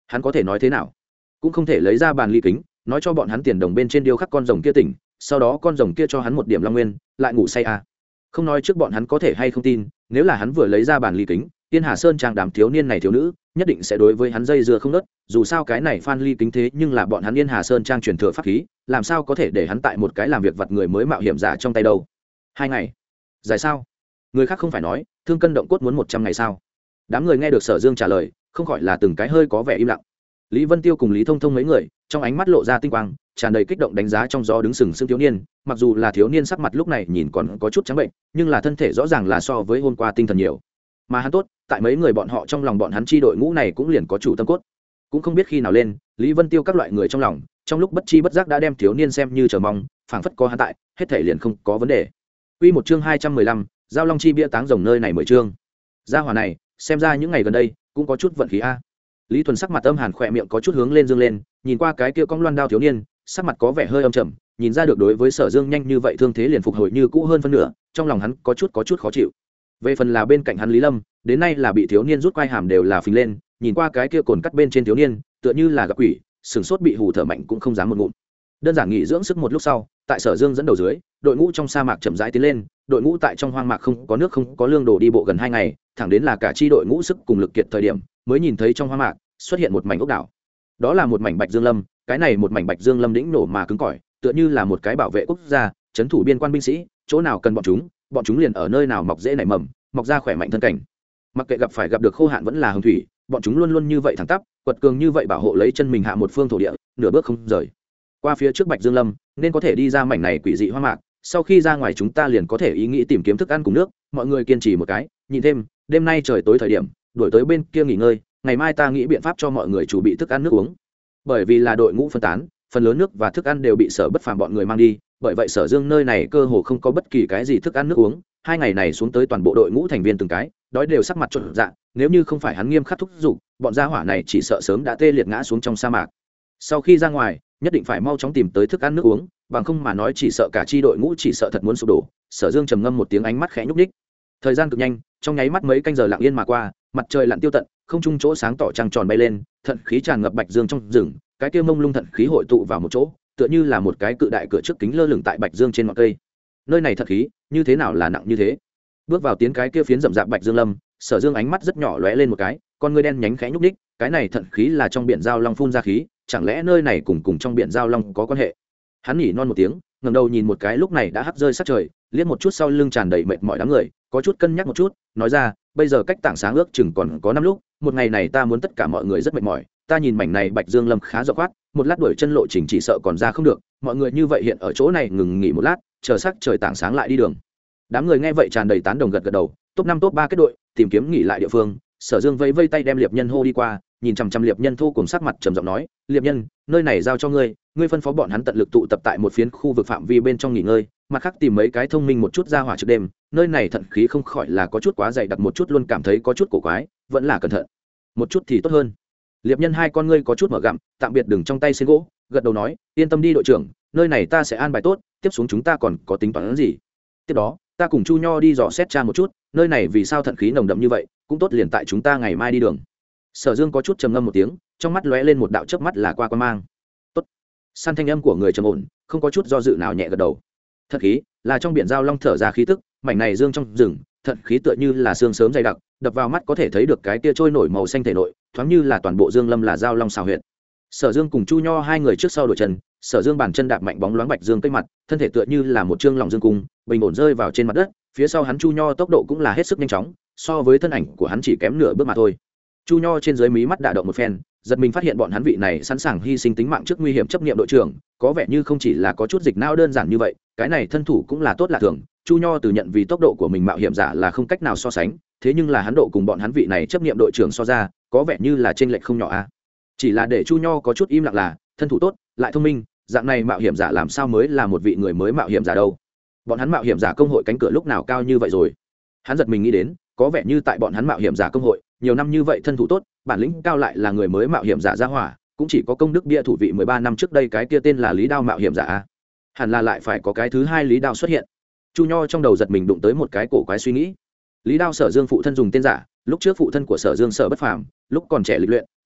hắn có thể nói thế nào, cũng không thể lấy ra bàn ly kính nói cho bọn hắn tiền đồng bên trên điêu khắc con rồng kia tỉnh, sau đó con rồng kia cho hắn một điểm long nguyên lại ngủ say à. Không nói trước bọn hắn có thể hay không tin, nếu là hắn vừa lấy ra bàn ly kính, Tiên Hà Sơn trang đám thiếu niên này thiếu nữ nhất định sẽ đối với hắn dây dưa không nớt, dù sao cái này phan ly kính thế nhưng là bọn hắn Yên Hà Sơn trang truyền thừa pháp khí, làm sao có thể để hắn tại một cái làm việc vặt người mới mạo hiểm giả trong tay đâu. 2 ngày dài sao? Người khác không phải nói thương cân động cốt muốn 100 ngày sao? Đám người nghe được Sở Dương trả lời không khỏi là từng cái hơi có vẻ im lặng. Lý Vân Tiêu cùng Lý Thông Thông mấy người trong ánh mắt lộ ra tinh quang, tràn đầy kích động đánh giá trong gió đứng sừng sững thiếu niên, mặc dù là thiếu niên sắc mặt lúc này nhìn còn có chút trắng bệnh, nhưng là thân thể rõ ràng là so với hôm qua tinh thần nhiều. Mà hắn tốt, tại mấy người bọn họ trong lòng bọn hắn chi đội ngũ này cũng liền có chủ tâm cốt. Cũng không biết khi nào lên, Lý Vân Tiêu các loại người trong lòng, trong lúc bất chi bất giác đã đem thiếu niên xem như chờ mong, phảng phất có hắn tại, hết thể liền không có vấn đề. Quy một chương 215, Giao Long chi bia táng rồng nơi này 10 chương. Gia hỏa này, xem ra những ngày gần đây cũng có chút vận khí a. Lý Thuần sắc mặt âm hàn, khỏe miệng có chút hướng lên dương lên, nhìn qua cái kia cong loan đao thiếu niên, sắc mặt có vẻ hơi âm trầm, nhìn ra được đối với Sở Dương nhanh như vậy thương thế liền phục hồi như cũ hơn phân nửa, trong lòng hắn có chút khó chịu. Về phần là bên cạnh hắn Lý Lâm, đến nay là bị thiếu niên rút quai hàm đều là phình lên, nhìn qua cái kia cồn cắt bên trên thiếu niên, tựa như là gặp quỷ, sừng sốt bị hù thở mạnh cũng không dám một ngụm. Đơn giản nghỉ dưỡng sức một lúc sau, tại Sở Dương dẫn đầu dưới, đội ngũ trong sa mạc chậm rãi tiến lên, đội ngũ tại trong hoang mạc không có nước không có lương đồ đi bộ gần 2 ngày, thẳng đến là cả chi đội ngũ sức cùng lực kiệt thời điểm, mới nhìn thấy trong hoang mạc xuất hiện một mảnh ốc đảo. Đó là một mảnh Bạch Dương Lâm, cái này một mảnh Bạch Dương Lâm đỉnh nổ mà cứng cỏi, tựa như là một cái bảo vệ quốc gia, trấn thủ biên quan binh sĩ, chỗ nào cần bọn chúng liền ở nơi nào mọc rễ nảy mầm, mọc ra khỏe mạnh thân cảnh. Mặc kệ gặp được khô hạn vẫn là hồng thủy, bọn chúng luôn luôn như vậy thẳng tắp, quật cường như vậy bảo hộ lấy chân mình hạ một phương thổ địa, nửa bước không rời. Qua phía trước Bạch Dương Lâm, nên có thể đi ra mảnh này quỷ dị hoang mạc, sau khi ra ngoài chúng ta liền có thể ý nghĩ tìm kiếm thức ăn cùng nước, mọi người kiên trì một cái, nhìn thêm, đêm nay trời tối thời điểm, đuổi tới bên kia nghỉ ngơi, ngày mai ta nghĩ biện pháp cho mọi người chuẩn bị thức ăn nước uống. Bởi vì là đội ngũ phân tán, phần lớn nước và thức ăn đều bị Sở Bất Phàm bọn người mang đi, bởi vậy Sở Dương nơi này cơ hồ không có bất kỳ cái gì thức ăn nước uống. 2 ngày này xuống tới toàn bộ đội ngũ thành viên từng cái đói đều sắc mặt trộn dạ, nếu như không phải hắn nghiêm khắc thúc giục, bọn gia hỏa này chỉ sợ sớm đã tê liệt ngã xuống trong sa mạc. Sau khi ra ngoài, nhất định phải mau chóng tìm tới thức ăn nước uống, bằng không mà nói chỉ sợ cả chi đội ngũ chỉ sợ thật muốn sụp đổ. Sở Dương trầm ngâm một tiếng, ánh mắt khẽ nhúc nhích. Thời gian cực nhanh, trong nháy mắt mấy canh giờ lặng yên mà qua, mặt trời lặn tiêu tận, không trung chỗ sáng tỏ trăng tròn bay lên, thận khí tràn ngập Bạch Dương trong rừng, cái kia mông lung thận khí hội tụ vào một chỗ, tựa như là một cái cự đại cửa trước kính lơ lửng tại Bạch Dương trên ngọn cây. Nơi này thận khí, như thế nào là nặng như thế? Bước vào tiến cái kia phiến rậm rạp Bạch Dương Lâm, Sở Dương ánh mắt rất nhỏ lóe lên một cái, con ngươi đen nhánh khẽ nhúc nhích, cái này thận khí là trong biển giao long phun ra khí, chẳng lẽ nơi này cùng trong biển giao long có quan hệ? Hắn nhỉ non một tiếng, ngẩng đầu nhìn một cái lúc này đã hắt rơi sát trời, liếc một chút sau lưng tràn đầy mệt mỏi đám người, có chút cân nhắc một chút, nói ra, bây giờ cách tảng sáng ước chừng còn có 5 lúc, một ngày này ta muốn tất cả mọi người rất mệt mỏi, ta nhìn mảnh này Bạch Dương Lâm khá rộng khoát, một lát đuổi chân lộ trình chỉ sợ còn ra không được, mọi người như vậy hiện ở chỗ này ngừng nghỉ một lát, chờ sắc trời tảng sáng lại đi đường. Đám người nghe vậy tràn đầy tán đồng gật gật đầu, top 5 top 3 kết đội, tìm kiếm nghỉ lại địa phương. Sở Dương vẫy vây tay đem Liệp Nhân hô đi qua, nhìn chằm chằm Liệp Nhân thu cùng sắc mặt trầm giọng nói, Liệp Nhân, nơi này giao cho ngươi, ngươi phân phó bọn hắn tận lực tụ tập tại một phiến khu vực phạm vi bên trong nghỉ ngơi, mặt khác tìm mấy cái thông minh một chút ra hỏa trước đêm, nơi này thận khí không khỏi là có chút quá dày đặc một chút, luôn cảm thấy có chút cổ quái, vẫn là cẩn thận một chút thì tốt hơn. Liệp Nhân hai con ngươi có chút mở gặm, tạm biệt đừng trong tay xin gỗ, gật đầu nói, yên tâm đi đội trưởng, nơi này ta sẽ an bài tốt, tiếp xuống chúng ta còn có tính toán gì? Tiếp đó, ta cùng Chu Nho đi dò xét tra một chút, nơi này vì sao thận khí nồng đậm như vậy, cũng tốt liền tại chúng ta ngày mai đi đường. Sở Dương có chút trầm ngâm một tiếng, trong mắt lóe lên một đạo chớp mắt là qua quan mang. Tốt. Săn thanh âm của người trầm ổn, không có chút do dự nào nhẹ gật đầu. Thận khí là trong biển giao long thở ra khí tức, mảnh này dương trong rừng, thận khí tựa như là sương sớm dày đặc, đập vào mắt có thể thấy được cái tia trôi nổi màu xanh thể nội, thoáng như là toàn bộ dương lâm là giao long xào huyệt. Sở Dương cùng Chu Nho hai người trước sau đổi chân, Sở Dương bàn chân đạp mạnh bóng loáng Bạch Dương cây mặt, thân thể tựa như là một trương lòng dương cung, bình ổn rơi vào trên mặt đất, phía sau hắn Chu Nho tốc độ cũng là hết sức nhanh chóng, so với thân ảnh của hắn chỉ kém nửa bước mà thôi. Chu Nho trên dưới mí mắt đả động một phen, giật mình phát hiện bọn hắn vị này sẵn sàng hy sinh tính mạng trước nguy hiểm chấp niệm đội trưởng, có vẻ như không chỉ là có chút dịch não đơn giản như vậy, cái này thân thủ cũng là tốt lạ thường. Chu Nho từ nhận vì tốc độ của mình mạo hiểm giả là không cách nào so sánh, thế nhưng là hắn độ cùng bọn hắn vị này chấp niệm đội trưởng so ra, có vẻ như là chênh lệch không nhỏ a. Chỉ là để Chu Nho có chút im lặng là, thân thủ tốt, lại thông minh, dạng này mạo hiểm giả làm sao mới là một vị người mới mạo hiểm giả đâu? Bọn hắn mạo hiểm giả công hội cánh cửa lúc nào cao như vậy rồi? Hắn giật mình nghĩ đến, có vẻ như tại bọn hắn mạo hiểm giả công hội, nhiều năm như vậy thân thủ tốt, bản lĩnh cao lại là người mới mạo hiểm giả ra hỏa, cũng chỉ có công đức bia thủ vị 13 năm trước đây cái kia tên là Lý Đao mạo hiểm giả a. Hẳn là lại phải có cái thứ hai Lý Đao xuất hiện. Chu Nho trong đầu giật mình đụng tới một cái cổ quái suy nghĩ. Lý Đao Sở Dương phụ thân dùng tên giả, lúc trước phụ thân của Sở Dương Sở Bất Phàm, lúc còn trẻ lịch luyện,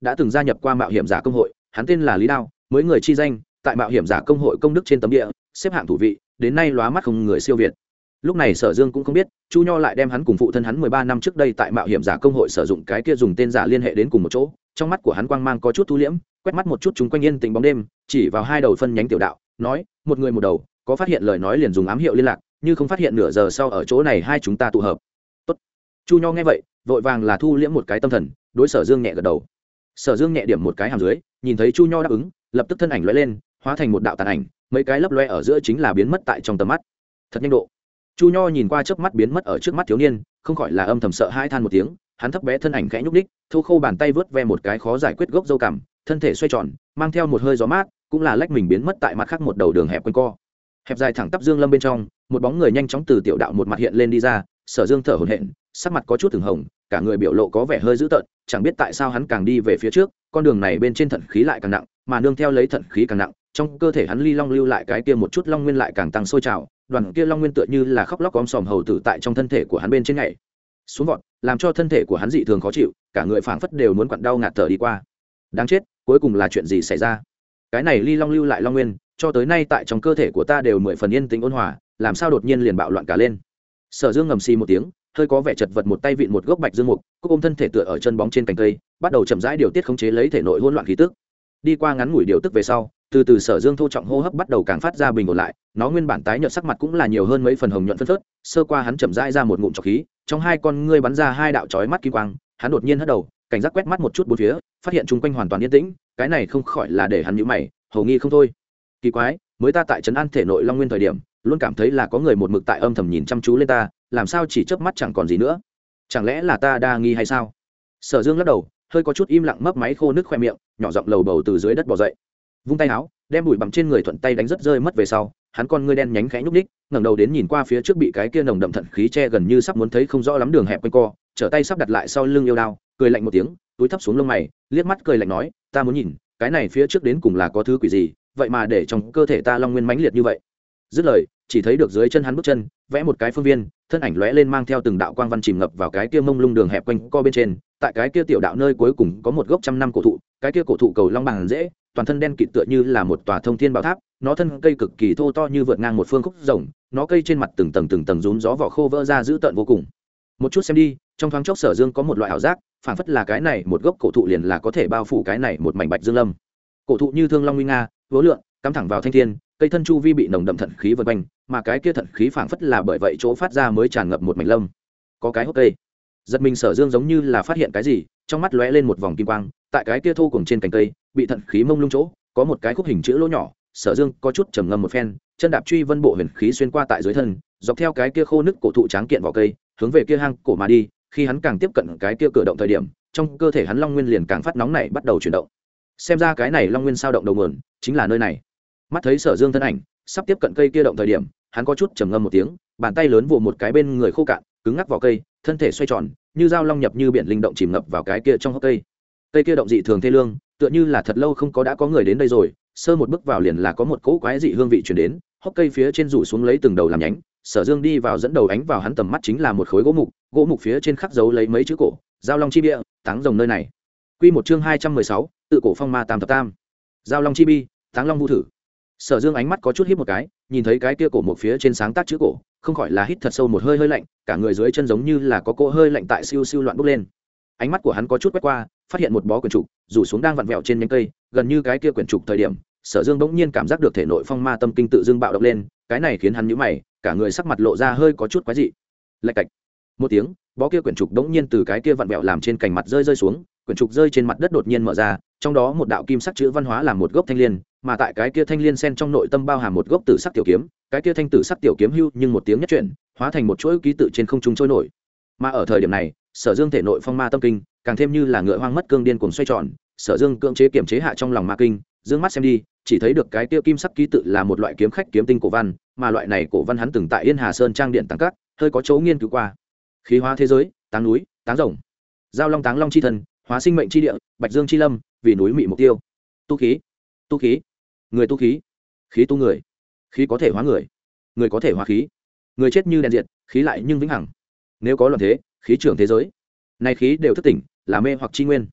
đã từng gia nhập qua mạo hiểm giả công hội, hắn tên là Lý Đao, mới người chi danh, tại mạo hiểm giả công hội công đức trên tấm địa xếp hạng thủ vị, đến nay lóa mắt không người siêu việt. Lúc này Sở Dương cũng không biết Chu Nho lại đem hắn cùng phụ thân hắn 13 năm trước đây tại mạo hiểm giả công hội sử dụng cái kia dùng tên giả liên hệ đến cùng một chỗ. Trong mắt của hắn quang mang có chút thu liễm, quét mắt một chút chúng quanh yên tĩnh bóng đêm, chỉ vào hai đầu phân nhánh tiểu đạo, nói: một người một đầu, có phát hiện lời nói liền dùng ám hiệu liên lạc, như không phát hiện nửa giờ sau ở chỗ này hai chúng ta tụ hợp. Tốt. Chu Nho nghe vậy, vội vàng là thu liễm một cái tâm thần, đối Sở Dương nhẹ gật đầu. Sở Dương nhẹ điểm một cái hàm dưới, nhìn thấy Chu Nho đáp ứng, lập tức thân ảnh lóe lên, hóa thành một đạo tàn ảnh, mấy cái lấp loe ở giữa chính là biến mất tại trong tầm mắt. Thật nhanh độ. Chu Nho nhìn qua chớp mắt biến mất ở trước mắt thiếu niên, không khỏi là âm thầm sợ hãi than một tiếng. Hắn thấp bé thân ảnh khẽ nhúc đích, thô khô bàn tay vớt ve một cái khó giải quyết gốc râu cằm, thân thể xoay tròn, mang theo một hơi gió mát, cũng là lách mình biến mất tại mặt khác một đầu đường hẹp quanh co. Hẹp dài thẳng tắp dương lâm bên trong, một bóng người nhanh chóng từ tiểu đạo một mặt hiện lên đi ra. Sở Dương thở hổn hển, sắc mặt có chút từng hồng, cả người biểu lộ có vẻ hơi dữ tợn, chẳng biết tại sao hắn càng đi về phía trước, con đường này bên trên thận khí lại càng nặng, mà nương theo lấy thận khí càng nặng, trong cơ thể hắn ly long lưu lại cái kia một chút long nguyên lại càng tăng sôi trào, đoàn kia long nguyên tựa như là khóc lóc om sòm hầu tử tại trong thân thể của hắn bên trên nhảy xuống vọt, làm cho thân thể của hắn dị thường khó chịu, cả người phảng phất đều muốn quặn đau ngạt thở đi qua. Đáng chết, cuối cùng là chuyện gì xảy ra? Cái này ly long lưu lại long nguyên, cho tới nay tại trong cơ thể của ta đều 10 phần yên tĩnh ôn hòa, làm sao đột nhiên liền bạo loạn cả lên? Sở Dương ngầm xì một tiếng, hơi có vẻ chật vật một tay vịn một gốc bạch dương mục, cúc ôm thân thể tựa ở chân bóng trên cành cây, bắt đầu chậm rãi điều tiết khống chế lấy thể nội hỗn loạn khí tức. Đi qua ngắn ngủi điều tức về sau, từ từ Sở Dương thô trọng hô hấp bắt đầu càng phát ra bình ổn lại, nó nguyên bản tái nhợt sắc mặt cũng là nhiều hơn mấy phần hồng nhuận phân phớt, sơ qua hắn chậm rãi ra một ngụm trọc khí, trong hai con ngươi bắn ra hai đạo chói mắt kim quang, hắn đột nhiên hất đầu, cảnh giác quét mắt một chút bốn phía, phát hiện chung quanh hoàn toàn yên tĩnh, cái này không khỏi là để hắn nhíu mày, hầu nghi không thôi. Kỳ quái, mới ta tại trấn an thể nội long nguyên thời điểm, luôn cảm thấy là có người một mực tại âm thầm nhìn chăm chú lên ta, làm sao chỉ chớp mắt chẳng còn gì nữa? Chẳng lẽ là ta đa nghi hay sao? Sở Dương lắc đầu, hơi có chút im lặng mấp máy khô nước khoe miệng, nhỏ giọng lầu bầu từ dưới đất bò dậy, vung tay áo, đem bụi bặm trên người thuận tay đánh rất rơi mất về sau, hắn con ngươi đen nhánh khẽ nhúc đích, ngẩng đầu đến nhìn qua phía trước bị cái kia nồng đậm thận khí che gần như sắp muốn thấy không rõ lắm đường hẹp quanh co, trở tay sắp đặt lại sau lưng yêu đao, cười lạnh một tiếng, túi thấp xuống lông mày, liếc mắt cười lạnh nói: ta muốn nhìn, cái này phía trước đến cùng là có thứ quỷ gì, vậy mà để trong cơ thể ta long nguyên mãnh liệt như vậy. Dứt lời, chỉ thấy được dưới chân hắn bước chân, vẽ một cái phương viên, thân ảnh lóe lên mang theo từng đạo quang văn chìm ngập vào cái kia mông lung đường hẹp quanh co bên trên, tại cái kia tiểu đạo nơi cuối cùng có một gốc trăm năm cổ thụ, cái kia cổ thụ cầu long bằng dễ, toàn thân đen kịt tựa như là một tòa thông thiên bảo tháp, nó thân cây cực kỳ thô to như vượt ngang một phương khúc rồng, nó cây trên mặt từng tầng rún gió vỏ khô vỡ ra dữ tợn vô cùng. Một chút xem đi, trong thoáng chốc Sở Dương có một loại ảo giác, phản phất là cái này một gốc cổ thụ liền là có thể bao phủ cái này một mảnh bạch dương lâm. Cổ thụ như thương long nguy nga, uốn lượn, cắm thẳng vào thanh thiên, cây thân chu vi bị nồng đậm thận khí vây quanh, mà cái kia thận khí phảng phất là bởi vậy chỗ phát ra mới tràn ngập một mảnh lâm. Có cái hốc cây. Giật mình Sở Dương giống như là phát hiện cái gì, trong mắt lóe lên một vòng kim quang, tại cái kia thô cùng trên cành cây, bị thận khí mông lung chỗ, có một cái khúc hình chữ lỗ nhỏ. Sở Dương có chút trầm ngâm một phen, chân đạp truy vân bộ huyền khí xuyên qua tại dưới thân, dọc theo cái kia khô nứt cổ thụ tráng kiện vỏ cây, hướng về kia hang cổ mà đi. Khi hắn càng tiếp cận cái kia cửa động thời điểm, trong cơ thể hắn long nguyên liền càng phát nóng nảy bắt đầu chuyển động. Xem ra cái này long nguyên sao động đầu nguồn chính là nơi này. Mắt thấy Sở Dương thân ảnh sắp tiếp cận cây kia động thời điểm, hắn có chút trầm ngâm một tiếng, bàn tay lớn vồ một cái bên người khô cạn, cứng ngắc vào cây, thân thể xoay tròn, như dao long nhập như biển linh động chìm ngập vào cái kia trong hốc cây. Cây kia động dị thường thê lương, tựa như là thật lâu không có người đến đây rồi, sơ một bước vào liền là có một cỗ quái dị hương vị truyền đến, hốc cây phía trên rủ xuống lấy từng đầu làm nhánh. Sở Dương đi vào dẫn đầu ánh vào hắn tầm mắt chính là một khối gỗ mục phía trên khắc dấu lấy mấy chữ cổ: Giao Long chi bia, táng rồng nơi này. Quy một chương 216, tự cổ phong ma tam thập tam. Giao Long chi bi, táng long vu thử. Sở Dương ánh mắt có chút híp một cái, nhìn thấy cái kia cổ một phía trên sáng tác chữ cổ, không khỏi là hít thật sâu một hơi hơi lạnh, cả người dưới chân giống như là có cỗ hơi lạnh tại siêu siêu loạn bốc lên. Ánh mắt của hắn có chút quét qua, phát hiện một bó quyển trục rủ xuống đang vặn vẹo trên nhánh cây, gần như cái kia quyển trục thời điểm, Sở Dương bỗng nhiên cảm giác được thể nội phong ma tâm kinh tự dưng bạo động lên, cái này khiến hắn nhíu mày, cả người sắc mặt lộ ra hơi có chút quái dị. Lạch cạch. Một tiếng, bó kia quyển trục bỗng nhiên từ cái kia vặn vẹo làm trên cành mặt rơi xuống, quyển trục rơi trên mặt đất đột nhiên mở ra, trong đó một đạo kim sắc chữ văn hóa làm một gốc thanh liên, mà tại cái kia thanh liên sen trong nội tâm bao hàm một gốc tử sắc tiểu kiếm, cái kia thanh tử sắc tiểu kiếm hưu nhưng một tiếng nhất chuyển, hóa thành một chuỗi ký tự trên không trung trôi nổi. Mà ở thời điểm này, Sở Dương thể nội phong ma tâm kinh, càng thêm như là ngựa hoang mất cương điên cuồng xoay tròn, Sở Dương cưỡng chế kiểm chế hạ trong lòng ma kinh, dương mắt xem đi, chỉ thấy được cái kia kim sắc ký tự là một loại kiếm khách kiếm tinh cổ văn, mà loại này cổ văn hắn từng tại Yên Hà Sơn trang điện tăng các, hơi có chỗ nghiên cứu qua. Khí hóa thế giới, táng núi, táng rồng. Giao long táng long chi thần, hóa sinh mệnh chi địa, Bạch Dương chi lâm, vì núi mị mục tiêu. Tu khí, tu khí, người tu khí, khí tu người, khí có thể hóa người, người có thể hóa khí, người chết như đèn diệt, khí lại nhưng vĩnh hằng. Nếu có loạn thế, khí trưởng thế giới, nay khí đều thức tỉnh, là mê hoặc chi nguyên.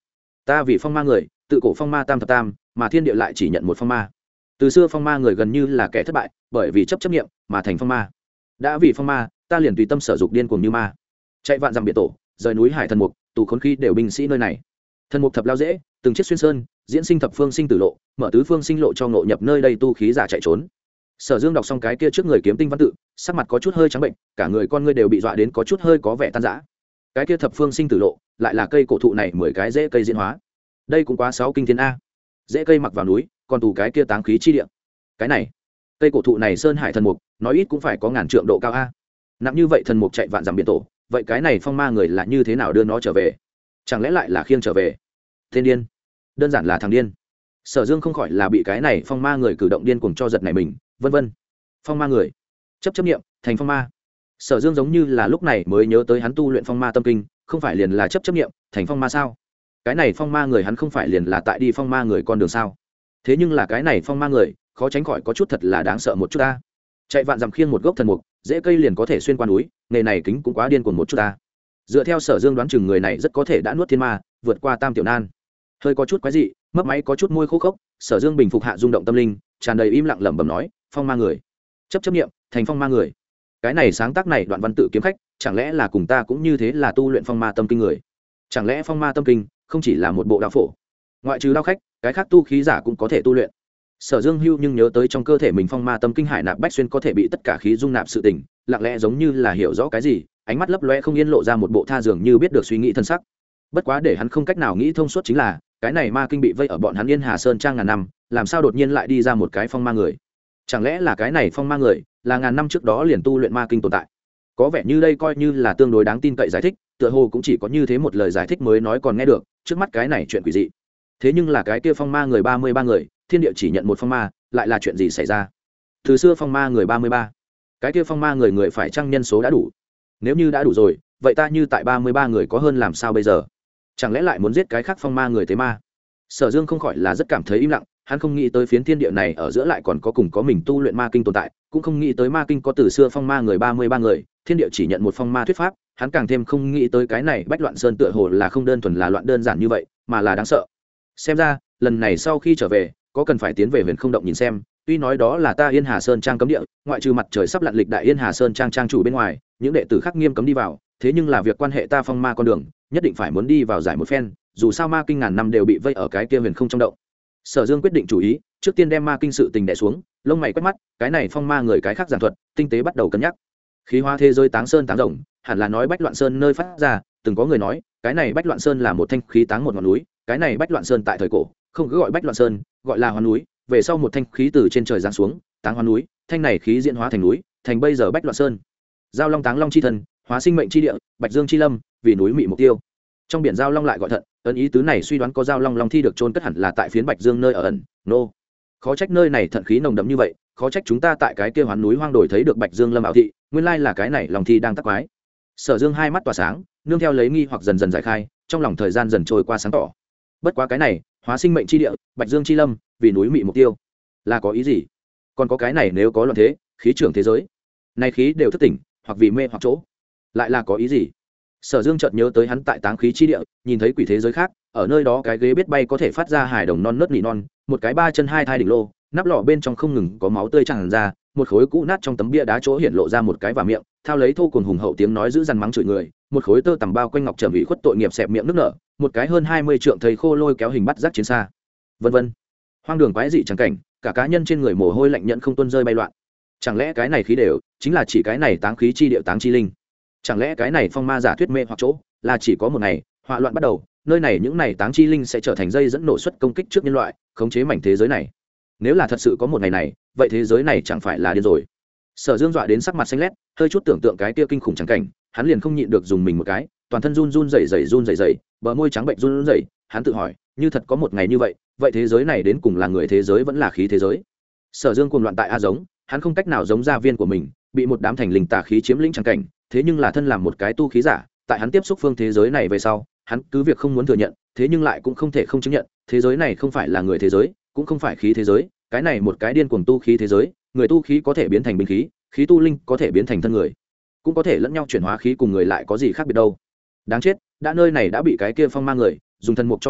ta vì phong ma người tự cổ phong ma tam thập tam, mà thiên địa lại chỉ nhận một phong ma. Từ xưa phong ma người gần như là kẻ thất bại, bởi vì chấp niệm mà thành phong ma. Đã vì phong ma, ta liền tùy tâm sở dục điên cuồng như ma. Chạy vạn dặm biển tổ, rời núi hải thần mục, tù khốn khí đều binh sĩ nơi này. Thần mục thập lao dễ, từng chiếc xuyên sơn, diễn sinh thập phương sinh tử lộ, mở tứ phương sinh lộ cho ngộ nhập nơi đây tu khí giả chạy trốn. Sở Dương đọc xong cái kia trước người kiếm tinh văn tự, sắc mặt có chút hơi trắng bệnh, cả người con ngươi đều bị dọa đến có chút hơi có vẻ tan rã. Cái kia thập phương sinh tử lộ, lại là cây cổ thụ này 10 cái rễ cây diễn hóa. Đây cũng quá 6 kinh thiên a. Rễ cây mặc vào núi, còn tù cái kia táng khí chi địa. Cái này, cây cổ thụ này sơn hải thần mục, nói ít cũng phải có ngàn trượng độ cao a. Nặng như vậy thần mục chạy vạn dặm biển tổ, vậy cái này phong ma người là như thế nào đưa nó trở về? Chẳng lẽ lại là khiêng trở về? Thiên điên, đơn giản là thằng điên. Sở Dương không khỏi là bị cái này phong ma người cử động điên cuồng cho giật này mình, vân vân. Phong ma người, chấp niệm thành phong ma. Sở Dương giống như là lúc này mới nhớ tới hắn tu luyện phong ma tâm kinh, không phải liền là chấp niệm thành phong ma sao? Cái này phong ma người hắn không phải liền là tại đi phong ma người con đường sao? Thế nhưng là cái này phong ma người, khó tránh khỏi có chút thật là đáng sợ một chút ta. Chạy vạn dặm khiêng một gốc thần mục, dễ cây liền có thể xuyên qua núi, nghề này kính cũng quá điên cuồng một chút ta. Dựa theo Sở Dương đoán chừng người này rất có thể đã nuốt thiên ma, vượt qua tam tiểu nan. Hơi có chút quái dị, mấp máy có chút môi khô khốc, Sở Dương bình phục hạ rung động tâm linh, tràn đầy im lặng lẩm bẩm nói, phong ma người, chấp niệm thành phong ma người. Cái này sáng tác này đoạn văn tự kiếm khách, chẳng lẽ là cùng ta cũng như thế là tu luyện phong ma tâm kinh người? Chẳng lẽ phong ma tâm kinh không chỉ là một bộ đạo phổ, ngoại trừ đạo khách, cái khác tu khí giả cũng có thể tu luyện? Sở Dương hưu nhưng nhớ tới trong cơ thể mình phong ma tâm kinh hải nạp bách xuyên có thể bị tất cả khí dung nạp sự tình, lặng lẽ giống như là hiểu rõ cái gì, ánh mắt lấp loe không yên lộ ra một bộ tha dường như biết được suy nghĩ thân sắc. Bất quá để hắn không cách nào nghĩ thông suốt chính là, cái này ma kinh bị vây ở bọn hắn Yên Hà Sơn trang ngàn năm, làm sao đột nhiên lại đi ra một cái phong ma người? Chẳng lẽ là cái này phong ma người là ngàn năm trước đó liền tu luyện ma kinh tồn tại? Có vẻ như đây coi như là tương đối đáng tin cậy giải thích, tựa hồ cũng chỉ có như thế một lời giải thích mới nói còn nghe được, trước mắt cái này chuyện quỷ dị. Thế nhưng là cái kia phong ma người 33 người, thiên địa chỉ nhận một phong ma, lại là chuyện gì xảy ra? Từ xưa phong ma người 33, cái kia phong ma người phải chăng nhân số đã đủ? Nếu như đã đủ rồi, vậy ta như tại 33 người có hơn làm sao bây giờ? Chẳng lẽ lại muốn giết cái khác phong ma người tế ma? Sở Dương không khỏi là rất cảm thấy im lặng, hắn không nghĩ tới phiến thiên địa này ở giữa lại còn có cùng có mình tu luyện ma kinh tồn tại, cũng không nghĩ tới ma kinh có từ xưa phong ma người 33 người, thiên địa chỉ nhận một phong ma thuyết pháp, hắn càng thêm không nghĩ tới cái này Bách Loạn Sơn tựa hồ là không đơn thuần là loạn đơn giản như vậy, mà là đáng sợ. Xem ra, lần này sau khi trở về, có cần phải tiến về Huyền Không động nhìn xem, tuy nói đó là ta Yên Hà Sơn trang cấm địa, ngoại trừ mặt trời sắp lặn lịch đại Yên Hà Sơn trang trang chủ bên ngoài, những đệ tử khác nghiêm cấm đi vào, thế nhưng là việc quan hệ ta phong ma con đường, nhất định phải muốn đi vào giải một phen, dù sao ma kinh ngàn năm đều bị vây ở cái kia Huyền Không trong động. Sở Dương quyết định chủ ý, trước tiên đem ma kinh sự tình đè xuống, lông mày quét mắt, cái này phong ma người cái khác giảng thuật, tinh tế bắt đầu cân nhắc. Khí hóa thế giới táng sơn táng rồng, hẳn là nói Bách Loạn Sơn nơi phát ra, từng có người nói, cái này Bách Loạn Sơn là một thanh khí táng một ngọn núi, cái này Bách Loạn Sơn tại thời cổ, không cứ gọi Bách Loạn Sơn, gọi là Hoán núi, về sau một thanh khí từ trên trời giáng xuống, táng Hoán núi, thanh này khí diễn hóa thành núi, thành bây giờ Bách Loạn Sơn. Giao long táng long chi thần, hóa sinh mệnh chi địa, Bạch Dương chi lâm, vì núi mị mục tiêu. Trong biển giao long lại gọi thận, ấn ý tứ này suy đoán có giao long long thi được chôn cất hẳn là tại phiến Bạch Dương nơi ở ẩn. Nô, khó trách nơi này thận khí nồng đậm như vậy, khó trách chúng ta tại cái kia Hoán núi hoang đồi thấy được Bạch Dương lâm ảo thị, nguyên lai là cái này long thi đang tác quái. Sở Dương hai mắt tỏa sáng, nương theo lấy nghi hoặc dần dần giải khai, trong lòng thời gian dần trôi qua sáng tỏ. Bất quá cái này, hóa sinh mệnh chi địa, Bạch Dương chi lâm, vì núi mị mục tiêu, là có ý gì? Còn có cái này nếu có loạn thế, khí trưởng thế giới, này khí đều thức tỉnh, hoặc vì mê hoặc chỗ, lại là có ý gì? Sở Dương chợt nhớ tới hắn tại táng khí chi địa, nhìn thấy quỷ thế giới khác, ở nơi đó cái ghế biết bay có thể phát ra hài đồng non nớt nỉ non, một cái ba chân hai thai đỉnh lô, nắp lọ bên trong không ngừng có máu tươi tràn ra, một khối cũ nát trong tấm bia đá chỗ hiện lộ ra một cái và miệng, thao lấy thô cuồng hùng hậu tiếng nói giữ dằn mắng chửi người, một khối tơ tằm bao quanh ngọc trầm ủy khuất tội nghiệp xẹp miệng nước nở, một cái hơn 20 trượng thầy khô lôi kéo hình bắt giác chiến xa, vân vân. Hoang đường quái dị chẳng cảnh, cả cá nhân trên người mồ hôi lạnh nhận không tuôn rơi bay loạn. Chẳng lẽ cái này khí đều chính là chỉ cái này táng khí chi địa táng chi linh? Chẳng lẽ cái này phong ma giả thuyết mê hoặc chỗ là chỉ có một ngày họa loạn bắt đầu, nơi này những này táng chi linh sẽ trở thành dây dẫn nổ xuất công kích trước nhân loại, khống chế mảnh thế giới này? Nếu là thật sự có một ngày này, vậy thế giới này chẳng phải là điên rồi? Sở Dương dọa đến sắc mặt xanh lét, hơi chút tưởng tượng cái kia kinh khủng chẳng cảnh, hắn liền không nhịn được dùng mình một cái, toàn thân run run rẩy rẩy, bờ môi trắng bệnh run rẩy, hắn tự hỏi, như thật có một ngày như vậy, vậy thế giới này đến cùng là người thế giới vẫn là khí thế giới? Sở Dương cuồng loạn tại a giống, hắn không cách nào giống gia viên của mình, bị một đám thành linh tà khí chiếm lĩnh chẳng cảnh, thế nhưng là thân làm một cái tu khí giả, tại hắn tiếp xúc phương thế giới này về sau, hắn cứ việc không muốn thừa nhận, thế nhưng lại cũng không thể không chứng nhận, thế giới này không phải là người thế giới, cũng không phải khí thế giới, cái này một cái điên cuồng tu khí thế giới, người tu khí có thể biến thành binh khí, khí tu linh có thể biến thành thân người, cũng có thể lẫn nhau chuyển hóa khí cùng người lại có gì khác biệt đâu. Đáng chết, đã nơi này đã bị cái kia phong ma người dùng thân mục cho phong,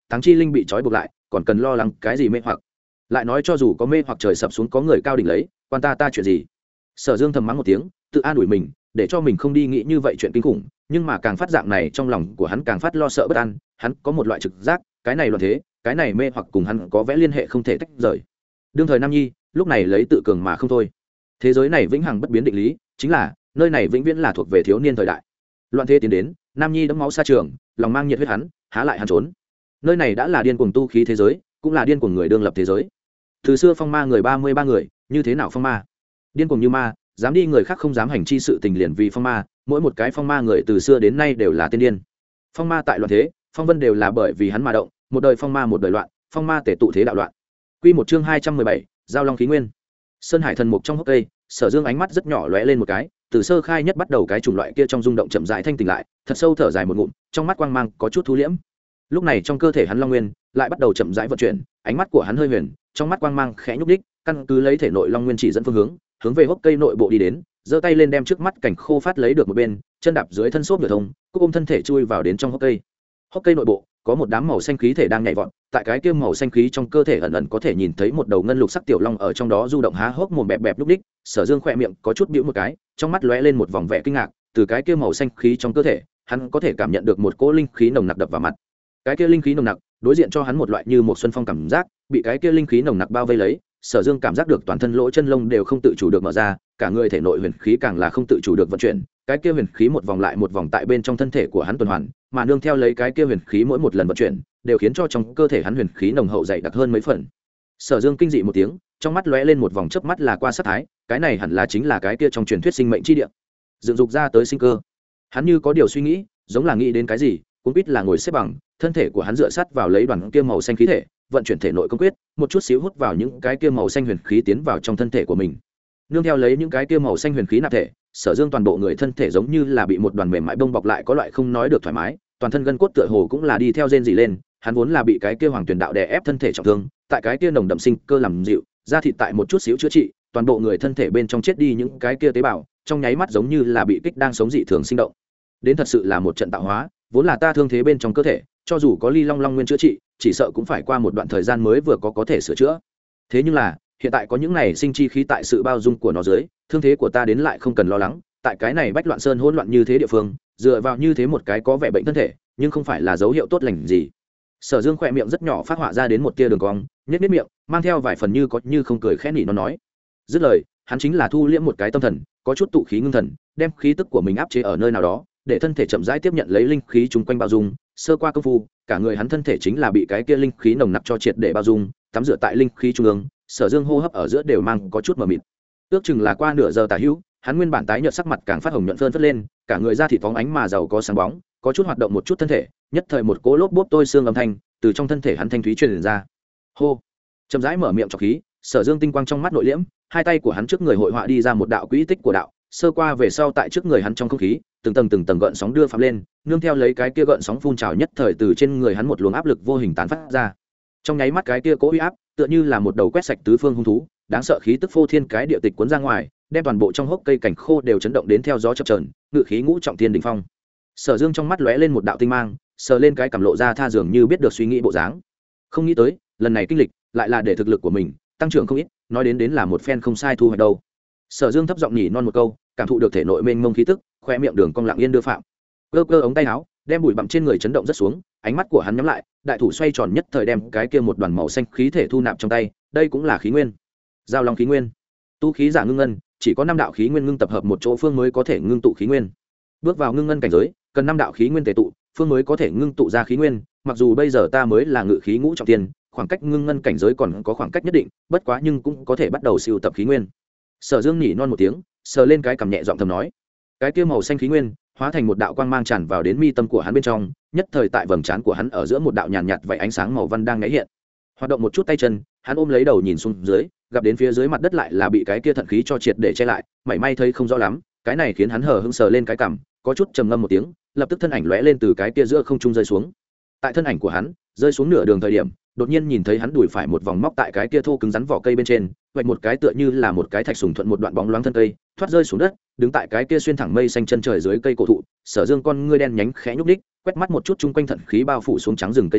táng chi linh bị trói buộc lại còn cần lo lắng cái gì mê hoặc. Lại nói cho dù có mê hoặc trời sập xuống có người cao đỉnh lấy, quan ta chuyện gì. Sở Dương thầm mắng một tiếng, tự an ủi mình để cho mình không đi nghĩ như vậy chuyện kinh khủng, nhưng mà càng phát dạng này trong lòng của hắn càng phát lo sợ bất an. Hắn có một loại trực giác, cái này loạn thế, cái này mê hoặc cùng hắn có vẽ liên hệ không thể tách rời. Đương thời Nam Nhi lúc này lấy tự cường mà không thôi. Thế giới này vĩnh hằng bất biến định lý, chính là nơi này vĩnh viễn là thuộc về thiếu niên thời đại. Loạn thế tiến đến, Nam Nhi đẫm máu xa trường, lòng mang nhiệt huyết hắn, há lại hắn trốn. Nơi này đã là điên cuồng tu khí thế giới, cũng là điên cuồng người đương lập thế giới. Từ xưa phong ma người 33 người, như thế nào phong ma? Điên cuồng như ma, dám đi người khác không dám hành chi sự tình liền vì phong ma, mỗi một cái phong ma người từ xưa đến nay đều là tiên điên. Phong ma tại loạn thế, phong vân đều là bởi vì hắn mà động, một đời phong ma một đời loạn, phong ma tề tụ thế đạo loạn. Quy một chương 217, giao long khí nguyên. Sơn Hải thần mục trong hốc cây, Sở Dương ánh mắt rất nhỏ lóe lên một cái, từ sơ khai nhất bắt đầu cái chủng loại kia trong rung động chậm rãi thanh tỉnh lại, thật sâu thở dài một ngụm, trong mắt quang mang có chút thu liễm. Lúc này trong cơ thể hắn long nguyên lại bắt đầu chậm rãi vận chuyển, ánh mắt của hắn hơi huyền, trong mắt quang mang khẽ nhúc đích, căn cứ lấy thể nội long nguyên chỉ dẫn phương hướng về hốc cây nội bộ đi đến, giơ tay lên đem trước mắt cảnh khô phát lấy được một bên, chân đạp dưới thân xốp nhựa thông, cúc ôm thân thể chui vào đến trong hốc cây. Hốc cây nội bộ có một đám màu xanh khí thể đang nhảy vọt, tại cái kia màu xanh khí trong cơ thể ẩn ẩn có thể nhìn thấy một đầu ngân lục sắc tiểu long ở trong đó du động há hốc mồm bẹp bẹp lúc đích. Sở Dương khỏe miệng có chút bĩu một cái, trong mắt lóe lên một vòng vẻ kinh ngạc, từ cái kia màu xanh khí trong cơ thể, hắn có thể cảm nhận được một cỗ linh khí nồng nặc đập vào mặt. Cái kia linh khí nồng nặc đối diện cho hắn một loại như một xuân phong cảm giác, bị cái kia linh khí nồng nặc bao vây lấy, Sở Dương cảm giác được toàn thân lỗ chân lông đều không tự chủ được mở ra, cả người thể nội huyền khí càng là không tự chủ được vận chuyển, cái kia huyền khí một vòng lại một vòng tại bên trong thân thể của hắn tuần hoàn, mà nương theo lấy cái kia huyền khí mỗi một lần vận chuyển, đều khiến cho trong cơ thể hắn huyền khí nồng hậu dày đặc hơn mấy phần. Sở Dương kinh dị một tiếng, trong mắt lóe lên một vòng chớp mắt là qua sát thái, cái này hẳn là chính là cái kia trong truyền thuyết sinh mệnh chi địa, dựng dục ra tới sinh cơ. Hắn như có điều suy nghĩ, giống là nghĩ đến cái gì, cũng biết là ngồi xếp bằng, thân thể của hắn dựa sát vào lấy đoàn kia màu xanh khí thể, vận chuyển thể nội công quyết, một chút xíu hút vào những cái kia màu xanh huyền khí tiến vào trong thân thể của mình. Nương theo lấy những cái kia màu xanh huyền khí nạp thể, Sở Dương toàn bộ người thân thể giống như là bị một đoàn mềm mại bông bọc lại, có loại không nói được thoải mái, toàn thân gân cốt tựa hồ cũng là đi theo rên rỉ lên. Hắn vốn là bị cái kia hoàng tuyển đạo đè ép thân thể trọng thương, tại cái kia nồng đậm sinh cơ làm dịu, da thịt tại một chút xíu chữa trị, toàn bộ người thân thể bên trong chết đi những cái kia tế bào, trong nháy mắt giống như là bị kích đang sống dị thường sinh động. Đến thật sự là một trận tạo hóa, vốn là ta thương thế bên trong cơ thể, cho dù có ly long long nguyên chữa trị, chỉ sợ cũng phải qua một đoạn thời gian mới vừa có thể sửa chữa. Thế nhưng là hiện tại có những này sinh chi khí tại sự bao dung của nó dưới, thương thế của ta đến lại không cần lo lắng. Tại cái này bách loạn sơn hỗn loạn như thế địa phương, dựa vào như thế một cái có vẻ bệnh thân thể, nhưng không phải là dấu hiệu tốt lành gì. Sở Dương khỏe miệng rất nhỏ phát họa ra đến một tia đường cong, nhếch nhếch miệng, mang theo vài phần như có như không cười khẽ nỉ nó nói. Dứt lời, hắn chính là thu liễm một cái tâm thần, có chút tụ khí ngưng thần, đem khí tức của mình áp chế ở nơi nào đó, để thân thể chậm rãi tiếp nhận lấy linh khí chung quanh bao dung. Sơ qua công phu, cả người hắn thân thể chính là bị cái kia linh khí nồng nặc cho triệt để bao dung, tắm rửa tại linh khí trung ương. Sở Dương hô hấp ở giữa đều mang có chút mờ mịt. Ước chừng là qua nửa giờ tả hữu, hắn nguyên bản tái nhợt sắc mặt càng phát hồng nhuận phơn phất lên, cả người da thịt phóng ánh mà giàu có sáng bóng, có chút hoạt động một chút thân thể, nhất thời một cỗ lốp bốp tôi xương âm thanh từ trong thân thể hắn thanh thúy truyền ra. Hô, chậm rãi mở miệng trọc khí, Sở Dương tinh quang trong mắt nội liễm, hai tay của hắn trước người hội họa đi ra một đạo quỹ tích của đạo, sơ qua về sau tại trước người hắn trong không khí, từng tầng gợn sóng đưa phạm lên, nương theo lấy cái kia gợn sóng phun trào nhất thời từ trên người hắn một luồng áp lực vô hình tán phát ra. Trong nháy mắt cái kia cỗ uy áp, tựa như là một đầu quét sạch tứ phương hung thú, đáng sợ khí tức phô thiên cái địa tịch cuốn ra ngoài, đem toàn bộ trong hốc cây cảnh khô đều chấn động đến theo gió chập chờn, ngự khí ngũ trọng thiên đỉnh phong. Sở Dương trong mắt lóe lên một đạo tinh mang, sờ lên cái cằm lộ ra tha dường như biết được suy nghĩ bộ dáng. Không nghĩ tới, lần này kinh lịch lại là để thực lực của mình tăng trưởng không ít, nói đến là một phen không sai thu hoạch đâu. Sở Dương thấp giọng nhỉ non một câu, cảm thụ được thể nội mênh mông khí tức, khoe miệng đường cong lặng yên đưa phạm. Cơ ống tay áo, đem bụi bặm trên người chấn động rất xuống, ánh mắt của hắn nhắm lại, đại thủ xoay tròn nhất thời đem cái kia một đoàn màu xanh khí thể thu nạp trong tay, đây cũng là khí nguyên. Giao long khí nguyên. Tu khí giả ngưng ngân, chỉ có 5 đạo khí nguyên ngưng tập hợp một chỗ phương mới có thể ngưng tụ khí nguyên. Bước vào ngưng ngân cảnh giới, cần 5 đạo khí nguyên tề tụ, phương mới có thể ngưng tụ ra khí nguyên, mặc dù bây giờ ta mới là ngự khí ngũ trọng thiên, khoảng cách ngưng ngân cảnh giới còn có khoảng cách nhất định, bất quá nhưng cũng có thể bắt đầu sưu tập khí nguyên. Sở Dương nhỉ non một tiếng, sờ lên cái cằm nhẹ giọng thầm nói. Cái kia màu xanh khí nguyên hóa thành một đạo quang mang tràn vào đến mi tâm của hắn bên trong, nhất thời tại vầng trán của hắn ở giữa một đạo nhàn nhạt vậy ánh sáng màu văn đang nháy hiện. Hoạt động một chút tay chân, hắn ôm lấy đầu nhìn xuống dưới, gặp đến phía dưới mặt đất lại là bị cái kia thận khí cho triệt để che lại, mảy may thấy không rõ lắm, cái này khiến hắn hờ hững sờ lên cái cằm, có chút trầm ngâm một tiếng, lập tức thân ảnh lóe lên từ cái kia giữa không trung rơi xuống. Tại thân ảnh của hắn rơi xuống nửa đường thời điểm, đột nhiên nhìn thấy hắn đùi phải một vòng móc tại cái kia thô cứng rắn vỏ cây bên trên, vạch một cái tựa như là một cái thạch sùng thuận một đoạn bóng loáng thân cây thoát rơi xuống đất, đứng tại cái kia xuyên thẳng mây xanh chân trời dưới cây cổ thụ. Sở Dương con ngươi đen nhánh khẽ nhúc đích, quét mắt một chút chung quanh thận khí bao phủ xuống trắng rừng cây dương,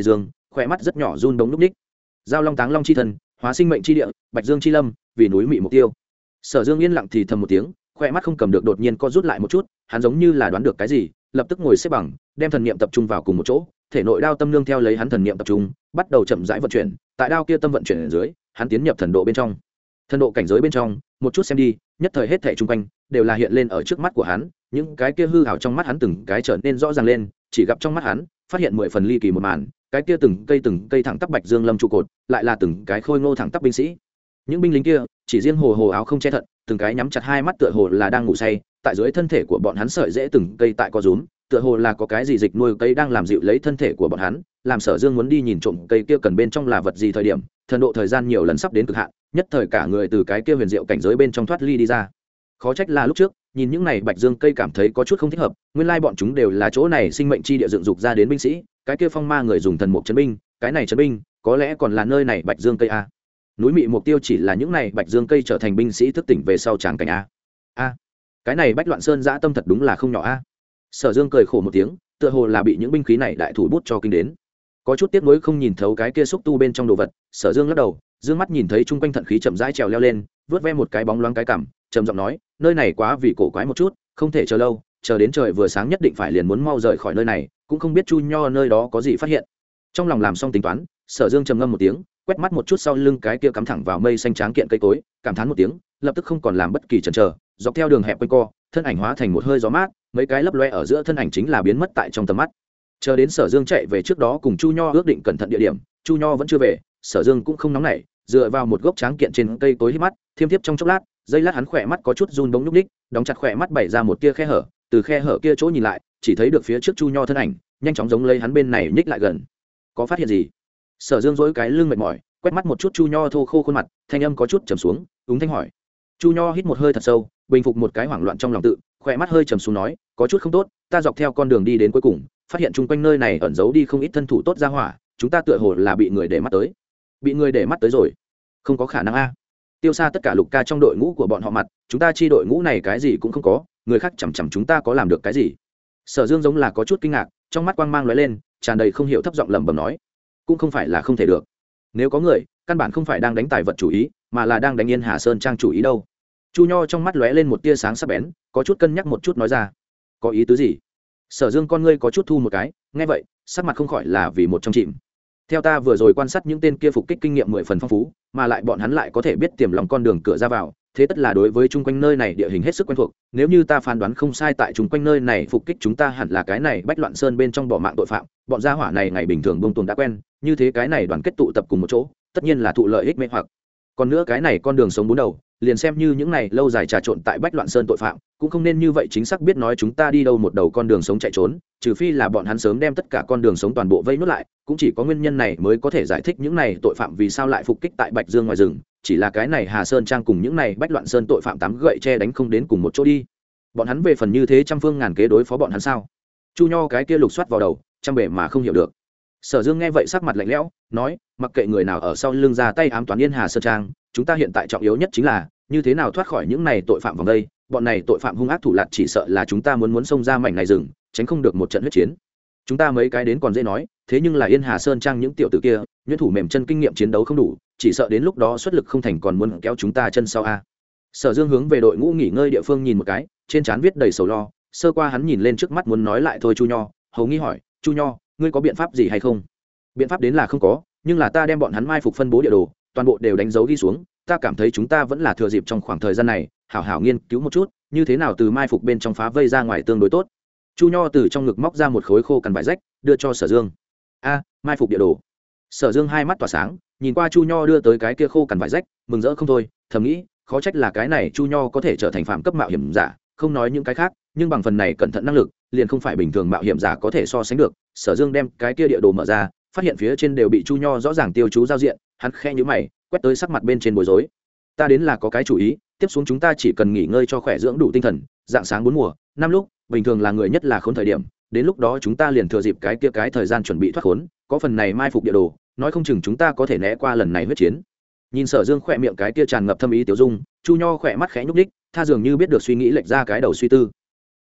khỏe mắt rất nhỏ run đống núp ních. Giao long táng long chi thần, hóa sinh mệnh chi địa, bạch dương chi lâm, vì núi mị mục tiêu. Sở Dương yên lặng thì thầm một tiếng, khỏe mắt không cầm được đột nhiên co rút lại một chút, hắn giống như là đoán được cái gì, lập tức ngồi xếp bằng, đem thần niệm tập trung vào cùng một chỗ, thể nội đao tâm nương theo lấy hắn thần niệm tập trung, bắt đầu chậm rãi vận chuyển, tại đao kia tâm vận chuyển ở dưới, hắn tiến nhập thần độ bên trong. Thần độ cảnh giới bên trong, một chút xem đi, nhất thời hết thảy xung quanh đều là hiện lên ở trước mắt của hắn, những cái kia hư ảo trong mắt hắn từng cái trở nên rõ ràng lên, chỉ gặp trong mắt hắn, phát hiện 10 phần ly kỳ một màn, cái kia từng cây thẳng tắp bạch dương lâm trụ cột, lại là từng cái khôi ngô thẳng tắp binh sĩ. Những binh lính kia, chỉ riêng hồ áo không che thận, từng cái nhắm chặt hai mắt tựa hồ là đang ngủ say, tại dưới thân thể của bọn hắn sợi rễ từng cây tại co rúm, tựa hồ là có cái gì dịch nuôi cây đang làm dịu lấy thân thể của bọn hắn, làm Sở Dương muốn đi nhìn trộm cây kia cần bên trong là vật gì thời điểm, thần độ thời gian nhiều lần sắp đến cực hạn, nhất thời cả người từ cái kia huyền diệu cảnh giới bên trong thoát ly đi ra. Khó trách là lúc trước, nhìn những này bạch dương cây cảm thấy có chút không thích hợp, nguyên lai bọn chúng đều là chỗ này sinh mệnh chi địa dựng dục ra đến binh sĩ, cái kia phong ma người dùng thần mục trấn binh, cái này trấn binh, có lẽ còn là nơi này bạch dương cây a. Núi mị mục tiêu chỉ là những này bạch dương cây trở thành binh sĩ thức tỉnh về sau tràng cảnh a. Cái này bách loạn sơn dã tâm thật đúng là không nhỏ a. Sở Dương cười khổ một tiếng, tựa hồ là bị những binh khí này đại thủ bút cho kinh đến, có chút tiếc nuối không nhìn thấu cái kia xúc tu bên trong đồ vật. Sở Dương lắc đầu, dương mắt nhìn thấy chung quanh thận khí chậm rãi trèo leo lên, vớt ve một cái bóng loáng cái cằm, trầm giọng nói, nơi này quá vì cổ quái một chút, không thể chờ lâu, chờ đến trời vừa sáng nhất định phải liền muốn mau rời khỏi nơi này, cũng không biết Chu Nho nơi đó có gì phát hiện. Trong lòng làm xong tính toán, Sở Dương trầm ngâm một tiếng, quét mắt một chút sau lưng cái kia cắm thẳng vào mây xanh tráng kiện cây cối, cảm thán một tiếng, lập tức không còn làm bất kỳ chần chờ, dọc theo đường hẹp quanh co, thân ảnh hóa thành một hơi gió mát, mấy cái lấp loe ở giữa thân ảnh chính là biến mất tại trong tầm mắt. Chờ đến Sở Dương chạy về trước đó cùng Chu Nho ước định cẩn thận địa điểm, Chu Nho vẫn chưa về, Sở Dương cũng không nóng nảy, dựa vào một gốc tráng kiện trên cây cối hít mắt, thiêm thiếp trong chốc lát, giây lát hắn khỏe mắt có chút run bóng nhúc ních, đóng chặt khỏe mắt bày ra một tia khe hở, từ khe hở kia chỗ nhìn lại, chỉ thấy được phía trước Chu Nho thân ảnh, nhanh chóng giống lấy hắn bên này nhích lại gần. Có phát hiện gì? Sở Dương duỗi cái lưng mệt mỏi, quét mắt một chút Chu Nho thô khô khuôn mặt, thanh âm có chút trầm xuống, úng thanh hỏi. Chu Nho hít một hơi thật sâu, bình phục một cái hoảng loạn trong lòng tự, khỏe mắt hơi trầm xuống nói, có chút không tốt, ta dọc theo con đường đi đến cuối cùng, phát hiện chung quanh nơi này ẩn giấu đi không ít thân thủ tốt ra hỏa, chúng ta tựa hồ là bị người để mắt tới. Bị người để mắt tới rồi? Không có khả năng a. Tiêu xa tất cả Lục ca trong đội ngũ của bọn họ mặt, chúng ta chi đội ngũ này cái gì cũng không có, người khác chằm chằm chúng ta có làm được cái gì? Sở Dương giống là có chút kinh ngạc, trong mắt quang mang lóe lên, tràn đầy không hiểu thấp giọng lẩm bẩm nói, cũng không phải là không thể được. Nếu có người, căn bản không phải đang đánh tài vật chủ ý, mà là đang đánh Yên Hà Sơn trang chủ ý đâu. Chu Nho trong mắt lóe lên một tia sáng sắc bén, có chút cân nhắc một chút nói ra, có ý tứ gì? Sở Dương con ngươi có chút thu một cái, nghe vậy, sắc mặt không khỏi là vì một trong chìm. Theo ta vừa rồi quan sát những tên kia phục kích kinh nghiệm 10 phần phong phú, mà lại bọn hắn lại có thể biết tiềm lòng con đường cửa ra vào, thế tất là đối với chung quanh nơi này địa hình hết sức quen thuộc, nếu như ta phán đoán không sai, tại chung quanh nơi này phục kích chúng ta hẳn là cái này Bách Loạn Sơn bên trong bỏ mạng tội phạm, bọn gia hỏa này ngày bình thường bông tuồng đã quen, như thế cái này đoàn kết tụ tập cùng một chỗ, tất nhiên là thụ lợi ích mê hoặc. Còn nữa cái này con đường sống bốn đầu, liền xem như những này lâu dài trà trộn tại Bách Loạn Sơn tội phạm, cũng không nên như vậy chính xác biết nói chúng ta đi đâu một đầu con đường sống chạy trốn, trừ phi là bọn hắn sớm đem tất cả con đường sống toàn bộ vây nốt lại, cũng chỉ có nguyên nhân này mới có thể giải thích những này tội phạm vì sao lại phục kích tại Bạch Dương ngoài rừng, chỉ là cái này Hà Sơn trang cùng những này Bách Loạn Sơn tội phạm tám gậy che đánh không đến cùng một chỗ đi. Bọn hắn về phần như thế trăm phương ngàn kế đối phó bọn hắn sao? Chu Nho cái kia lục soát vào đầu, trăm bề mà không hiểu được. Sở Dương nghe vậy sắc mặt lạnh lẽo, nói, mặc kệ người nào ở sau lưng ra tay ám toán Yên Hà Sơn trang, chúng ta hiện tại trọng yếu nhất chính là như thế nào thoát khỏi những này tội phạm vòng đây. Bọn này tội phạm hung ác thủ lạt chỉ sợ là chúng ta muốn xông ra mảnh này rừng, tránh không được một trận huyết chiến. Chúng ta mấy cái đến còn dễ nói, thế nhưng là Yên Hà Sơn trang những tiểu tử kia, nhuyễn thủ mềm chân kinh nghiệm chiến đấu không đủ, chỉ sợ đến lúc đó xuất lực không thành còn muốn kéo chúng ta chân sau a. Sở Dương hướng về đội ngũ nghỉ ngơi địa phương nhìn một cái, trên trán viết đầy sầu lo, sơ qua hắn nhìn lên trước mắt muốn nói lại thôi Chu Nho, hầu nghi hỏi, Chu Nho, ngươi có biện pháp gì hay không? Biện pháp đến là không có, nhưng là ta đem bọn hắn mai phục phân bố địa đồ, toàn bộ đều đánh dấu ghi xuống, ta cảm thấy chúng ta vẫn là thừa dịp trong khoảng thời gian này, hảo hảo nghiên cứu một chút, như thế nào từ mai phục bên trong phá vây ra ngoài tương đối tốt. Chu Nho từ trong ngực móc ra một khối khô cằn vải rách, đưa cho Sở Dương. A, mai phục địa đồ. Sở Dương hai mắt tỏa sáng, nhìn qua Chu Nho đưa tới cái kia khô cằn vải rách, mừng rỡ không thôi, thầm nghĩ, khó trách là cái này Chu Nho có thể trở thành phạm cấp mạo hiểm giả, không nói những cái khác, nhưng bằng phần này cẩn thận năng lực, liền không phải bình thường mạo hiểm giả có thể so sánh được. Sở Dương đem cái kia địa đồ mở ra, phát hiện phía trên đều bị Chu Nho rõ ràng tiêu chú giao diện, hắn khẽ nhíu mày, quét tới sắc mặt bên trên bối rối. Ta đến là có cái chủ ý, tiếp xuống chúng ta chỉ cần nghỉ ngơi cho khỏe dưỡng đủ tinh thần, dạng sáng 4 mùa, 5 lúc, bình thường là người nhất là khốn thời điểm, đến lúc đó chúng ta liền thừa dịp cái kia cái thời gian chuẩn bị thoát khốn, có phần này mai phục địa đồ, nói không chừng chúng ta có thể né qua lần này huyết chiến. Nhìn Sở Dương khỏe miệng cái kia tràn ngập thâm ý tiểu dung, Chu Nho khỏe mắt khẽ nhúc nhích, tha dường như biết được suy nghĩ lệch ra cái đầu suy tư.